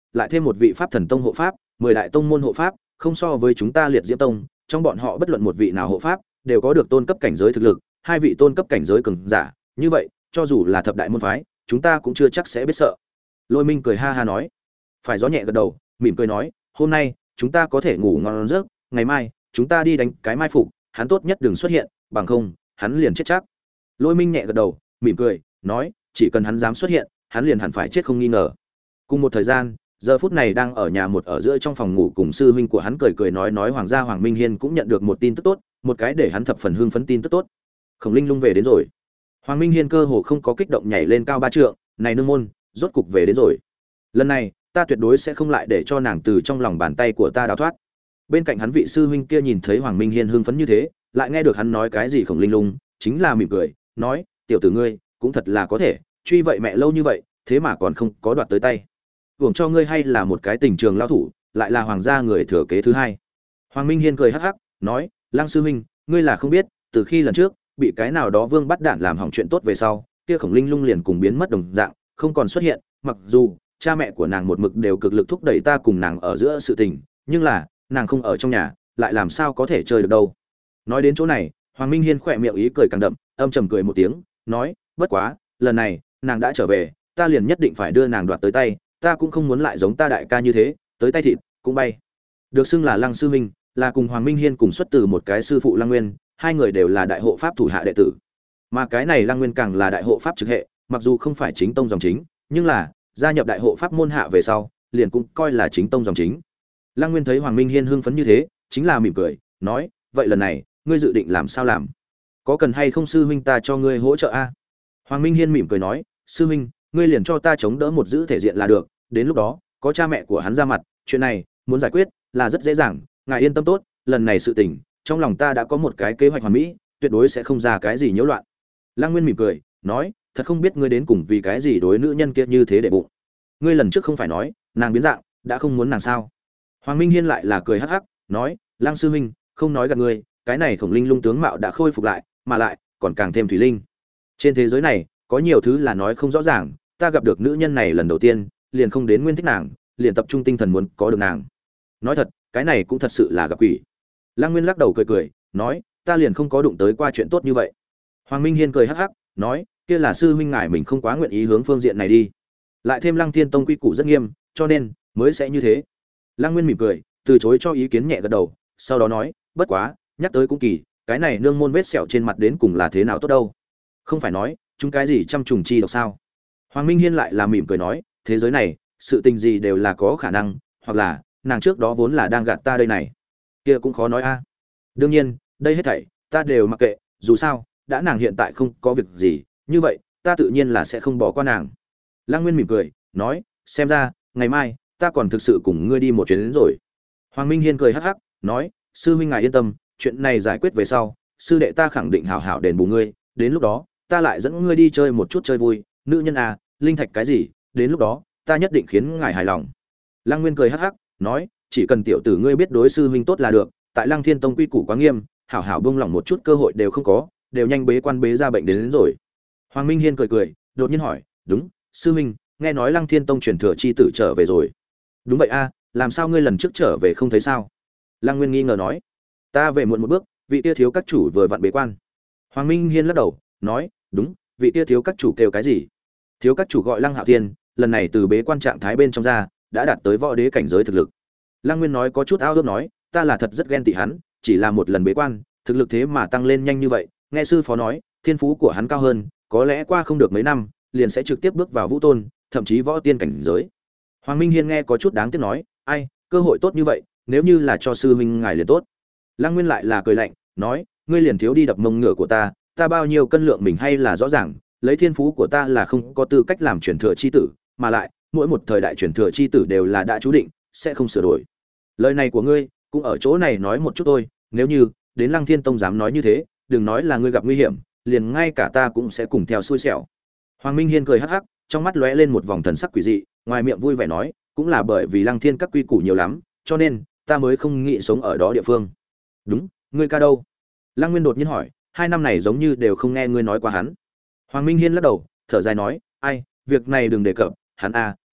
Speaker 1: lại thêm một vị pháp thần tông hộ pháp, mười đại tông môn hộ pháp, không so với chúng ta liệt diễm tông, trong bọn họ bất luận một vị nào hộ pháp đều có được tôn cấp cảnh giới thực lực, hai vị tôn cấp cảnh giới cường giả, như vậy, cho dù là thập đại môn phái, chúng ta cũng chưa chắc sẽ biết sợ. Lôi Minh cười ha ha nói. Phải gió nhẹ gật đầu, mỉm cười nói, hôm nay chúng ta có thể ngủ ngon giấc, ngày mai chúng ta đi đánh cái mai phục, hắn tốt nhất đừng xuất hiện, bằng không, hắn liền chết chắc. Lôi Minh nhẹ gật đầu, mỉm cười, nói, chỉ cần hắn dám xuất hiện, hắn liền hẳn phải chết không nghi ngờ. Cùng một thời gian, giờ phút này đang ở nhà một ở giữa trong phòng ngủ cùng sư huynh của hắn cười cười nói nói Hoàng gia Hoàng Minh Hiên cũng nhận được một tin tức tốt, một cái để hắn thập phần hưng phấn tin tức tốt. Khổng Linh Lung về đến rồi. Hoàng Minh Hiên cơ hồ không có kích động nhảy lên cao ba trượng, này nương môn, rốt cục về đến rồi. Lần này, ta tuyệt đối sẽ không lại để cho nàng từ trong lòng bàn tay của ta đào thoát. Bên cạnh hắn vị sư huynh kia nhìn thấy Hoàng Minh Hiên hưng phấn như thế, lại nghe được hắn nói cái gì Khổng Linh Lung, chính là mỉm cười, nói, tiểu tử ngươi, cũng thật là có thể, truy vậy mẹ lâu như vậy, thế mà còn không có đoạt tới tay. Hưởng cho ngươi hay là một cái tình trường lao thủ, lại là hoàng gia người thừa kế thứ hai. Hoàng Minh Hiên cười hắc hắc, nói, Lăng sư huynh, ngươi là không biết, từ khi lần trước bị cái nào đó vương bắt đạn làm hỏng chuyện tốt về sau, kia Khổng Linh Lung liền cùng biến mất đồng dạng, không còn xuất hiện, mặc dù cha mẹ của nàng một mực đều cực lực thúc đẩy ta cùng nàng ở giữa sự tình, nhưng là, nàng không ở trong nhà, lại làm sao có thể chơi được đâu. Nói đến chỗ này, Hoàng Minh Hiên khỏe miệng ý cười càng đậm, âm trầm cười một tiếng, nói, bất quá, lần này, nàng đã trở về, ta liền nhất định phải đưa nàng đoạt tới tay, ta cũng không muốn lại giống ta đại ca như thế, tới tay thịt cũng bay. Được xưng là Lăng sư huynh, là cùng Hoàng Minh Hiên cùng xuất từ một cái sư phụ Lăng Nguyên, hai người đều là đại hộ pháp thủ hạ đệ tử. Mà cái này Lăng Nguyên càng là đại hộ pháp trực hệ, mặc dù không phải chính tông dòng chính, nhưng là gia nhập đại hộ pháp môn hạ về sau, liền cũng coi là chính tông dòng chính. Lăng Nguyên thấy Hoàng Minh Hiên hưng phấn như thế, chính là mỉm cười, nói, vậy lần này, ngươi dự định làm sao làm? Có cần hay không sư huynh ta cho ngươi hỗ trợ a? Hoàng Minh Hiên mỉm cười nói, sư huynh, ngươi liền cho ta chống đỡ một giữ thể diện là được, đến lúc đó, có cha mẹ của hắn ra mặt, chuyện này muốn giải quyết là rất dễ dàng, ngài yên tâm tốt, lần này sự tình, trong lòng ta đã có một cái kế hoạch hoàn mỹ, tuyệt đối sẽ không ra cái gì nhiễu loạn. Lăng Nguyên mỉm cười, nói, thật không biết ngươi đến cùng vì cái gì đối nữ nhân kia như thế để bụng. Ngươi lần trước không phải nói, nàng biến dạng, đã không muốn nàng sao? Hoàng Minh Hiên lại là cười hắc hắc, nói, Lăng sư huynh, không nói gạt ngươi, cái này Khổng Linh Lung tướng mạo đã khôi phục lại, mà lại còn càng thêm thủy linh. Trên thế giới này, có nhiều thứ là nói không rõ ràng, ta gặp được nữ nhân này lần đầu tiên, liền không đến nguyên thích nàng, liền tập trung tinh thần muốn có được nàng. Nói thật, cái này cũng thật sự là gặp quỷ. Lăng Nguyên lắc đầu cười cười, nói, ta liền không có đụng tới qua chuyện tốt như vậy. Hoàng Minh Hiên cười hắc hắc, nói, kia là sư huynh ngài mình không quá nguyện ý hướng phương diện này đi. Lại thêm Lăng Thiên Tông quy củ rất nghiêm, cho nên mới sẽ như thế. Lăng Nguyên mỉm cười, từ chối cho ý kiến nhẹ gật đầu, sau đó nói, bất quá, nhắc tới cũng kỳ, cái này nương môn vết sẹo trên mặt đến cùng là thế nào tốt đâu? Không phải nói, chúng cái gì trăm trùng chi độc sao? Hoàng Minh Hiên lại là mỉm cười nói, thế giới này, sự tình gì đều là có khả năng, hoặc là nàng trước đó vốn là đang gạt ta đây này, kia cũng khó nói a. Đương nhiên, đây hết thảy ta đều mặc kệ, dù sao, đã nàng hiện tại không có việc gì, như vậy, ta tự nhiên là sẽ không bỏ qua nàng. Lăng Nguyên mỉm cười, nói, xem ra, ngày mai ta còn thực sự cùng ngươi đi một chuyến đến rồi. Hoàng Minh Hiên cười hắc hắc, nói, sư huynh ngài yên tâm, chuyện này giải quyết về sau, sư đệ ta khẳng định hảo hảo đền bù ngươi, đến lúc đó, ta lại dẫn ngươi đi chơi một chút chơi vui, nữ nhân à, linh thạch cái gì, đến lúc đó, ta nhất định khiến ngài hài lòng. Lăng Nguyên cười hắc hắc, nói, chỉ cần tiểu tử ngươi biết đối sư huynh tốt là được, tại Lăng Thiên Tông quy củ quá nghiêm, hảo hảo buông lỏng một chút cơ hội đều không có, đều nhanh bế quan bế ra bệnh đến, đến rồi. Hoàng Minh Hiên cười cười, đột nhiên hỏi, đúng, sư huynh, nghe nói Lăng Thiên Tông truyền thừa chi tử trở về rồi. Đúng vậy a, làm sao ngươi lần trước trở về không thấy sao? Lăng Nguyên nghi ngờ nói, ta về muộn một bước, vị tia thiếu các chủ vừa vặn bế quan. Hoàng Minh Hiên lắc đầu, nói, đúng, vị tia thiếu các chủ kêu cái gì? Thiếu các chủ gọi Lăng Hạo Thiên, lần này từ bế quan trạng thái bên trong ra, đã đạt tới võ đế cảnh giới thực lực. Lăng Nguyên nói có chút ao ước nói, ta là thật rất ghen tị hắn, chỉ là một lần bế quan, thực lực thế mà tăng lên nhanh như vậy, nghe sư phó nói, thiên phú của hắn cao hơn, có lẽ qua không được mấy năm, liền sẽ trực tiếp bước vào vũ tôn, thậm chí võ tiên cảnh giới. Hoàng Minh Hiên nghe có chút đáng tiếc nói, ai, cơ hội tốt như vậy, nếu như là cho sư huynh ngài liền tốt. Lăng Nguyên lại là cười lạnh, nói, ngươi liền thiếu đi đập mông ngựa của ta, ta bao nhiêu cân lượng mình hay là rõ ràng, lấy thiên phú của ta là không có tư cách làm truyền thừa chi tử, mà lại, mỗi một thời đại truyền thừa chi tử đều là đã chú định, sẽ không sửa đổi. Lời này của ngươi, cũng ở chỗ này nói một chút thôi, nếu như đến Lăng Thiên Tông dám nói như thế, đừng nói là ngươi gặp nguy hiểm, liền ngay cả ta cũng sẽ cùng theo xui xẻo. Hoàng Minh Hiên cười hắc hắc, trong mắt lóe lên một vòng thần sắc quỷ dị, ngoài miệng vui vẻ nói, cũng là bởi vì Lăng Thiên các quy củ nhiều lắm, cho nên ta mới không nghĩ sống ở đó địa phương. Đúng, ngươi ca đâu? Lăng Nguyên đột nhiên hỏi, hai năm này giống như đều không nghe ngươi nói qua hắn. Hoàng Minh Hiên lắc đầu, thở dài nói, ai, việc này đừng đề cập, hắn a,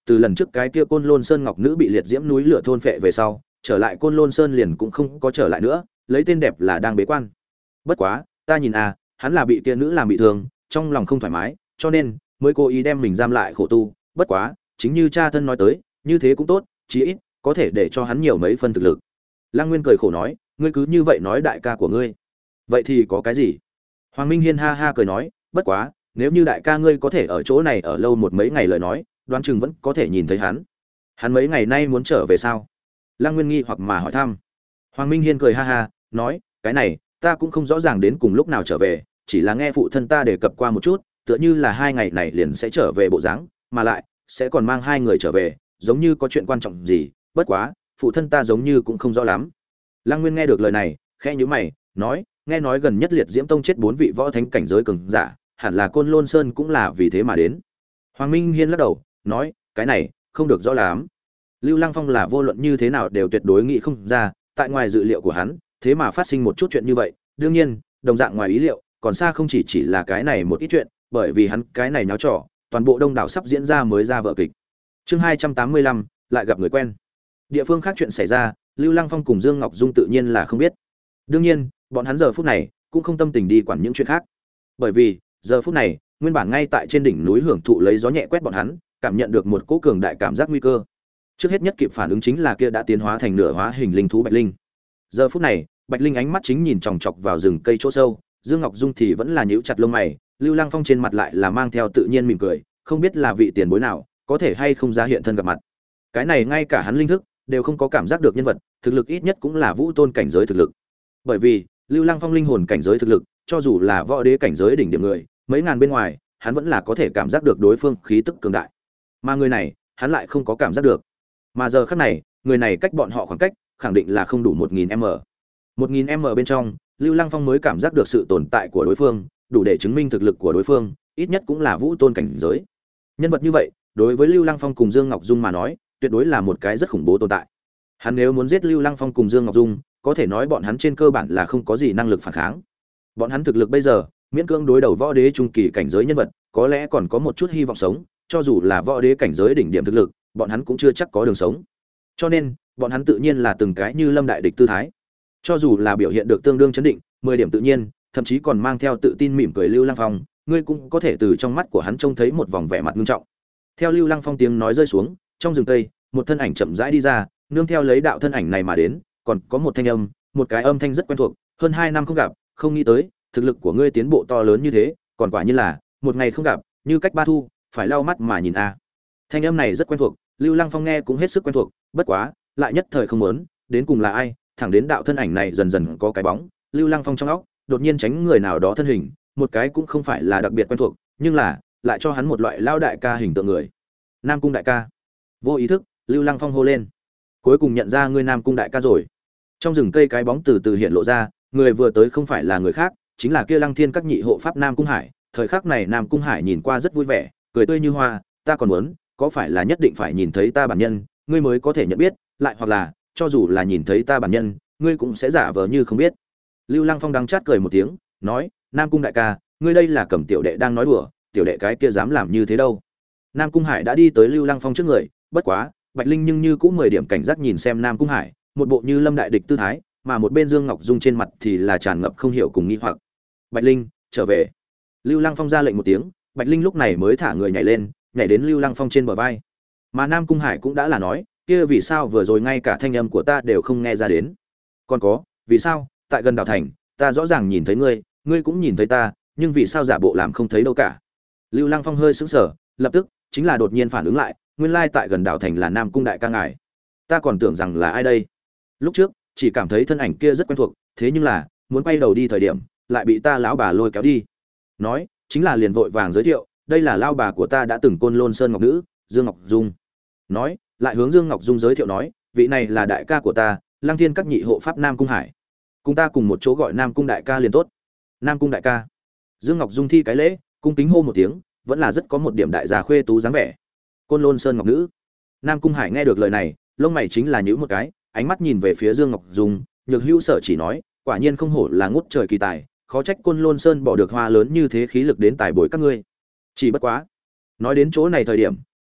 Speaker 1: Từ lần trước cái kia Côn Lôn Sơn ngọc nữ bị liệt diễm núi lửa thôn phệ về sau, trở lại Côn Lôn Sơn liền cũng không có trở lại nữa, lấy tên đẹp là đang bế quan. Bất quá, ta nhìn à, hắn là bị kia nữ làm bị thương, trong lòng không thoải mái, cho nên mới cố ý đem mình giam lại khổ tu. Bất quá, chính như cha thân nói tới, như thế cũng tốt, chí ít có thể để cho hắn nhiều mấy phân thực lực. Lăng Nguyên cười khổ nói, ngươi cứ như vậy nói đại ca của ngươi, vậy thì có cái gì? Hoàng Minh Hiên ha ha cười nói, bất quá, nếu như đại ca ngươi có thể ở chỗ này ở lâu một mấy ngày lời nói, đoán chừng vẫn có thể nhìn thấy hắn. Hắn mấy ngày nay muốn trở về sao? Lăng Nguyên nghi hoặc mà hỏi thăm. Hoàng Minh Hiên cười ha ha, nói, cái này, ta cũng không rõ ràng đến cùng lúc nào trở về, chỉ là nghe phụ thân ta đề cập qua một chút, tựa như là hai ngày này liền sẽ trở về bộ dáng, mà lại sẽ còn mang hai người trở về, giống như có chuyện quan trọng gì, bất quá, phụ thân ta giống như cũng không rõ lắm. Lăng Nguyên nghe được lời này, khẽ nhíu mày, nói, nghe nói gần nhất Liệt Diễm Tông chết bốn vị võ thánh cảnh giới cường giả, hẳn là Côn Lôn Sơn cũng là vì thế mà đến. Hoàng Minh Hiên lắc đầu, nói, cái này không được rõ lắm. Lưu Lăng Phong là vô luận như thế nào đều tuyệt đối nghĩ không ra, tại ngoài dự liệu của hắn, thế mà phát sinh một chút chuyện như vậy, đương nhiên, đồng dạng ngoài ý liệu, còn xa không chỉ chỉ là cái này một ít chuyện, bởi vì hắn cái này nháo trò, toàn bộ Đông đảo sắp diễn ra mới ra vở kịch. Chương hai trăm tám mươi lăm, lại gặp người quen. Địa phương khác chuyện xảy ra, Lưu Lăng Phong cùng Dương Ngọc Dung tự nhiên là không biết. Đương nhiên, bọn hắn giờ phút này cũng không tâm tình đi quản những chuyện khác. Bởi vì, giờ phút này, nguyên bản ngay tại trên đỉnh núi hưởng thụ lấy gió nhẹ quét bọn hắn, cảm nhận được một cỗ cường đại cảm giác nguy cơ. Trước hết nhất kịp phản ứng chính là kia đã tiến hóa thành nửa hóa hình linh thú Bạch Linh. Giờ phút này, Bạch Linh ánh mắt chính nhìn chòng chọc vào rừng cây chỗ sâu, Dương Ngọc Dung thì vẫn là nhíu chặt lông mày, Lưu Lăng Phong trên mặt lại là mang theo tự nhiên mỉm cười, không biết là vị tiền bối nào, có thể hay không ra hiện thân gặp mặt. Cái này ngay cả hắn linh thức đều không có cảm giác được nhân vật, thực lực ít nhất cũng là vũ tôn cảnh giới thực lực. Bởi vì, Lưu Lăng Phong linh hồn cảnh giới thực lực, cho dù là võ đế cảnh giới đỉnh điểm người, mấy ngàn bên ngoài, hắn vẫn là có thể cảm giác được đối phương khí tức cường đại. Mà người này, hắn lại không có cảm giác được. Mà giờ khắc này, người này cách bọn họ khoảng cách, khẳng định là không đủ một nghìn m. một nghìn m bên trong, Lưu Lăng Phong mới cảm giác được sự tồn tại của đối phương, đủ để chứng minh thực lực của đối phương, ít nhất cũng là vũ tôn cảnh giới. Nhân vật như vậy, đối với Lưu Lăng Phong cùng Dương Ngọc Dung mà nói, tuyệt đối là một cái rất khủng bố tồn tại. Hắn nếu muốn giết Lưu Lăng Phong cùng Dương Ngọc Dung, có thể nói bọn hắn trên cơ bản là không có gì năng lực phản kháng. Bọn hắn thực lực bây giờ, miễn cưỡng đối đầu võ đế trung kỳ cảnh giới nhân vật, có lẽ còn có một chút hy vọng sống, cho dù là võ đế cảnh giới đỉnh điểm thực lực, bọn hắn cũng chưa chắc có đường sống. Cho nên, bọn hắn tự nhiên là từng cái như lâm đại địch tư thái. Cho dù là biểu hiện được tương đương chấn định, mười điểm tự nhiên, thậm chí còn mang theo tự tin mỉm cười Lưu Lăng Phong, ngươi cũng có thể từ trong mắt của hắn trông thấy một vòng vẻ mặt nghiêm trọng. Theo Lưu Lăng Phong tiếng nói rơi xuống, trong rừng cây, một thân ảnh chậm rãi đi ra, nương theo lấy đạo thân ảnh này mà đến, còn có một thanh âm, một cái âm thanh rất quen thuộc, hơn hai năm không gặp, không nghĩ tới, thực lực của ngươi tiến bộ to lớn như thế, còn quả như là, một ngày không gặp, như cách ba thu, phải lau mắt mà nhìn a. Thanh âm này rất quen thuộc, Lưu Lăng Phong nghe cũng hết sức quen thuộc, bất quá, lại nhất thời không muốn, đến cùng là ai, thẳng đến đạo thân ảnh này dần dần có cái bóng, Lưu Lăng Phong trong óc, đột nhiên tránh người nào đó thân hình, một cái cũng không phải là đặc biệt quen thuộc, nhưng là, lại cho hắn một loại lao đại ca hình tượng người. Nam Cung đại ca. Vô ý thức, Lưu Lăng Phong hô lên. Cuối cùng nhận ra ngươi Nam Cung đại ca rồi. Trong rừng cây cái bóng từ từ hiện lộ ra, người vừa tới không phải là người khác, chính là kia Lăng Thiên các nhị hộ pháp Nam Cung Hải. Thời khắc này Nam Cung Hải nhìn qua rất vui vẻ, cười tươi như hoa, ta còn muốn, có phải là nhất định phải nhìn thấy ta bản nhân, ngươi mới có thể nhận biết, lại hoặc là, cho dù là nhìn thấy ta bản nhân, ngươi cũng sẽ giả vờ như không biết. Lưu Lăng Phong đắng chát cười một tiếng, nói, Nam Cung đại ca, ngươi đây là cầm tiểu đệ đang nói đùa, tiểu đệ cái kia dám làm như thế đâu. Nam Cung Hải đã đi tới Lưu Lăng Phong trước người, bất quá, Bạch Linh nhưng như cũng mười điểm cảnh giác nhìn xem Nam Cung Hải, một bộ như lâm đại địch tư thái, mà một bên Dương Ngọc Dung trên mặt thì là tràn ngập không hiểu cùng nghi hoặc. Bạch Linh, trở về. Lưu Lăng Phong ra lệnh một tiếng, Bạch Linh lúc này mới thả người nhảy lên, nhảy đến Lưu Lăng Phong trên bờ vai. Mà Nam Cung Hải cũng đã là nói, kia vì sao vừa rồi ngay cả thanh âm của ta đều không nghe ra đến. Còn có, vì sao, tại gần đảo thành, ta rõ ràng nhìn thấy ngươi, ngươi cũng nhìn thấy ta, nhưng vì sao giả bộ làm không thấy đâu cả. Lưu Lăng Phong hơi sững sờ, lập tức chính là đột nhiên phản ứng lại, nguyên lai tại gần đảo thành là Nam Cung đại ca ngài. Ta còn tưởng rằng là ai đây. Lúc trước chỉ cảm thấy thân ảnh kia rất quen thuộc, thế nhưng là muốn quay đầu đi thời điểm lại bị ta lão bà lôi kéo đi. Nói chính là liền vội vàng giới thiệu, đây là lao bà của ta đã từng Côn Lôn Sơn ngọc nữ Dương Ngọc Dung. Nói lại hướng Dương Ngọc Dung giới thiệu nói, vị này là đại ca của ta, Lăng Thiên các nhị hộ pháp Nam Cung Hải, cùng ta cùng một chỗ gọi Nam Cung đại ca liền tốt. Nam Cung đại ca. Dương Ngọc Dung thi cái lễ, cung kính hô một tiếng, vẫn là rất có một điểm đại gia khuê tú dáng vẻ. Côn Lôn Sơn ngọc nữ. Nam Cung Hải nghe được lời này, lông mày chính là nhíu một cái, ánh mắt nhìn về phía Dương Ngọc Dung, nhược hữu sở chỉ nói, quả nhiên không hổ là ngút trời kỳ tài, khó trách Côn Lôn Sơn bỏ được hoa lớn như thế khí lực đến tài bồi các ngươi. Chỉ bất quá, nói đến chỗ này thời điểm,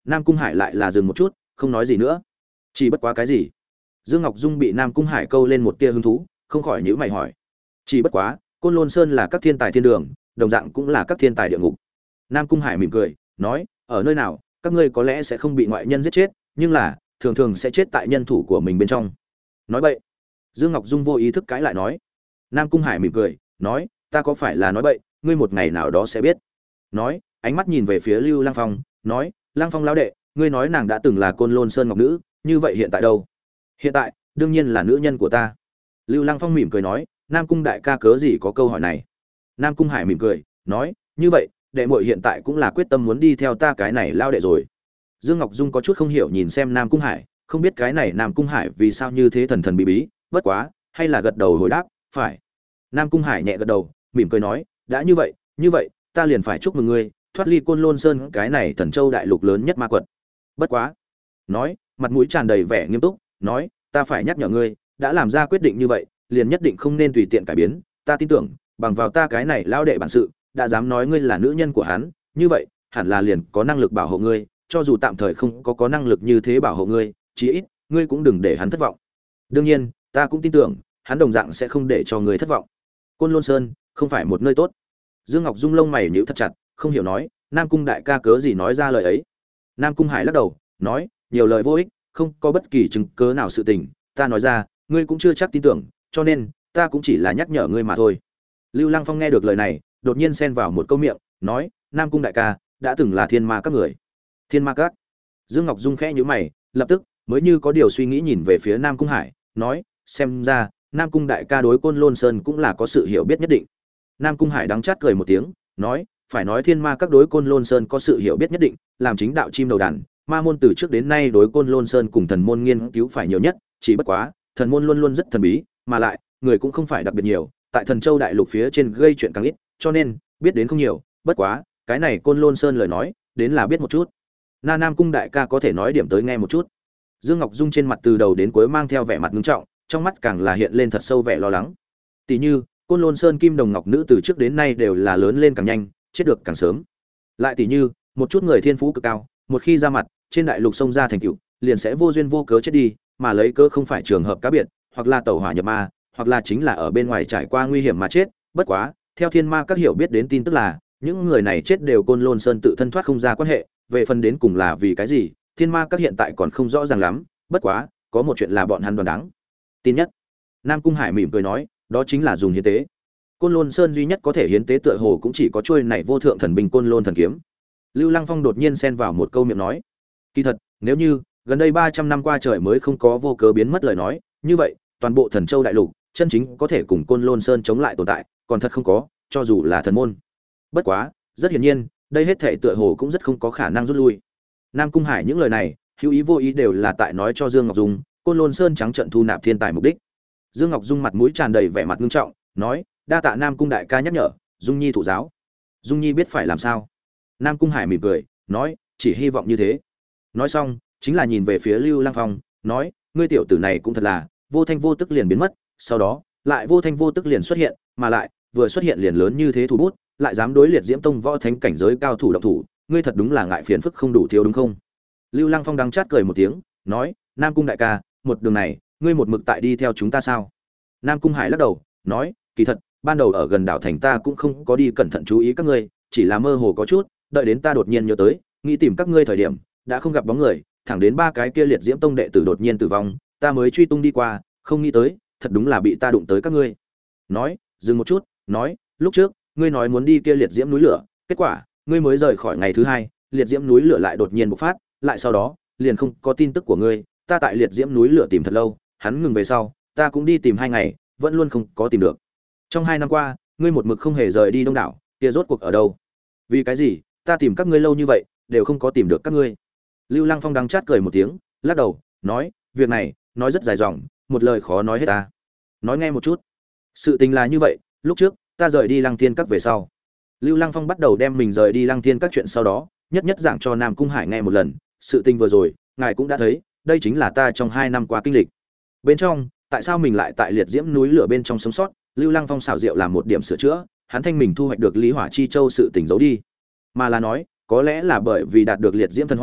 Speaker 1: Nam Cung Hải lại là dừng một chút, không nói gì nữa. Chỉ bất quá cái gì? Dương Ngọc Dung bị Nam Cung Hải câu lên một tia hứng thú, không khỏi nhíu mày hỏi. Chỉ bất quá, Côn Lôn Sơn là các thiên tài thiên đường, đồng dạng cũng là các thiên tài địa ngục. Nam Cung Hải mỉm cười, nói, ở nơi nào, các ngươi có lẽ sẽ không bị ngoại nhân giết chết, nhưng là thường thường sẽ chết tại nhân thủ của mình bên trong. Nói bậy. Dương Ngọc Dung vô ý thức cãi lại nói. Nam Cung Hải mỉm cười, nói, ta có phải là nói bậy, ngươi một ngày nào đó sẽ biết. Nói, ánh mắt nhìn về phía Lưu Lăng Phong, nói, Lăng Phong lão đệ, ngươi nói nàng đã từng là Côn Lôn Sơn ngọc nữ, như vậy hiện tại đâu? Hiện tại, đương nhiên là nữ nhân của ta. Lưu Lăng Phong mỉm cười nói, Nam Cung đại ca cớ gì có câu hỏi này? Nam Cung Hải mỉm cười, nói, như vậy, đệ muội hiện tại cũng là quyết tâm muốn đi theo ta cái này lao đệ rồi. Dương Ngọc Dung có chút không hiểu nhìn xem Nam Cung Hải, không biết cái này Nam Cung Hải vì sao như thế thần thần bí bí, bất quá, hay là gật đầu hồi đáp, phải. Nam Cung Hải nhẹ gật đầu, mỉm cười nói, đã như vậy, như vậy, ta liền phải chúc mừng ngươi, thoát ly Côn Lôn Sơn cái này Thần Châu đại lục lớn nhất ma quật. Bất quá, nói, mặt mũi tràn đầy vẻ nghiêm túc, nói, ta phải nhắc nhở ngươi, đã làm ra quyết định như vậy, liền nhất định không nên tùy tiện cải biến, ta tin tưởng, bằng vào ta cái này lao đệ bản sự, đã dám nói ngươi là nữ nhân của hắn, như vậy, hẳn là liền có năng lực bảo hộ ngươi, cho dù tạm thời không có có năng lực như thế bảo hộ ngươi, chí ít, ngươi cũng đừng để hắn thất vọng. Đương nhiên, ta cũng tin tưởng, hắn đồng dạng sẽ không để cho ngươi thất vọng. Côn Lôn Sơn không phải một nơi tốt. Dương Ngọc Dung lông mày nhíu thật chặt, không hiểu nói, Nam Cung đại ca cớ gì nói ra lời ấy. Nam Cung Hải lắc đầu, nói, nhiều lời vô ích, không có bất kỳ chứng cớ nào sự tình, ta nói ra, ngươi cũng chưa chắc tin tưởng, cho nên, ta cũng chỉ là nhắc nhở ngươi mà thôi. Lưu Lăng Phong nghe được lời này, đột nhiên xen vào một câu miệng, nói, Nam Cung đại ca đã từng là thiên ma các người. Thiên ma các? Dương Ngọc Dung khẽ nhíu mày, lập tức mới như có điều suy nghĩ nhìn về phía Nam Cung Hải, nói, xem ra Nam Cung đại ca đối Côn Lôn Sơn cũng là có sự hiểu biết nhất định. Nam Cung Hải đắng chát cười một tiếng, nói, phải nói thiên ma các đối Côn Lôn Sơn có sự hiểu biết nhất định, làm chính đạo chim đầu đàn, ma môn từ trước đến nay đối Côn Lôn Sơn cùng thần môn nghiên cứu phải nhiều nhất, chỉ bất quá, thần môn luôn luôn rất thần bí, mà lại, người cũng không phải đặc biệt nhiều, tại Thần Châu đại lục phía trên gây chuyện càng ít, cho nên biết đến không nhiều, bất quá, cái này Côn Lôn Sơn lời nói, đến là biết một chút. Na Nam Cung đại ca có thể nói điểm tới nghe một chút. Dương Ngọc Dung trên mặt từ đầu đến cuối mang theo vẻ mặt nghiêm trọng, trong mắt càng là hiện lên thật sâu vẻ lo lắng. Tỷ như, Côn Lôn Sơn kim đồng ngọc nữ từ trước đến nay đều là lớn lên càng nhanh, chết được càng sớm. Lại tỷ như, một chút người thiên phú cực cao, một khi ra mặt, trên đại lục sông ra thành tựu, liền sẽ vô duyên vô cớ chết đi, mà lấy cớ không phải trường hợp cá biệt, hoặc là tẩu hỏa nhập ma, hoặc là chính là ở bên ngoài trải qua nguy hiểm mà chết, bất quá, theo thiên ma các hiểu biết đến tin tức là, những người này chết đều Côn Lôn Sơn tự thân thoát không ra quan hệ, về phần đến cùng là vì cái gì, thiên ma các hiện tại còn không rõ ràng lắm, bất quá, có một chuyện là bọn hắn đoán đáng tin nhất. Nam Cung Hải mỉm cười nói, đó chính là dùng hiến tế. Côn Lôn Sơn duy nhất có thể hiến tế tựa hồ cũng chỉ có chuôi này vô thượng thần binh Côn Lôn thần kiếm. Lưu Lăng Phong đột nhiên xen vào một câu miệng nói, kỳ thật, nếu như gần đây ba trăm năm qua trời mới không có vô cớ biến mất lời nói, như vậy, toàn bộ Thần Châu đại lục, chân chính có thể cùng Côn Lôn Sơn chống lại tồn tại, còn thật không có, cho dù là thần môn. Bất quá, rất hiển nhiên, đây hết thảy tựa hồ cũng rất không có khả năng rút lui. Nam Cung Hải những lời này, hữu ý vô ý đều là tại nói cho Dương Ngọc Dung, Côn Lôn Sơn trắng trận thu nạp thiên tài mục đích. Dương Ngọc Dung mặt mũi tràn đầy vẻ mặt nghiêm trọng, nói, đa tạ Nam Cung đại ca nhắc nhở, Dung Nhi thụ giáo. Dung Nhi biết phải làm sao? Nam Cung Hải mỉm cười, nói, chỉ hy vọng như thế. Nói xong, chính là nhìn về phía Lưu Lăng Phong, nói, ngươi tiểu tử này cũng thật là, vô thanh vô tức liền biến mất, sau đó, lại vô thanh vô tức liền xuất hiện, mà lại, vừa xuất hiện liền lớn như thế thủ bút, lại dám đối liệt Diễm Tông võ thánh cảnh giới cao thủ động thủ, ngươi thật đúng là ngại phiền phức không đủ thiếu đúng không? Lưu Lăng Phong đắng chát cười một tiếng, nói, Nam Cung đại ca, một đường này, ngươi một mực tại đi theo chúng ta sao? Nam Cung Hải lắc đầu, nói, kỳ thật, ban đầu ở gần đảo thành ta cũng không có đi cẩn thận chú ý các ngươi, chỉ là mơ hồ có chút, đợi đến ta đột nhiên nhớ tới, nghĩ tìm các ngươi thời điểm, đã không gặp bóng người, thẳng đến ba cái kia liệt Diễm Tông đệ tử đột nhiên tử vong, ta mới truy tung đi qua, không nghĩ tới, thật đúng là bị ta đụng tới các ngươi. Nói, dừng một chút, nói, lúc trước, ngươi nói muốn đi kia liệt diễm núi lửa, kết quả, ngươi mới rời khỏi ngày thứ hai, liệt diễm núi lửa lại đột nhiên bộc phát, lại sau đó, liền không có tin tức của ngươi, ta tại liệt diễm núi lửa tìm thật lâu, hắn ngừng về sau, ta cũng đi tìm hai ngày, vẫn luôn không có tìm được. Trong hai năm qua, ngươi một mực không hề rời đi Đông đảo, kia rốt cuộc ở đâu? Vì cái gì, ta tìm các ngươi lâu như vậy, đều không có tìm được các ngươi? Lưu Lăng Phong đắng chát cười một tiếng, lắc đầu, nói, việc này, nói rất dài dòng, một lời khó nói hết ta. Nói nghe một chút. Sự tình là như vậy, lúc trước, ta rời đi Lăng Thiên Các về sau. Lưu Lăng Phong bắt đầu đem mình rời đi Lăng Thiên Các chuyện sau đó, nhất nhất giảng cho Nam Cung Hải nghe một lần, sự tình vừa rồi, ngài cũng đã thấy, đây chính là ta trong hai năm qua kinh lịch. Bên trong, tại sao mình lại tại liệt diễm núi lửa bên trong sống sót, Lưu Lăng Phong xảo diệu làm một điểm sửa chữa, hắn thanh mình thu hoạch được Lý Hỏa Chi Châu sự tình giấu đi, mà là nói, có lẽ là bởi vì đạt được liệt diễm thần hỏa,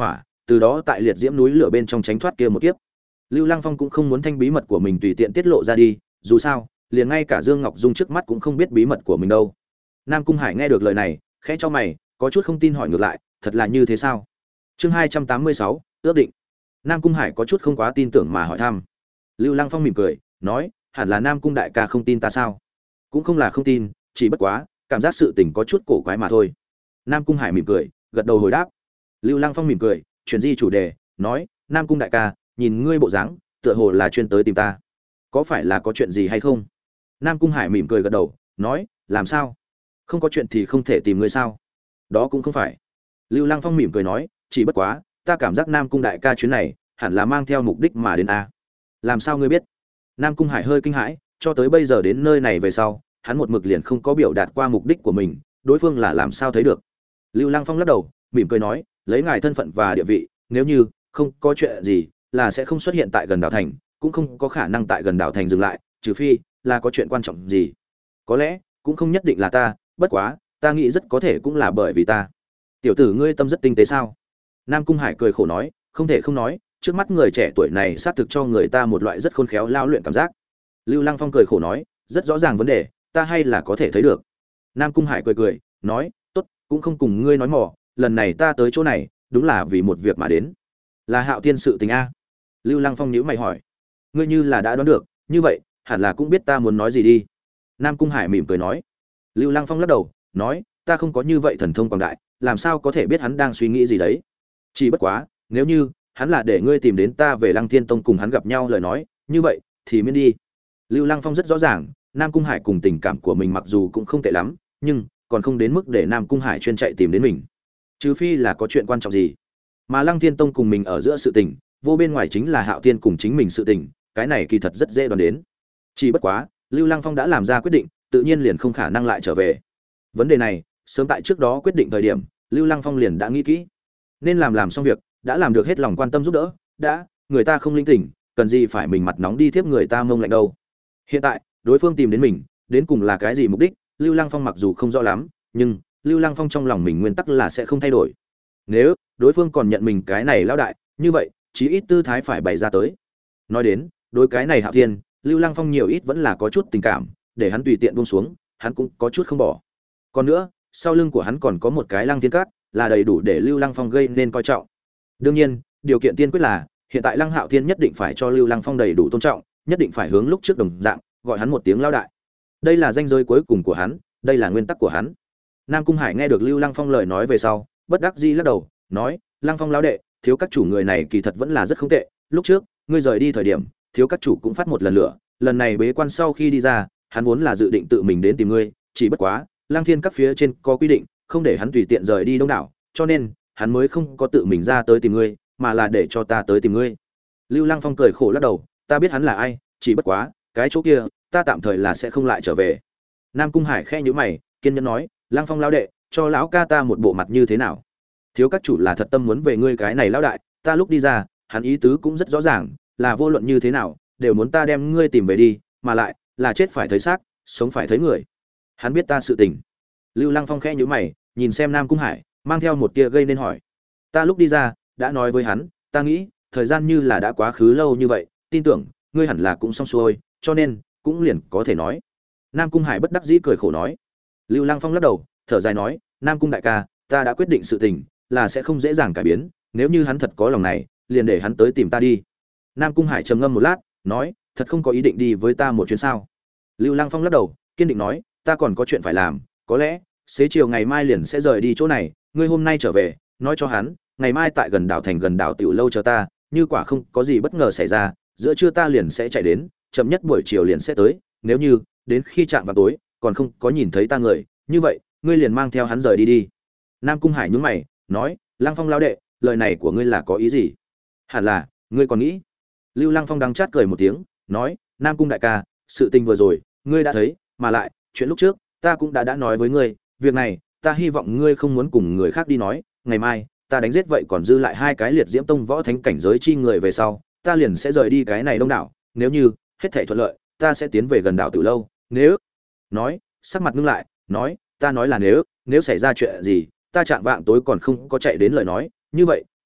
Speaker 1: từ đó tại liệt diễm núi lửa bên trong tránh thoát kia một kiếp. Lưu Lăng Phong cũng không muốn thanh bí mật của mình tùy tiện tiết lộ ra đi, dù sao, liền ngay cả Dương Ngọc Dung trước mắt cũng không biết bí mật của mình đâu. Nam Cung Hải nghe được lời này, khẽ cho mày, có chút không tin hỏi ngược lại, thật là như thế sao? Chương hai trăm tám mươi sáu, ước định. Nam Cung Hải có chút không quá tin tưởng mà hỏi thăm. Lưu Lăng Phong mỉm cười, nói, hẳn là Nam Cung đại ca không tin ta sao? Cũng không là không tin, chỉ bất quá, cảm giác sự tình có chút cổ quái mà thôi. Nam Cung Hải mỉm cười, gật đầu hồi đáp. Lưu Lăng Phong mỉm cười, chuyển di chủ đề, nói, Nam Cung đại ca, nhìn ngươi bộ dáng, tựa hồ là chuyên tới tìm ta. Có phải là có chuyện gì hay không? Nam Cung Hải mỉm cười gật đầu, nói, làm sao? Không có chuyện thì không thể tìm ngươi sao? Đó cũng không phải. Lưu Lăng Phong mỉm cười nói, chỉ bất quá, ta cảm giác Nam Cung đại ca chuyến này, hẳn là mang theo mục đích mà đến a. Làm sao ngươi biết? Nam Cung Hải hơi kinh hãi, cho tới bây giờ đến nơi này về sau, hắn một mực liền không có biểu đạt qua mục đích của mình, đối phương là làm sao thấy được? Lưu Lăng Phong lắc đầu, mỉm cười nói, lấy ngài thân phận và địa vị, nếu như không có chuyện gì, là sẽ không xuất hiện tại gần đảo thành, cũng không có khả năng tại gần đảo thành dừng lại, trừ phi là có chuyện quan trọng gì. Có lẽ cũng không nhất định là ta, bất quá, ta nghĩ rất có thể cũng là bởi vì ta. Tiểu tử ngươi tâm rất tinh tế sao? Nam Cung Hải cười khổ nói, không thể không nói, trước mắt người trẻ tuổi này xác thực cho người ta một loại rất khôn khéo lao luyện cảm giác. Lưu Lăng Phong cười khổ nói, rất rõ ràng vấn đề, ta hay là có thể thấy được. Nam Cung Hải cười cười, nói, tốt, cũng không cùng ngươi nói mỏ, lần này ta tới chỗ này, đúng là vì một việc mà đến. Là Hạo Thiên sự tình a? Lưu Lăng Phong nhíu mày hỏi. Ngươi như là đã đoán được, như vậy, hẳn là cũng biết ta muốn nói gì đi. Nam Cung Hải mỉm cười nói. Lưu Lăng Phong lắc đầu, nói, ta không có như vậy thần thông quảng đại, làm sao có thể biết hắn đang suy nghĩ gì đấy. Chỉ bất quá, nếu như hắn là để ngươi tìm đến ta về Lăng Thiên Tông cùng hắn gặp nhau lời nói, như vậy thì miễn đi. Lưu Lăng Phong rất rõ ràng, Nam Cung Hải cùng tình cảm của mình mặc dù cũng không tệ lắm, nhưng còn không đến mức để Nam Cung Hải chuyên chạy tìm đến mình. Trừ phi là có chuyện quan trọng gì. Mà Lăng Thiên Tông cùng mình ở giữa sự tình, vô bên ngoài chính là Hạo Thiên cùng chính mình sự tình, cái này kỳ thật rất dễ đoán đến. Chỉ bất quá, Lưu Lăng Phong đã làm ra quyết định, tự nhiên liền không khả năng lại trở về. Vấn đề này, sớm tại trước đó quyết định thời điểm, Lưu Lăng Phong liền đã nghĩ kỹ. Nên làm làm xong việc, đã làm được hết lòng quan tâm giúp đỡ, đã, người ta không linh tỉnh, cần gì phải mình mặt nóng đi tiếp người ta mông lạnh đâu. Hiện tại, đối phương tìm đến mình, đến cùng là cái gì mục đích, Lưu Lăng Phong mặc dù không rõ lắm, nhưng Lưu Lăng Phong trong lòng mình nguyên tắc là sẽ không thay đổi. Nếu đối phương còn nhận mình cái này lão đại, như vậy, chí ít tư thái phải bày ra tới. Nói đến, đối cái này Hạo Thiên, Lưu Lăng Phong nhiều ít vẫn là có chút tình cảm, để hắn tùy tiện buông xuống, hắn cũng có chút không bỏ. Còn nữa, sau lưng của hắn còn có một cái Lăng Thiên Các, là đầy đủ để Lưu Lăng Phong gây nên coi trọng. Đương nhiên, điều kiện tiên quyết là hiện tại Lăng Hạo Thiên nhất định phải cho Lưu Lăng Phong đầy đủ tôn trọng, nhất định phải hướng lúc trước đồng dạng, gọi hắn một tiếng lão đại. Đây là danh giới cuối cùng của hắn, đây là nguyên tắc của hắn. Nam Cung Hải nghe được Lưu Lăng Phong lời nói về sau, bất đắc dĩ lắc đầu, nói, Lăng Phong lão đệ, thiếu các chủ người này kỳ thật vẫn là rất không tệ, lúc trước, ngươi rời đi thời điểm, thiếu các chủ cũng phát một lần lửa, lần này bế quan sau khi đi ra, hắn vốn là dự định tự mình đến tìm ngươi, chỉ bất quá, Lăng Thiên các phía trên có quy định, không để hắn tùy tiện rời đi Đông đảo, cho nên, hắn mới không có tự mình ra tới tìm ngươi, mà là để cho ta tới tìm ngươi. Lưu Lăng Phong cười khổ lắc đầu, ta biết hắn là ai, chỉ bất quá, cái chỗ kia, ta tạm thời là sẽ không lại trở về. Nam Cung Hải khẽ nhíu mày, kiên nhẫn nói, Lăng Phong lão đệ, cho lão ca ta một bộ mặt như thế nào? Thiếu các chủ là thật tâm muốn về ngươi cái này lão đại, ta lúc đi ra, hắn ý tứ cũng rất rõ ràng, là vô luận như thế nào, đều muốn ta đem ngươi tìm về đi, mà lại, là chết phải thấy xác, sống phải thấy người. Hắn biết ta sự tình. Lưu Lăng Phong khẽ nhíu mày, nhìn xem Nam Cung Hải, mang theo một tia gây nên hỏi. Ta lúc đi ra, đã nói với hắn, ta nghĩ, thời gian như là đã quá khứ lâu như vậy, tin tưởng, ngươi hẳn là cũng xong xuôi, cho nên, cũng liền có thể nói. Nam Cung Hải bất đắc dĩ cười khổ nói. Lưu Lăng Phong lắc đầu, thở dài nói, Nam Cung đại ca, ta đã quyết định sự tình, là sẽ không dễ dàng cải biến, nếu như hắn thật có lòng này, liền để hắn tới tìm ta đi. Nam Cung Hải trầm ngâm một lát, nói, thật không có ý định đi với ta một chuyến sao? Lưu Lăng Phong lắc đầu, kiên định nói, ta còn có chuyện phải làm, có lẽ, xế chiều ngày mai liền sẽ rời đi chỗ này, ngươi hôm nay trở về, nói cho hắn, ngày mai tại gần đảo thành gần đảo tiểu lâu chờ ta, như quả không có gì bất ngờ xảy ra, giữa trưa ta liền sẽ chạy đến, chậm nhất buổi chiều liền sẽ tới, nếu như đến khi chạm vào tối, còn không có nhìn thấy ta người, như vậy, ngươi liền mang theo hắn rời đi đi. Nam Cung Hải nhướng mày, nói, Lăng Phong lão đệ, lời này của ngươi là có ý gì? Hẳn là, ngươi còn nghĩ? Lưu Lăng Phong đắng chát cười một tiếng, nói, Nam Cung đại ca, sự tình vừa rồi, ngươi đã thấy, mà lại, chuyện lúc trước, ta cũng đã đã nói với ngươi, việc này, ta hy vọng ngươi không muốn cùng người khác đi nói, ngày mai, ta đánh giết vậy còn dư lại hai cái liệt diễm tông võ thánh cảnh giới chi người về sau, ta liền sẽ rời đi cái này Đông đảo, nếu như hết thảy thuận lợi, ta sẽ tiến về gần đảo Tử Lâu, nếu nói, sắc mặt ngưng lại, nói, ta nói là nếu, nếu xảy ra chuyện gì, ta chạm vạng tối còn không có chạy đến lời nói, như vậy,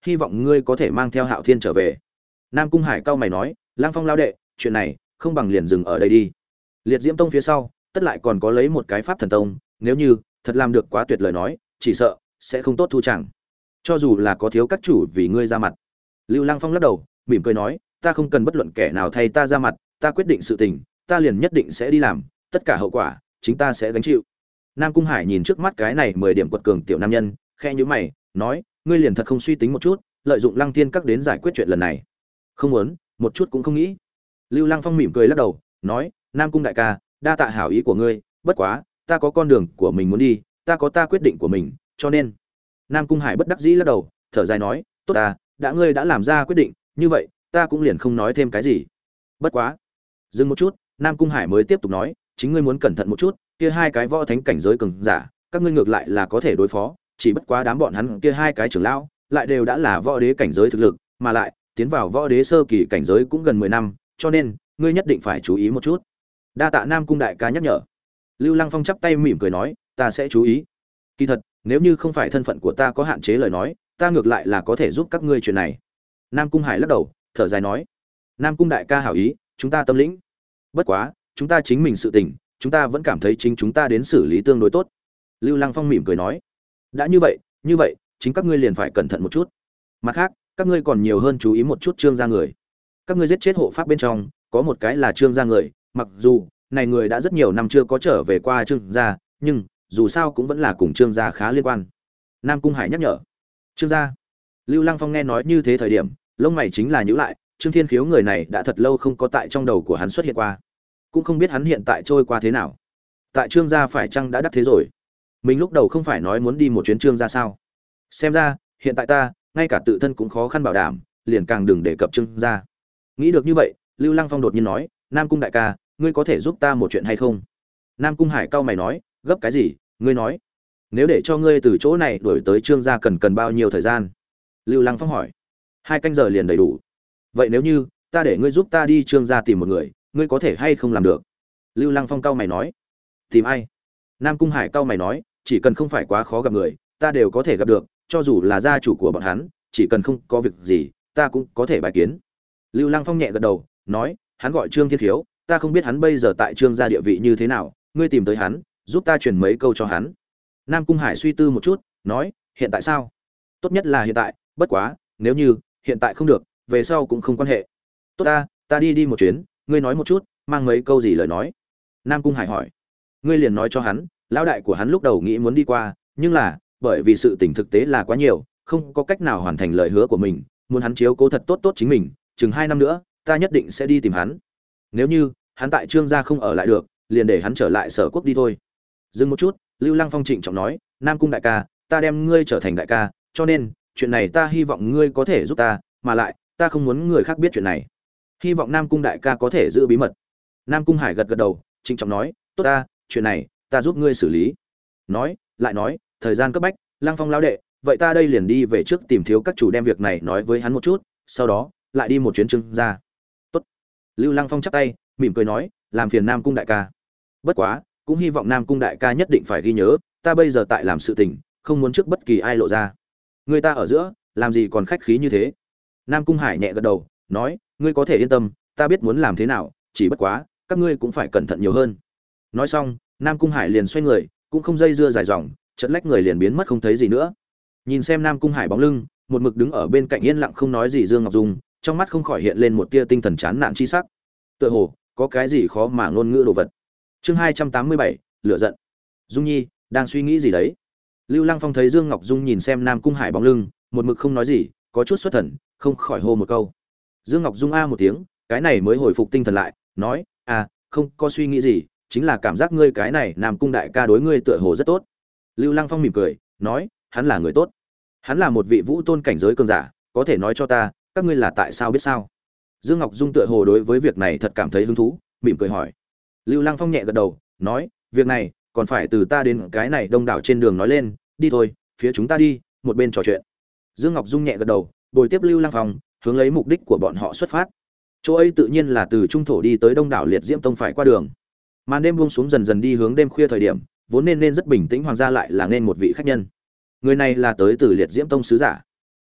Speaker 1: hy vọng ngươi có thể mang theo Hạo Thiên trở về. Nam Cung Hải cau mày nói, Lăng Phong lão đệ, chuyện này không bằng liền dừng ở đây đi. Liệt Diễm Tông phía sau, tất lại còn có lấy một cái Pháp Thần Tông, nếu như thật làm được quá tuyệt lời nói, chỉ sợ sẽ không tốt thu chẳng. Cho dù là có thiếu các chủ vì ngươi ra mặt. Lưu Lăng Phong lắc đầu, mỉm cười nói, ta không cần bất luận kẻ nào thay ta ra mặt, ta quyết định sự tình, ta liền nhất định sẽ đi làm, tất cả hậu quả chính ta sẽ gánh chịu. Nam Cung Hải nhìn trước mắt cái này mười điểm quật cường tiểu nam nhân, khẽ nhíu mày, nói, ngươi liền thật không suy tính một chút, lợi dụng Lăng Thiên Các đến giải quyết chuyện lần này. Không muốn, một chút cũng không nghĩ. Lưu Lăng Phong mỉm cười lắc đầu, nói, Nam Cung đại ca, đa tạ hảo ý của ngươi, bất quá, ta có con đường của mình muốn đi, ta có ta quyết định của mình, cho nên. Nam Cung Hải bất đắc dĩ lắc đầu, thở dài nói, tốt ta, đã ngươi đã làm ra quyết định, như vậy, ta cũng liền không nói thêm cái gì. Bất quá, dừng một chút, Nam Cung Hải mới tiếp tục nói, chính ngươi muốn cẩn thận một chút, kia hai cái võ thánh cảnh giới cường giả, các ngươi ngược lại là có thể đối phó, chỉ bất quá đám bọn hắn kia hai cái trưởng lão, lại đều đã là võ đế cảnh giới thực lực, mà lại tiến vào võ đế sơ kỳ cảnh giới cũng gần mười năm, cho nên ngươi nhất định phải chú ý một chút. Đa tạ Nam Cung đại ca nhắc nhở. Lưu Lăng Phong chắp tay mỉm cười nói, ta sẽ chú ý. Kỳ thật, nếu như không phải thân phận của ta có hạn chế lời nói, ta ngược lại là có thể giúp các ngươi chuyện này. Nam Cung Hải lắc đầu, thở dài nói, Nam Cung đại ca hảo ý, chúng ta tâm lĩnh. Bất quá, chúng ta chính mình sự tình, chúng ta vẫn cảm thấy chính chúng ta đến xử lý tương đối tốt. Lưu Lăng Phong mỉm cười nói, đã như vậy, như vậy, chính các ngươi liền phải cẩn thận một chút. Mặt khác, các ngươi còn nhiều hơn chú ý một chút Trương gia người. Các ngươi giết chết hộ pháp bên trong, có một cái là Trương gia người, mặc dù này người đã rất nhiều năm chưa có trở về qua Trương gia, nhưng dù sao cũng vẫn là cùng Trương gia khá liên quan. Nam Cung Hải nhắc nhở. Trương gia. Lưu Lăng Phong nghe nói như thế thời điểm, lông mày chính là nhíu lại, Trương Thiên Khiếu người này đã thật lâu không có tại trong đầu của hắn xuất hiện qua, cũng không biết hắn hiện tại trôi qua thế nào. Tại Trương gia phải chăng đã đắc thế rồi? Mình lúc đầu không phải nói muốn đi một chuyến Trương gia sao? Xem ra, hiện tại ta, ngay cả tự thân cũng khó khăn bảo đảm, liền càng đừng đề cập Trương gia. Nghĩ được như vậy, Lưu Lăng Phong đột nhiên nói, Nam Cung đại ca, ngươi có thể giúp ta một chuyện hay không? Nam Cung Hải cau mày nói, gấp cái gì? Ngươi nói, nếu để cho ngươi từ chỗ này đuổi tới Trương gia cần cần bao nhiêu thời gian? Lưu Lăng Phong hỏi. Hai canh giờ liền đầy đủ. Vậy nếu như ta để ngươi giúp ta đi Trương gia tìm một người, ngươi có thể hay không làm được? Lưu Lăng Phong cau mày nói. Tìm ai? Nam Cung Hải cau mày nói, chỉ cần không phải quá khó gặp người, ta đều có thể gặp được, cho dù là gia chủ của bọn hắn, chỉ cần không có việc gì, ta cũng có thể bài kiến. Lưu Lăng Phong nhẹ gật đầu, nói, hắn gọi Trương Thiên Khiếu, ta không biết hắn bây giờ tại Trương gia địa vị như thế nào, ngươi tìm tới hắn, giúp ta truyền mấy câu cho hắn. Nam Cung Hải suy tư một chút, nói, hiện tại sao? Tốt nhất là hiện tại, bất quá, nếu như hiện tại không được, về sau cũng không quan hệ. Tốt ta, ta đi đi một chuyến, ngươi nói một chút, mang mấy câu gì lời nói. Nam Cung Hải hỏi. Ngươi liền nói cho hắn, lão đại của hắn lúc đầu nghĩ muốn đi qua, nhưng là, bởi vì sự tình thực tế là quá nhiều, không có cách nào hoàn thành lời hứa của mình, muốn hắn chiếu cố thật tốt tốt chính mình, chừng hai năm nữa, ta nhất định sẽ đi tìm hắn. Nếu như hắn tại Trương gia không ở lại được, liền để hắn trở lại Sở Quốc đi thôi. Dừng một chút, Lưu Lăng Phong trịnh trọng nói, Nam Cung đại ca, ta đem ngươi trở thành đại ca, cho nên, chuyện này ta hy vọng ngươi có thể giúp ta, mà lại, ta không muốn người khác biết chuyện này. Hy vọng Nam Cung đại ca có thể giữ bí mật. Nam Cung Hải gật gật đầu, trịnh trọng nói, tốt ta, chuyện này, ta giúp ngươi xử lý. Nói, lại nói, thời gian cấp bách, Lăng Phong lão đệ, vậy ta đây liền đi về trước tìm thiếu các chủ đem việc này nói với hắn một chút, sau đó, lại đi một chuyến Trương gia. Tốt. Lưu Lăng Phong chắp tay, mỉm cười nói, làm phiền Nam Cung đại ca. Bất quá, cũng hy vọng Nam Cung đại ca nhất định phải ghi nhớ, ta bây giờ tại làm sự tình, không muốn trước bất kỳ ai lộ ra. Người ta ở giữa, làm gì còn khách khí như thế? Nam Cung Hải nhẹ gật đầu, nói, ngươi có thể yên tâm, ta biết muốn làm thế nào, chỉ bất quá, các ngươi cũng phải cẩn thận nhiều hơn. Nói xong, Nam Cung Hải liền xoay người, cũng không dây dưa dài dòng, chợt lách người liền biến mất không thấy gì nữa. Nhìn xem Nam Cung Hải bóng lưng, một mực đứng ở bên cạnh yên lặng không nói gì Dương Ngọc Dung, trong mắt không khỏi hiện lên một tia tinh thần chán nản chi sắc. Tựa hồ có cái gì khó mà ngôn ngữ đồ vật. Chương hai trăm tám mươi bảy, lửa giận. Dung Nhi đang suy nghĩ gì đấy? Lưu Lăng Phong thấy Dương Ngọc Dung nhìn xem Nam Cung Hải bóng lưng, một mực không nói gì, có chút xuất thần, không khỏi hô một câu. Dương Ngọc Dung a một tiếng, cái này mới hồi phục tinh thần lại, nói, "À, không có suy nghĩ gì, chính là cảm giác ngươi cái này Nam Cung đại ca đối ngươi tựa hồ rất tốt." Lưu Lăng Phong mỉm cười, nói, "Hắn là người tốt. Hắn là một vị vũ tôn cảnh giới cường giả, có thể nói cho ta, các ngươi là tại sao biết sao?" Dương Ngọc Dung tựa hồ đối với việc này thật cảm thấy hứng thú, mỉm cười hỏi. Lưu Lăng Phong nhẹ gật đầu, nói, "Việc này còn phải từ ta đến cái này đông đảo trên đường nói lên, đi thôi, phía chúng ta đi, một bên trò chuyện." Dương Ngọc Dung nhẹ gật đầu, bồi tiếp Lưu Lăng Phong, hướng lấy mục đích của bọn họ xuất phát. Chỗ ấy tự nhiên là từ trung thổ đi tới đông đảo Liệt Diễm Tông phải qua đường. Màn đêm buông xuống dần dần đi hướng đêm khuya thời điểm, vốn nên nên rất bình tĩnh hoàng gia lại là nên một vị khách nhân. Người này là tới từ Liệt Diễm Tông sứ giả.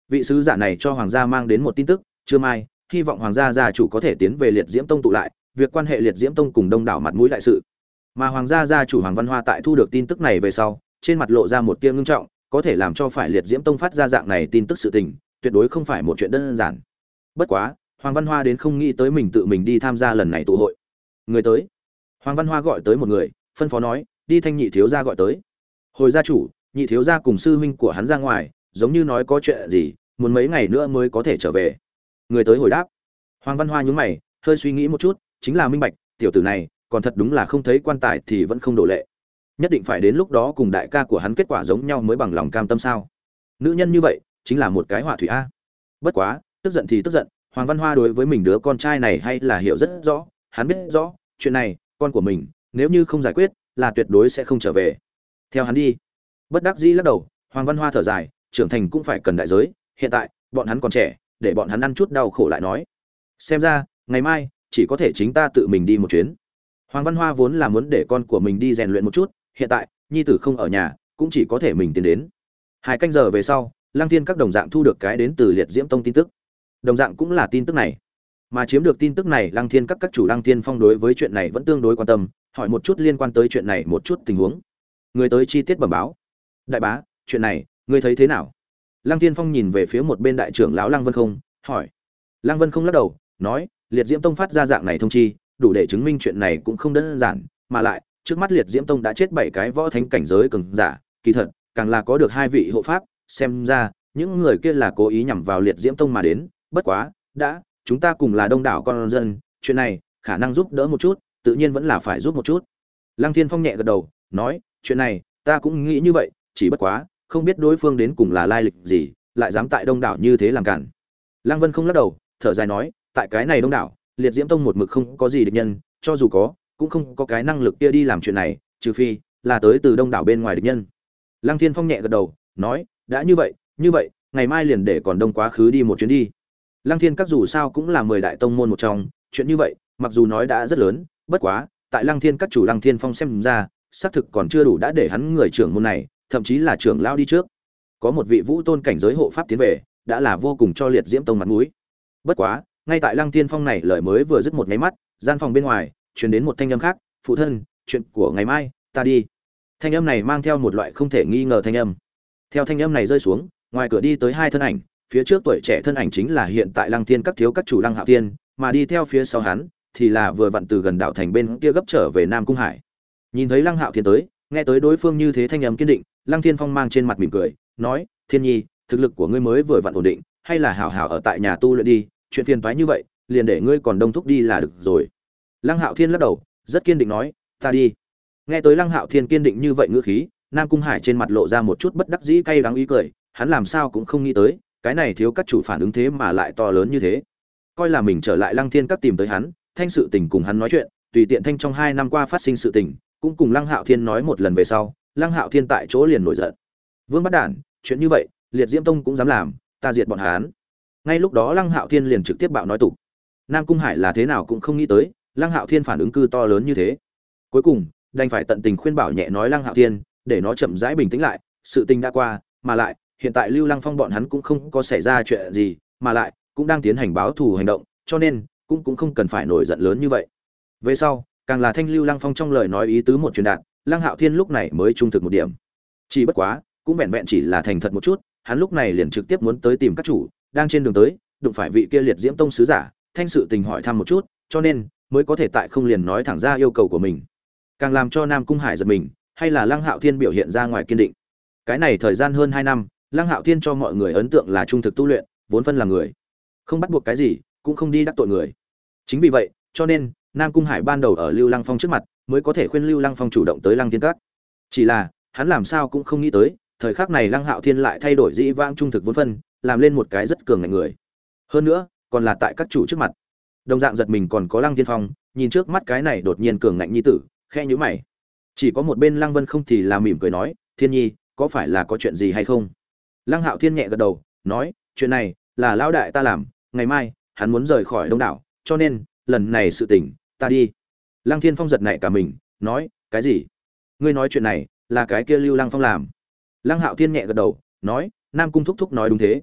Speaker 1: Vị sứ giả này cho hoàng gia mang đến một tin tức, trưa mai, hy vọng hoàng gia gia chủ có thể tiến về Liệt Diễm Tông tụ lại, việc quan hệ Liệt Diễm Tông cùng đông đảo mặt mũi đại sự. Mà hoàng gia gia chủ Hoàng Văn Hoa tại thu được tin tức này về sau, trên mặt lộ ra một tia ngưng trọng, có thể làm cho phải Liệt Diễm Tông phát ra dạng này tin tức sự tình, tuyệt đối không phải một chuyện đơn giản. Bất quá, Hoàng Văn Hoa đến không nghĩ tới mình tự mình đi tham gia lần này tụ hội. Người tới. Hoàng Văn Hoa gọi tới một người, phân phó nói, đi thanh nhị thiếu gia gọi tới. Hồi gia chủ, nhị thiếu gia cùng sư huynh của hắn ra ngoài, giống như nói có chuyện gì, muốn mấy ngày nữa mới có thể trở về. Người tới hồi đáp. Hoàng Văn Hoa nhướng mày, hơi suy nghĩ một chút, chính là minh bạch, tiểu tử này, còn thật đúng là không thấy quan tài thì vẫn không đổ lệ. Nhất định phải đến lúc đó cùng đại ca của hắn kết quả giống nhau mới bằng lòng cam tâm sao? Nữ nhân như vậy, chính là một cái họa thủy a. Bất quá, tức giận thì tức giận, Hoàng Văn Hoa đối với mình đứa con trai này hay là hiểu rất rõ, hắn biết rõ, chuyện này, con của mình, nếu như không giải quyết, là tuyệt đối sẽ không trở về. Theo hắn đi. Bất đắc dĩ lắc đầu, Hoàng Văn Hoa thở dài, trưởng thành cũng phải cần đại giới, hiện tại, bọn hắn còn trẻ, để bọn hắn ăn chút đau khổ lại nói. Xem ra, ngày mai, chỉ có thể chính ta tự mình đi một chuyến. Hoàng Văn Hoa vốn là muốn để con của mình đi rèn luyện một chút, hiện tại, nhi tử không ở nhà, cũng chỉ có thể mình tiến đến. Hai canh giờ về sau, Lăng Thiên các đồng dạng thu được cái đến từ Liệt Diễm Tông tin tức. Đồng dạng cũng là tin tức này. Mà chiếm được tin tức này, Lăng Thiên các các chủ Lăng Thiên Phong đối với chuyện này vẫn tương đối quan tâm, hỏi một chút liên quan tới chuyện này một chút tình huống. Người tới chi tiết bẩm báo. Đại bá, chuyện này, ngươi thấy thế nào? Lăng Thiên Phong nhìn về phía một bên đại trưởng lão Lăng Vân Không, hỏi. Lăng Vân Không lắc đầu, nói, Liệt Diễm Tông phát ra dạng này thông chi, đủ để chứng minh chuyện này cũng không đơn giản, mà lại, trước mắt Liệt Diễm Tông đã chết bảy cái võ thánh cảnh giới cường giả, kỳ thật, càng là có được hai vị hộ pháp, xem ra, những người kia là cố ý nhằm vào Liệt Diễm Tông mà đến, bất quá, đã, chúng ta cùng là đông đảo con dân, chuyện này, khả năng giúp đỡ một chút, tự nhiên vẫn là phải giúp một chút. Lăng Thiên Phong nhẹ gật đầu, nói, chuyện này, ta cũng nghĩ như vậy, chỉ bất quá, không biết đối phương đến cùng là lai lịch gì, lại dám tại đông đảo như thế làm cản. Lăng Vân không lắc đầu, thở dài nói, tại cái này đông đảo, Liệt Diễm Tông một mực không có gì địch nhân, cho dù có, cũng không có cái năng lực kia đi làm chuyện này, trừ phi là tới từ đông đảo bên ngoài địch nhân. Lăng Thiên Phong nhẹ gật đầu, nói, đã như vậy, như vậy, ngày mai liền để còn đông quá khứ đi một chuyến đi. Lăng Thiên các dù sao cũng là mười đại tông môn một trong, chuyện như vậy, mặc dù nói đã rất lớn, bất quá, tại Lăng Thiên các chủ Lăng Thiên Phong xem ra, xác thực còn chưa đủ đã để hắn người trưởng môn này, thậm chí là trưởng lão đi trước. Có một vị vũ tôn cảnh giới hộ pháp tiến về, đã là vô cùng cho Liệt Diễm Tông mặt mũi. Bất quá, ngay tại Lăng Thiên Phong này lời mới vừa dứt một cái mắt, gian phòng bên ngoài truyền đến một thanh âm khác, "Phụ thân, chuyện của ngày mai, ta đi." Thanh âm này mang theo một loại không thể nghi ngờ thanh âm. Theo thanh âm này rơi xuống, ngoài cửa đi tới hai thân ảnh, phía trước tuổi trẻ thân ảnh chính là hiện tại Lăng Thiên các thiếu các chủ Lăng Hạo Thiên, mà đi theo phía sau hắn thì là vừa vặn từ gần đảo thành bên kia gấp trở về Nam Cung Hải. Nhìn thấy Lăng Hạo Thiên tới, nghe tới đối phương như thế thanh âm kiên định, Lăng Thiên Phong mang trên mặt mỉm cười, nói: "Thiên Nhi, thực lực của ngươi mới vừa vặn ổn định, hay là hảo hảo ở tại nhà tu luyện đi, chuyện phiền toái như vậy, liền để ngươi còn đông thúc đi là được rồi." Lăng Hạo Thiên lắc đầu, rất kiên định nói: "Ta đi." Nghe tới Lăng Hạo Thiên kiên định như vậy ngữ khí, Nam Cung Hải trên mặt lộ ra một chút bất đắc dĩ cay đắng ý cười, hắn làm sao cũng không nghĩ tới, cái này thiếu các chủ phản ứng thế mà lại to lớn như thế. Coi là mình trở lại Lăng Thiên các tìm tới hắn, thanh sự tình cùng hắn nói chuyện, tùy tiện thanh trong hai năm qua phát sinh sự tình, cũng cùng Lăng Hạo Thiên nói một lần về sau, Lăng Hạo Thiên tại chỗ liền nổi giận. Vương Bắt Đản, chuyện như vậy, Liệt Diễm Tông cũng dám làm, ta diệt bọn hắn. Ngay lúc đó Lăng Hạo Thiên liền trực tiếp bạo nói tục. Nam Cung Hải là thế nào cũng không nghĩ tới, Lăng Hạo Thiên phản ứng cư to lớn như thế. Cuối cùng, đành phải tận tình khuyên bảo nhẹ nói Lăng Hạo Thiên, để nó chậm rãi bình tĩnh lại, sự tình đã qua, mà lại, hiện tại Lưu Lăng Phong bọn hắn cũng không có xảy ra chuyện gì, mà lại cũng đang tiến hành báo thù hành động, cho nên cũng cũng không cần phải nổi giận lớn như vậy. Về sau, càng là thanh Lưu Lăng Phong trong lời nói ý tứ một truyền đạt, Lăng Hạo Thiên lúc này mới trung thực một điểm. Chỉ bất quá, cũng vẹn vẹn chỉ là thành thật một chút, hắn lúc này liền trực tiếp muốn tới tìm các chủ, đang trên đường tới, đụng phải vị kia Liệt Diễm Tông sứ giả, thanh sự tình hỏi thăm một chút, cho nên mới có thể tại không liền nói thẳng ra yêu cầu của mình. Càng làm cho Nam Cung Hải giật mình, hay là Lăng Hạo Thiên biểu hiện ra ngoài kiên định. Cái này thời gian hơn hai năm, Lăng Hạo Thiên cho mọi người ấn tượng là trung thực tu luyện, vốn phân là người, không bắt buộc cái gì, cũng không đi đắc tội người. Chính vì vậy, cho nên Nam Cung Hải ban đầu ở Lưu Lăng Phong trước mặt, mới có thể khuyên Lưu Lăng Phong chủ động tới Lăng Thiên Các. Chỉ là, hắn làm sao cũng không nghĩ tới, thời khắc này Lăng Hạo Thiên lại thay đổi dĩ vãng trung thực vốn phân, làm lên một cái rất cường ngạnh người. Hơn nữa, còn là tại các chủ trước mặt. Đồng dạng giật mình còn có Lăng Thiên Phong, nhìn trước mắt cái này đột nhiên cường ngạnh nhi tử, khe nhíu mày. Chỉ có một bên Lăng Vân không thì là mỉm cười nói, "Thiên Nhi, có phải là có chuyện gì hay không?" Lăng Hạo Thiên nhẹ gật đầu, nói, "Chuyện này là lão đại ta làm, ngày mai hắn muốn rời khỏi Đông đảo, cho nên lần này sự tình, ta đi." Lăng Thiên Phong giật nảy cả mình, nói, "Cái gì? Ngươi nói chuyện này là cái kia Lưu Lăng Phong làm?" Lăng Hạo Thiên nhẹ gật đầu, nói, "Nam Cung thúc thúc nói đúng thế."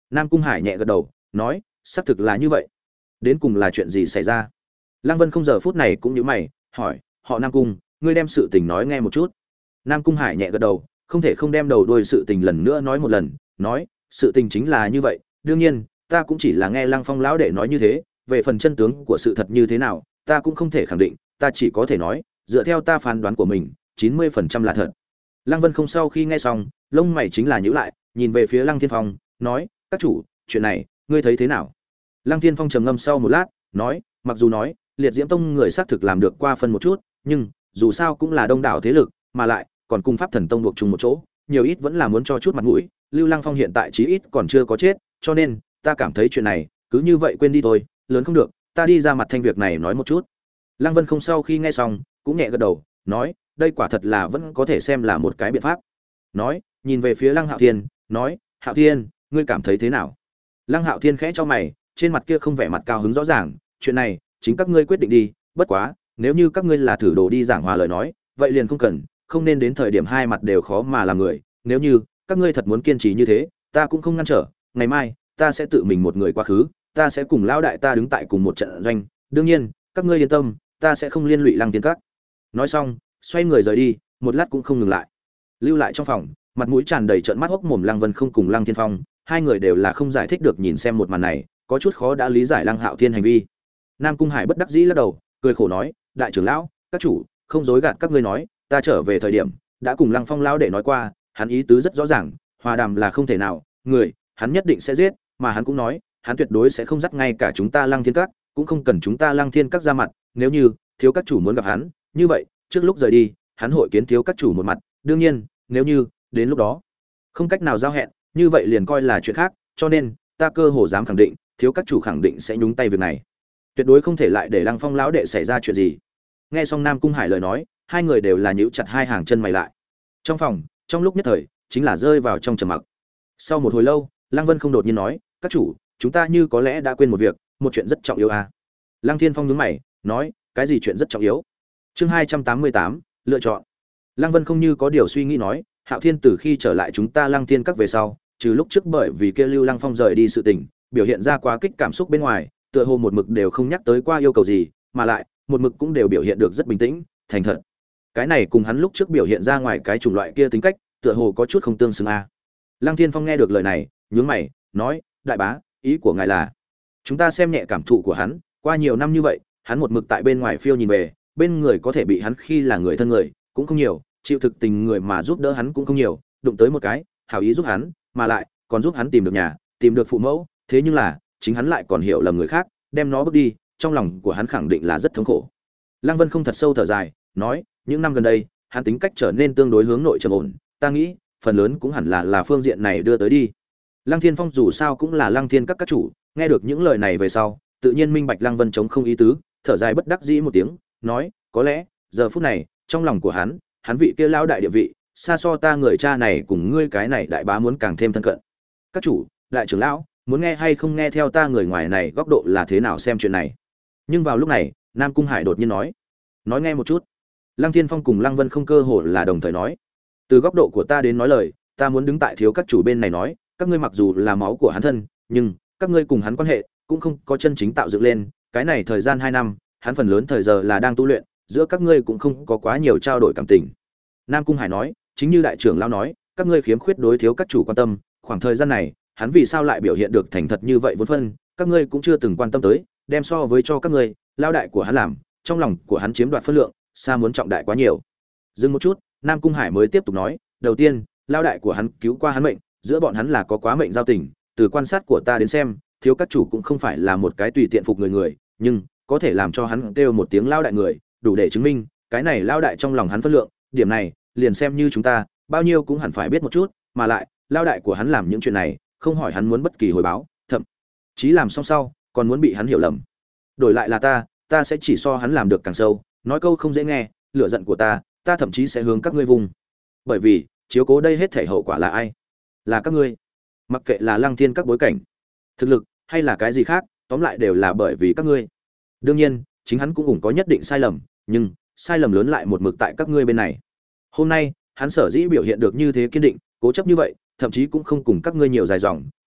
Speaker 1: Nam Cung Hải nhẹ gật đầu, nói, xác thực là như vậy. Đến cùng là chuyện gì xảy ra? Lăng Vân không giờ phút này cũng nhíu mày, hỏi, họ Nam Cung, ngươi đem sự tình nói nghe một chút. Nam Cung Hải nhẹ gật đầu, không thể không đem đầu đuôi sự tình lần nữa nói một lần, nói, sự tình chính là như vậy, đương nhiên, ta cũng chỉ là nghe Lăng Phong lão đệ nói như thế, về phần chân tướng của sự thật như thế nào, ta cũng không thể khẳng định, ta chỉ có thể nói, dựa theo ta phán đoán của mình, chín mươi phần trăm là thật. Lăng Vân không sau khi nghe xong, lông mày chính là nhíu lại, nhìn về phía Lăng Thiên Phong, nói, các chủ, chuyện này, ngươi thấy thế nào? Lăng Thiên Phong trầm ngâm sau một lát, nói, mặc dù nói, Liệt Diễm Tông người xác thực làm được qua phân một chút, nhưng dù sao cũng là đông đảo thế lực, mà lại còn cùng Pháp Thần Tông buộc chung một chỗ, nhiều ít vẫn là muốn cho chút mặt mũi. Lưu Lăng Phong hiện tại chí ít còn chưa có chết, cho nên ta cảm thấy chuyện này cứ như vậy quên đi thôi, lớn không được, ta đi ra mặt thanh việc này nói một chút. Lăng Vân không sau khi nghe xong, cũng nhẹ gật đầu, nói, đây quả thật là vẫn có thể xem là một cái biện pháp. Nói, nhìn về phía Lăng Hạo Thiên, nói, Hạo Thiên, ngươi cảm thấy thế nào? Lăng Hạo Thiên khẽ cho mày, trên mặt kia không vẻ mặt cao hứng rõ ràng, chuyện này chính các ngươi quyết định đi, bất quá, nếu như các ngươi là thử đồ đi giảng hòa lời nói, vậy liền không cần, không nên đến thời điểm hai mặt đều khó mà làm người, nếu như các ngươi thật muốn kiên trì như thế, ta cũng không ngăn trở, ngày mai ta sẽ tự mình một người quá khứ, ta sẽ cùng lão đại ta đứng tại cùng một trận doanh, đương nhiên, các ngươi yên tâm, ta sẽ không liên lụy Lăng Tiên Các. Nói xong, xoay người rời đi, một lát cũng không ngừng lại. Lưu lại trong phòng, mặt mũi tràn đầy trợn mắt hốc mồm Lăng Vân không cùng Lăng Thiên Phong, hai người đều là không giải thích được nhìn xem một màn này, có chút khó đã lý giải Lăng Hạo Thiên hành vi. Nam Cung Hải bất đắc dĩ lắc đầu, cười khổ nói, đại trưởng lão, các chủ, không dối gạt các ngươi nói, ta trở về thời điểm đã cùng Lăng Phong lão đệ nói qua, hắn ý tứ rất rõ ràng, hòa đàm là không thể nào, người, hắn nhất định sẽ giết, mà hắn cũng nói, hắn tuyệt đối sẽ không dắt ngay cả chúng ta Lăng Thiên Các, cũng không cần chúng ta Lăng Thiên Các ra mặt, nếu như thiếu các chủ muốn gặp hắn, như vậy, trước lúc rời đi, hắn hội kiến thiếu các chủ một mặt, đương nhiên, nếu như đến lúc đó không cách nào giao hẹn, như vậy liền coi là chuyện khác, cho nên, ta cơ hồ dám khẳng định, thiếu các chủ khẳng định sẽ nhúng tay việc này. Tuyệt đối không thể lại để Lăng Phong lão đệ xảy ra chuyện gì. Nghe xong Nam Cung Hải lời nói, hai người đều là nhíu chặt hai hàng chân mày lại. Trong phòng, trong lúc nhất thời, chính là rơi vào trong trầm mặc. Sau một hồi lâu, Lăng Vân không đột nhiên nói, các chủ, chúng ta như có lẽ đã quên một việc, một chuyện rất trọng yếu à. Lăng Thiên Phong nhướng mày, nói, cái gì chuyện rất trọng yếu? Chương hai trăm tám mươi tám, lựa chọn. Lăng Vân không như có điều suy nghĩ nói, Hạo Thiên từ khi trở lại chúng ta Lăng Thiên Các về sau, trừ lúc trước bởi vì kia Lưu Lăng Phong rời đi sự tình, biểu hiện ra quá kích cảm xúc bên ngoài, tựa hồ một mực đều không nhắc tới qua yêu cầu gì, mà lại, một mực cũng đều biểu hiện được rất bình tĩnh, thành thật. Cái này cùng hắn lúc trước biểu hiện ra ngoài cái chủng loại kia tính cách, tựa hồ có chút không tương xứng a. À. Lăng Thiên Phong nghe được lời này, nhướng mày, nói, đại bá, ý của ngài là, chúng ta xem nhẹ cảm thụ của hắn, qua nhiều năm như vậy, hắn một mực tại bên ngoài phiêu nhìn về, bên người có thể bị hắn khi là người thân người, cũng không nhiều, chịu thực tình người mà giúp đỡ hắn cũng không nhiều, đụng tới một cái, hảo ý giúp hắn, mà lại còn giúp hắn tìm được nhà, tìm được phụ mẫu, thế nhưng là, chính hắn lại còn hiểu lầm người khác, đem nó bước đi, trong lòng của hắn khẳng định là rất thống khổ. Lăng Vân không thật sâu thở dài, nói, những năm gần đây, hắn tính cách trở nên tương đối hướng nội trầm ổn, ta nghĩ, phần lớn cũng hẳn là là phương diện này đưa tới đi. Lăng Thiên Phong dù sao cũng là Lăng Thiên các các chủ, nghe được những lời này về sau, tự nhiên minh bạch Lăng Vân chống không ý tứ, thở dài bất đắc dĩ một tiếng, nói, có lẽ, giờ phút này, trong lòng của hắn, hắn vị kia lão đại địa vị, xa so ta người cha này cùng ngươi cái này đại bá muốn càng thêm thân cận. Các chủ, đại trưởng lão, muốn nghe hay không nghe theo ta người ngoài này góc độ là thế nào xem chuyện này. Nhưng vào lúc này, Nam Cung Hải đột nhiên nói, nói nghe một chút. Lăng Thiên Phong cùng Lăng Vân không cơ hội là đồng thời nói, từ góc độ của ta đến nói lời, ta muốn đứng tại thiếu các chủ bên này nói, các ngươi mặc dù là máu của hắn thân, nhưng các ngươi cùng hắn quan hệ cũng không có chân chính tạo dựng lên, cái này thời gian hai năm, hắn phần lớn thời giờ là đang tu luyện, giữa các ngươi cũng không có quá nhiều trao đổi cảm tình. Nam Cung Hải nói, chính như đại trưởng lão nói, các ngươi khiếm khuyết đối thiếu các chủ quan tâm, khoảng thời gian này, hắn vì sao lại biểu hiện được thành thật như vậy vốn phân, các ngươi cũng chưa từng quan tâm tới, đem so với cho các ngươi, lao đại của hắn làm, trong lòng của hắn chiếm đoạt phân lượng, xa muốn trọng đại quá nhiều. Dừng một chút, Nam Cung Hải mới tiếp tục nói, đầu tiên, lao đại của hắn cứu qua hắn mệnh, giữa bọn hắn là có quá mệnh giao tình, từ quan sát của ta đến xem, thiếu các chủ cũng không phải là một cái tùy tiện phục người người, nhưng có thể làm cho hắn kêu một tiếng lao đại người, đủ để chứng minh, cái này lao đại trong lòng hắn phân lượng, điểm này, liền xem như chúng ta, bao nhiêu cũng hẳn phải biết một chút, mà lại, lao đại của hắn làm những chuyện này, không hỏi hắn muốn bất kỳ hồi báo, thậm chí làm xong sau, còn muốn bị hắn hiểu lầm. Đổi lại là ta, ta sẽ chỉ so hắn làm được càng sâu, nói câu không dễ nghe, lửa giận của ta, ta thậm chí sẽ hướng các ngươi vùng. Bởi vì, chiếu cố đây hết thể hậu quả là ai? Là các ngươi. Mặc kệ là Lăng Thiên các bối cảnh, thực lực hay là cái gì khác, tóm lại đều là bởi vì các ngươi. Đương nhiên, chính hắn cũng cũng có nhất định sai lầm, nhưng sai lầm lớn lại một mực tại các ngươi bên này. Hôm nay, hắn sở dĩ biểu hiện được như thế kiên định, cố chấp như vậy, thậm chí cũng không cùng các ngươi nhiều dài dòng,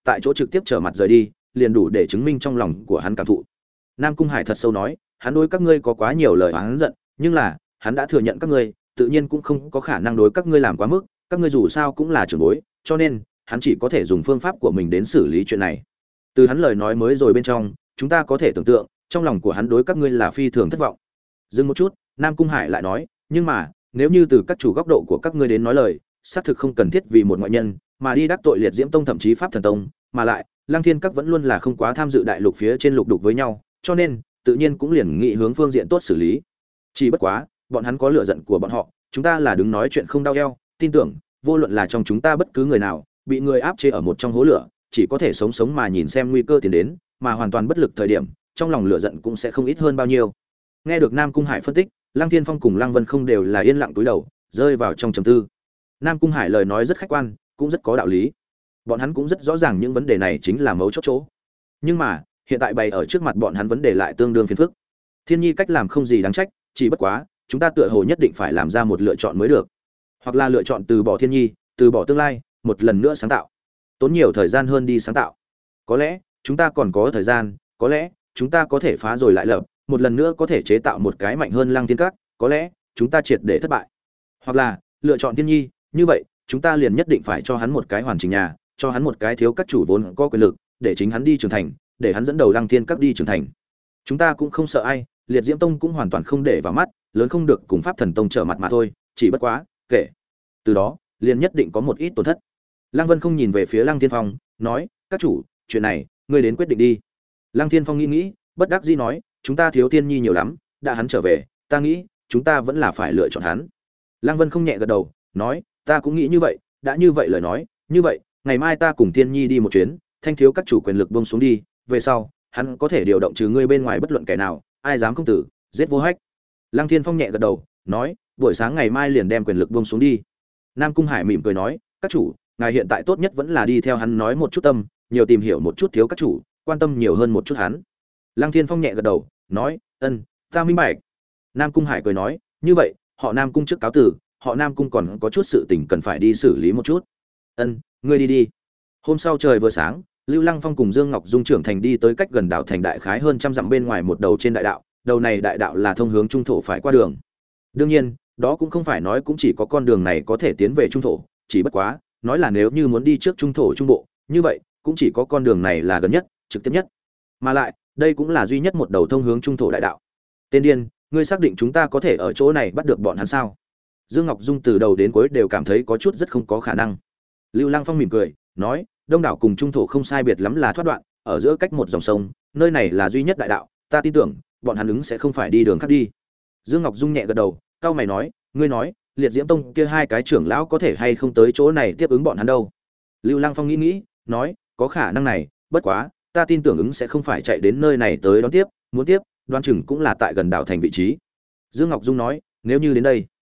Speaker 1: tại chỗ trực tiếp trở mặt rời đi, liền đủ để chứng minh trong lòng của hắn cảm thụ. Nam Cung Hải thật sâu nói, hắn đối các ngươi có quá nhiều lời oán giận, nhưng là, hắn đã thừa nhận các ngươi, tự nhiên cũng không có khả năng đối các ngươi làm quá mức, các ngươi dù sao cũng là trưởng bối, cho nên, hắn chỉ có thể dùng phương pháp của mình đến xử lý chuyện này. Từ hắn lời nói mới rồi bên trong, chúng ta có thể tưởng tượng, trong lòng của hắn đối các ngươi là phi thường thất vọng. Dừng một chút, Nam Cung Hải lại nói, nhưng mà, nếu như từ các chủ góc độ của các ngươi đến nói lời, xác thực không cần thiết vì một ngoại nhân mà đi đắc tội Liệt Diễm Tông thậm chí Pháp Thần Tông, mà lại, Lăng Thiên Các vẫn luôn là không quá tham dự đại lục phía trên lục đục với nhau, cho nên, tự nhiên cũng liền nghị hướng phương diện tốt xử lý. Chỉ bất quá, bọn hắn có lửa giận của bọn họ, chúng ta là đứng nói chuyện không đau eo, tin tưởng, vô luận là trong chúng ta bất cứ người nào, bị người áp chế ở một trong hố lửa, chỉ có thể sống sống mà nhìn xem nguy cơ tiến đến, mà hoàn toàn bất lực thời điểm, trong lòng lửa giận cũng sẽ không ít hơn bao nhiêu. Nghe được Nam Cung Hải phân tích, Lăng Thiên Phong cùng Lăng Vân không đều là yên lặng cúi đầu, rơi vào trong trầm tư. Nam Cung Hải lời nói rất khách quan, cũng rất có đạo lý. Bọn hắn cũng rất rõ ràng những vấn đề này chính là mấu chốt chỗ. Nhưng mà, hiện tại bày ở trước mặt bọn hắn vấn đề lại tương đương phiền phức. Thiên Nhi cách làm không gì đáng trách, chỉ bất quá, chúng ta tựa hồ nhất định phải làm ra một lựa chọn mới được. Hoặc là lựa chọn từ bỏ Thiên Nhi, từ bỏ tương lai, một lần nữa sáng tạo. Tốn nhiều thời gian hơn đi sáng tạo. Có lẽ, chúng ta còn có thời gian, có lẽ, chúng ta có thể phá rồi lại lập, một lần nữa có thể chế tạo một cái mạnh hơn Lăng Thiên Các, có lẽ, chúng ta triệt để thất bại. Hoặc là, lựa chọn Thiên Nhi, như vậy, chúng ta liền nhất định phải cho hắn một cái hoàn chỉnh nhà, cho hắn một cái thiếu các chủ vốn có quyền lực, để chính hắn đi trưởng thành, để hắn dẫn đầu Lăng Thiên Các đi trưởng thành. Chúng ta cũng không sợ ai, Liệt Diễm Tông cũng hoàn toàn không để vào mắt, lớn không được cùng Pháp Thần Tông trở mặt mà thôi, chỉ bất quá, kể từ đó, liền nhất định có một ít tổn thất. Lăng Vân không nhìn về phía Lăng Thiên Phong, nói, các chủ, chuyện này, ngươi đến quyết định đi. Lăng Thiên Phong nghĩ nghĩ, bất đắc dĩ nói, chúng ta thiếu Thiên Nhi nhiều lắm, đã hắn trở về, ta nghĩ, chúng ta vẫn là phải lựa chọn hắn. Lăng Vân không nhẹ gật đầu, nói, ta cũng nghĩ như vậy, đã như vậy lời nói, như vậy, ngày mai ta cùng Thiên Nhi đi một chuyến, thanh thiếu các chủ quyền lực buông xuống đi, về sau, hắn có thể điều động trừ ngươi bên ngoài bất luận kẻ nào, ai dám không tử, giết vô hách. Lăng Thiên Phong nhẹ gật đầu, nói, buổi sáng ngày mai liền đem quyền lực buông xuống đi. Nam Cung Hải mỉm cười nói, các chủ, ngài hiện tại tốt nhất vẫn là đi theo hắn nói một chút tâm, nhiều tìm hiểu một chút thiếu các chủ, quan tâm nhiều hơn một chút hắn. Lăng Thiên Phong nhẹ gật đầu, nói, ân, ta minh bạch. Nam Cung Hải cười nói, như vậy, họ Nam Cung trước cáo tử, họ Nam Cung còn có chút sự tình cần phải đi xử lý một chút. Ân, ngươi đi đi. Hôm sau trời vừa sáng, Lưu Lăng Phong cùng Dương Ngọc Dung trưởng thành đi tới cách gần đảo thành đại khái hơn trăm dặm bên ngoài một đầu trên đại đạo, đầu này đại đạo là thông hướng trung thổ phải qua đường. Đương nhiên, đó cũng không phải nói cũng chỉ có con đường này có thể tiến về trung thổ, chỉ bất quá, nói là nếu như muốn đi trước trung thổ trung bộ, như vậy, cũng chỉ có con đường này là gần nhất, trực tiếp nhất. Mà lại, đây cũng là duy nhất một đầu thông hướng trung thổ đại đạo. Tên điên, ngươi xác định chúng ta có thể ở chỗ này bắt được bọn hắn sao? Dương Ngọc Dung từ đầu đến cuối đều cảm thấy có chút rất không có khả năng. Lưu Lăng Phong mỉm cười, nói, đông đảo cùng trung thổ không sai biệt lắm là thoát đoạn, ở giữa cách một dòng sông, nơi này là duy nhất đại đạo, ta tin tưởng, bọn hắn ứng sẽ không phải đi đường khác đi. Dương Ngọc Dung nhẹ gật đầu, cao mày nói, ngươi nói, Liệt Diễm Tông kia hai cái trưởng lão có thể hay không tới chỗ này tiếp ứng bọn hắn đâu? Lưu Lăng Phong nghĩ nghĩ, nói, có khả năng này, bất quá, ta tin tưởng ứng sẽ không phải chạy đến nơi này tới đón tiếp, muốn tiếp, đoán chừng cũng là tại gần đảo thành vị trí. Dương Ngọc Dung nói, nếu như đến đây,